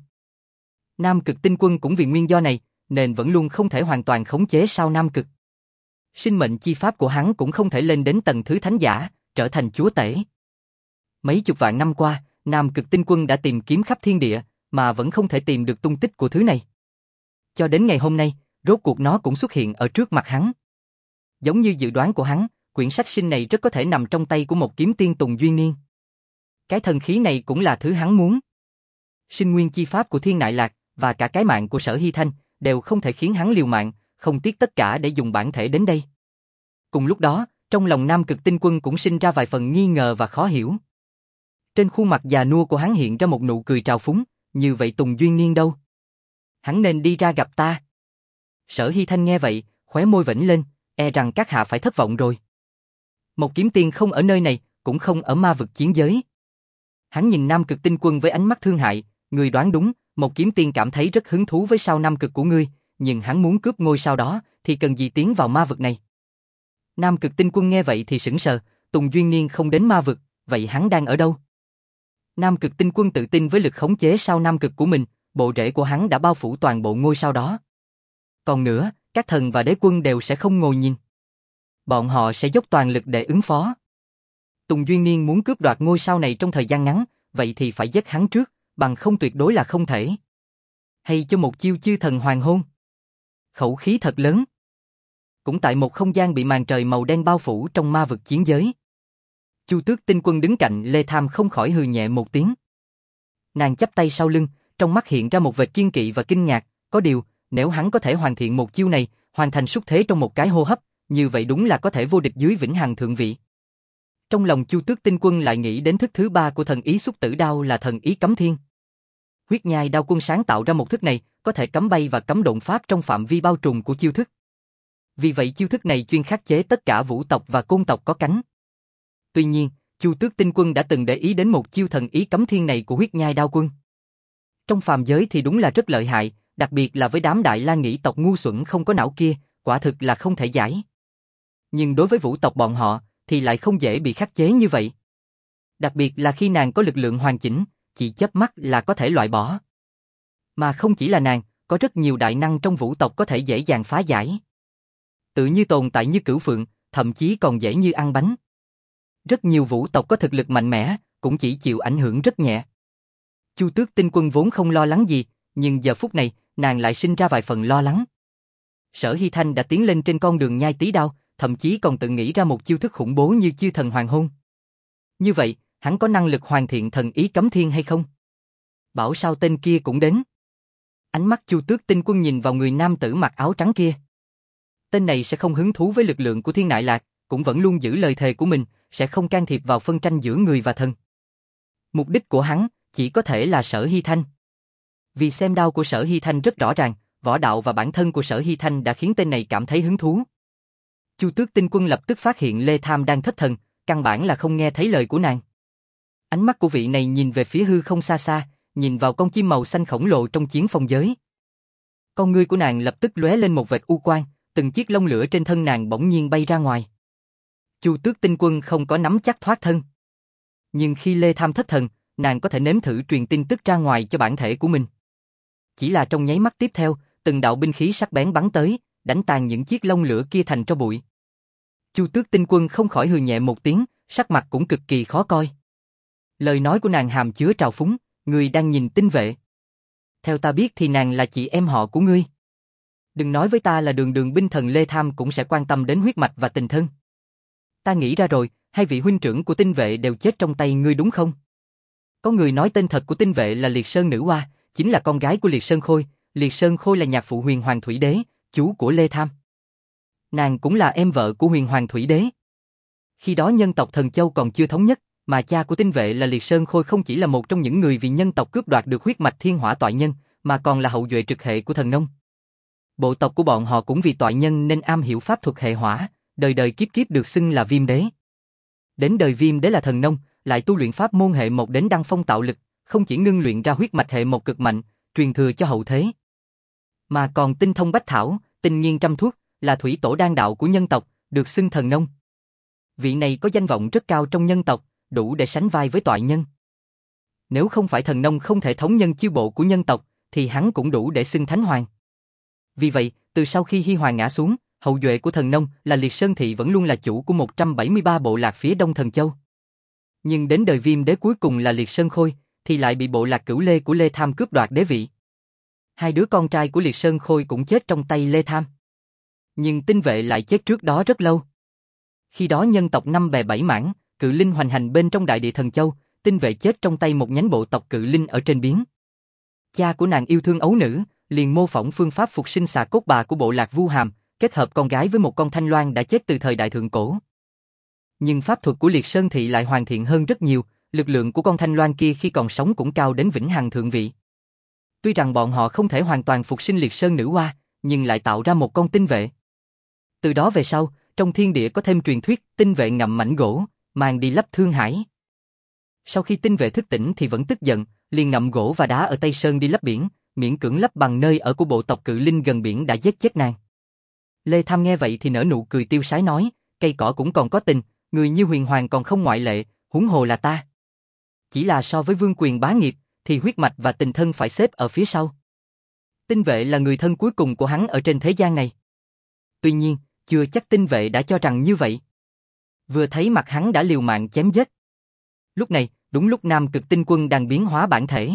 Nam Cực Tinh Quân cũng vì nguyên do này, nên vẫn luôn không thể hoàn toàn khống chế sao Nam Cực. Sinh mệnh chi pháp của hắn cũng không thể lên đến tầng thứ thánh giả, trở thành chúa tể. Mấy chục vạn năm qua, Nam Cực Tinh Quân đã tìm kiếm khắp thiên địa, mà vẫn không thể tìm được tung tích của thứ này. Cho đến ngày hôm nay, rốt cuộc nó cũng xuất hiện ở trước mặt hắn. Giống như dự đoán của hắn, quyển sách sinh này rất có thể nằm trong tay của một kiếm tiên Tùng Duyên Niên. Cái thần khí này cũng là thứ hắn muốn. Sinh nguyên chi pháp của Thiên Nại Lạc và cả cái mạng của Sở Hy Thanh đều không thể khiến hắn liều mạng, không tiếc tất cả để dùng bản thể đến đây. Cùng lúc đó, trong lòng Nam Cực Tinh Quân cũng sinh ra vài phần nghi ngờ và khó hiểu. Trên khuôn mặt già nua của hắn hiện ra một nụ cười trào phúng, như vậy Tùng Duyên Niên đâu? Hắn nên đi ra gặp ta. Sở Hy Thanh nghe vậy, khóe môi vểnh lên, e rằng các hạ phải thất vọng rồi. Một kiếm tiên không ở nơi này, cũng không ở ma vực chiến giới. Hắn nhìn Nam Cực Tinh Quân với ánh mắt thương hại, người đoán đúng, một kiếm tiên cảm thấy rất hứng thú với sao Nam Cực của ngươi, nhưng hắn muốn cướp ngôi sao đó, thì cần gì tiến vào ma vực này? Nam Cực Tinh Quân nghe vậy thì sững sờ, Tùng Duyên Niên không đến ma vực, vậy hắn đang ở đâu? Nam Cực Tinh Quân tự tin với lực khống chế sao Nam Cực của mình, bộ rễ của hắn đã bao phủ toàn bộ ngôi sao đó. Còn nữa, các thần và đế quân đều sẽ không ngồi nhìn. Bọn họ sẽ dốc toàn lực để ứng phó. Tùng Duyên Niên muốn cướp đoạt ngôi sao này trong thời gian ngắn, vậy thì phải giết hắn trước, bằng không tuyệt đối là không thể. Hay cho một chiêu chư thần hoàng hôn. Khẩu khí thật lớn. Cũng tại một không gian bị màn trời màu đen bao phủ trong ma vực chiến giới. Chu Tước Tinh Quân đứng cạnh Lê Tham không khỏi hừ nhẹ một tiếng. Nàng chắp tay sau lưng, trong mắt hiện ra một vệt kiên kỵ và kinh ngạc, có điều, nếu hắn có thể hoàn thiện một chiêu này, hoàn thành xuất thế trong một cái hô hấp, như vậy đúng là có thể vô địch dưới vĩnh hằng thượng vị. Trong lòng Chu Tước Tinh Quân lại nghĩ đến thức thứ ba của thần ý xúc tử đao là thần ý cấm thiên. Huyết nhai đao quân sáng tạo ra một thức này, có thể cấm bay và cấm độn pháp trong phạm vi bao trùm của chiêu thức. Vì vậy chiêu thức này chuyên khắc chế tất cả vũ tộc và côn tộc có cánh. Tuy nhiên, Chu Tước Tinh Quân đã từng để ý đến một chiêu thần ý cấm thiên này của huyết nhai đao quân. Trong phàm giới thì đúng là rất lợi hại, đặc biệt là với đám Đại La Nghĩ tộc ngu xuẩn không có não kia, quả thực là không thể giải. Nhưng đối với vũ tộc bọn họ, thì lại không dễ bị khắc chế như vậy. Đặc biệt là khi nàng có lực lượng hoàn chỉnh, chỉ chớp mắt là có thể loại bỏ. Mà không chỉ là nàng, có rất nhiều đại năng trong vũ tộc có thể dễ dàng phá giải. Tự như tồn tại như Cửu Phượng, thậm chí còn dễ như ăn bánh. Rất nhiều vũ tộc có thực lực mạnh mẽ, cũng chỉ chịu ảnh hưởng rất nhẹ. Chu Tước Tinh Quân vốn không lo lắng gì, nhưng giờ phút này, nàng lại sinh ra vài phần lo lắng. Sở Hy Thanh đã tiến lên trên con đường nhai tí đao, thậm chí còn tự nghĩ ra một chiêu thức khủng bố như chư thần hoàng hôn. Như vậy, hắn có năng lực hoàn thiện thần ý cấm thiên hay không? Bảo sao tên kia cũng đến. Ánh mắt Chu Tước Tinh Quân nhìn vào người nam tử mặc áo trắng kia. Tên này sẽ không hứng thú với lực lượng của Thiên Nại Lạc, cũng vẫn luôn giữ lời thề của mình, sẽ không can thiệp vào phân tranh giữa người và thần. Mục đích của hắn chỉ có thể là Sở Hy Thanh. Vì xem đao của Sở Hy Thanh rất rõ ràng, võ đạo và bản thân của Sở Hy Thanh đã khiến tên này cảm thấy hứng thú. Chu Tước Tinh Quân lập tức phát hiện Lê Tham đang thất thần, căn bản là không nghe thấy lời của nàng. Ánh mắt của vị này nhìn về phía hư không xa xa, nhìn vào con chim màu xanh khổng lồ trong chiến phong giới. Con ngươi của nàng lập tức lóe lên một vệt u quang, từng chiếc lông lửa trên thân nàng bỗng nhiên bay ra ngoài. Chu Tước Tinh Quân không có nắm chắc thoát thân. Nhưng khi Lê Tham thất thần, nàng có thể nếm thử truyền tin tức ra ngoài cho bản thể của mình. Chỉ là trong nháy mắt tiếp theo, từng đạo binh khí sắc bén bắn tới, đánh tàn những chiếc lông lửa kia thành tro bụi. Chu Tước Tinh Quân không khỏi hừ nhẹ một tiếng, sắc mặt cũng cực kỳ khó coi. Lời nói của nàng hàm chứa trào phúng, người đang nhìn tinh vệ. Theo ta biết thì nàng là chị em họ của ngươi. Đừng nói với ta là đường đường binh thần Lê Tham cũng sẽ quan tâm đến huyết mạch và tình thân. Ta nghĩ ra rồi, hai vị huynh trưởng của tinh vệ đều chết trong tay ngươi đúng không? Có người nói tên thật của tinh vệ là Liệt Sơn Nữ Hoa, chính là con gái của Liệt Sơn Khôi. Liệt Sơn Khôi là nhạc phụ Huyền Hoàng Thủy Đế, chú của Lê Tham. Nàng cũng là em vợ của Huyền Hoàng Thủy Đế. Khi đó nhân tộc Thần Châu còn chưa thống nhất, mà cha của tinh vệ là Liệt Sơn Khôi không chỉ là một trong những người vì nhân tộc cướp đoạt được huyết mạch thiên hỏa toại nhân, mà còn là hậu duệ trực hệ của thần nông. Bộ tộc của bọn họ cũng vì toại nhân nên am hiểu pháp thuật hệ hỏa, đời đời kiếp kiếp được xưng là Viêm Đế. Đến đời Viêm Đế là thần nông, lại tu luyện pháp môn hệ mộc đến đăng phong tạo lực, không chỉ ngưng luyện ra huyết mạch hệ mộc cực mạnh, truyền thừa cho hậu thế, mà còn tinh thông bách thảo, tinh nghiên trăm thuốc, là thủy tổ đan đạo của nhân tộc, được xưng thần nông. Vị này có danh vọng rất cao trong nhân tộc, đủ để sánh vai với toại nhân. Nếu không phải thần nông không thể thống nhân chiêu bộ của nhân tộc, thì hắn cũng đủ để xưng thánh hoàng. Vì vậy, từ sau khi Hy Hoàng ngã xuống, hậu duệ của thần nông là Liệt Sơn Thị vẫn luôn là chủ của một trăm bảy mươi ba bộ lạc phía đông Thần Châu. Nhưng đến đời Viêm Đế cuối cùng là Liệt Sơn Khôi, thì lại bị bộ lạc Cửu Lê của Lê Tham cướp đoạt đế vị. Hai đứa con trai của Liệt Sơn Khôi cũng chết trong tay Lê Tham. Nhưng tinh vệ lại chết trước đó rất lâu. Khi đó nhân tộc năm bè bảy mảng, cự linh hoành hành bên trong đại địa thần châu, tinh vệ chết trong tay một nhánh bộ tộc cự linh ở trên biến. Cha của nàng yêu thương ấu nữ, liền mô phỏng phương pháp phục sinh xà cốt bà của bộ lạc Vu Hàm, kết hợp con gái với một con thanh loan đã chết từ thời đại thượng cổ. Nhưng pháp thuật của Liệt Sơn Thị lại hoàn thiện hơn rất nhiều, lực lượng của con thanh loan kia khi còn sống cũng cao đến vĩnh hằng thượng vị. Tuy rằng bọn họ không thể hoàn toàn phục sinh Liệt Sơn nữ oa, nhưng lại tạo ra một con tinh vệ. Từ đó về sau, trong thiên địa có thêm truyền thuyết tinh vệ ngậm mảnh gỗ, mang đi lấp Thương Hải. Sau khi tinh vệ thức tỉnh thì vẫn tức giận, liền ngậm gỗ và đá ở Tây Sơn đi lấp biển, miễn cưỡng lấp bằng nơi ở của bộ tộc cự linh gần biển đã giết chết nàng. Lê Tham nghe vậy thì nở nụ cười tiêu sái nói, cây cỏ cũng còn có tình, người như huyền hoàng còn không ngoại lệ, huống hồ là ta. Chỉ là so với vương quyền bá nghiệp, thì huyết mạch và tình thân phải xếp ở phía sau. Tinh vệ là người thân cuối cùng của hắn ở trên thế gian này. Tuy nhiên, chưa chắc tinh vệ đã cho rằng như vậy. Vừa thấy mặt hắn đã liều mạng chém giết. Lúc này, đúng lúc Nam Cực Tinh Quân đang biến hóa bản thể.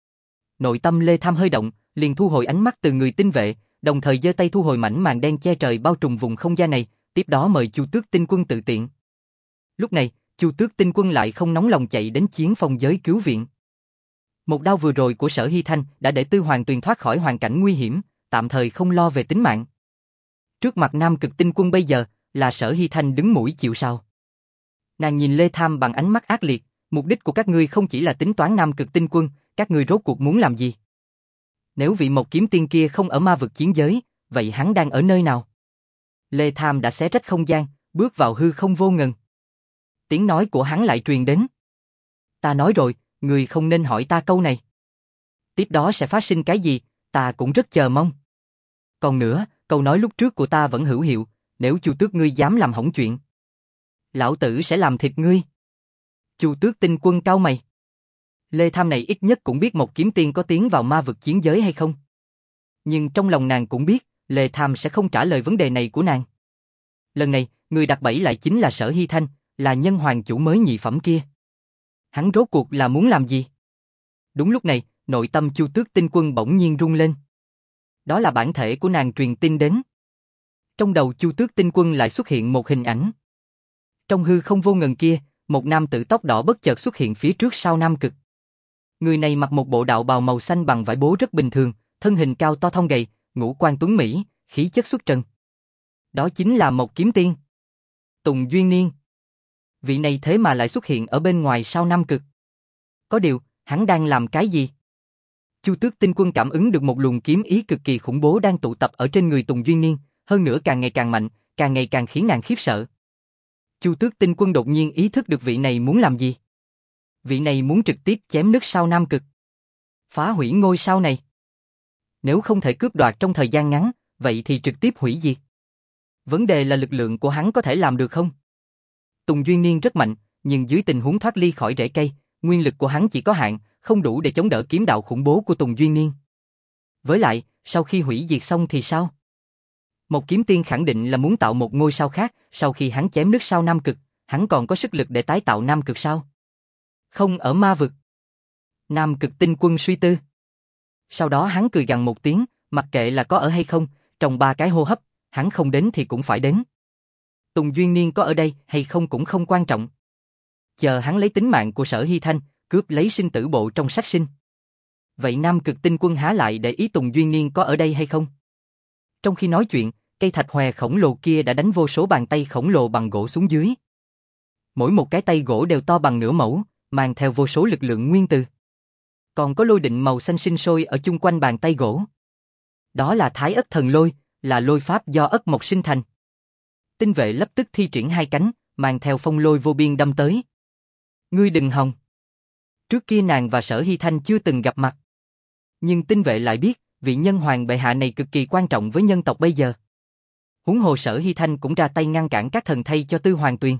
Nội tâm Lê Tham hơi động, liền thu hồi ánh mắt từ người tinh vệ, đồng thời giơ tay thu hồi mảnh màn đen che trời bao trùm vùng không gian này, tiếp đó mời Chu Tước Tinh Quân tự tiện. Lúc này, Chu Tước Tinh Quân lại không nóng lòng chạy đến chiến phong giới cứu viện. Một đao vừa rồi của Sở Hy Thanh đã để Tư Hoàng Tuyền thoát khỏi hoàn cảnh nguy hiểm, tạm thời không lo về tính mạng. Trước mặt Nam Cực Tinh Quân bây giờ, là Sở Hy Thanh đứng mũi chịu sào. Nàng nhìn Lê Tham bằng ánh mắt ác liệt, mục đích của các ngươi không chỉ là tính toán Nam Cực Tinh Quân, các ngươi rốt cuộc muốn làm gì? Nếu vị Mộc Kiếm Tiên kia không ở ma vực chiến giới, vậy hắn đang ở nơi nào? Lê Tham đã xé rách không gian, bước vào hư không vô ngần. Tiếng nói của hắn lại truyền đến. Ta nói rồi, người không nên hỏi ta câu này. Tiếp đó sẽ phát sinh cái gì, ta cũng rất chờ mong. Còn nữa, câu nói lúc trước của ta vẫn hữu hiệu, nếu Chu Tước ngươi dám làm hỏng chuyện, lão tử sẽ làm thịt ngươi. Chu Tước Tinh Quân cau mày. Lê Tham này ít nhất cũng biết Mộc Kiếm Tiên có tiến vào ma vực chiến giới hay không. Nhưng trong lòng nàng cũng biết, Lê Tham sẽ không trả lời vấn đề này của nàng. Lần này, người đặt bẫy lại chính là Sở Hy Thanh, là nhân hoàng chủ mới nhị phẩm kia. Hắn rốt cuộc là muốn làm gì? Đúng lúc này, nội tâm Chu Tước Tinh Quân bỗng nhiên rung lên. Đó là bản thể của nàng truyền tin đến. Trong đầu Chu Tước Tinh Quân lại xuất hiện một hình ảnh. Trong hư không vô ngần kia, một nam tử tóc đỏ bất chợt xuất hiện phía trước sau Nam Cực. Người này mặc một bộ đạo bào màu xanh bằng vải bố rất bình thường, thân hình cao to thon gầy, ngũ quan tuấn mỹ, khí chất xuất trần. Đó chính là Mộc Kiếm Tiên. Tùng Duyên Niên. Vị này thế mà lại xuất hiện ở bên ngoài sau Nam Cực. Có điều, hắn đang làm cái gì? Chu Tước Tinh Quân cảm ứng được một luồng kiếm ý cực kỳ khủng bố đang tụ tập ở trên người Tùng Duyên Niên, hơn nữa càng ngày càng mạnh, càng ngày càng khiến nàng khiếp sợ. Chu Tước Tinh Quân đột nhiên ý thức được vị này muốn làm gì. Vị này muốn trực tiếp chém nứt sao Nam Cực, phá hủy ngôi sao này. Nếu không thể cướp đoạt trong thời gian ngắn, vậy thì trực tiếp hủy diệt. Vấn đề là lực lượng của hắn có thể làm được không? Tùng Duyên Niên rất mạnh, nhưng dưới tình huống thoát ly khỏi rễ cây, nguyên lực của hắn chỉ có hạn, không đủ để chống đỡ kiếm đạo khủng bố của Tùng Duyên Niên. Với lại, sau khi hủy diệt xong thì sao? Một kiếm tiên khẳng định là muốn tạo một ngôi sao khác, sau khi hắn chém nứt sao Nam Cực, hắn còn có sức lực để tái tạo Nam Cực sao? Không ở ma vực. Nam Cực Tinh Quân suy tư. Sau đó hắn cười gằn một tiếng, mặc kệ là có ở hay không, trong ba cái hô hấp, hắn không đến thì cũng phải đến. Tùng Duyên Niên có ở đây hay không cũng không quan trọng. Chờ hắn lấy tính mạng của Sở Hy Thanh, cướp lấy sinh tử bộ trong sát sinh. Vậy Nam Cực Tinh Quân há lại để ý Tùng Duyên Niên có ở đây hay không? Trong khi nói chuyện, cây thạch hòe khổng lồ kia đã đánh vô số bàn tay khổng lồ bằng gỗ xuống dưới. Mỗi một cái tay gỗ đều to bằng nửa mẫu, mang theo vô số lực lượng nguyên từ. Còn có lôi định màu xanh sinh sôi ở chung quanh bàn tay gỗ. Đó là Thái Ất Thần Lôi, là lôi pháp do ất mộc sinh thành. Tinh vệ lập tức thi triển hai cánh, mang theo phong lôi vô biên đâm tới. Ngươi đừng hòng. Trước kia nàng và Sở Hy Thanh chưa từng gặp mặt. Nhưng tinh vệ lại biết, vị nhân hoàng bệ hạ này cực kỳ quan trọng với nhân tộc bây giờ. Huống hồ Sở Hy Thanh cũng ra tay ngăn cản các thần thay cho Tư Hoàng Tuyền.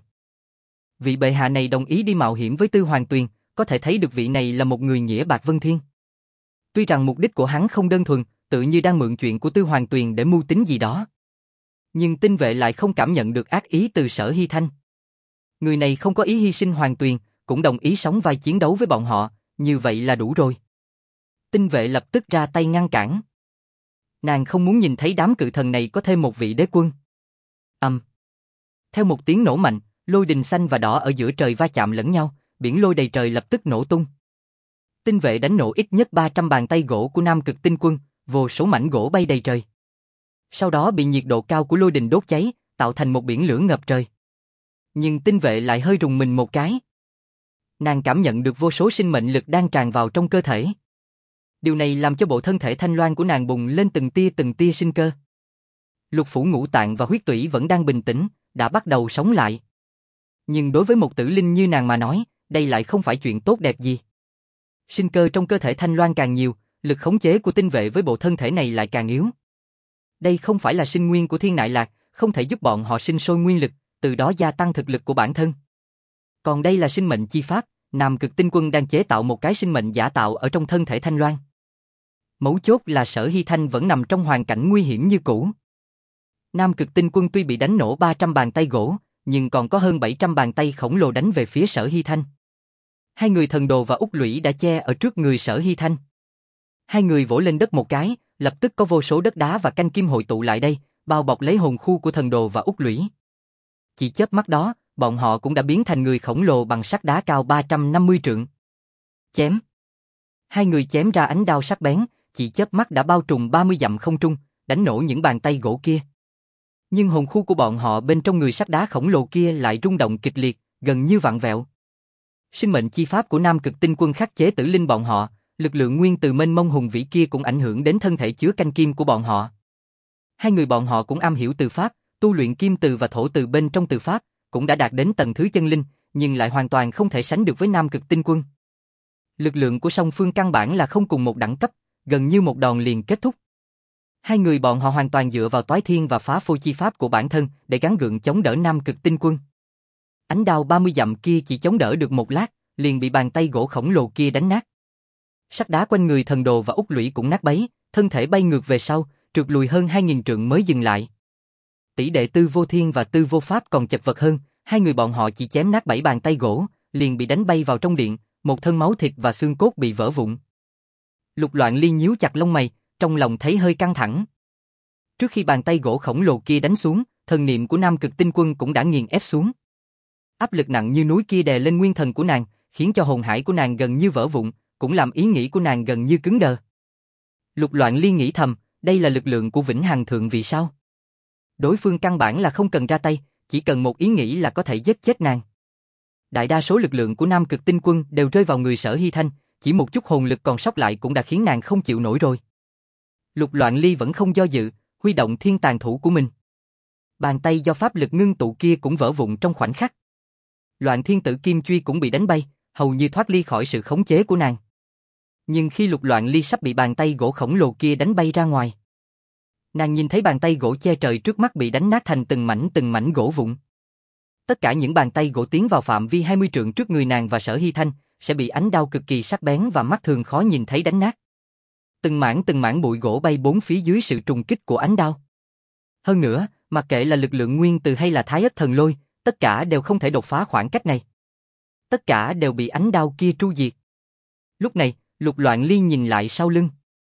Vị bệ hạ này đồng ý đi mạo hiểm với Tư Hoàng Tuyền, có thể thấy được vị này là một người nghĩa bạc vân thiên. Tuy rằng mục đích của hắn không đơn thuần, tự như đang mượn chuyện của Tư Hoàng Tuyền để mưu tính gì đó. Nhưng tinh vệ lại không cảm nhận được ác ý từ Sở Hy Thanh. Người này không có ý hy sinh Hoàng Tuyền, cũng đồng ý sóng vai chiến đấu với bọn họ, như vậy là đủ rồi. Tinh vệ lập tức ra tay ngăn cản. Nàng không muốn nhìn thấy đám cự thần này có thêm một vị đế quân. Âm. Um. Theo một tiếng nổ mạnh, lôi đình xanh và đỏ ở giữa trời va chạm lẫn nhau, biển lôi đầy trời lập tức nổ tung. Tinh vệ đánh nổ ít nhất ba trăm bàn tay gỗ của Nam Cực Tinh Quân, vô số mảnh gỗ bay đầy trời. Sau đó bị nhiệt độ cao của lôi đình đốt cháy, tạo thành một biển lửa ngập trời. Nhưng tinh vệ lại hơi rùng mình một cái. Nàng cảm nhận được vô số sinh mệnh lực đang tràn vào trong cơ thể. Điều này làm cho bộ thân thể thanh loan của nàng bùng lên từng tia từng tia sinh cơ. Lục phủ ngũ tạng và huyết tủy vẫn đang bình tĩnh, đã bắt đầu sống lại. Nhưng đối với một tử linh như nàng mà nói, đây lại không phải chuyện tốt đẹp gì. Sinh cơ trong cơ thể thanh loan càng nhiều, lực khống chế của tinh vệ với bộ thân thể này lại càng yếu. Đây không phải là sinh nguyên của thiên nại lạc, không thể giúp bọn họ sinh sôi nguyên lực, từ đó gia tăng thực lực của bản thân. Còn đây là sinh mệnh chi pháp, Nam Cực Tinh Quân đang chế tạo một cái sinh mệnh giả tạo ở trong thân thể thanh loan. Mấu chốt là Sở Hy Thanh vẫn nằm trong hoàn cảnh nguy hiểm như cũ. Nam Cực Tinh Quân tuy bị đánh nổ ba trăm bàn tay gỗ, nhưng còn có hơn bảy trăm bàn tay khổng lồ đánh về phía Sở Hy Thanh. Hai người thần đồ và Úc Lũy đã che ở trước người Sở Hy Thanh. Hai người vỗ lên đất một cái, lập tức có vô số đất đá và canh kim hội tụ lại đây, bao bọc lấy hồn khu của thần đồ và Úc Lũy. Chỉ chớp mắt đó, bọn họ cũng đã biến thành người khổng lồ bằng sắt đá cao ba trăm năm mươi trượng. Chém. Hai người chém ra ánh đao sắc bén, chỉ chớp mắt đã bao trùm ba mươi dặm không trung, đánh nổ những bàn tay gỗ kia. Nhưng hồn khu của bọn họ bên trong người sắt đá khổng lồ kia lại rung động kịch liệt, gần như vặn vẹo. Sinh mệnh chi pháp của Nam Cực Tinh Quân khắc chế tử linh bọn họ, lực lượng nguyên từ mênh mông hùng vĩ kia cũng ảnh hưởng đến thân thể chứa canh kim của bọn họ. Hai người bọn họ cũng am hiểu từ pháp, tu luyện kim từ và thổ từ bên trong từ pháp, cũng đã đạt đến tầng thứ chân linh, nhưng lại hoàn toàn không thể sánh được với Nam Cực Tinh Quân. Lực lượng của song phương căn bản là không cùng một đẳng cấp, gần như một đòn liền kết thúc. Hai người bọn họ hoàn toàn dựa vào toái thiên và phá phôi chi pháp của bản thân để gắng gượng chống đỡ Nam Cực Tinh Quân. Ánh đao ba mươi dặm kia chỉ chống đỡ được một lát, liền bị bàn tay gỗ khổng lồ kia đánh nát. Sắt đá quanh người thần đồ và Úc Lũy cũng nát bấy, thân thể bay ngược về sau, trượt lùi hơn hai nghìn trượng mới dừng lại. Tỷ đệ Tư Vô Thiên và Tư Vô Pháp còn chật vật hơn, hai người bọn họ chỉ chém nát bảy bàn tay gỗ, liền bị đánh bay vào trong điện, một thân máu thịt và xương cốt bị vỡ vụn. Lục Loạn Ly nhíu chặt lông mày, trong lòng thấy hơi căng thẳng. Trước khi bàn tay gỗ khổng lồ kia đánh xuống, thần niệm của Nam Cực Tinh Quân cũng đã nghiền ép xuống. Áp lực nặng như núi kia đè lên nguyên thần của nàng, khiến cho hồn hải của nàng gần như vỡ vụn, cũng làm ý nghĩ của nàng gần như cứng đờ. Lục Loạn Ly nghĩ thầm, đây là lực lượng của Vĩnh Hằng Thượng Vị sao? Đối phương căn bản là không cần ra tay, chỉ cần một ý nghĩ là có thể giết chết nàng. Đại đa số lực lượng của Nam Cực Tinh Quân đều rơi vào người Sở Hy Thanh, chỉ một chút hồn lực còn sót lại cũng đã khiến nàng không chịu nổi rồi. Lục Loạn Ly vẫn không do dự, huy động thiên tàn thủ của mình. Bàn tay do pháp lực ngưng tụ kia cũng vỡ vụn trong khoảnh khắc. Loạn Thiên Tử Kim Truy cũng bị đánh bay, hầu như thoát ly khỏi sự khống chế của nàng. Nhưng khi Lục Loạn Ly sắp bị bàn tay gỗ khổng lồ kia đánh bay ra ngoài, nàng nhìn thấy bàn tay gỗ che trời trước mắt bị đánh nát thành từng mảnh từng mảnh gỗ vụn. Tất cả những bàn tay gỗ tiến vào phạm vi hai mươi trượng trước người nàng và Sở Hy Thanh sẽ bị ánh đao cực kỳ sắc bén và mắt thường khó nhìn thấy đánh nát. Từng mảng từng mảng bụi gỗ bay bốn phía dưới sự trùng kích của ánh đao. Hơn nữa, mặc kệ là lực lượng nguyên từ hay là Thái Ất Thần Lôi, tất cả đều không thể đột phá khoảng cách này. Tất cả đều bị ánh đao kia tru diệt. Lúc này, Lục Loạn Ly nhìn lại sau lưng.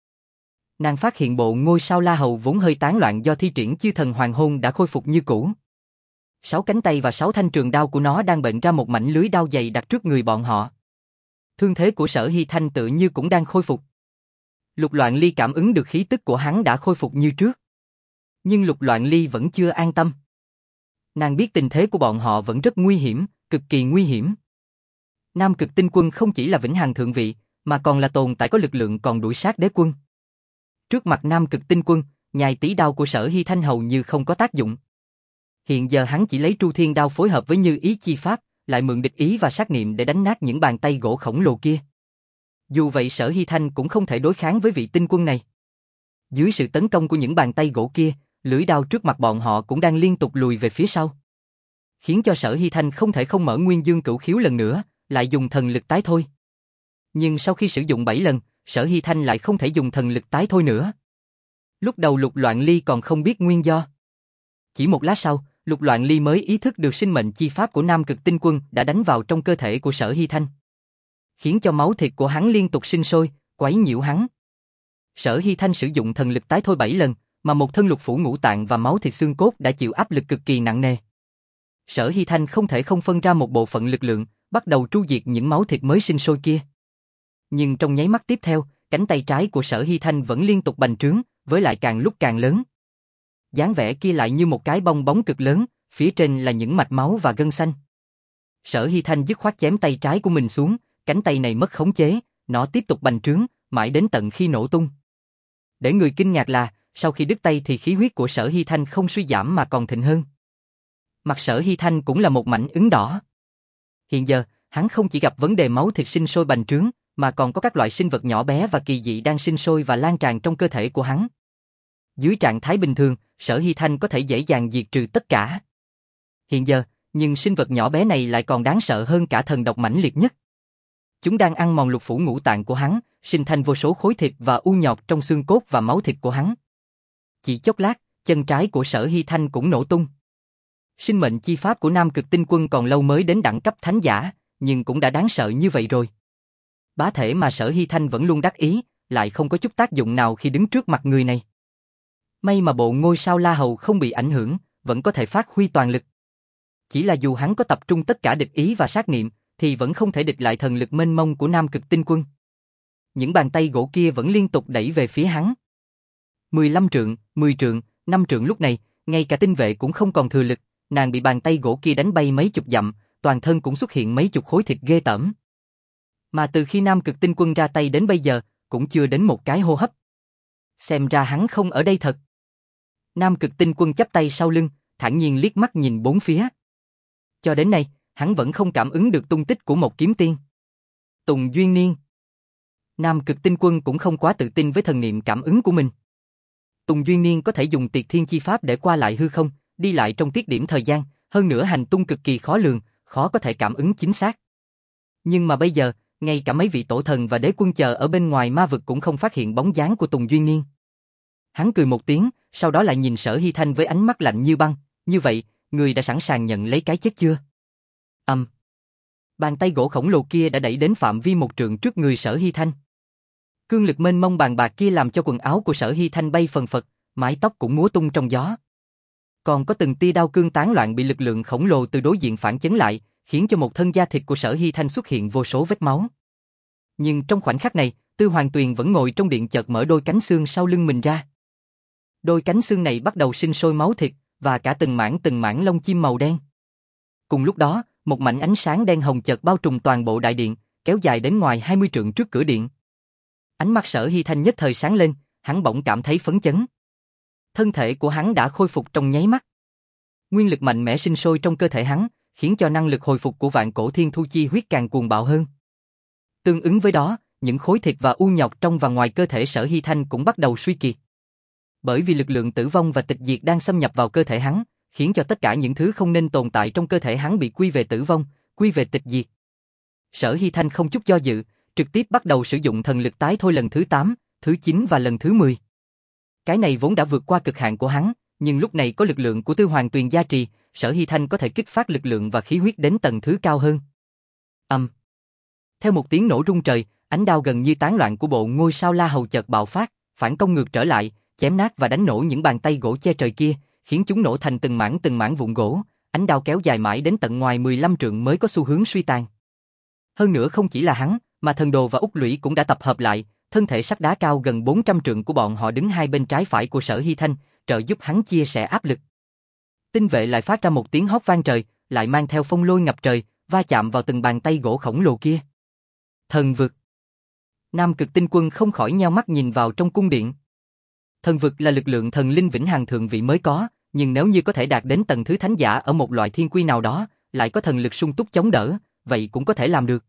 Nàng phát hiện bộ ngôi sao La Hầu vốn hơi tán loạn do thi triển chư thần hoàng hôn đã khôi phục như cũ. Sáu cánh tay và sáu thanh trường đao của nó đang bệnh ra một mảnh lưới đao dày đặt trước người bọn họ. Thương thế của Sở Hy Thanh tự như cũng đang khôi phục. Lục Loạn Ly cảm ứng được khí tức của hắn đã khôi phục như trước. Nhưng Lục Loạn Ly vẫn chưa an tâm. Nàng biết tình thế của bọn họ vẫn rất nguy hiểm, cực kỳ nguy hiểm. Nam Cực Tinh Quân không chỉ là Vĩnh Hằng Thượng Vị, mà còn là tồn tại có lực lượng còn đuổi sát Đế Quân. Trước mặt Nam Cực Tinh Quân, nhai tí đao của Sở Hy Thanh hầu như không có tác dụng. Hiện giờ hắn chỉ lấy Tru Thiên Đao phối hợp với Như Ý Chi Pháp, lại mượn địch ý và sát niệm để đánh nát những bàn tay gỗ khổng lồ kia. Dù vậy Sở Hy Thanh cũng không thể đối kháng với vị tinh quân này. Dưới sự tấn công của những bàn tay gỗ kia, lưỡi đao trước mặt bọn họ cũng đang liên tục lùi về phía sau. Khiến cho Sở Hy Thanh không thể không mở Nguyên Dương Cửu Khiếu lần nữa, lại dùng thần lực tái thôi. Nhưng sau khi sử dụng bảy lần, Sở Hy Thanh lại không thể dùng thần lực tái thôi nữa. Lúc đầu Lục Loạn Ly còn không biết nguyên do. Chỉ một lát sau, Lục Loạn Ly mới ý thức được sinh mệnh chi pháp của Nam Cực Tinh Quân đã đánh vào trong cơ thể của Sở Hy Thanh, khiến cho máu thịt của hắn liên tục sinh sôi, quấy nhiễu hắn. Sở Hy Thanh sử dụng thần lực tái thôi bảy lần, mà một thân lục phủ ngũ tạng và máu thịt xương cốt đã chịu áp lực cực kỳ nặng nề. Sở Hy Thanh không thể không phân ra một bộ phận lực lượng, bắt đầu tru diệt những máu thịt mới sinh sôi kia. Nhưng trong nháy mắt tiếp theo, cánh tay trái của Sở Hy Thanh vẫn liên tục bành trướng, với lại càng lúc càng lớn. Dáng vẻ kia lại như một cái bong bóng cực lớn, phía trên là những mạch máu và gân xanh. Sở Hy Thanh dứt khoát chém tay trái của mình xuống, cánh tay này mất khống chế, nó tiếp tục bành trướng, mãi đến tận khi nổ tung. Để người kinh ngạc là, sau khi đứt tay thì khí huyết của Sở Hy Thanh không suy giảm mà còn thịnh hơn. Mặt Sở Hy Thanh cũng là một mảnh ửng đỏ. Hiện giờ, hắn không chỉ gặp vấn đề máu thịt sinh sôi bành trướng, mà còn có các loại sinh vật nhỏ bé và kỳ dị đang sinh sôi và lan tràn trong cơ thể của hắn. Dưới trạng thái bình thường, Sở Hy Thanh có thể dễ dàng diệt trừ tất cả. Hiện giờ, nhưng sinh vật nhỏ bé này lại còn đáng sợ hơn cả thần độc mãnh liệt nhất. Chúng đang ăn mòn lục phủ ngũ tạng của hắn, sinh thành vô số khối thịt và u nhọt trong xương cốt và máu thịt của hắn. Chỉ chốc lát, chân trái của Sở Hy Thanh cũng nổ tung. Sinh mệnh chi pháp của Nam Cực Tinh Quân còn lâu mới đến đẳng cấp thánh giả, nhưng cũng đã đáng sợ như vậy rồi. Bá thể mà Sở Hy Thanh vẫn luôn đắc ý, lại không có chút tác dụng nào khi đứng trước mặt người này. May mà bộ ngôi sao La Hầu không bị ảnh hưởng, vẫn có thể phát huy toàn lực. Chỉ là dù hắn có tập trung tất cả địch ý và sát niệm, thì vẫn không thể địch lại thần lực mênh mông của Nam Cực Tinh Quân. Những bàn tay gỗ kia vẫn liên tục đẩy về phía hắn. mười lăm trượng, mười trượng, năm trượng lúc này, ngay cả tinh vệ cũng không còn thừa lực, nàng bị bàn tay gỗ kia đánh bay mấy chục dặm, toàn thân cũng xuất hiện mấy chục khối thịt ghê tởm. Mà từ khi Nam Cực Tinh Quân ra tay đến bây giờ, cũng chưa đến một cái hô hấp. Xem ra hắn không ở đây thật. Nam Cực Tinh Quân chắp tay sau lưng, thản nhiên liếc mắt nhìn bốn phía. Cho đến nay, hắn vẫn không cảm ứng được tung tích của một kiếm tiên. Tùng Duyên Niên. Nam Cực Tinh Quân cũng không quá tự tin với thần niệm cảm ứng của mình. Tùng Duyên Niên có thể dùng Tiệt Thiên Chi Pháp để qua lại hư không, đi lại trong tiết điểm thời gian, hơn nữa hành tung cực kỳ khó lường, khó có thể cảm ứng chính xác. Nhưng mà bây giờ, ngay cả mấy vị tổ thần và đế quân chờ ở bên ngoài ma vực cũng không phát hiện bóng dáng của Tùng Duyên Niên. Hắn cười một tiếng, sau đó lại nhìn Sở Hy Thanh với ánh mắt lạnh như băng, như vậy, người đã sẵn sàng nhận lấy cái chết chưa? Ầm. Um. Bàn tay gỗ khổng lồ kia đã đẩy đến phạm vi một trượng trước người Sở Hy Thanh. Cương lực mênh mông bàn bạc kia làm cho quần áo của Sở Hy Thanh bay phần phật, mái tóc cũng múa tung trong gió. Còn có từng tia đao cương tán loạn bị lực lượng khổng lồ từ đối diện phản chấn lại, khiến cho một thân da thịt của Sở Hy Thanh xuất hiện vô số vết máu. Nhưng trong khoảnh khắc này, Tư Hoàng Tuyền vẫn ngồi trong điện chợt mở đôi cánh xương sau lưng mình ra. Đôi cánh xương này bắt đầu sinh sôi máu thịt, và cả từng mảng từng mảng lông chim màu đen. Cùng lúc đó, một mảnh ánh sáng đen hồng chợt bao trùm toàn bộ đại điện, kéo dài đến ngoài hai mươi trượng trước cửa điện. Ánh mắt Sở Hy Thanh nhất thời sáng lên, hắn bỗng cảm thấy phấn chấn. Thân thể của hắn đã khôi phục trong nháy mắt. Nguyên lực mạnh mẽ sinh sôi trong cơ thể hắn, khiến cho năng lực hồi phục của vạn cổ thiên thu chi huyết càng cuồng bạo hơn. Tương ứng với đó, những khối thịt và u nhọt trong và ngoài cơ thể Sở Hy Thanh cũng bắt đầu suy kiệt. Bởi vì lực lượng tử vong và tịch diệt đang xâm nhập vào cơ thể hắn, khiến cho tất cả những thứ không nên tồn tại trong cơ thể hắn bị quy về tử vong, quy về tịch diệt. Sở Hy Thanh không chút do dự, trực tiếp bắt đầu sử dụng thần lực tái thôi lần thứ tám, thứ chín và lần thứ mười. Cái này vốn đã vượt qua cực hạn của hắn, nhưng lúc này có lực lượng của Tư Hoàng Tuyền gia trì, Sở Hy Thanh có thể kích phát lực lượng và khí huyết đến tầng thứ cao hơn. Ầm. Um. Theo một tiếng nổ rung trời, ánh đao gần như tán loạn của bộ ngôi sao La Hầu chợt bạo phát, phản công ngược trở lại, chém nát và đánh nổ những bàn tay gỗ che trời kia, khiến chúng nổ thành từng mảng từng mảng vụn gỗ, ánh đao kéo dài mãi đến tận ngoài mười lăm trượng mới có xu hướng suy tàn. Hơn nữa không chỉ là hắn, mà Thần Đồ và Úc Lũy cũng đã tập hợp lại, thân thể sắt đá cao gần bốn trăm trượng của bọn họ đứng hai bên trái phải của Sở Hy Thanh, trợ giúp hắn chia sẻ áp lực. Tinh vệ lại phát ra một tiếng hót vang trời, lại mang theo phong lôi ngập trời, va chạm vào từng bàn tay gỗ khổng lồ kia. Thần vực. Nam Cực Tinh Quân không khỏi nheo mắt nhìn vào trong cung điện. Thần vực là lực lượng thần linh vĩnh hằng thượng vị mới có, nhưng nếu như có thể đạt đến tầng thứ thánh giả ở một loại thiên quy nào đó, lại có thần lực sung túc chống đỡ, vậy cũng có thể làm được.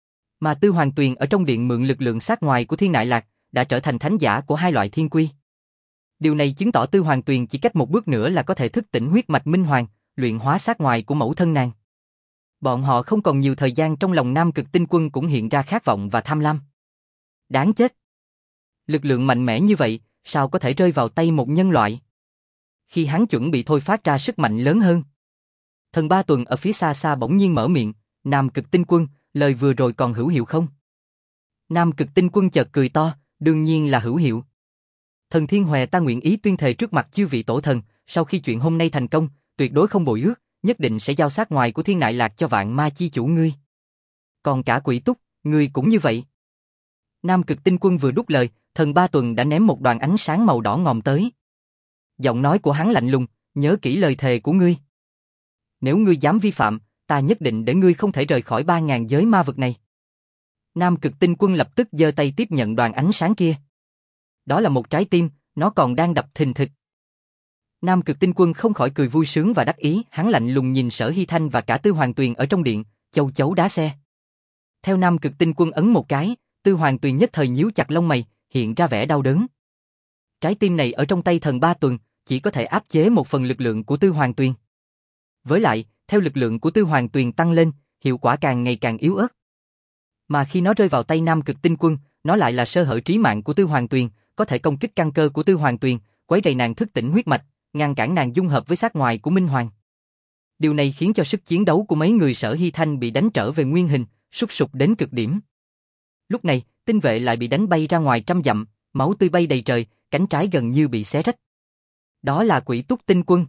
Mà Tư Hoàng Tuyền ở trong điện mượn lực lượng sát ngoài của Thiên Nại Lạc, đã trở thành thánh giả của hai loại thiên quy. Điều này chứng tỏ Tư Hoàng Tuyền chỉ cách một bước nữa là có thể thức tỉnh huyết mạch minh hoàng, luyện hóa sát ngoài của mẫu thân nàng. Bọn họ không còn nhiều thời gian, trong lòng Nam Cực Tinh Quân cũng hiện ra khát vọng và tham lam. Đáng chết! Lực lượng mạnh mẽ như vậy, sao có thể rơi vào tay một nhân loại? Khi hắn chuẩn bị thôi phát ra sức mạnh lớn hơn, Thần Ba Tuần ở phía xa xa bỗng nhiên mở miệng, Nam Cực Tinh Quân, lời vừa rồi còn hữu hiệu không? Nam Cực Tinh Quân chợt cười to, đương nhiên là hữu hiệu. Thần Thiên Hòe ta nguyện ý tuyên thề trước mặt chư vị tổ thần, sau khi chuyện hôm nay thành công, tuyệt đối không bội ước, nhất định sẽ giao sát ngoài của Thiên Nại Lạc cho Vạn Ma chi chủ ngươi. Còn cả Quỷ Túc, ngươi cũng như vậy. Nam Cực Tinh Quân vừa đúc lời, Thần Ba Tuần đã ném một đoàn ánh sáng màu đỏ ngòm tới. Giọng nói của hắn lạnh lùng, nhớ kỹ lời thề của ngươi. Nếu ngươi dám vi phạm, ta nhất định để ngươi không thể rời khỏi ba ngàn giới ma vực này. Nam Cực Tinh Quân lập tức giơ tay tiếp nhận đoàn ánh sáng kia. Đó là một trái tim, nó còn đang đập thình thịch. Nam Cực Tinh Quân không khỏi cười vui sướng và đắc ý, hắn lạnh lùng nhìn Sở Hy Thanh và cả Tư Hoàng Tuyền ở trong điện, châu chấu đá xe. Theo Nam Cực Tinh Quân ấn một cái, Tư Hoàng Tuyền nhất thời nhíu chặt lông mày, hiện ra vẻ đau đớn. Trái tim này ở trong tay Thần Ba Tuần, chỉ có thể áp chế một phần lực lượng của Tư Hoàng Tuyền. Với lại, theo lực lượng của Tư Hoàng Tuyền tăng lên, hiệu quả càng ngày càng yếu ớt. Mà khi nó rơi vào tay Nam Cực Tinh Quân, nó lại là sơ hở trí mạng của Tư Hoàng Tuyền, có thể công kích căn cơ của Tư Hoàng Tuyền, quấy rầy nàng thức tỉnh huyết mạch, ngăn cản nàng dung hợp với sát ngoài của Minh Hoàng. Điều này khiến cho sức chiến đấu của mấy người Sở Hy Thanh bị đánh trở về nguyên hình, sút sụp đến cực điểm. Lúc này, tinh vệ lại bị đánh bay ra ngoài trăm dặm, máu tươi bay đầy trời, cánh trái gần như bị xé rách. Đó là Quỷ Túc Tinh Quân.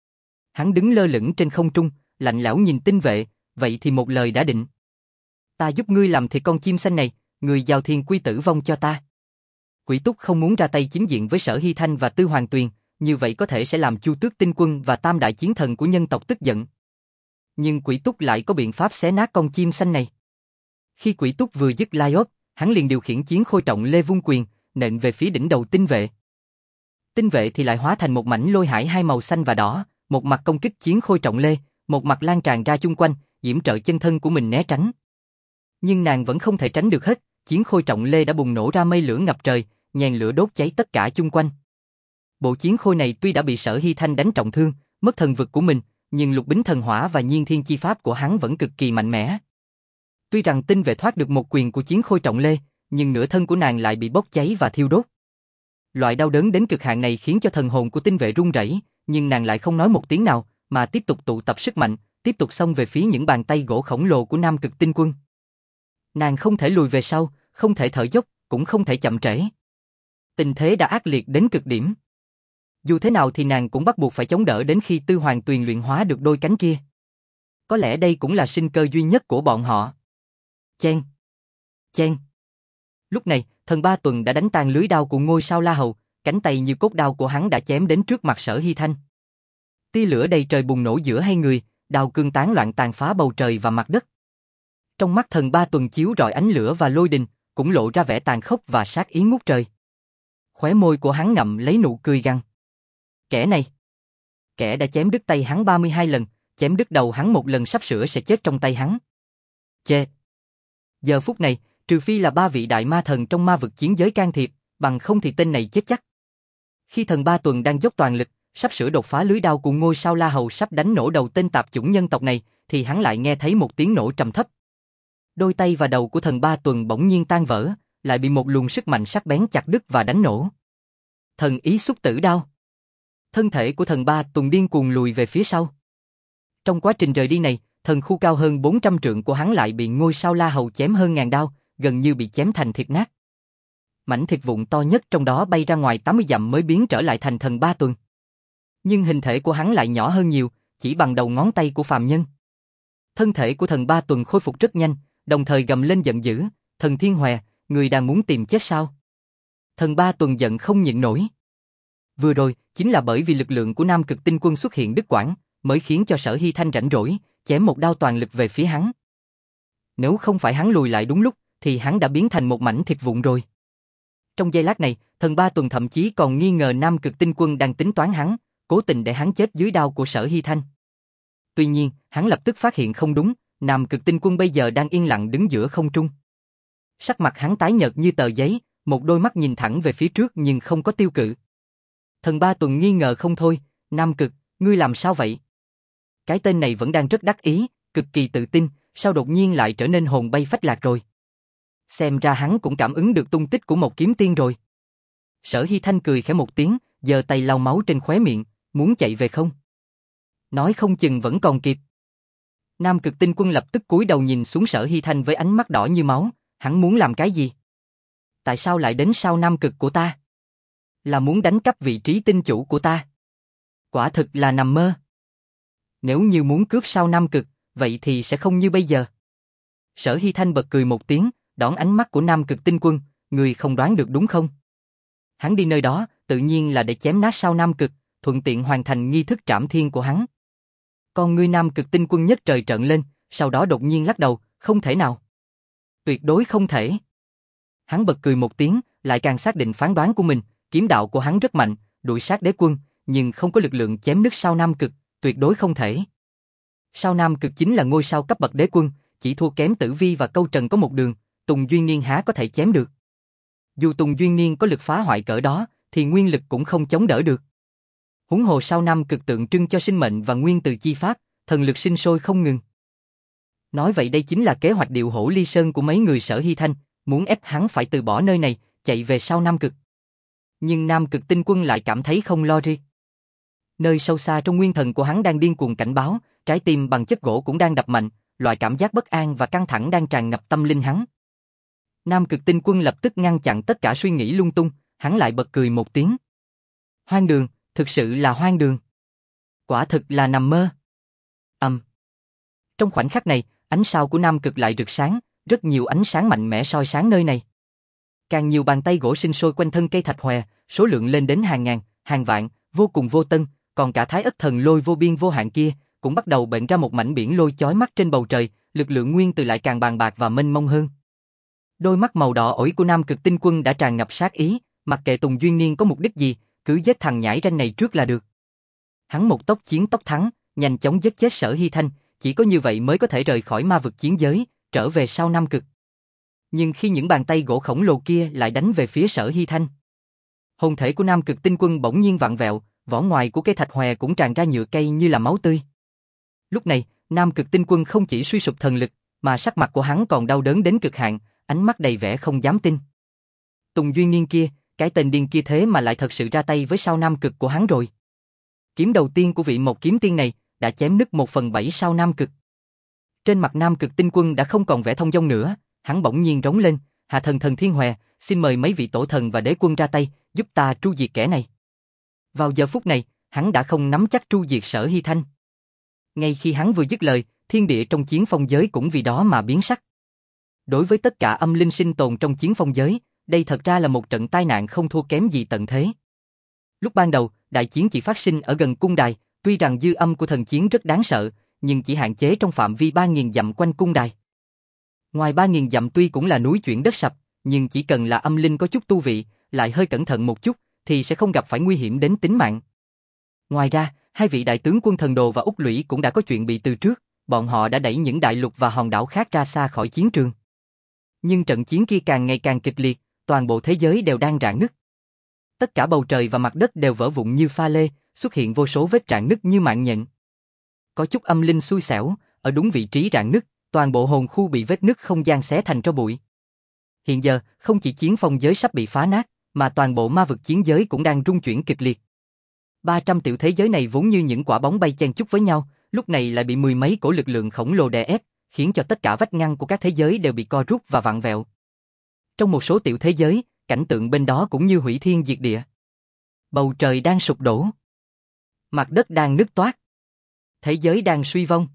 Hắn đứng lơ lửng trên không trung, lạnh lẽo nhìn tinh vệ, vậy thì một lời đã định. Ta giúp ngươi làm thịt con chim xanh này, người giao thiên quy tử vong cho ta. Quỷ Túc không muốn ra tay chính diện với Sở Hy Thanh và Tư Hoàng Tuyền, như vậy có thể sẽ làm Chu Tước Tinh Quân và Tam Đại Chiến Thần của nhân tộc tức giận. Nhưng Quỷ Túc lại có biện pháp xé nát con chim xanh này. Khi Quỷ Túc vừa dứt lai ốp, hắn liền điều khiển chiến khôi trọng lê vung quyền, nện về phía đỉnh đầu tinh vệ. Tinh vệ thì lại hóa thành một mảnh lôi hải hai màu xanh và đỏ, một mặt công kích chiến khôi trọng lê, một mặt lan tràn ra chung quanh, yểm trợ chân thân của mình né tránh. Nhưng nàng vẫn không thể tránh được hết, chiến khôi trọng lê đã bùng nổ ra mây lửa ngập trời, nhàn lửa đốt cháy tất cả chung quanh. Bộ chiến khôi này tuy đã bị Sở Hy Thanh đánh trọng thương, mất thần vực của mình, nhưng lục bính thần hỏa và nhiên thiên chi pháp của hắn vẫn cực kỳ mạnh mẽ. Tuy rằng tinh vệ thoát được một quyền của chiến khôi trọng lê, nhưng nửa thân của nàng lại bị bốc cháy và thiêu đốt. Loại đau đớn đến cực hạn này khiến cho thần hồn của tinh vệ run rẩy, nhưng nàng lại không nói một tiếng nào, mà tiếp tục tụ tập sức mạnh, tiếp tục xông về phía những bàn tay gỗ khổng lồ của Nam Cực Tinh Quân. Nàng không thể lùi về sau, không thể thở dốc, cũng không thể chậm trễ. Tình thế đã ác liệt đến cực điểm. Dù thế nào thì nàng cũng bắt buộc phải chống đỡ đến khi Tư Hoàng Tuyền luyện hóa được đôi cánh kia. Có lẽ đây cũng là sinh cơ duy nhất của bọn họ. Chen! Chen! Lúc này, Thần Ba Tuần đã đánh tan lưới đao của ngôi sao La Hầu, cánh tay như cốt đao của hắn đã chém đến trước mặt Sở Hy Thanh. Tia lửa đầy trời bùng nổ giữa hai người, đao cương tán loạn tàn phá bầu trời và mặt đất. Trong mắt Thần Ba Tuần chiếu rọi ánh lửa và lôi đình, cũng lộ ra vẻ tàn khốc và sát ý ngút trời. Khóe môi của hắn ngậm lấy nụ cười gằn. Kẻ này, kẻ đã chém đứt tay hắn ba mươi hai lần, chém đứt đầu hắn một lần sắp sửa sẽ chết trong tay hắn. Chê! Giờ phút này, trừ phi là ba vị đại ma thần trong ma vực chiến giới can thiệp, bằng không thì tên này chết chắc. Khi Thần Ba Tuần đang dốc toàn lực, sắp sửa đột phá lưới đao của ngôi sao La Hầu sắp đánh nổ đầu tên tạp chủng nhân tộc này, thì hắn lại nghe thấy một tiếng nổ trầm thấp. Đôi tay và đầu của Thần Ba Tuần bỗng nhiên tan vỡ, lại bị một luồng sức mạnh sắc bén chặt đứt và đánh nổ. Thần ý xúc tử đao. Thân thể của Thần Ba Tuần điên cuồng lùi về phía sau. Trong quá trình rời đi này, thần khu cao hơn bốn trăm trượng của hắn lại bị ngôi sao La Hầu chém hơn ngàn đao, gần như bị chém thành thịt nát. Mảnh thịt vụn to nhất trong đó bay ra ngoài tám mươi dặm mới biến trở lại thành Thần Ba Tuần. Nhưng hình thể của hắn lại nhỏ hơn nhiều, chỉ bằng đầu ngón tay của phàm nhân. Thân thể của Thần Ba Tuần khôi phục rất nhanh, đồng thời gầm lên giận dữ, Thần Thiên Hòe, người đang muốn tìm chết sao? Thần Ba Tuần giận không nhịn nổi. Vừa rồi, chính là bởi vì lực lượng của Nam Cực Tinh Quân xuất hiện đứt quãng, mới khiến cho Sở Hy Thanh rảnh rỗi, chém một đao toàn lực về phía hắn. Nếu không phải hắn lùi lại đúng lúc, thì hắn đã biến thành một mảnh thịt vụn rồi. Trong giây lát này, Thần Ba Tuần thậm chí còn nghi ngờ Nam Cực Tinh Quân đang tính toán hắn, cố tình để hắn chết dưới đao của Sở Hy Thanh. Tuy nhiên, hắn lập tức phát hiện không đúng, Nam Cực Tinh Quân bây giờ đang yên lặng đứng giữa không trung. Sắc mặt hắn tái nhợt như tờ giấy, một đôi mắt nhìn thẳng về phía trước nhưng không có tiêu cự. Thần Ba Tuần nghi ngờ không thôi, Nam Cực, ngươi làm sao vậy? Cái tên này vẫn đang rất đắc ý, cực kỳ tự tin, sao đột nhiên lại trở nên hồn bay phách lạc rồi? Xem ra hắn cũng cảm ứng được tung tích của một kiếm tiên rồi. Sở Hy Thanh cười khẽ một tiếng, giơ tay lau máu trên khóe miệng, muốn chạy về không? Nói không chừng vẫn còn kịp. Nam Cực Tinh Quân lập tức cúi đầu nhìn xuống Sở Hy Thanh với ánh mắt đỏ như máu, hắn muốn làm cái gì? Tại sao lại đến sau Nam Cực của ta? Là muốn đánh cắp vị trí tinh chủ của ta? Quả thực là nằm mơ. Nếu như muốn cướp sao Nam Cực, vậy thì sẽ không như bây giờ. Sở Hy Thanh bật cười một tiếng, đón ánh mắt của Nam Cực Tinh Quân, người không đoán được đúng không? Hắn đi nơi đó, tự nhiên là để chém nát sao Nam Cực, thuận tiện hoàn thành nghi thức trảm thiên của hắn. Con ngươi Nam Cực Tinh Quân nhất trời trợn lên, sau đó đột nhiên lắc đầu, không thể nào. Tuyệt đối không thể. Hắn bật cười một tiếng, lại càng xác định phán đoán của mình, kiếm đạo của hắn rất mạnh, đuổi sát đế quân, nhưng không có lực lượng chém nứt sao Nam Cực, tuyệt đối không thể. Sao Nam Cực chính là ngôi sao cấp bậc đế quân, chỉ thua kém Tử Vi và Câu Trần có một đường, Tùng Duyên Niên há có thể chém được. Dù Tùng Duyên Niên có lực phá hoại cỡ đó, thì nguyên lực cũng không chống đỡ được. Huống hồ sao Nam Cực tượng trưng cho sinh mệnh và nguyên từ chi pháp, thần lực sinh sôi không ngừng. Nói vậy đây chính là kế hoạch điệu hổ ly sơn của mấy người Sở Hy Thanh, muốn ép hắn phải từ bỏ nơi này, chạy về sao Nam Cực. Nhưng Nam Cực Tinh Quân lại cảm thấy không lo riêng. Nơi sâu xa trong nguyên thần của hắn đang điên cuồng cảnh báo, trái tim bằng chất gỗ cũng đang đập mạnh, loại cảm giác bất an và căng thẳng đang tràn ngập tâm linh hắn. Nam Cực Tinh Quân lập tức ngăn chặn tất cả suy nghĩ lung tung, hắn lại bật cười một tiếng. Hoang đường, thực sự là hoang đường. Quả thực là nằm mơ. Ầm. Um. Trong khoảnh khắc này, ánh sao của Nam Cực lại rực sáng, rất nhiều ánh sáng mạnh mẽ soi sáng nơi này. Càng nhiều bàn tay gỗ sinh sôi quanh thân cây thạch hòe, số lượng lên đến hàng ngàn, hàng vạn, vô cùng vô tân, còn cả Thái Ất Thần Lôi vô biên vô hạn kia cũng bắt đầu bệnh ra một mảnh biển lôi chói mắt trên bầu trời, lực lượng nguyên từ lại càng bàn bạc và mênh mông hơn. Đôi mắt màu đỏ ổi của Nam Cực Tinh Quân đã tràn ngập sát ý, mặc kệ Tùng Duyên Niên có mục đích gì, cứ giết thằng nhãi ranh này trước là được. Hắn một tốc chiến tốc thắng, nhanh chóng giết chết Sở Hy Thanh, chỉ có như vậy mới có thể rời khỏi ma vực chiến giới, trở về sao Nam Cực. Nhưng khi những bàn tay gỗ khổng lồ kia lại đánh về phía Sở Hy Thanh, hồn thể của Nam Cực Tinh Quân bỗng nhiên vặn vẹo, vỏ ngoài của cây thạch hòe cũng tràn ra nhựa cây như là máu tươi. Lúc này, Nam Cực Tinh Quân không chỉ suy sụp thần lực, mà sắc mặt của hắn còn đau đớn đến cực hạn, ánh mắt đầy vẻ không dám tin. Tùng Duyên Niên kia, cái tên điên kia thế mà lại thật sự ra tay với sao Nam Cực của hắn rồi. Kiếm đầu tiên của vị Mộc Kiếm Tiên này đã chém nứt một phần bảy sao Nam Cực. Trên mặt Nam Cực Tinh Quân đã không còn vẻ thông dong nữa, hắn bỗng nhiên rống lên, Hạ Thần Thần Thiên Hòe, xin mời mấy vị tổ thần và đế quân ra tay, giúp ta tru diệt kẻ này. Vào giờ phút này, hắn đã không nắm chắc tru diệt Sở Hy Thanh. Ngay khi hắn vừa dứt lời, thiên địa trong chiến phong giới cũng vì đó mà biến sắc. Đối với tất cả âm linh sinh tồn trong chiến phong giới, đây thật ra là một trận tai nạn không thua kém gì tận thế. Lúc ban đầu, đại chiến chỉ phát sinh ở gần cung đài, tuy rằng dư âm của thần chiến rất đáng sợ, nhưng chỉ hạn chế trong phạm vi ba nghìn dặm quanh cung đài. Ngoài ba nghìn dặm tuy cũng là núi chuyển đất sập, nhưng chỉ cần là âm linh có chút tu vị, lại hơi cẩn thận một chút, thì sẽ không gặp phải nguy hiểm đến tính mạng. Ngoài ra, hai vị đại tướng quân Thần Đồ và Úc Lũy cũng đã có chuyện bị từ trước, bọn họ đã đẩy những đại lục và hòn đảo khác ra xa khỏi chiến trường. Nhưng trận chiến kia càng ngày càng kịch liệt, toàn bộ thế giới đều đang rạn nứt. Tất cả bầu trời và mặt đất đều vỡ vụn như pha lê, xuất hiện vô số vết rạn nứt như mạng nhện. Có chút âm linh xui xẻo, ở đúng vị trí rạn nứt, toàn bộ hồn khu bị vết nứt không gian xé thành tro bụi. Hiện giờ, không chỉ chiến phong giới sắp bị phá nát, mà toàn bộ ma vực chiến giới cũng đang rung chuyển kịch liệt. ba trăm tiểu thế giới này vốn như những quả bóng bay chen chúc với nhau, lúc này lại bị mười mấy cổ lực lượng khổng lồ đè ép, khiến cho tất cả vách ngăn của các thế giới đều bị co rút và vặn vẹo. Trong một số tiểu thế giới, cảnh tượng bên đó cũng như hủy thiên diệt địa. Bầu trời đang sụp đổ. Mặt đất đang nứt toác. Thế giới đang suy vong.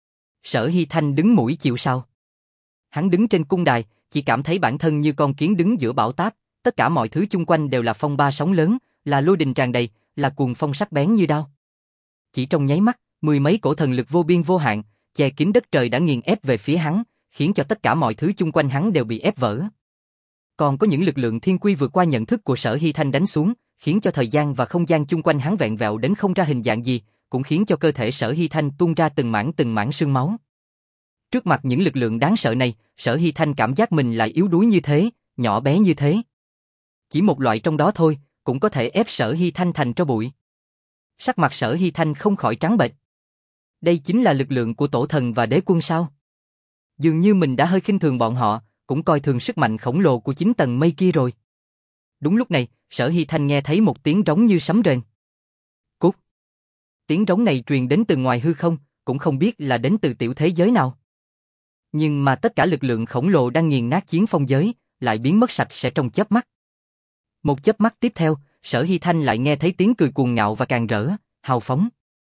Sở Hy Thanh đứng mũi chịu sào. Hắn đứng trên cung đài, chỉ cảm thấy bản thân như con kiến đứng giữa bão táp, tất cả mọi thứ chung quanh đều là phong ba sóng lớn, là lôi đình tràn đầy, là cuồng phong sắc bén như đao. Chỉ trong nháy mắt, mười mấy cổ thần lực vô biên vô hạn, che kín đất trời đã nghiền ép về phía hắn, khiến cho tất cả mọi thứ chung quanh hắn đều bị ép vỡ. Còn có những lực lượng thiên quy vượt qua nhận thức của Sở Hy Thanh đánh xuống, khiến cho thời gian và không gian chung quanh hắn vẹn vẹo đến không ra hình dạng gì, cũng khiến cho cơ thể Sở Hy Thanh tuôn ra từng mảng từng mảng sương máu. Trước mặt những lực lượng đáng sợ này, Sở Hy Thanh cảm giác mình lại yếu đuối như thế, nhỏ bé như thế. Chỉ một loại trong đó thôi, cũng có thể ép Sở Hy Thanh thành tro bụi. Sắc mặt Sở Hy Thanh không khỏi trắng bệch. Đây chính là lực lượng của tổ thần và đế quân sao? Dường như mình đã hơi khinh thường bọn họ, cũng coi thường sức mạnh khổng lồ của chín tầng mây kia rồi. Đúng lúc này, Sở Hy Thanh nghe thấy một tiếng rống như sấm rền. Cút! Tiếng rống này truyền đến từ ngoài hư không, cũng không biết là đến từ tiểu thế giới nào. Nhưng mà tất cả lực lượng khổng lồ đang nghiền nát chiến phong giới, lại biến mất sạch sẽ trong chớp mắt. Một chớp mắt tiếp theo, Sở Hy Thanh lại nghe thấy tiếng cười cuồng ngạo và càng rỡ, hào phóng.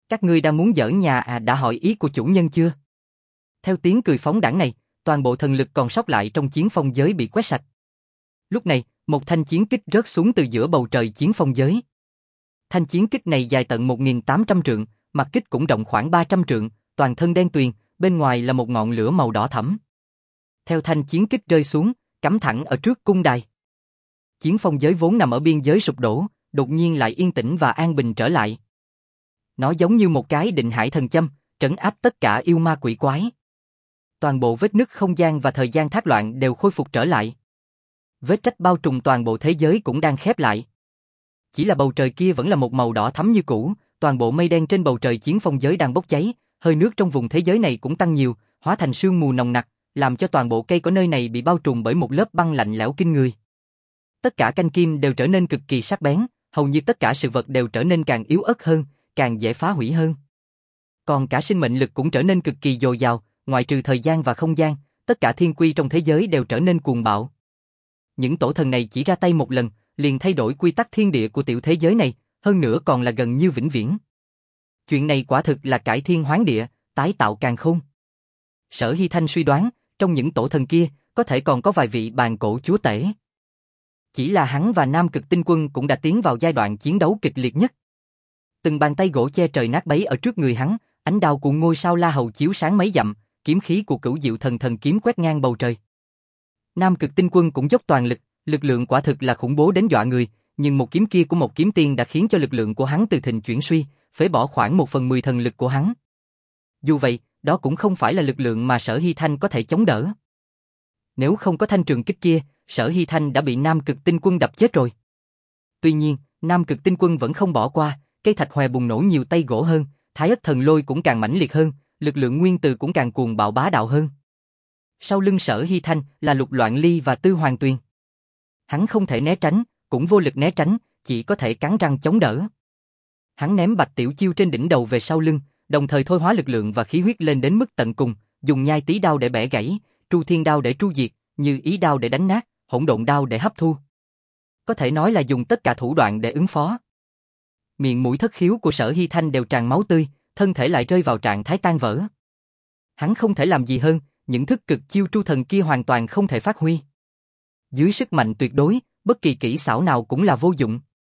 Các ngươi đang muốn giỡn nhà à, đã hỏi ý của chủ nhân chưa? Theo tiếng cười phóng đãng này, toàn bộ thần lực còn sót lại trong chiến phong giới bị quét sạch. Lúc này, một thanh chiến kích rớt xuống từ giữa bầu trời chiến phong giới. Thanh chiến kích này dài tận một nghìn tám trăm trượng, mặt kích cũng rộng khoảng ba trăm trượng, toàn thân đen tuyền, bên ngoài là một ngọn lửa màu đỏ thẫm. Theo thanh chiến kích rơi xuống, cắm thẳng ở trước cung đài. Chiến phong giới vốn nằm ở biên giới sụp đổ, đột nhiên lại yên tĩnh và an bình trở lại. Nó giống như một cái định hải thần châm, trấn áp tất cả yêu ma quỷ quái. Toàn bộ vết nứt không gian và thời gian thác loạn đều khôi phục trở lại. Vết rách bao trùm toàn bộ thế giới cũng đang khép lại. Chỉ là bầu trời kia vẫn là một màu đỏ thắm như cũ, toàn bộ mây đen trên bầu trời chiến phong giới đang bốc cháy, hơi nước trong vùng thế giới này cũng tăng nhiều, hóa thành sương mù nồng nặc, làm cho toàn bộ cây cỏ nơi này bị bao trùm bởi một lớp băng lạnh lẽo kinh người. Tất cả canh kim đều trở nên cực kỳ sắc bén, hầu như tất cả sự vật đều trở nên càng yếu ớt hơn, càng dễ phá hủy hơn. Còn cả sinh mệnh lực cũng trở nên cực kỳ dồi dào, ngoại trừ thời gian và không gian, tất cả thiên quy trong thế giới đều trở nên cuồng bạo. Những tổ thần này chỉ ra tay một lần, liền thay đổi quy tắc thiên địa của tiểu thế giới này, hơn nữa còn là gần như vĩnh viễn. Chuyện này quả thực là cải thiên hoán địa, tái tạo càn khôn. Sở Hy Thanh suy đoán, trong những tổ thần kia, có thể còn có vài vị bàn cổ chúa tể. Chỉ là hắn và Nam Cực Tinh Quân cũng đã tiến vào giai đoạn chiến đấu kịch liệt nhất. Từng bàn tay gỗ che trời nát bấy ở trước người hắn, ánh đao của ngôi sao La Hầu chiếu sáng mấy dặm, kiếm khí của Cửu Diệu Thần Thần kiếm quét ngang bầu trời. Nam Cực Tinh Quân cũng dốc toàn lực, lực lượng quả thực là khủng bố đến dọa người, nhưng một kiếm kia của một kiếm tiên đã khiến cho lực lượng của hắn từ thịnh chuyển suy, phế bỏ khoảng một phần mười thần lực của hắn. Dù vậy, đó cũng không phải là lực lượng mà Sở Hy Thanh có thể chống đỡ. Nếu không có thanh trường kích kia, Sở Hy Thanh đã bị Nam Cực Tinh Quân đập chết rồi. Tuy nhiên, Nam Cực Tinh Quân vẫn không bỏ qua, cây thạch hòe bùng nổ nhiều tay gỗ hơn, Thái Ất Thần Lôi cũng càng mãnh liệt hơn, lực lượng nguyên từ cũng càng cuồng bạo bá đạo hơn. Sau lưng Sở Hy Thanh là Lục Loạn Ly và Tư Hoàng Tuyền. Hắn không thể né tránh, cũng vô lực né tránh, chỉ có thể cắn răng chống đỡ. Hắn ném Bạch Tiểu Chiêu trên đỉnh đầu về sau lưng, đồng thời thôi hóa lực lượng và khí huyết lên đến mức tận cùng, dùng Nhai Tí đao để bẻ gãy, Tru Thiên đao để tru diệt, Như Ý đao để đánh nát, Hỗn Độn đao để hấp thu. Có thể nói là dùng tất cả thủ đoạn để ứng phó. Miệng mũi thất khiếu của Sở Hy Thanh đều tràn máu tươi, thân thể lại rơi vào trạng thái tan vỡ. Hắn không thể làm gì hơn, những thức cực chiêu tru thần kia hoàn toàn không thể phát huy. Dưới sức mạnh tuyệt đối, bất kỳ kỹ xảo nào cũng là vô dụng.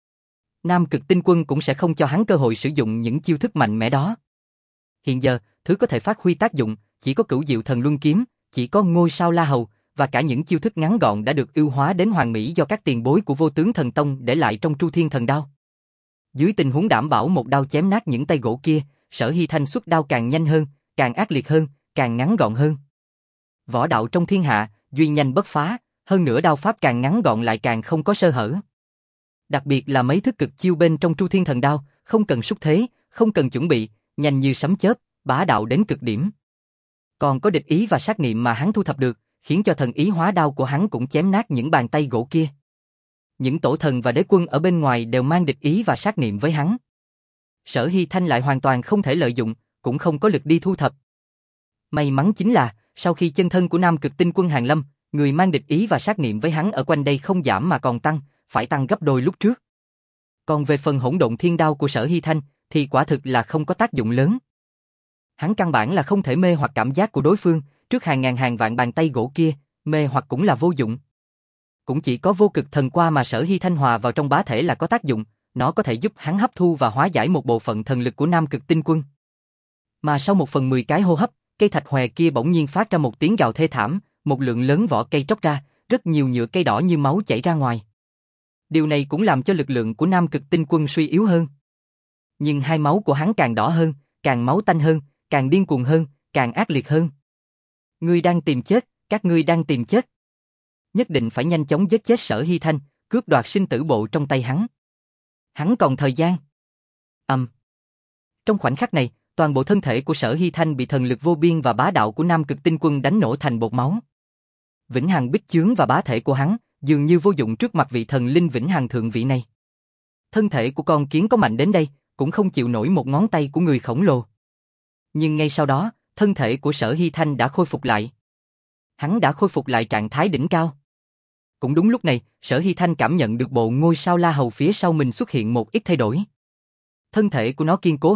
Nam Cực Tinh Quân cũng sẽ không cho hắn cơ hội sử dụng những chiêu thức mạnh mẽ đó. Hiện giờ, thứ có thể phát huy tác dụng, chỉ có Cửu Diệu Thần Luân Kiếm, chỉ có ngôi sao La Hầu, và cả những chiêu thức ngắn gọn đã được ưu hóa đến hoàn mỹ do các tiền bối của Vô Tướng Thần Tông để lại trong Tru Thiên Thần Đao. Dưới tình huống đảm bảo một đao chém nát những tay gỗ kia, Sở Hy Thanh xuất đao càng nhanh hơn, càng ác liệt hơn, càng ngắn gọn hơn. Võ đạo trong thiên hạ, duy nhanh bất phá, hơn nữa đao pháp càng ngắn gọn lại càng không có sơ hở. Đặc biệt là mấy thức cực chiêu bên trong Tru Thiên Thần Đao, không cần xúc thế, không cần chuẩn bị, nhanh như sấm chớp, bá đạo đến cực điểm. Còn có địch ý và sát niệm mà hắn thu thập được, khiến cho thần ý hóa đao của hắn cũng chém nát những bàn tay gỗ kia. Những tổ thần và đế quân ở bên ngoài đều mang địch ý và sát niệm với hắn. Sở Hy Thanh lại hoàn toàn không thể lợi dụng, cũng không có lực đi thu thập. May mắn chính là, sau khi chân thân của Nam Cực Tinh Quân hàng lâm, người mang địch ý và sát niệm với hắn ở quanh đây không giảm mà còn tăng, phải tăng gấp đôi lúc trước. Còn về phần Hỗn Độn Thiên Đao của Sở Hy Thanh, thì quả thực là không có tác dụng lớn. Hắn căn bản là không thể mê hoặc cảm giác của đối phương, trước hàng ngàn hàng vạn bàn tay gỗ kia, mê hoặc cũng là vô dụng. Cũng chỉ có vô cực thần qua mà Sở Hy Thanh hòa vào trong bá thể là có tác dụng, nó có thể giúp hắn hấp thu và hóa giải một bộ phận thần lực của Nam Cực Tinh Quân. Mà sau một phần mười cái hô hấp, cây thạch hòe kia bỗng nhiên phát ra một tiếng gào thê thảm, một lượng lớn vỏ cây tróc ra, rất nhiều nhựa cây đỏ như máu chảy ra ngoài. Điều này cũng làm cho lực lượng của Nam Cực Tinh Quân suy yếu hơn. Nhưng hai máu của hắn càng đỏ hơn, càng máu tanh hơn, càng điên cuồng hơn, càng ác liệt hơn. Ngươi đang tìm chết, các ngươi đang tìm chết. Nhất định phải nhanh chóng giết chết Sở Hy Thanh, cướp đoạt sinh tử bộ trong tay hắn. Hắn còn thời gian. Ầm. Um. Trong khoảnh khắc này, toàn bộ thân thể của Sở Hy Thanh bị thần lực vô biên và bá đạo của Nam Cực Tinh Quân đánh nổ thành bột máu. Vĩnh Hằng bích chướng và bá thể của hắn dường như vô dụng trước mặt vị thần linh Vĩnh Hằng thượng vị này. Thân thể của con kiến có mạnh đến đây, cũng không chịu nổi một ngón tay của người khổng lồ. Nhưng ngay sau đó, thân thể của Sở Hy Thanh đã khôi phục lại. Hắn đã khôi phục lại trạng thái đỉnh cao. Cũng đúng lúc này, Sở Hy Thanh cảm nhận được bộ ngôi sao La Hầu phía sau mình xuất hiện một ít thay đổi. Thân thể của nó kiên cố hơn,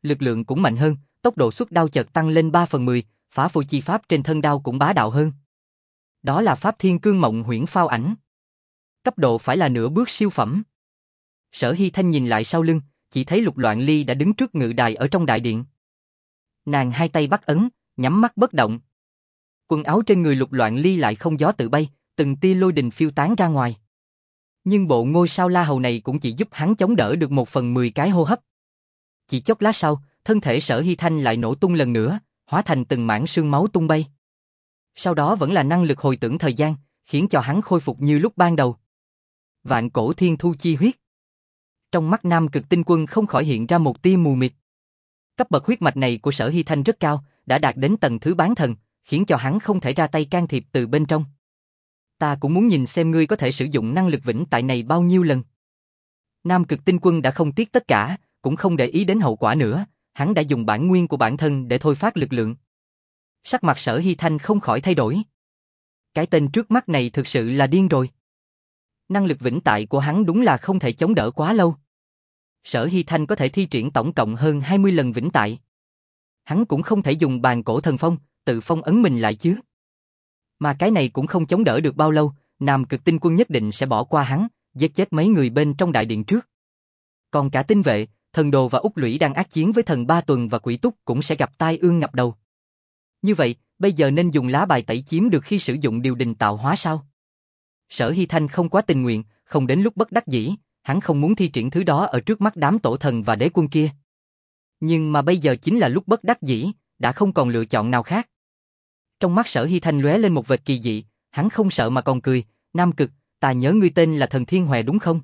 lực lượng cũng mạnh hơn, tốc độ xuất đao chợt tăng lên ba phần mười, phá phôi chi pháp trên thân đao cũng bá đạo hơn. Đó là pháp Thiên Cương Mộng Huyễn Phao Ảnh. Cấp độ phải là nửa bước siêu phẩm. Sở Hy Thanh nhìn lại sau lưng, chỉ thấy Lục Loạn Ly đã đứng trước ngự đài ở trong đại điện. Nàng hai tay bắt ấn, nhắm mắt bất động. Quần áo trên người Lục Loạn Ly lại không gió tự bay, từng tia lôi đình phiêu tán ra ngoài. Nhưng bộ ngôi sao la hầu này cũng chỉ giúp hắn chống đỡ được một phần mười cái hô hấp. Chỉ chốc lát sau, thân thể Sở Hy Thanh lại nổ tung lần nữa, hóa thành từng mảng sương máu tung bay. Sau đó vẫn là năng lực hồi tưởng thời gian, khiến cho hắn khôi phục như lúc ban đầu. Vạn cổ thiên thu chi huyết. Trong mắt Nam Cực Tinh Quân không khỏi hiện ra một tia mù mịt. Cấp bậc huyết mạch này của Sở Hy Thanh rất cao, đã đạt đến tầng thứ bán thần, khiến cho hắn không thể ra tay can thiệp từ bên trong. Ta cũng muốn nhìn xem ngươi có thể sử dụng năng lực vĩnh tại này bao nhiêu lần. Nam Cực Tinh Quân đã không tiếc tất cả, cũng không để ý đến hậu quả nữa, hắn đã dùng bản nguyên của bản thân để thôi phát lực lượng. Sắc mặt Sở Hy Thanh không khỏi thay đổi. Cái tên trước mắt này thực sự là điên rồi. Năng lực vĩnh tại của hắn đúng là không thể chống đỡ quá lâu. Sở Hy Thanh có thể thi triển tổng cộng hơn hai mươi lần vĩnh tại. Hắn cũng không thể dùng bàn cổ thần phong, tự phong ấn mình lại chứ. Mà cái này cũng không chống đỡ được bao lâu, Nam Cực Tinh Quân nhất định sẽ bỏ qua hắn, giết chết mấy người bên trong đại điện trước. Còn cả tinh vệ, thần đồ và Úc Lũy đang ác chiến với thần Ba Tuần và Quỷ Túc cũng sẽ gặp tai ương ngập đầu. Như vậy, bây giờ nên dùng lá bài tẩy chiếm được khi sử dụng điều đình tạo hóa sao? Sở Hy Thanh không quá tình nguyện, không đến lúc bất đắc dĩ, hắn không muốn thi triển thứ đó ở trước mắt đám tổ thần và đế quân kia. Nhưng mà bây giờ chính là lúc bất đắc dĩ, đã không còn lựa chọn nào khác. Trong mắt Sở Hy Thanh lóe lên một vệt kỳ dị, hắn không sợ mà còn cười, Nam Cực, ta nhớ ngươi tên là thần Thiên Hòe đúng không?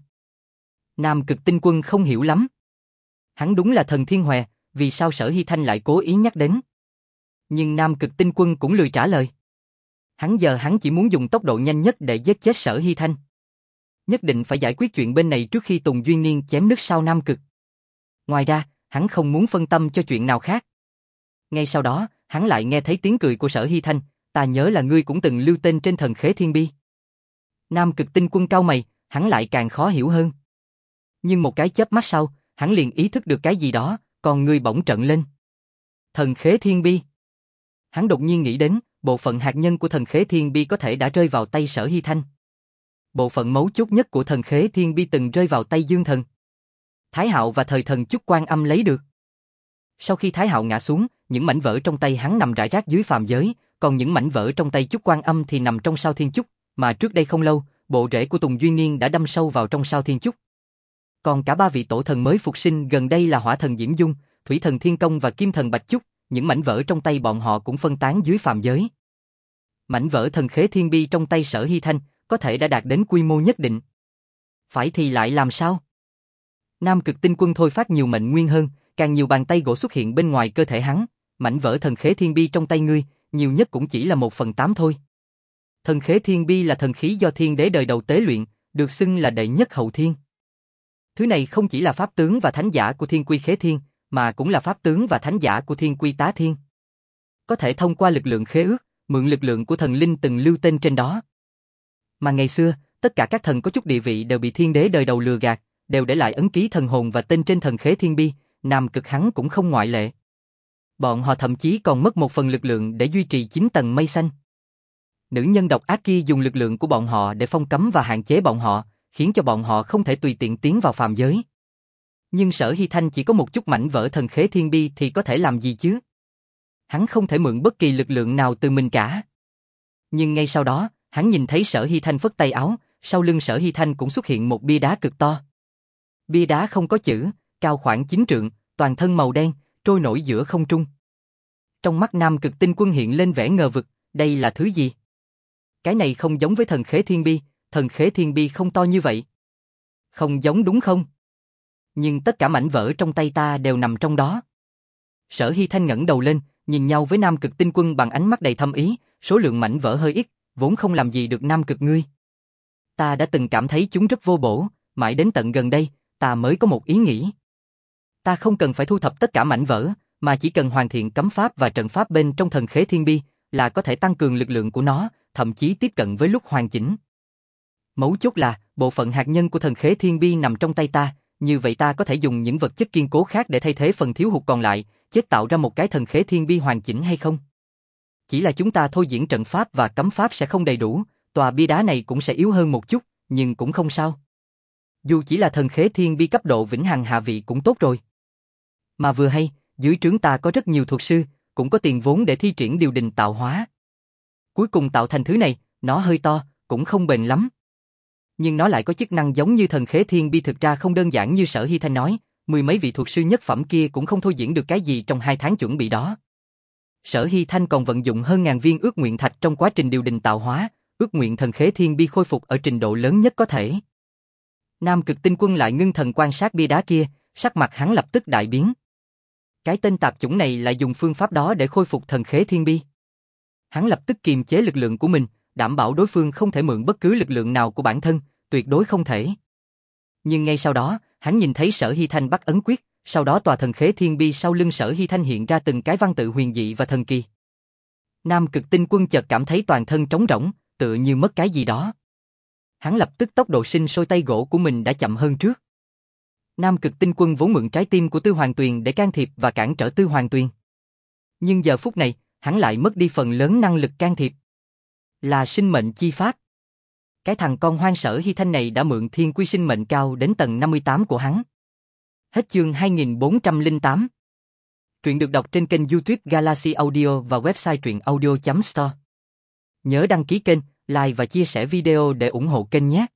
Nam Cực Tinh Quân không hiểu lắm. Hắn đúng là thần Thiên Hòe, vì sao Sở Hy Thanh lại cố ý nhắc đến? Nhưng Nam Cực Tinh Quân cũng lười trả lời. Hắn giờ hắn chỉ muốn dùng tốc độ nhanh nhất để giết chết Sở Hy Thanh. Nhất định phải giải quyết chuyện bên này trước khi Tùng Duyên Niên chém nước sau Nam Cực. Ngoài ra, hắn không muốn phân tâm cho chuyện nào khác. Ngay sau đó, hắn lại nghe thấy tiếng cười của Sở Hy Thanh, ta nhớ là ngươi cũng từng lưu tên trên thần Khế Thiên Bi. Nam Cực Tinh Quân cau mày, hắn lại càng khó hiểu hơn. Nhưng một cái chớp mắt sau, hắn liền ý thức được cái gì đó, còn ngươi bỗng trận lên. Thần Khế Thiên Bi. Hắn đột nhiên nghĩ đến, bộ phận hạt nhân của thần Khế Thiên Bi có thể đã rơi vào tay Sở Hy Thanh. Bộ phận mấu chốt nhất của thần Khế Thiên Bi từng rơi vào tay Dương Thần. Thái Hạo và thời thần Chúc Quan Âm lấy được. Sau khi Thái Hạo ngã xuống, những mảnh vỡ trong tay hắn nằm rải rác dưới phàm giới, còn những mảnh vỡ trong tay Chúc Quan Âm thì nằm trong Sao Thiên Chúc, mà trước đây không lâu, bộ rễ của Tùng Duyên Niên đã đâm sâu vào trong Sao Thiên Chúc. Còn cả ba vị tổ thần mới phục sinh gần đây là Hỏa thần Diễm Dung, Thủy thần Thiên Công và Kim thần Bạch Chúc, những mảnh vỡ trong tay bọn họ cũng phân tán dưới phàm giới. Mảnh vỡ thần Khế Thiên Bi trong tay Sở Hy Thanh có thể đã đạt đến quy mô nhất định. Phải thì lại làm sao? Nam Cực Tinh Quân thôi phát nhiều mệnh nguyên hơn, càng nhiều bàn tay gỗ xuất hiện bên ngoài cơ thể hắn, mảnh vỡ thần Khế Thiên Bi trong tay ngươi, nhiều nhất cũng chỉ là một phần tám thôi. Thần Khế Thiên Bi là thần khí do thiên đế đời đầu tế luyện, được xưng là đệ nhất hậu thiên. Thứ này không chỉ là pháp tướng và thánh giả của Thiên Quy Khế Thiên, mà cũng là pháp tướng và thánh giả của Thiên Quy Tá Thiên. Có thể thông qua lực lượng khế ước, mượn lực lượng của thần linh từng lưu tên trên đó. Mà ngày xưa, tất cả các thần có chút địa vị đều bị thiên đế đời đầu lừa gạt, đều để lại ấn ký thần hồn và tên trên thần Khế Thiên Bi, Nam Cực hắn cũng không ngoại lệ. Bọn họ thậm chí còn mất một phần lực lượng để duy trì chín tầng mây xanh. Nữ nhân độc ác kia dùng lực lượng của bọn họ để phong cấm và hạn chế bọn họ, khiến cho bọn họ không thể tùy tiện tiến vào phàm giới. Nhưng Sở Hy Thanh chỉ có một chút mảnh vỡ thần Khế Thiên Bi thì có thể làm gì chứ? Hắn không thể mượn bất kỳ lực lượng nào từ mình cả. Nhưng ngay sau đó, hắn nhìn thấy Sở Hy Thanh phất tay áo, sau lưng Sở Hy Thanh cũng xuất hiện một bia đá cực to. Bia đá không có chữ, cao khoảng chín trượng, toàn thân màu đen, trôi nổi giữa không trung. Trong mắt Nam Cực Tinh Quân hiện lên vẻ ngờ vực, đây là thứ gì? Cái này không giống với thần Khế Thiên Bi, thần Khế Thiên Bi không to như vậy. Không giống đúng không? Nhưng tất cả mảnh vỡ trong tay ta đều nằm trong đó. Sở Hy Thanh ngẩng đầu lên, nhìn nhau với Nam Cực Tinh Quân bằng ánh mắt đầy thâm ý, số lượng mảnh vỡ hơi ít, vốn không làm gì được Nam Cực ngươi. Ta đã từng cảm thấy chúng rất vô bổ, mãi đến tận gần đây, ta mới có một ý nghĩ. Ta không cần phải thu thập tất cả mảnh vỡ, mà chỉ cần hoàn thiện cấm pháp và trận pháp bên trong thần Khế Thiên Bi, là có thể tăng cường lực lượng của nó, thậm chí tiếp cận với lúc hoàn chỉnh. Mấu chốt là, bộ phận hạt nhân của thần Khế Thiên Bi nằm trong tay ta, như vậy ta có thể dùng những vật chất kiên cố khác để thay thế phần thiếu hụt còn lại, chế tạo ra một cái thần khế thiên bi hoàn chỉnh hay không? Chỉ là chúng ta thôi diễn trận pháp và cấm pháp sẽ không đầy đủ, tòa bia đá này cũng sẽ yếu hơn một chút, nhưng cũng không sao. Dù chỉ là thần khế thiên bi cấp độ vĩnh hằng hạ vị cũng tốt rồi. Mà vừa hay, dưới trướng ta có rất nhiều thuật sư, cũng có tiền vốn để thi triển điều đình tạo hóa. Cuối cùng tạo thành thứ này, nó hơi to, cũng không bền lắm. Nhưng nó lại có chức năng giống như thần khế thiên bi, thực ra không đơn giản như Sở Hy Thanh nói, mười mấy vị thuật sư nhất phẩm kia cũng không thôi diễn được cái gì trong hai tháng chuẩn bị đó. Sở Hy Thanh còn vận dụng hơn ngàn viên ước nguyện thạch trong quá trình điều đình tạo hóa, ước nguyện thần khế thiên bi khôi phục ở trình độ lớn nhất có thể. Nam Cực Tinh Quân lại ngưng thần quan sát bia đá kia, sắc mặt hắn lập tức đại biến. Cái tên tạp chủng này lại dùng phương pháp đó để khôi phục thần khế thiên bi. Hắn lập tức kiềm chế lực lượng của mình, đảm bảo đối phương không thể mượn bất cứ lực lượng nào của bản thân, tuyệt đối không thể. Nhưng ngay sau đó, hắn nhìn thấy Sở Hy Thanh bắt ấn quyết, sau đó tòa thần khế thiên bi sau lưng Sở Hy Thanh hiện ra từng cái văn tự huyền dị và thần kỳ. Nam Cực Tinh Quân chợt cảm thấy toàn thân trống rỗng, tựa như mất cái gì đó. Hắn lập tức tốc độ sinh sôi tay gỗ của mình đã chậm hơn trước. Nam Cực Tinh Quân vốn mượn trái tim của Tư Hoàng Tuyền để can thiệp và cản trở Tư Hoàng Tuyền. Nhưng giờ phút này, hắn lại mất đi phần lớn năng lực can thiệp. Là sinh mệnh chi pháp. Cái thằng con hoang Sở Hy Thanh này đã mượn thiên quy sinh mệnh cao đến tầng năm mươi tám của hắn. Hết chương hai nghìn bốn trăm lẻ tám. Truyện được đọc trên kênh YouTube Galaxy Audio và website truyện audio chấm store. Nhớ đăng ký kênh, like và chia sẻ video để ủng hộ kênh nhé.